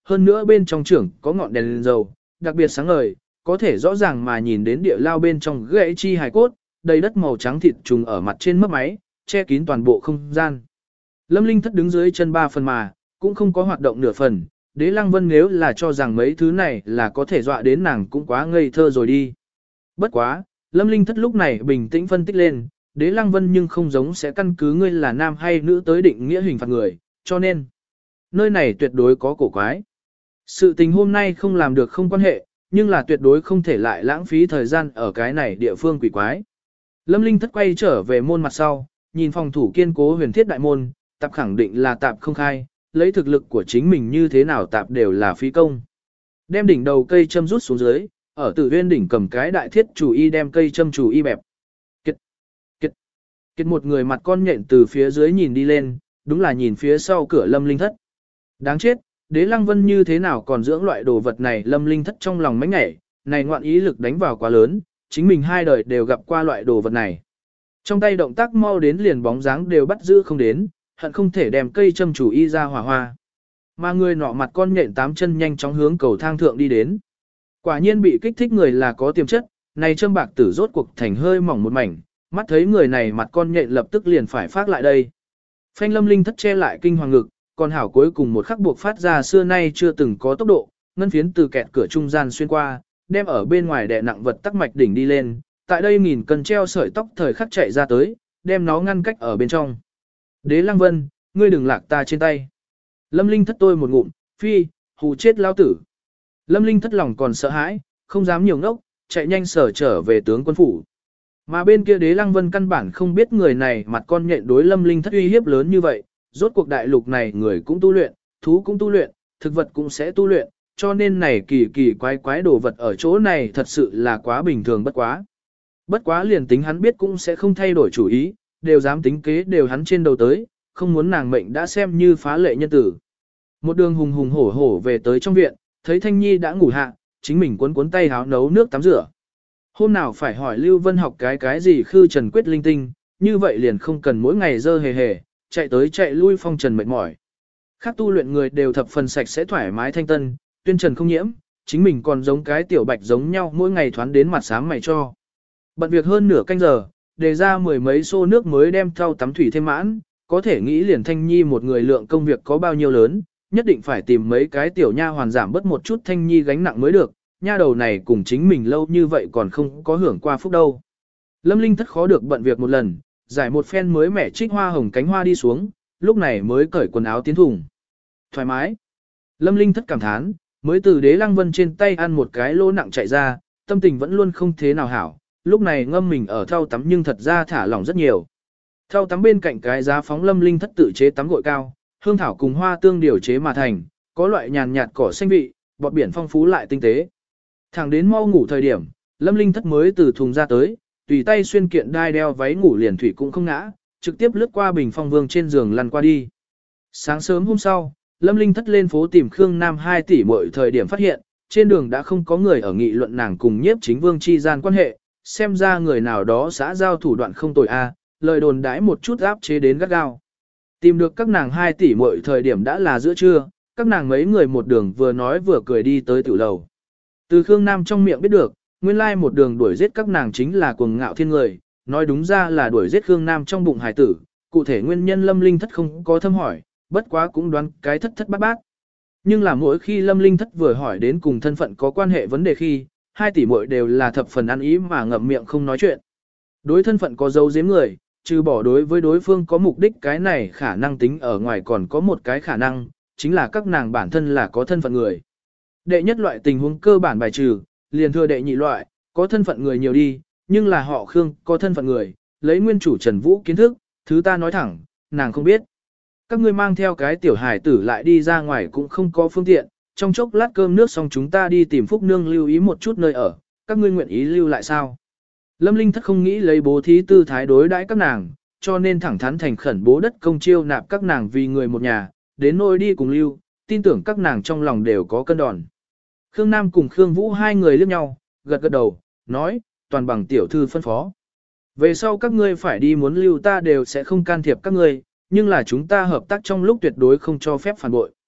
hơn nữa bên trong trưởng có ngọn đèn, đèn dầu, đặc biệt sáng ngời, có thể rõ ràng mà nhìn đến địa lao bên trong gãy chi hài cốt, đầy đất màu trắng thịt trùng ở mặt trên mấp máy, che kín toàn bộ không gian. Lâm Linh Thất đứng dưới chân ba phần mà, cũng không có hoạt động nửa phần, Đế Lăng Vân nếu là cho rằng mấy thứ này là có thể dọa đến nàng cũng quá ngây thơ rồi đi. Bất quá, Lâm Linh Thất lúc này bình tĩnh phân tích lên, Đế Lăng Vân nhưng không giống sẽ căn cứ ngươi là nam hay nữ tới định nghĩa hình phạt người, cho nên, nơi này tuyệt đối có cổ quái. Sự tình hôm nay không làm được không quan hệ, nhưng là tuyệt đối không thể lại lãng phí thời gian ở cái này địa phương quỷ quái. Lâm Linh Thất quay trở về môn mặt sau, nhìn phòng thủ kiên cố huyền thiết đại môn, tạp khẳng định là tạp không khai, lấy thực lực của chính mình như thế nào tạp đều là phí công. Đem đỉnh đầu cây châm rút xuống dưới, ở tử viên đỉnh cầm cái đại thiết chủ y đem cây châm chủ y bẹp. Kiệt, kiệt, kiệt một người mặt con nhện từ phía dưới nhìn đi lên, đúng là nhìn phía sau cửa Lâm Linh Thất. Đáng chết, Đế Lăng Vân như thế nào còn dưỡng loại đồ vật này. Lâm Linh Thất trong lòng mánh nhảy, này ngoạn ý lực đánh vào quá lớn, chính mình hai đời đều gặp qua loại đồ vật này. Trong tay động tác mau đến liền bóng dáng đều bắt giữ không đến, hận không thể đem cây châm chủ y ra hỏa hoa. Mà người nọ mặt con nhện tám chân nhanh chóng hướng cầu thang thượng đi đến. Quả nhiên bị kích thích người là có tiềm chất, này châm bạc tử rốt cuộc thành hơi mỏng một mảnh, mắt thấy người này mặt con nhện lập tức liền phải phát lại đây. Phanh Lâm Linh Thất che lại kinh hoàng ngực, còn hảo cuối cùng một khắc buộc phát ra xưa nay chưa từng có tốc độ, ngân phiến từ kẹt cửa trung gian xuyên qua, đem ở bên ngoài đè nặng vật tắc mạch đỉnh đi lên, tại đây nghìn cân treo sợi tóc thời khắc chạy ra tới, đem nó ngăn cách ở bên trong. Đế Lăng Vân, ngươi đừng lạc ta trên tay. Lâm Linh Thất tôi một ngụm, phi, hù chết lao tử. Lâm Linh Thất lòng còn sợ hãi, không dám nhiều ngốc, chạy nhanh sở trở về tướng quân phủ. Mà bên kia Đế Lăng Vân căn bản không biết người này mặt con nhện đối Lâm Linh Thất uy hiếp lớn như vậy, rốt cuộc đại lục này người cũng tu luyện, thú cũng tu luyện, thực vật cũng sẽ tu luyện, cho nên này kỳ kỳ quái quái đồ vật ở chỗ này thật sự là quá bình thường bất quá. Bất quá liền tính hắn biết cũng sẽ không thay đổi chủ ý, đều dám tính kế đều hắn trên đầu tới, không muốn nàng mệnh đã xem như phá lệ nhân tử. Một đường hùng hùng hổ hổ về tới trong viện, thấy Thanh Nhi đã ngủ hạ, chính mình cuốn cuốn tay háo nấu nước tắm rửa. Hôm nào phải hỏi Lưu Vân học cái cái gì khư trần quyết linh tinh, như vậy liền không cần mỗi ngày dơ hề hề, chạy tới chạy lui phong trần mệt mỏi. Khác tu luyện người đều thập phần sạch sẽ thoải mái thanh tân, tuyên trần không nhiễm, chính mình còn giống cái tiểu bạch giống nhau mỗi ngày thoán đến mặt sáng mày cho. Bận việc hơn nửa canh giờ, đề ra mười mấy xô nước mới đem thau tắm thủy thêm mãn, có thể nghĩ liền Thanh Nhi một người lượng công việc có bao nhiêu lớn, nhất định phải tìm mấy cái tiểu nha hoàn giảm bớt một chút Thanh Nhi gánh nặng mới được, nha đầu này cùng chính mình lâu như vậy còn không có hưởng qua phúc đâu. Lâm Linh Thất khó được bận việc một lần, giải một phen mới mẻ trích hoa hồng cánh hoa đi xuống, lúc này mới cởi quần áo tiến thùng. Thoải mái. Lâm Linh Thất cảm thán, mới từ Đế Lăng Vân trên tay ăn một cái lỗ nặng chạy ra, tâm tình vẫn luôn không thế nào hảo, lúc này ngâm mình ở thau tắm nhưng thật ra thả lỏng rất nhiều. Thau tắm bên cạnh cái giá phóng Lâm Linh Thất tự chế tắm gội cao, hương thảo cùng hoa tương điều chế mà thành, có loại nhàn nhạt cỏ xanh vị, bọt biển phong phú lại tinh tế. Thẳng đến mau ngủ thời điểm, Lâm Linh Thất mới từ thùng ra tới, tùy tay xuyên kiện đai đeo váy ngủ liền thủy cũng không ngã, trực tiếp lướt qua bình phong vương trên giường lăn qua đi. Sáng sớm hôm sau, Lâm Linh Thất lên phố tìm Khương Nam hai tỷ mỗi thời điểm phát hiện, trên đường đã không có người ở nghị luận nàng cùng nhiếp chính vương chi gian quan hệ, xem ra người nào đó xã giao thủ đoạn không tồi a, lời đồn đãi một chút áp chế đến gắt gao. Tìm được các nàng hai tỷ mỗi thời điểm đã là giữa trưa, các nàng mấy người một đường vừa nói vừa cười đi tới tiểu lầu. Từ Khương Nam trong miệng biết được, nguyên lai một đường đuổi giết các nàng chính là cuồng ngạo thiên người, nói đúng ra là đuổi giết Khương Nam trong bụng hải tử, cụ thể nguyên nhân Lâm Linh Thất không có thâm hỏi, bất quá cũng đoán cái thất thất bát bát. Nhưng là mỗi khi Lâm Linh Thất vừa hỏi đến cùng thân phận có quan hệ vấn đề khi, hai tỷ muội đều là thập phần ăn ý mà ngậm miệng không nói chuyện. Đối thân phận có dấu giếm người, trừ bỏ đối với đối phương có mục đích cái này khả năng tính ở ngoài còn có một cái khả năng, chính là các nàng bản thân là có thân phận người. Đệ nhất loại tình huống cơ bản bài trừ, liền thừa đệ nhị loại, có thân phận người nhiều đi, nhưng là họ Khương có thân phận người, lấy nguyên chủ Trần Vũ kiến thức, thứ ta nói thẳng, nàng không biết. Các ngươi mang theo cái tiểu hải tử lại đi ra ngoài cũng không có phương tiện, trong chốc lát cơm nước xong chúng ta đi tìm Phúc Nương lưu ý một chút nơi ở, các ngươi nguyện ý lưu lại sao? Lâm Linh Thất không nghĩ lấy bố thí tư thái đối đãi các nàng, cho nên thẳng thắn thành khẩn bố đất công chiêu nạp các nàng vì người một nhà, đến nôi đi cùng lưu, tin tưởng các nàng trong lòng đều có cân đòn. Khương Nam cùng Khương Vũ hai người liếc nhau, gật gật đầu, nói, toàn bằng tiểu thư phân phó. Về sau các ngươi phải đi muốn lưu ta đều sẽ không can thiệp các ngươi, nhưng là chúng ta hợp tác trong lúc tuyệt đối không cho phép phản bội.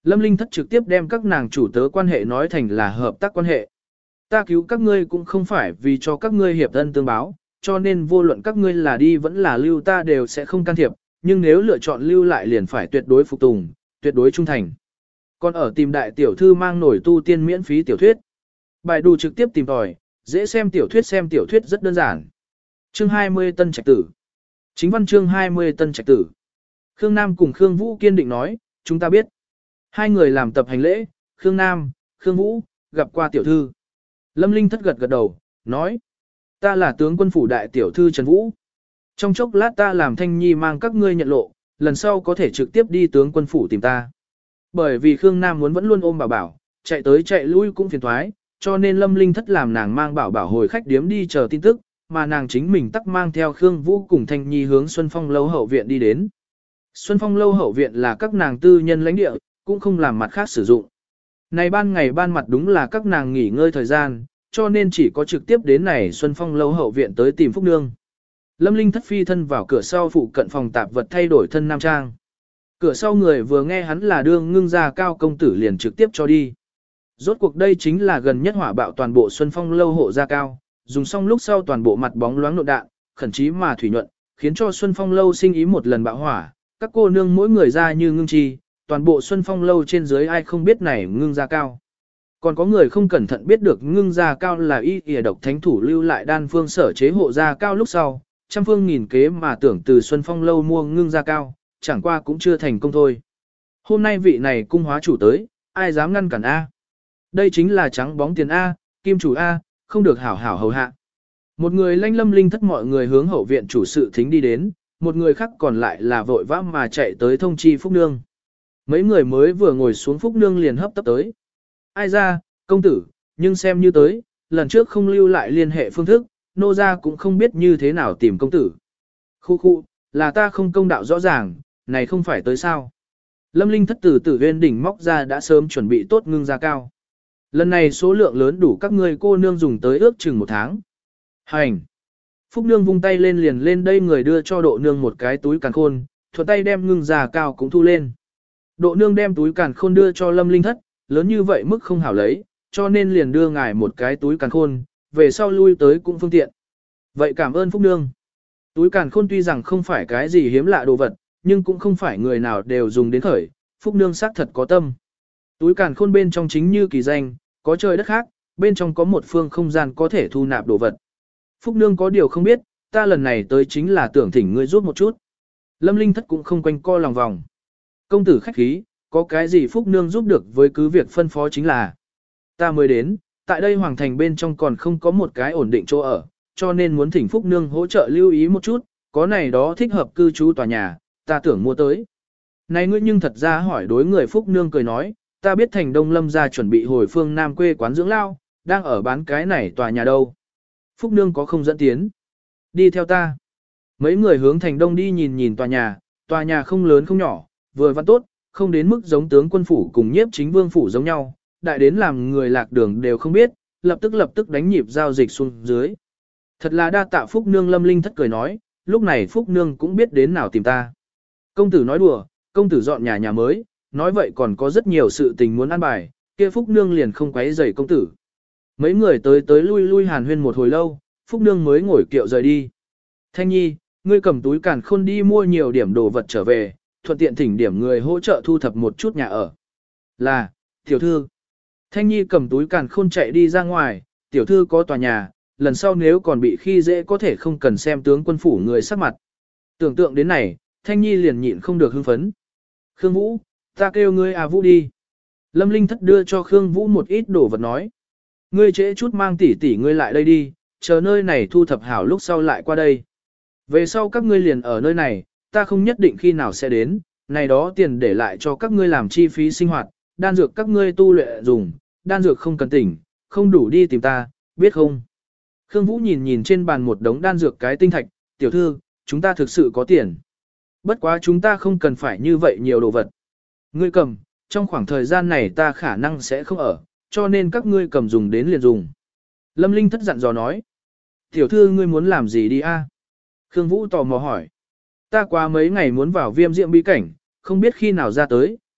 Lâm Linh Thất trực tiếp đem các nàng chủ tớ quan hệ nói thành là hợp tác quan hệ. Ta cứu các ngươi cũng không phải vì cho các ngươi hiệp ân tương báo, cho nên vô luận các ngươi là đi vẫn là lưu ta đều sẽ không can thiệp, nhưng nếu lựa chọn lưu lại liền phải tuyệt đối phục tùng, tuyệt đối trung thành. Còn ở tìm đại tiểu thư mang nổi tu tiên miễn phí tiểu thuyết. Bài đủ trực tiếp tìm tòi, dễ xem tiểu thuyết xem tiểu thuyết rất đơn giản. Chương hai mươi Tân Trạch Tử. Chính văn chương hai mươi Tân Trạch Tử. Khương Nam cùng Khương Vũ kiên định nói, chúng ta biết. Hai người làm tập hành lễ, Khương Nam, Khương Vũ, gặp qua tiểu thư. Lâm Linh Thất gật gật đầu, nói, ta là tướng quân phủ đại tiểu thư Trần Vũ. Trong chốc lát ta làm Thanh Nhi mang các ngươi nhận lộ, lần sau có thể trực tiếp đi tướng quân phủ tìm ta. Bởi vì Khương Nam muốn vẫn luôn ôm bảo bảo, chạy tới chạy lui cũng phiền thoái, cho nên Lâm Linh Thất làm nàng mang bảo bảo hồi khách điếm đi chờ tin tức, mà nàng chính mình tắc mang theo Khương Vũ cùng Thanh Nhi hướng Xuân Phong lâu hậu viện đi đến. Xuân Phong lâu hậu viện là các nàng tư nhân lãnh địa, cũng không làm mặt khác sử dụng. Này ban ngày ban mặt đúng là các nàng nghỉ ngơi thời gian, cho nên chỉ có trực tiếp đến này Xuân Phong lâu hậu viện tới tìm Phúc Nương. Lâm Linh Thất phi thân vào cửa sau phụ cận phòng tạp vật thay đổi thân nam trang. Cửa sau người vừa nghe hắn là đương ngưng ra cao công tử liền trực tiếp cho đi. Rốt cuộc đây chính là gần nhất hỏa bạo toàn bộ Xuân Phong lâu hộ gia cao, dùng xong lúc sau toàn bộ mặt bóng loáng nộn đạn, khẩn chí mà thủy nhuận, khiến cho Xuân Phong lâu sinh ý một lần bạo hỏa, các cô nương mỗi người ra như ngưng chi, toàn bộ Xuân Phong lâu trên dưới ai không biết này ngưng gia cao. Còn có người không cẩn thận biết được ngưng gia cao là y y độc thánh thủ lưu lại đan phương sở chế hộ gia cao lúc sau, trăm phương nghìn kế mà tưởng từ Xuân Phong lâu mua ngưng gia cao, chẳng qua cũng chưa thành công thôi. Hôm nay vị này cung hóa chủ tới, ai dám ngăn cản A. Đây chính là trắng bóng tiền A, kim chủ A, không được hảo hảo hầu hạ. Một người lanh Lâm Linh Thất mọi người hướng hậu viện chủ sự thính đi đến, một người khác còn lại là vội vã mà chạy tới thông chi Phúc Nương. Mấy người mới vừa ngồi xuống Phúc Nương liền hấp tấp tới. Ai ra, công tử, nhưng xem như tới, lần trước không lưu lại liên hệ phương thức, nô gia cũng không biết như thế nào tìm công tử. Khu khu, là ta không công đạo rõ ràng, này không phải tới sao. Lâm Linh Thất từ tử viên đỉnh móc ra đã sớm chuẩn bị tốt ngưng gia cao. Lần này số lượng lớn đủ các ngươi cô nương dùng tới ước chừng một tháng. Hành! Phúc Nương vung tay lên liền lên đây người đưa cho độ nương một cái túi càn khôn, thuận tay đem ngưng gia cao cũng thu lên. Độ nương đem túi càn khôn đưa cho Lâm Linh Thất, lớn như vậy mức không hảo lấy, cho nên liền đưa ngài một cái túi càn khôn, về sau lui tới cũng phương tiện. Vậy cảm ơn Phúc Nương. Túi càn khôn tuy rằng không phải cái gì hiếm lạ đồ vật, nhưng cũng không phải người nào đều dùng đến khởi, Phúc Nương xác thật có tâm. Túi càn khôn bên trong chính như kỳ danh, có trời đất khác, bên trong có một phương không gian có thể thu nạp đồ vật. Phúc Nương có điều không biết, ta lần này tới chính là tưởng thỉnh ngươi giúp một chút. Lâm Linh Thất cũng không quanh co lòng vòng. Công tử khách khí, có cái gì Phúc Nương giúp được với cứ việc phân phó chính là. Ta mới đến, tại đây Hoàng Thành bên trong còn không có một cái ổn định chỗ ở, cho nên muốn thỉnh Phúc Nương hỗ trợ lưu ý một chút, có này đó thích hợp cư trú tòa nhà, ta tưởng mua tới. Này ngươi nhưng thật ra hỏi đối người Phúc Nương cười nói, ta biết Thành Đông Lâm gia chuẩn bị hồi phương Nam quê quán dưỡng lao, đang ở bán cái này tòa nhà đâu. Phúc Nương có không dẫn tiến. Đi theo ta. Mấy người hướng Thành Đông đi nhìn nhìn tòa nhà, tòa nhà không lớn không nhỏ, vừa văn tốt, không đến mức giống tướng quân phủ cùng nhiếp chính vương phủ giống nhau, đại đến làm người lạc đường đều không biết, lập tức lập tức đánh nhịp giao dịch xuống dưới. Thật là đa tạ Phúc Nương. Lâm Linh Thất cười nói, lúc này Phúc Nương cũng biết đến nào tìm ta. Công tử nói đùa, công tử dọn nhà nhà mới, nói vậy còn có rất nhiều sự tình muốn ăn bài, kia Phúc Nương liền không quấy rầy công tử. Mấy người tới tới lui lui hàn huyên một hồi lâu, Phúc Nương mới ngồi kiệu rời đi. Thanh Nhi, ngươi cầm túi càn khôn đi mua nhiều điểm đồ vật trở về, thuận tiện thỉnh điểm người hỗ trợ thu thập một chút nhà ở. Là, tiểu thư. Thanh Nhi cầm túi càn khôn chạy đi ra ngoài, tiểu thư có tòa nhà, lần sau nếu còn bị khi dễ có thể không cần xem tướng quân phủ người sắc mặt. Tưởng tượng đến này, Thanh Nhi liền nhịn không được hưng phấn. Khương Vũ, ta kêu ngươi à Vũ đi. Lâm Linh Thất đưa cho Khương Vũ một ít đồ vật nói. Ngươi trễ chút mang tỷ tỷ ngươi lại đây đi, chờ nơi này thu thập hảo lúc sau lại qua đây. Về sau các ngươi liền ở nơi này, ta không nhất định khi nào sẽ đến, này đó tiền để lại cho các ngươi làm chi phí sinh hoạt, đan dược các ngươi tu luyện dùng, đan dược không cần tỉnh, không đủ đi tìm ta, biết không? Khương Vũ nhìn nhìn trên bàn một đống đan dược cái tinh thạch, tiểu thư, chúng ta thực sự có tiền. Bất quá chúng ta không cần phải như vậy nhiều đồ vật. Ngươi cầm, trong khoảng thời gian này ta khả năng sẽ không ở, cho nên các ngươi cầm dùng đến liền dùng. Lâm Linh Thất dặn dò nói. Tiểu thư ngươi muốn làm gì đi a? Khương Vũ tò mò hỏi. Ta qua mấy ngày muốn vào viêm diệm bí cảnh, không biết khi nào ra tới,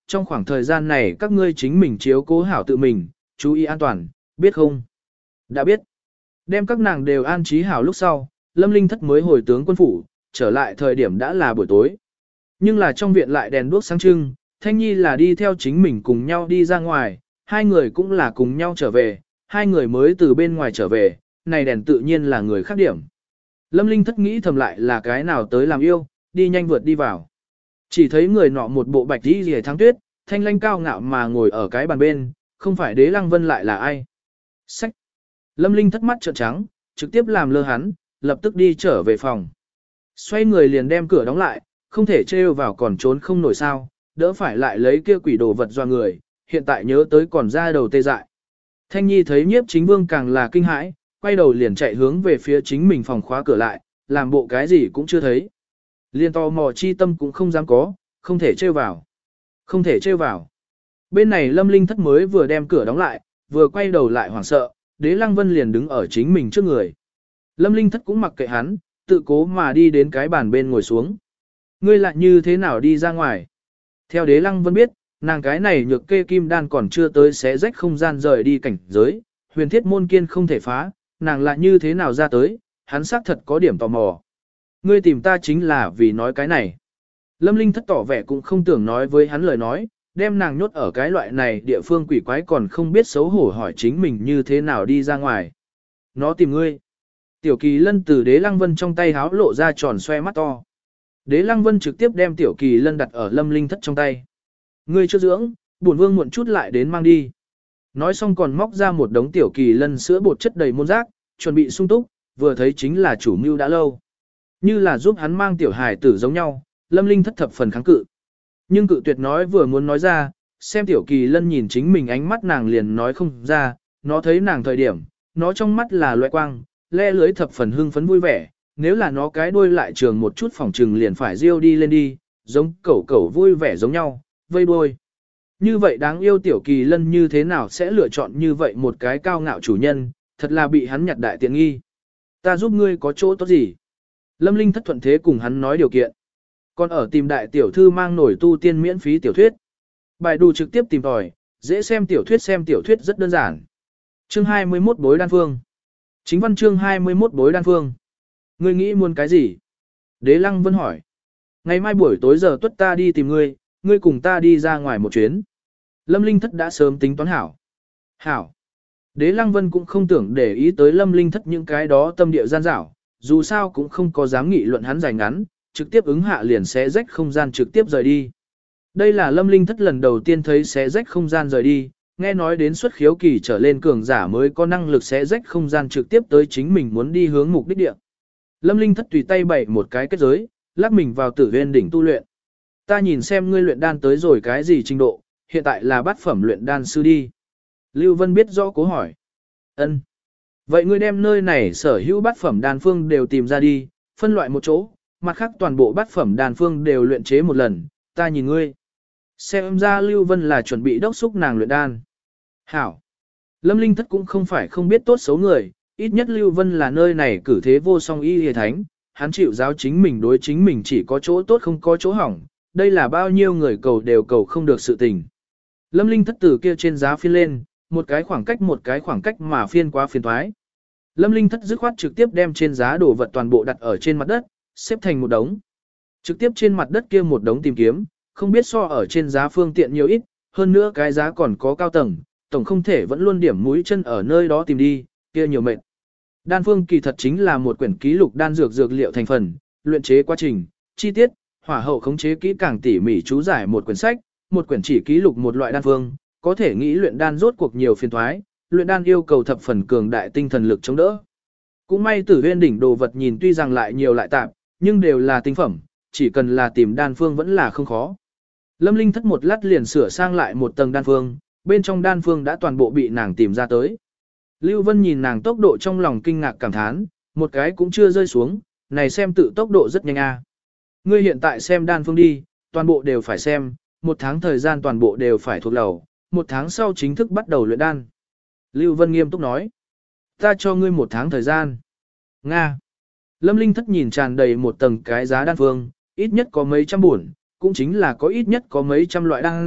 trong khoảng thời gian này các ngươi chính mình chiếu cố hảo tự mình, chú ý an toàn, biết không? Đã biết. Đem các nàng đều an trí hảo lúc sau, Lâm Linh Thất mới hồi tướng quân phủ, trở lại thời điểm đã là buổi tối. Nhưng là trong viện lại đèn đuốc sáng trưng, Thanh Nhi là đi theo chính mình cùng nhau đi ra ngoài, hai người cũng là cùng nhau trở về, hai người mới từ bên ngoài trở về, này đèn tự nhiên là người khác điểm. Lâm Linh Thất nghĩ thầm lại là cái nào tới làm yêu, đi nhanh vượt đi vào. Chỉ thấy người nọ một bộ bạch đi rìa tháng tuyết, thanh lanh cao ngạo mà ngồi ở cái bàn bên, không phải Đế Lăng Vân lại là ai. Sách! Lâm Linh Thất mắt trợn trắng, trực tiếp làm lơ hắn, lập tức đi trở về phòng. Xoay người liền đem cửa đóng lại, không thể trêu vào còn trốn không nổi sao, đỡ phải lại lấy kia quỷ đồ vật doa người, hiện tại nhớ tới còn ra đầu tê dại. Thanh Nhi thấy nhiếp chính vương càng là kinh hãi, quay đầu liền chạy hướng về phía chính mình phòng khóa cửa lại, làm bộ cái gì cũng chưa thấy. Liên tò mò chi tâm cũng không dám có, không thể trêu vào. Không thể trêu vào. Bên này Lâm Linh Thất mới vừa đem cửa đóng lại, vừa quay đầu lại hoảng sợ, Đế Lăng Vân liền đứng ở chính mình trước người. Lâm Linh Thất cũng mặc kệ hắn, tự cố mà đi đến cái bàn bên ngồi xuống. Ngươi lại như thế nào đi ra ngoài? Theo Đế Lăng Vân biết, nàng cái này nhược kê kim đan còn chưa tới xé rách không gian rời đi cảnh giới, huyền thiết môn kiên không thể phá, nàng lại như thế nào ra tới, hắn xác thật có điểm tò mò. Ngươi tìm ta chính là vì nói cái này. Lâm Linh Thất tỏ vẻ cũng không tưởng nói với hắn lời nói, đem nàng nhốt ở cái loại này địa phương quỷ quái còn không biết xấu hổ hỏi chính mình như thế nào đi ra ngoài. Nó tìm ngươi. Tiểu Kỳ Lân từ Đế Lăng Vân trong tay háo lộ ra tròn xoe mắt to. Đế Lăng Vân trực tiếp đem Tiểu Kỳ Lân đặt ở Lâm Linh Thất trong tay. Ngươi chưa dưỡng, bổn vương muộn chút lại đến mang đi. Nói xong còn móc ra một đống Tiểu Kỳ Lân sữa bột chất đầy môn rác, chuẩn bị sung túc, vừa thấy chính là chủ mưu đã lâu. Như là giúp hắn mang tiểu hài tử giống nhau, Lâm Linh Thất thập phần kháng cự. Nhưng cự tuyệt nói vừa muốn nói ra, xem Tiểu Kỳ Lân nhìn chính mình ánh mắt nàng liền nói không ra, nó thấy nàng thời điểm, nó trong mắt là loại quang, le lưới thập phần hưng phấn vui vẻ, nếu là nó cái đuôi lại trường một chút phòng trừng liền phải riêu đi lên đi, giống cẩu cẩu vui vẻ giống nhau, vây đuôi. Như vậy đáng yêu Tiểu Kỳ Lân như thế nào sẽ lựa chọn như vậy một cái cao ngạo chủ nhân, thật là bị hắn nhặt đại tiện nghi. Ta giúp ngươi có chỗ tốt gì? Lâm Linh Thất thuận thế cùng hắn nói điều kiện. Còn ở tìm đại tiểu thư mang nổi tu tiên miễn phí tiểu thuyết. Bài đù trực tiếp tìm tòi, dễ xem tiểu thuyết xem tiểu thuyết rất đơn giản. Chương hai mươi mốt Bối Đan Phương. Chính văn chương hai mươi mốt Bối Đan Phương. Ngươi nghĩ muốn cái gì? Đế Lăng Vân hỏi. Ngày mai buổi tối giờ tuất ta đi tìm ngươi, ngươi cùng ta đi ra ngoài một chuyến. Lâm Linh Thất đã sớm tính toán hảo. Hảo. Đế Lăng Vân cũng không tưởng để ý tới Lâm Linh Thất những cái đó tâm địa gian dảo, dù sao cũng không có dám nghị luận hắn dài ngắn, trực tiếp ứng hạ liền xé rách không gian trực tiếp rời đi. Đây là Lâm Linh Thất lần đầu tiên thấy xé rách không gian rời đi, nghe nói đến xuất khiếu kỳ trở lên cường giả mới có năng lực xé rách không gian trực tiếp tới chính mình muốn đi hướng mục đích địa. Lâm Linh Thất tùy tay bày một cái kết giới, lắc mình vào Tử Uyên đỉnh tu luyện. Ta nhìn xem ngươi luyện đan tới rồi cái gì trình độ, hiện tại là bát phẩm luyện đan sư đi. Lưu Vân biết rõ cố hỏi. Ân. Vậy ngươi đem nơi này sở hữu bát phẩm đan phương đều tìm ra đi, phân loại một chỗ, mặt khác toàn bộ bát phẩm đan phương đều luyện chế một lần, ta nhìn ngươi. Xem ra Lưu Vân là chuẩn bị đốc xúc nàng luyện đan. Hảo. Lâm Linh Thất cũng không phải không biết tốt xấu người, ít nhất Lưu Vân là nơi này cử thế vô song y hề thánh, hắn chịu giáo chính mình đối chính mình chỉ có chỗ tốt không có chỗ hỏng, đây là bao nhiêu người cầu đều cầu không được sự tình. Lâm Linh Thất từ kia trên giá phiên lên, một cái khoảng cách một cái khoảng cách mà phiên quá phiên thoái. Lâm Linh Thất dứt khoát trực tiếp đem trên giá đồ vật toàn bộ đặt ở trên mặt đất, xếp thành một đống. Trực tiếp trên mặt đất kia một đống tìm kiếm, không biết so ở trên giá phương tiện nhiều ít, hơn nữa cái giá còn có cao tầng, tổng không thể vẫn luôn điểm mũi chân ở nơi đó tìm đi, kia nhiều mệt. Đan phương kỳ thật chính là một quyển ký lục đan dược dược liệu thành phần, luyện chế quá trình, chi tiết, hỏa hậu khống chế kỹ càng tỉ mỉ chú giải một quyển sách, một quyển chỉ ký lục một loại đan phương, có thể nghĩ luyện đan rốt cuộc nhiều phiền toái, luyện đan yêu cầu thập phần cường đại tinh thần lực chống đỡ. Cũng may Tử Uyên đỉnh đồ vật nhìn tuy rằng lại nhiều lại tạp, nhưng đều là tinh phẩm, chỉ cần là tìm đan phương vẫn là không khó. Lâm Linh Thất một lát liền sửa sang lại một tầng đan phương, bên trong đan phương đã toàn bộ bị nàng tìm ra tới. Lưu Vân nhìn nàng tốc độ trong lòng kinh ngạc cảm thán, một cái cũng chưa rơi xuống, này xem tự tốc độ rất nhanh a. Ngươi hiện tại xem đan phương đi, toàn bộ đều phải xem, một tháng thời gian toàn bộ đều phải thuộc lầu, một tháng sau chính thức bắt đầu luyện đan. Lưu Vân nghiêm túc nói, ta cho ngươi một tháng thời gian. Nga. Lâm Linh Thất nhìn tràn đầy một tầng cái giá đan phương, ít nhất có mấy trăm buồn, cũng chính là có ít nhất có mấy trăm loại đan dược,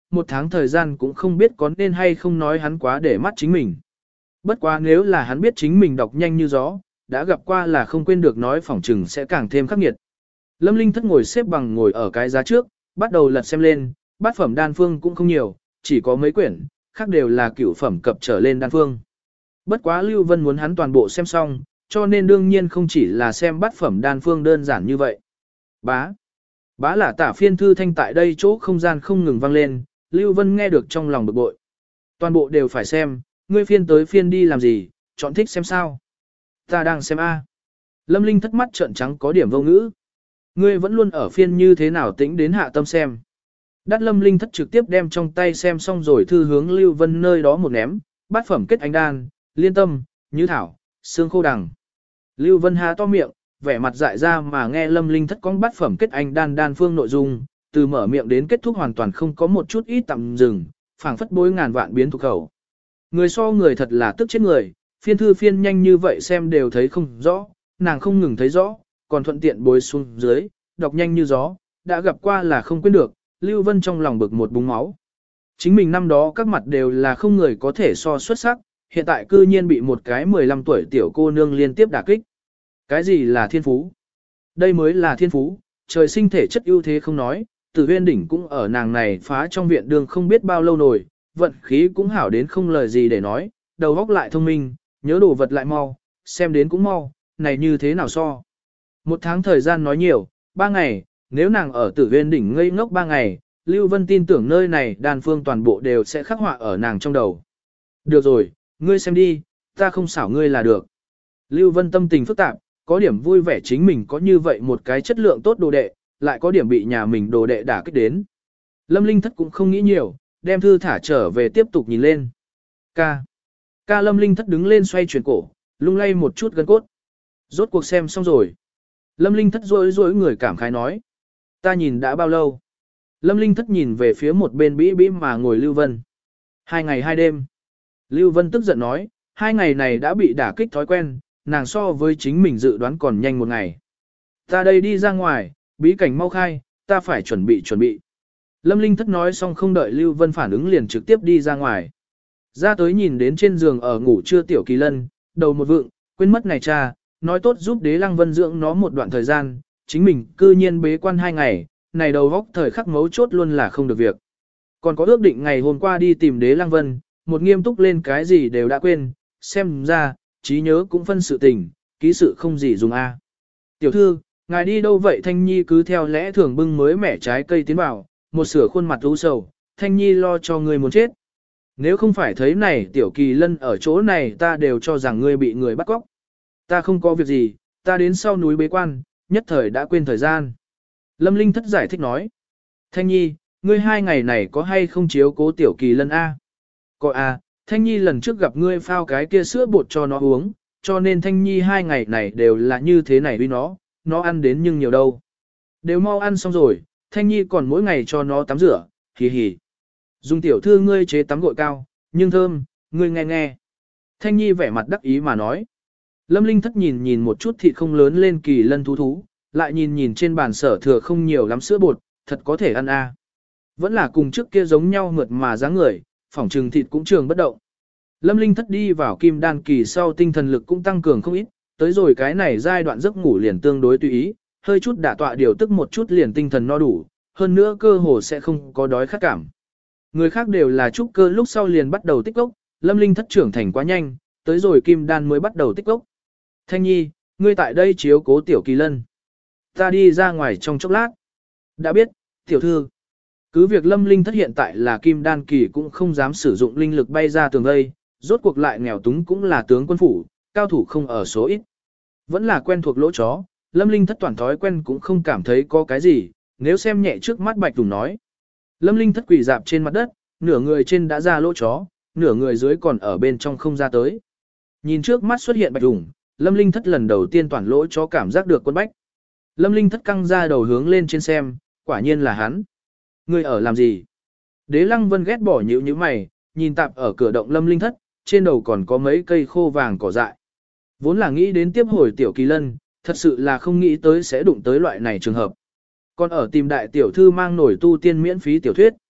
một tháng thời gian cũng không biết có nên hay không nói hắn quá để mắt chính mình. Bất quá nếu là hắn biết chính mình đọc nhanh như gió, đã gặp qua là không quên được nói phỏng trừng sẽ càng thêm khắc nghiệt. Lâm Linh Thất ngồi xếp bằng ngồi ở cái giá trước, bắt đầu lật xem lên, bát phẩm đan phương cũng không nhiều, chỉ có mấy quyển, khác đều là cửu phẩm cập trở lên đan phương. Bất quá Lưu Vân muốn hắn toàn bộ xem xong, cho nên đương nhiên không chỉ là xem bát phẩm đan phương đơn giản như vậy. Bá. Bá là tả phiên thư thanh tại đây chỗ không gian không ngừng vang lên, Lưu Vân nghe được trong lòng bực bội. Toàn bộ đều phải xem, ngươi phiên tới phiên đi làm gì, chọn thích xem sao. Ta đang xem A. Lâm Linh Thất mắt trợn trắng có điểm vô ngữ. Ngươi vẫn luôn ở phiên như thế nào tĩnh đến hạ tâm xem. Đắt Lâm Linh Thất trực tiếp đem trong tay xem xong rồi thư hướng Lưu Vân nơi đó một ném, bát phẩm kết anh đan, liên tâm, như thảo, xương khô đằng. Lưu Vân há to miệng, vẻ mặt dại ra mà nghe Lâm Linh Thất con bát phẩm kết anh đan đan phương nội dung, từ mở miệng đến kết thúc hoàn toàn không có một chút ít tạm dừng, phảng phất bối ngàn vạn biến thuộc khẩu. Người so người thật là tức chết người, phiên thư phiên nhanh như vậy xem đều thấy không rõ, nàng không ngừng thấy rõ, còn thuận tiện bối xuống dưới, đọc nhanh như gió, đã gặp qua là không quên được, Lưu Vân trong lòng bực một búng máu. Chính mình năm đó các mặt đều là không người có thể so xuất sắc, hiện tại cư nhiên bị một cái mười lăm tuổi tiểu cô nương liên tiếp đả kích. Cái gì là thiên phú? Đây mới là thiên phú, trời sinh thể chất ưu thế không nói, Tử Huyên đỉnh cũng ở nàng này phá trong viện đường không biết bao lâu nổi, vận khí cũng hảo đến không lời gì để nói, đầu óc lại thông minh, nhớ đồ vật lại mau, xem đến cũng mau, này như thế nào so. Một tháng thời gian nói nhiều, ba ngày, nếu nàng ở Tử Huyên đỉnh ngây ngốc ba ngày, Lưu Vân tin tưởng nơi này đan phương toàn bộ đều sẽ khắc họa ở nàng trong đầu. Được rồi, ngươi xem đi, ta không xảo ngươi là được. Lưu Vân tâm tình phức tạp, có điểm vui vẻ chính mình có như vậy một cái chất lượng tốt đồ đệ, lại có điểm bị nhà mình đồ đệ đả kích đến. Lâm Linh Thất cũng không nghĩ nhiều, đem thư thả trở về tiếp tục nhìn lên. Ca. Ca Lâm Linh Thất đứng lên xoay chuyển cổ, lung lay một chút gân cốt. Rốt cuộc xem xong rồi. Lâm Linh Thất rối rối người cảm khái nói. Ta nhìn đã bao lâu? Lâm Linh Thất nhìn về phía một bên bĩ bĩ mà ngồi Lưu Vân. Hai ngày hai đêm. Lưu Vân tức giận nói, hai ngày này đã bị đả kích thói quen, nàng so với chính mình dự đoán còn nhanh một ngày. Ta đây đi ra ngoài, bí cảnh mau khai, ta phải chuẩn bị chuẩn bị. Lâm Linh Thất nói xong không đợi Lưu Vân phản ứng liền trực tiếp đi ra ngoài. Ra tới nhìn đến trên giường ở ngủ trưa tiểu kỳ lân, đầu một vượng, quên mất này cha, nói tốt giúp đế lăng vân dưỡng nó một đoạn thời gian, chính mình cư nhiên bế quan hai ngày, này đầu góc thời khắc mấu chốt luôn là không được việc. Còn có ước định ngày hôm qua đi tìm đế lăng vân, một nghiêm túc lên cái gì đều đã quên, xem ra, trí nhớ cũng phân sự tình, ký sự không gì dùng a. Tiểu thư, ngài đi đâu vậy? Thanh Nhi cứ theo lẽ thường bưng mới mẻ trái cây tiến vào, một sửa khuôn mặt u sầu, Thanh Nhi lo cho người muốn chết. Nếu không phải thấy này tiểu kỳ lân ở chỗ này ta đều cho rằng ngươi bị người bắt cóc. Ta không có việc gì, ta đến sau núi bế quan, nhất thời đã quên thời gian. Lâm Linh Thất giải thích nói. Thanh Nhi, ngươi hai ngày này có hay không chiếu cố tiểu kỳ lân a? Có a, Thanh Nhi lần trước gặp ngươi phao cái kia sữa bột cho nó uống, cho nên Thanh Nhi hai ngày này đều là như thế này với nó, nó ăn đến nhưng nhiều đâu. Đều mau ăn xong rồi, Thanh Nhi còn mỗi ngày cho nó tắm rửa, hì hì. Dùng tiểu thư ngươi chế tắm gội cao, nhưng thơm, ngươi nghe nghe. Thanh Nhi vẻ mặt đắc ý mà nói. Lâm Linh Thất nhìn nhìn một chút thịt không lớn lên kỳ lân thú thú, lại nhìn nhìn trên bàn sở thừa không nhiều lắm sữa bột, thật có thể ăn a. Vẫn là cùng trước kia giống nhau mượt mà dáng người, phỏng trừng thịt cũng trường bất động. Lâm Linh Thất đi vào kim đan kỳ sau tinh thần lực cũng tăng cường không ít, tới rồi cái này giai đoạn giấc ngủ liền tương đối tùy ý, hơi chút đả tọa điều tức một chút liền tinh thần no đủ, hơn nữa cơ hồ sẽ không có đói khát cảm. Người khác đều là trúc cơ lúc sau liền bắt đầu tích cốc, Lâm Linh Thất trưởng thành quá nhanh, tới rồi kim đan mới bắt đầu tích cốc. Thanh Nhi, ngươi tại đây chiếu cố tiểu kỳ lân. Ta đi ra ngoài trong chốc lát. Đã biết, tiểu thư. Cứ việc Lâm Linh Thất hiện tại là kim đan kỳ cũng không dám sử dụng linh lực bay ra tường vây, rốt cuộc lại nghèo túng cũng là tướng quân phủ, cao thủ không ở số ít. Vẫn là quen thuộc lỗ chó, Lâm Linh Thất toàn thói quen cũng không cảm thấy có cái gì, nếu xem nhẹ trước mắt Bạch Tùng nói. Lâm Linh Thất quỳ dạp trên mặt đất, nửa người trên đã ra lỗ chó, nửa người dưới còn ở bên trong không ra tới. Nhìn trước mắt xuất hiện Bạch Tùng, Lâm Linh Thất lần đầu tiên toàn lỗ chó cảm giác được quân bách. Lâm Linh Thất căng ra đầu hướng lên trên xem, quả nhiên là hắn. Ngươi ở làm gì? Đế Lăng Vân ghét bỏ nhíu nhíu mày, nhìn tạp ở cửa động Lâm Linh Thất, trên đầu còn có mấy cây khô vàng cỏ dại. Vốn là nghĩ đến tiếp hồi tiểu kỳ lân, thật sự là không nghĩ tới sẽ đụng tới loại này trường hợp. Còn ở tìm đại tiểu thư mang nổi tu tiên miễn phí tiểu thuyết.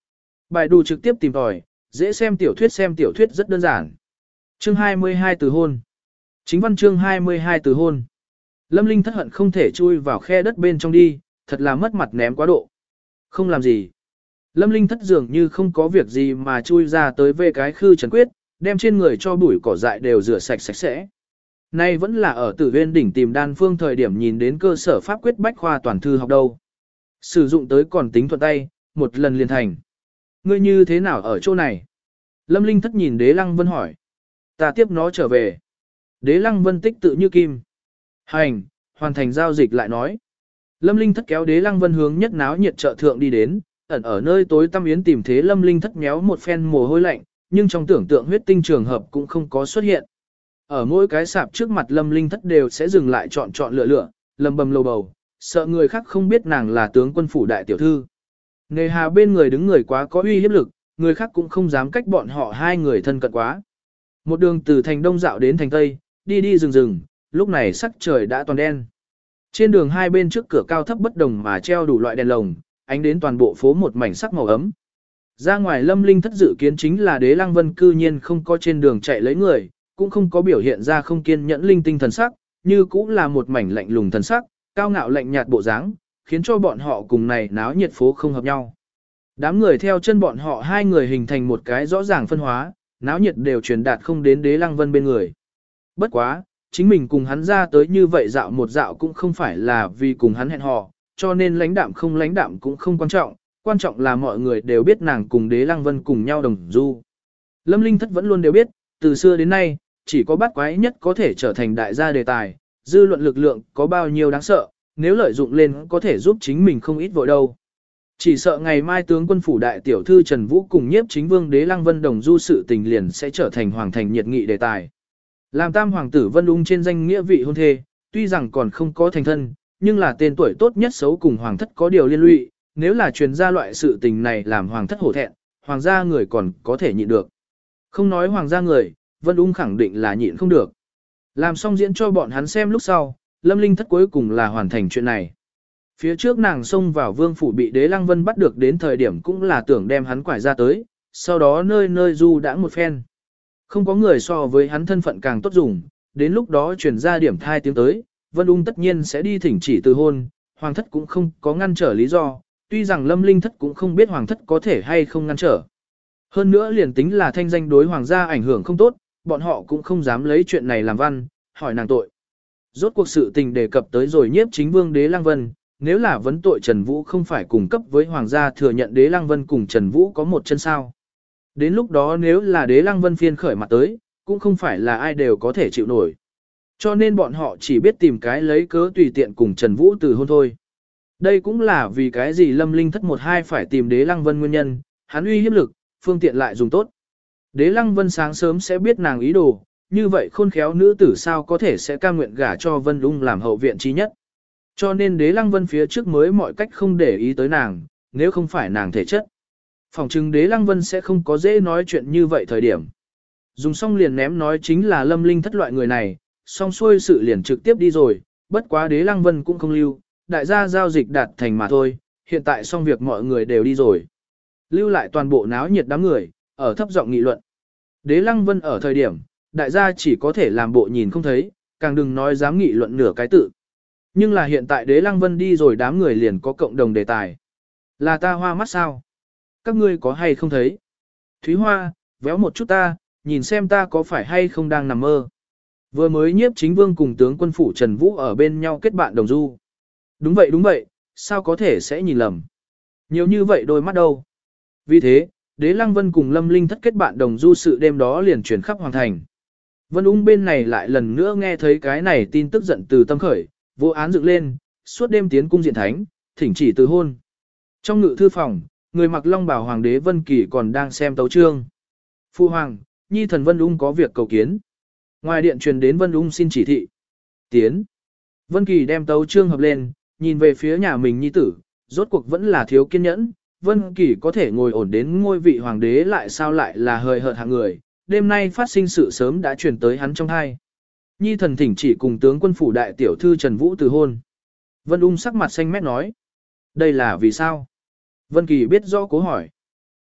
Bài đủ trực tiếp tìm tòi, dễ xem tiểu thuyết xem tiểu thuyết rất đơn giản. Chương hai mươi hai từ hôn. Chính văn chương hai mươi hai từ hôn. Lâm Linh thất hận không thể chui vào khe đất bên trong đi, thật là mất mặt ném quá độ. Không làm gì. Lâm Linh thất dường như không có việc gì mà chui ra tới về cái khư trần quyết, đem trên người cho bụi cỏ dại đều rửa sạch sạch sẽ. Nay vẫn là ở Tử Viên đỉnh tìm đan phương thời điểm nhìn đến cơ sở pháp quyết bách khoa toàn thư học đâu. Sử dụng tới còn tính thuận tay, một lần liền thành. Ngươi như thế nào ở chỗ này? Lâm Linh thất nhìn Đế Lăng Vân hỏi. Ta tiếp nó trở về. Đế Lăng Vân tích tự như kim. Hành, hoàn thành giao dịch lại nói. Lâm Linh thất kéo Đế Lăng Vân hướng nhất náo nhiệt chợ thượng đi đến, ẩn ở nơi tối tăm yến tìm thế Lâm Linh thất méo một phen mồ hôi lạnh, nhưng trong tưởng tượng huyết tinh trường hợp cũng không có xuất hiện. Ở mỗi cái sạp trước mặt Lâm Linh thất đều sẽ dừng lại chọn chọn lựa lựa, lầm bầm lầu bầu, sợ người khác không biết nàng là tướng quân phủ đại tiểu thư. Nề hà bên người đứng người quá có uy hiếp lực, người khác cũng không dám cách bọn họ hai người thân cận quá. Một đường từ thành đông dạo đến thành tây, đi đi rừng rừng, lúc này sắc trời đã toàn đen. Trên đường hai bên trước cửa cao thấp bất đồng mà treo đủ loại đèn lồng, ánh đến toàn bộ phố một mảnh sắc màu ấm. Ra ngoài Lâm Linh thất dự kiến chính là Đế Lăng Vân cư nhiên không có trên đường chạy lấy người, cũng không có biểu hiện ra không kiên nhẫn linh tinh thần sắc, như cũng là một mảnh lạnh lùng thần sắc, cao ngạo lạnh nhạt bộ dáng, khiến cho bọn họ cùng này náo nhiệt phố không hợp nhau. Đám người theo chân bọn họ hai người hình thành một cái rõ ràng phân hóa, náo nhiệt đều truyền đạt không đến Đế Lăng Vân bên người. Bất quá, chính mình cùng hắn ra tới như vậy dạo một dạo cũng không phải là vì cùng hắn hẹn hò, cho nên lãnh đạm không lãnh đạm cũng không quan trọng, quan trọng là mọi người đều biết nàng cùng Đế Lăng Vân cùng nhau đồng du. Lâm Linh thất vẫn luôn đều biết, từ xưa đến nay, chỉ có bát quái nhất có thể trở thành đại gia đề tài, dư luận lực lượng có bao nhiêu đáng sợ, nếu lợi dụng lên có thể giúp chính mình không ít vội đâu. Chỉ sợ ngày mai tướng quân phủ đại tiểu thư Trần Vũ cùng nhiếp chính vương Đế Lăng Vân đồng du sự tình liền sẽ trở thành hoàng thành nhiệt nghị đề tài. Làm tam hoàng tử Vân Ung trên danh nghĩa vị hôn thê, tuy rằng còn không có thành thân, nhưng là tên tuổi tốt nhất xấu cùng hoàng thất có điều liên lụy, nếu là truyền ra loại sự tình này làm hoàng thất hổ thẹn, hoàng gia người còn có thể nhịn được. Không nói hoàng gia người, Vân Ung khẳng định là nhịn không được. Làm xong diễn cho bọn hắn xem lúc sau, Lâm Linh thất cuối cùng là hoàn thành chuyện này. Phía trước nàng xông vào vương phủ bị Đế Lăng Vân bắt được đến thời điểm cũng là tưởng đem hắn quải ra tới, sau đó nơi nơi du đãng một phen. Không có người so với hắn thân phận càng tốt dùng, đến lúc đó truyền ra điểm thai tiếng tới, Vân Ung tất nhiên sẽ đi thỉnh chỉ từ hôn, hoàng thất cũng không có ngăn trở lý do, tuy rằng Lâm Linh thất cũng không biết hoàng thất có thể hay không ngăn trở. Hơn nữa liền tính là thanh danh đối hoàng gia ảnh hưởng không tốt, bọn họ cũng không dám lấy chuyện này làm văn, hỏi nàng tội. Rốt cuộc sự tình đề cập tới rồi nhiếp chính vương Đế Lăng Vân, nếu là vấn tội Trần Vũ không phải cùng cấp với hoàng gia thừa nhận Đế Lăng Vân cùng Trần Vũ có một chân sao. Đến lúc đó nếu là Đế Lăng Vân phiên khởi mặt tới, cũng không phải là ai đều có thể chịu nổi. Cho nên bọn họ chỉ biết tìm cái lấy cớ tùy tiện cùng Trần Vũ từ hôn thôi. Đây cũng là vì cái gì Lâm Linh thất một hai phải tìm Đế Lăng Vân nguyên nhân, hắn uy hiếp lực, phương tiện lại dùng tốt. Đế Lăng Vân sáng sớm sẽ biết nàng ý đồ, như vậy khôn khéo nữ tử sao có thể sẽ cam nguyện gả cho Vân Ung làm hậu viện trí nhất. Cho nên Đế Lăng Vân phía trước mới mọi cách không để ý tới nàng, nếu không phải nàng thể chất. Phòng trừng Đế Lăng Vân sẽ không có dễ nói chuyện như vậy thời điểm. Dùng xong liền ném nói chính là Lâm Linh thất loại người này, xong xuôi sự liền trực tiếp đi rồi, bất quá Đế Lăng Vân cũng không lưu, đại gia giao dịch đạt thành mà thôi, hiện tại xong việc mọi người đều đi rồi. Lưu lại toàn bộ náo nhiệt đám người, ở thấp giọng nghị luận. Đế Lăng Vân ở thời điểm, đại gia chỉ có thể làm bộ nhìn không thấy, càng đừng nói dám nghị luận nửa cái tự. Nhưng là hiện tại Đế Lăng Vân đi rồi đám người liền có cộng đồng đề tài. Là ta hoa mắt sao? Các ngươi có hay không thấy? Thúy Hoa, véo một chút ta, nhìn xem ta có phải hay không đang nằm mơ. Vừa mới nhiếp chính vương cùng tướng quân phủ Trần Vũ ở bên nhau kết bạn đồng du. Đúng vậy đúng vậy, sao có thể sẽ nhìn lầm. Nhiều như vậy đôi mắt đâu. Vì thế, Đế Lăng Vân cùng Lâm Linh thất kết bạn đồng du sự đêm đó liền truyền khắp hoàng thành. Vân Ung bên này lại lần nữa nghe thấy cái này tin tức giận từ tâm khởi, vô án dựng lên, suốt đêm tiến cung diện thánh, thỉnh chỉ từ hôn. Trong ngự thư phòng, người mặc long bào hoàng đế Vân Kỳ còn đang xem tấu chương. Phu hoàng, nhi thần Vân Ung có việc cầu kiến. Ngoài điện truyền đến Vân Ung xin chỉ thị. Tiến. Vân Kỳ đem tấu chương hợp lên, nhìn về phía nhà mình nhi tử, rốt cuộc vẫn là thiếu kiên nhẫn. Vân Kỳ có thể ngồi ổn đến ngôi vị hoàng đế lại sao lại là hời hợt hạng người. Đêm nay phát sinh sự sớm đã truyền tới hắn trong tai. Nhi thần thỉnh chỉ cùng tướng quân phủ đại tiểu thư Trần Vũ từ hôn. Vân Ung sắc mặt xanh mét nói. Đây là vì sao? Vân Kỳ biết rõ cố hỏi.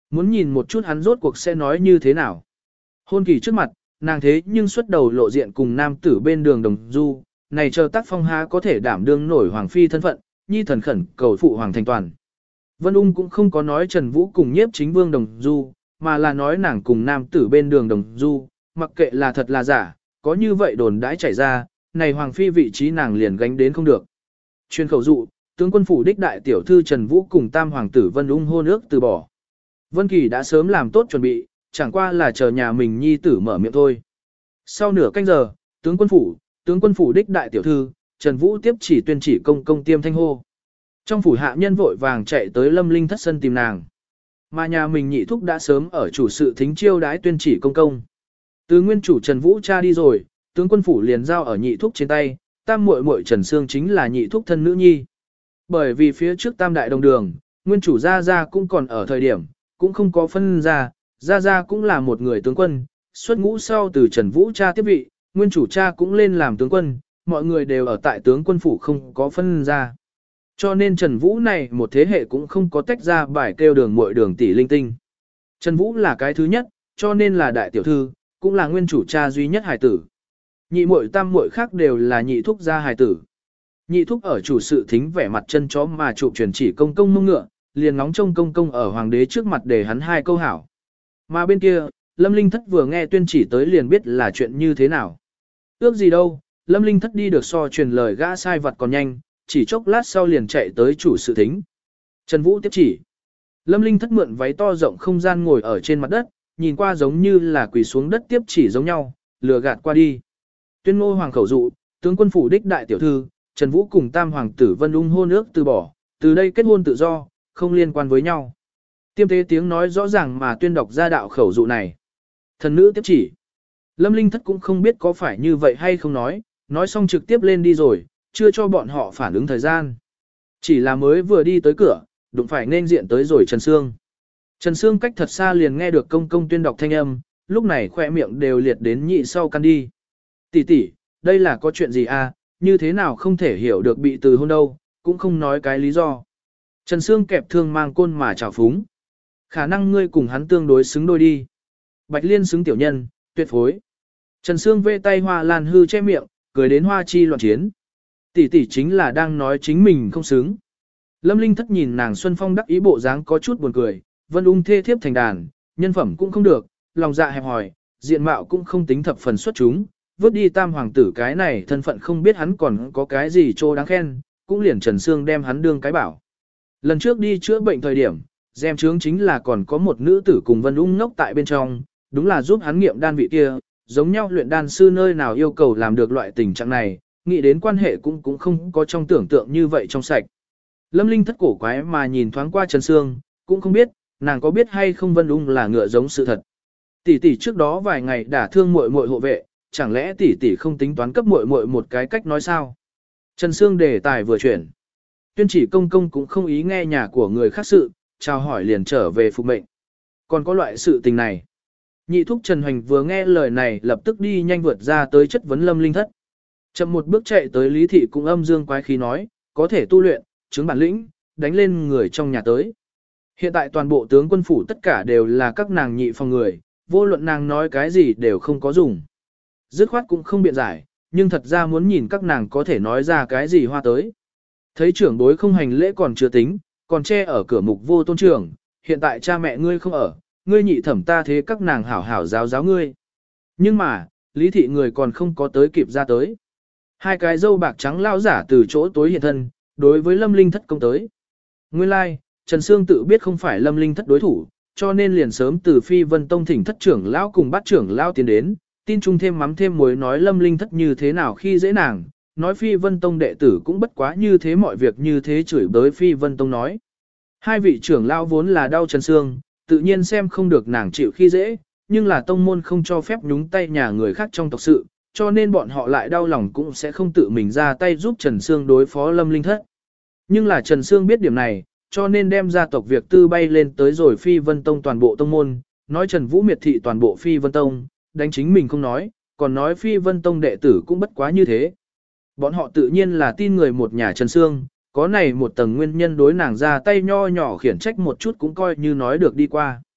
Muốn nhìn một chút hắn rốt cuộc sẽ nói như thế nào. Hôn kỳ trước mặt, nàng thế nhưng xuất đầu lộ diện cùng nam tử bên đường đồng du, này chờ tác phong há có thể đảm đương nổi hoàng phi thân phận, nhi thần khẩn cầu phụ hoàng thành toàn. Vân Ung cũng không có nói Trần Vũ cùng nhiếp chính vương đồng du, mà là nói nàng cùng nam tử bên đường đồng du, mặc kệ là thật là giả, có như vậy đồn đãi chảy ra, này hoàng phi vị trí nàng liền gánh đến không được. Chuyên khẩu dụ, tướng quân phủ đích đại tiểu thư Trần Vũ cùng tam hoàng tử Vân Ung hôn ước từ bỏ. Vân Kỳ đã sớm làm tốt chuẩn bị, chẳng qua là chờ nhà mình nhi tử mở miệng thôi. Sau nửa canh giờ, tướng quân phủ, tướng quân phủ đích đại tiểu thư, Trần Vũ tiếp chỉ tuyên chỉ công công tiêm thanh hô. Trong phủ hạ nhân vội vàng chạy tới Lâm Linh thất sân tìm nàng. Mà nhà mình nhị thúc đã sớm ở chủ sự thính chiêu đái tuyên chỉ công công. Từ nguyên chủ Trần Vũ cha đi rồi, tướng quân phủ liền giao ở nhị thúc trên tay, tam muội muội Trần Sương chính là nhị thúc thân nữ nhi. Bởi vì phía trước tam đại đồng đường, nguyên chủ gia gia cũng còn ở thời điểm, cũng không có phân ra, gia gia cũng là một người tướng quân, xuất ngũ sau từ Trần Vũ cha tiếp vị, nguyên chủ cha cũng lên làm tướng quân, mọi người đều ở tại tướng quân phủ không có phân ra. Cho nên Trần Vũ này một thế hệ cũng không có tách ra bài kêu đường muội đường tỷ linh tinh. Trần Vũ là cái thứ nhất, cho nên là đại tiểu thư, cũng là nguyên chủ cha duy nhất hài tử. Nhị muội tam muội khác đều là nhị thúc gia hài tử. Nhị thúc ở chủ sự thính vẻ mặt chân chó mà chụp truyền chỉ công công mông ngựa, liền ngóng trông công công ở hoàng đế trước mặt để hắn hai câu hảo. Mà bên kia, Lâm Linh Thất vừa nghe tuyên chỉ tới liền biết là chuyện như thế nào. Ước gì đâu, Lâm Linh Thất đi được so truyền lời gã sai vật còn nhanh, chỉ chốc lát sau liền chạy tới chủ sự thính. Trần Vũ tiếp chỉ. Lâm Linh Thất mượn váy to rộng không gian ngồi ở trên mặt đất, nhìn qua giống như là quỳ xuống đất tiếp chỉ giống nhau, lừa gạt qua đi. Tuyên ngô hoàng khẩu dụ, tướng quân phủ đích đại tiểu thư, Trần Vũ cùng tam hoàng tử Vân Ung hôn ước từ bỏ, từ đây kết hôn tự do, không liên quan với nhau. Tiêm tế tiếng nói rõ ràng mà tuyên đọc ra đạo khẩu dụ này. Thần nữ tiếp chỉ. Lâm Linh Thất cũng không biết có phải như vậy hay không nói, nói xong trực tiếp lên đi rồi, chưa cho bọn họ phản ứng thời gian. Chỉ là mới vừa đi tới cửa, đụng phải nên diện tới rồi Trần Sương. Trần Sương cách thật xa liền nghe được công công tuyên đọc thanh âm, lúc này khỏe miệng đều liệt đến nhị sau căn đi. Tỷ tỷ, đây là có chuyện gì à, như thế nào không thể hiểu được bị từ hôn đâu, cũng không nói cái lý do. Trần Sương kẹp thương mang côn mà trào phúng. Khả năng ngươi cùng hắn tương đối xứng đôi đi. Bạch Liên xứng tiểu nhân, tuyệt phối. Trần Sương vê tay hoa lan hư che miệng, cười đến hoa chi loạn chiến. Tỷ tỷ chính là đang nói chính mình không xứng. Lâm Linh Thất nhìn nàng Xuân Phong đắc ý bộ dáng có chút buồn cười, Vân Ung thê thiếp thành đàn, nhân phẩm cũng không được, lòng dạ hẹp hòi, diện mạo cũng không tính thập phần xuất chúng, vớt đi tam hoàng tử cái này thân phận không biết hắn còn có cái gì trô đáng khen, cũng liền Trần Sương đem hắn đương cái bảo. Lần trước đi chữa bệnh thời điểm, dèm trướng chính là còn có một nữ tử cùng Vân Ung ngốc tại bên trong, đúng là giúp hắn nghiệm đan vị kia, giống nhau luyện đan sư nơi nào yêu cầu làm được loại tình trạng này, nghĩ đến quan hệ cũng cũng không có trong tưởng tượng như vậy trong sạch. Lâm Linh Thất cổ quái mà nhìn thoáng qua Trần Sương, cũng không biết, nàng có biết hay không Vân Ung là ngựa giống sự thật. Tỷ tỷ trước đó vài ngày đả thương muội muội hộ vệ, chẳng lẽ tỷ tỷ không tính toán cấp muội muội một cái cách nói sao? Trần Sương đề tài vừa chuyển. Tuyên chỉ công công cũng không ý nghe nhà của người khác sự, chào hỏi liền trở về phục mệnh. Còn có loại sự tình này. Nhị thúc Trần Hoành vừa nghe lời này lập tức đi nhanh vượt ra tới chất vấn Lâm Linh Thất. Chậm một bước chạy tới Lý Thị cũng âm dương quái khí nói, có thể tu luyện, chứng bản lĩnh, đánh lên người trong nhà tới. Hiện tại toàn bộ tướng quân phủ tất cả đều là các nàng nhị phòng người, vô luận nàng nói cái gì đều không có dùng. Dứt khoát cũng không biện giải, nhưng thật ra muốn nhìn các nàng có thể nói ra cái gì hoa tới. Thấy trưởng bối không hành lễ còn chưa tính, còn che ở cửa mục vô tôn trưởng, hiện tại cha mẹ ngươi không ở, ngươi nhị thẩm ta thế các nàng hảo hảo giáo giáo ngươi. Nhưng mà, Lý Thị người còn không có tới kịp ra tới. Hai cái dâu bạc trắng lao giả từ chỗ tối hiện thân, đối với Lâm Linh Thất công tới. Nguyên lai, like, Trần Sương tự biết không phải Lâm Linh Thất đối thủ, cho nên liền sớm từ Phi Vân Tông thỉnh thất trưởng lão cùng bát trưởng lão tiến đến, tin chung thêm mắm thêm muối nói Lâm Linh Thất như thế nào khi dễ nàng, nói Phi Vân Tông đệ tử cũng bất quá như thế mọi việc như thế chửi bới Phi Vân Tông nói. Hai vị trưởng lão vốn là đau Trần Sương, tự nhiên xem không được nàng chịu khi dễ, nhưng là tông môn không cho phép nhúng tay nhà người khác trong tộc sự, cho nên bọn họ lại đau lòng cũng sẽ không tự mình ra tay giúp Trần Sương đối phó Lâm Linh Thất. Nhưng là Trần Sương biết điểm này, cho nên đem gia tộc việc tư bay lên tới rồi Phi Vân Tông toàn bộ tông môn, nói Trần Vũ miệt thị toàn bộ Phi Vân Tông, đánh chính mình không nói, còn nói Phi Vân Tông đệ tử cũng bất quá như thế. Bọn họ tự nhiên là tin người một nhà Trần Sương, có này một tầng nguyên nhân đối nàng ra tay nho nhỏ khiển trách một chút cũng coi như nói được đi qua.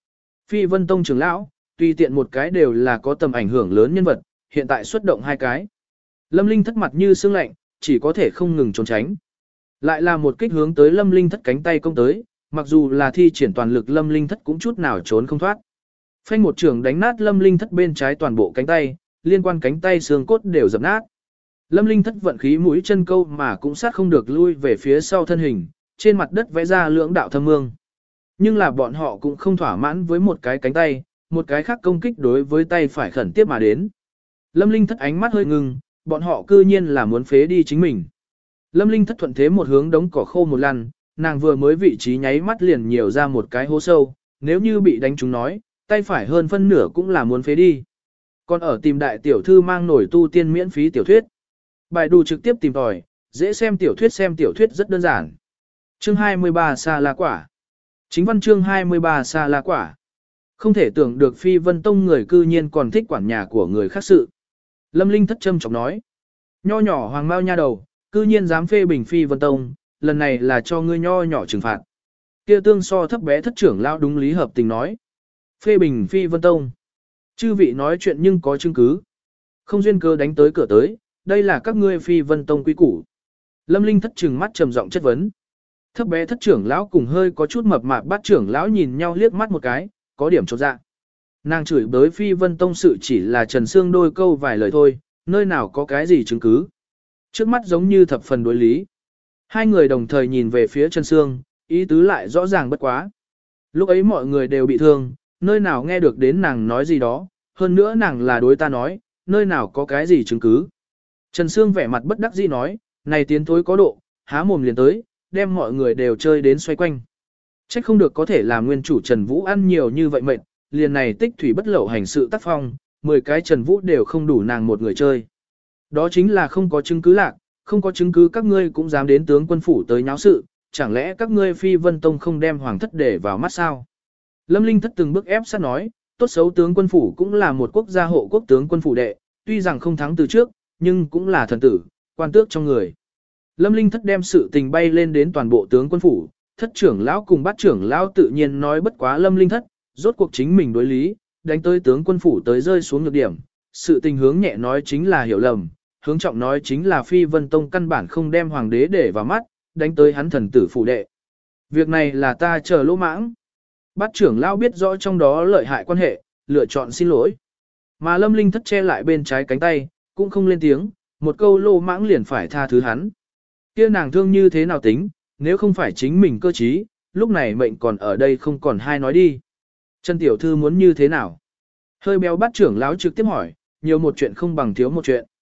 Phi Vân Tông trưởng lão, tùy tiện một cái đều là có tầm ảnh hưởng lớn nhân vật, hiện tại xuất động hai cái. Lâm Linh thất mặt như sương lạnh, chỉ có thể không ngừng trốn tránh. Lại là một kích hướng tới Lâm Linh thất cánh tay công tới, mặc dù là thi triển toàn lực Lâm Linh thất cũng chút nào trốn không thoát. Phanh một trường đánh nát Lâm Linh thất bên trái toàn bộ cánh tay, liên quan cánh tay xương cốt đều dập nát. Lâm Linh thất vận khí mũi chân câu mà cũng sát không được lui về phía sau thân hình, trên mặt đất vẽ ra lưỡng đạo thâm mương. Nhưng là bọn họ cũng không thỏa mãn với một cái cánh tay, một cái khác công kích đối với tay phải khẩn tiếp mà đến. Lâm Linh thất ánh mắt hơi ngừng, bọn họ cư nhiên là muốn phế đi chính mình. Lâm Linh thất thuận thế một hướng đống cỏ khô một lần, nàng vừa mới vị trí nháy mắt liền nhiều ra một cái hố sâu, nếu như bị đánh trúng nói, tay phải hơn phân nửa cũng là muốn phế đi. Còn ở tìm đại tiểu thư mang nổi tu tiên miễn phí tiểu thuyết. Bài đủ trực tiếp tìm tòi, dễ xem tiểu thuyết xem tiểu thuyết rất đơn giản. Chương hai mươi ba Sa La Quả. Chính văn chương hai mươi ba Sa La Quả. Không thể tưởng được Phi Vân Tông người cư nhiên còn thích quản nhà của người khác sự. Lâm Linh thất châm chọc nói. Nho nhỏ hoàng mao nha đầu, cư nhiên dám phê bình Phi Vân Tông, lần này là cho ngươi nho nhỏ trừng phạt. Kia tương so thấp bé thất trưởng lao đúng lý hợp tình nói. Phê bình Phi Vân Tông. Chư vị nói chuyện nhưng có chứng cứ. Không duyên cơ đánh tới cửa tới, đây là các ngươi Phi Vân Tông quý củ. Lâm Linh thất trừng mắt trầm giọng chất vấn. Thấp bé thất trưởng lão cùng hơi có chút mập mạp bát trưởng lão nhìn nhau liếc mắt một cái, có điểm chột dạ. Nàng chửi bới Phi Vân Tông sự chỉ là Trần Sương đôi câu vài lời thôi, nơi nào có cái gì chứng cứ. Trước mắt giống như thập phần đối lý. Hai người đồng thời nhìn về phía Trần Sương, ý tứ lại rõ ràng bất quá. Lúc ấy mọi người đều bị thương, nơi nào nghe được đến nàng nói gì đó, hơn nữa nàng là đối ta nói, nơi nào có cái gì chứng cứ. Trần Sương vẻ mặt bất đắc dĩ nói, này tiến thối có độ, há mồm liền tới, đem mọi người đều chơi đến xoay quanh. Trách không được có thể làm nguyên chủ Trần Vũ ăn nhiều như vậy mệt, liền này tích thủy bất lậu hành sự tác phong, mười cái Trần Vũ đều không đủ nàng một người chơi. Đó chính là không có chứng cứ lạc, không có chứng cứ các ngươi cũng dám đến tướng quân phủ tới nháo sự, chẳng lẽ các ngươi Phi Vân Tông không đem hoàng thất để vào mắt sao? Lâm Linh thất từng bước ép sát nói, tốt xấu tướng quân phủ cũng là một quốc gia hộ quốc tướng quân phủ đệ, tuy rằng không thắng từ trước, nhưng cũng là thần tử, quan tước trong người. Lâm Linh thất đem sự tình bay lên đến toàn bộ tướng quân phủ, thất trưởng lão cùng bát trưởng lão tự nhiên nói bất quá Lâm Linh thất, rốt cuộc chính mình đối lý, đánh tới tướng quân phủ tới rơi xuống nhược điểm, sự tình hướng nhẹ nói chính là hiểu lầm, hướng trọng nói chính là Phi Vân Tông căn bản không đem hoàng đế để vào mắt, đánh tới hắn thần tử phủ đệ. Việc này là ta chờ lỗ mãng. Bát trưởng lão biết rõ trong đó lợi hại quan hệ, lựa chọn xin lỗi. Mà Lâm Linh thất che lại bên trái cánh tay, cũng không lên tiếng, một câu lỗ mãng liền phải tha thứ hắn. Kia nàng thương như thế nào tính, nếu không phải chính mình cơ trí, lúc này mệnh còn ở đây không còn hai nói đi. Trần tiểu thư muốn như thế nào? Hơi béo bát trưởng lão trực tiếp hỏi, nhiều một chuyện không bằng thiếu một chuyện.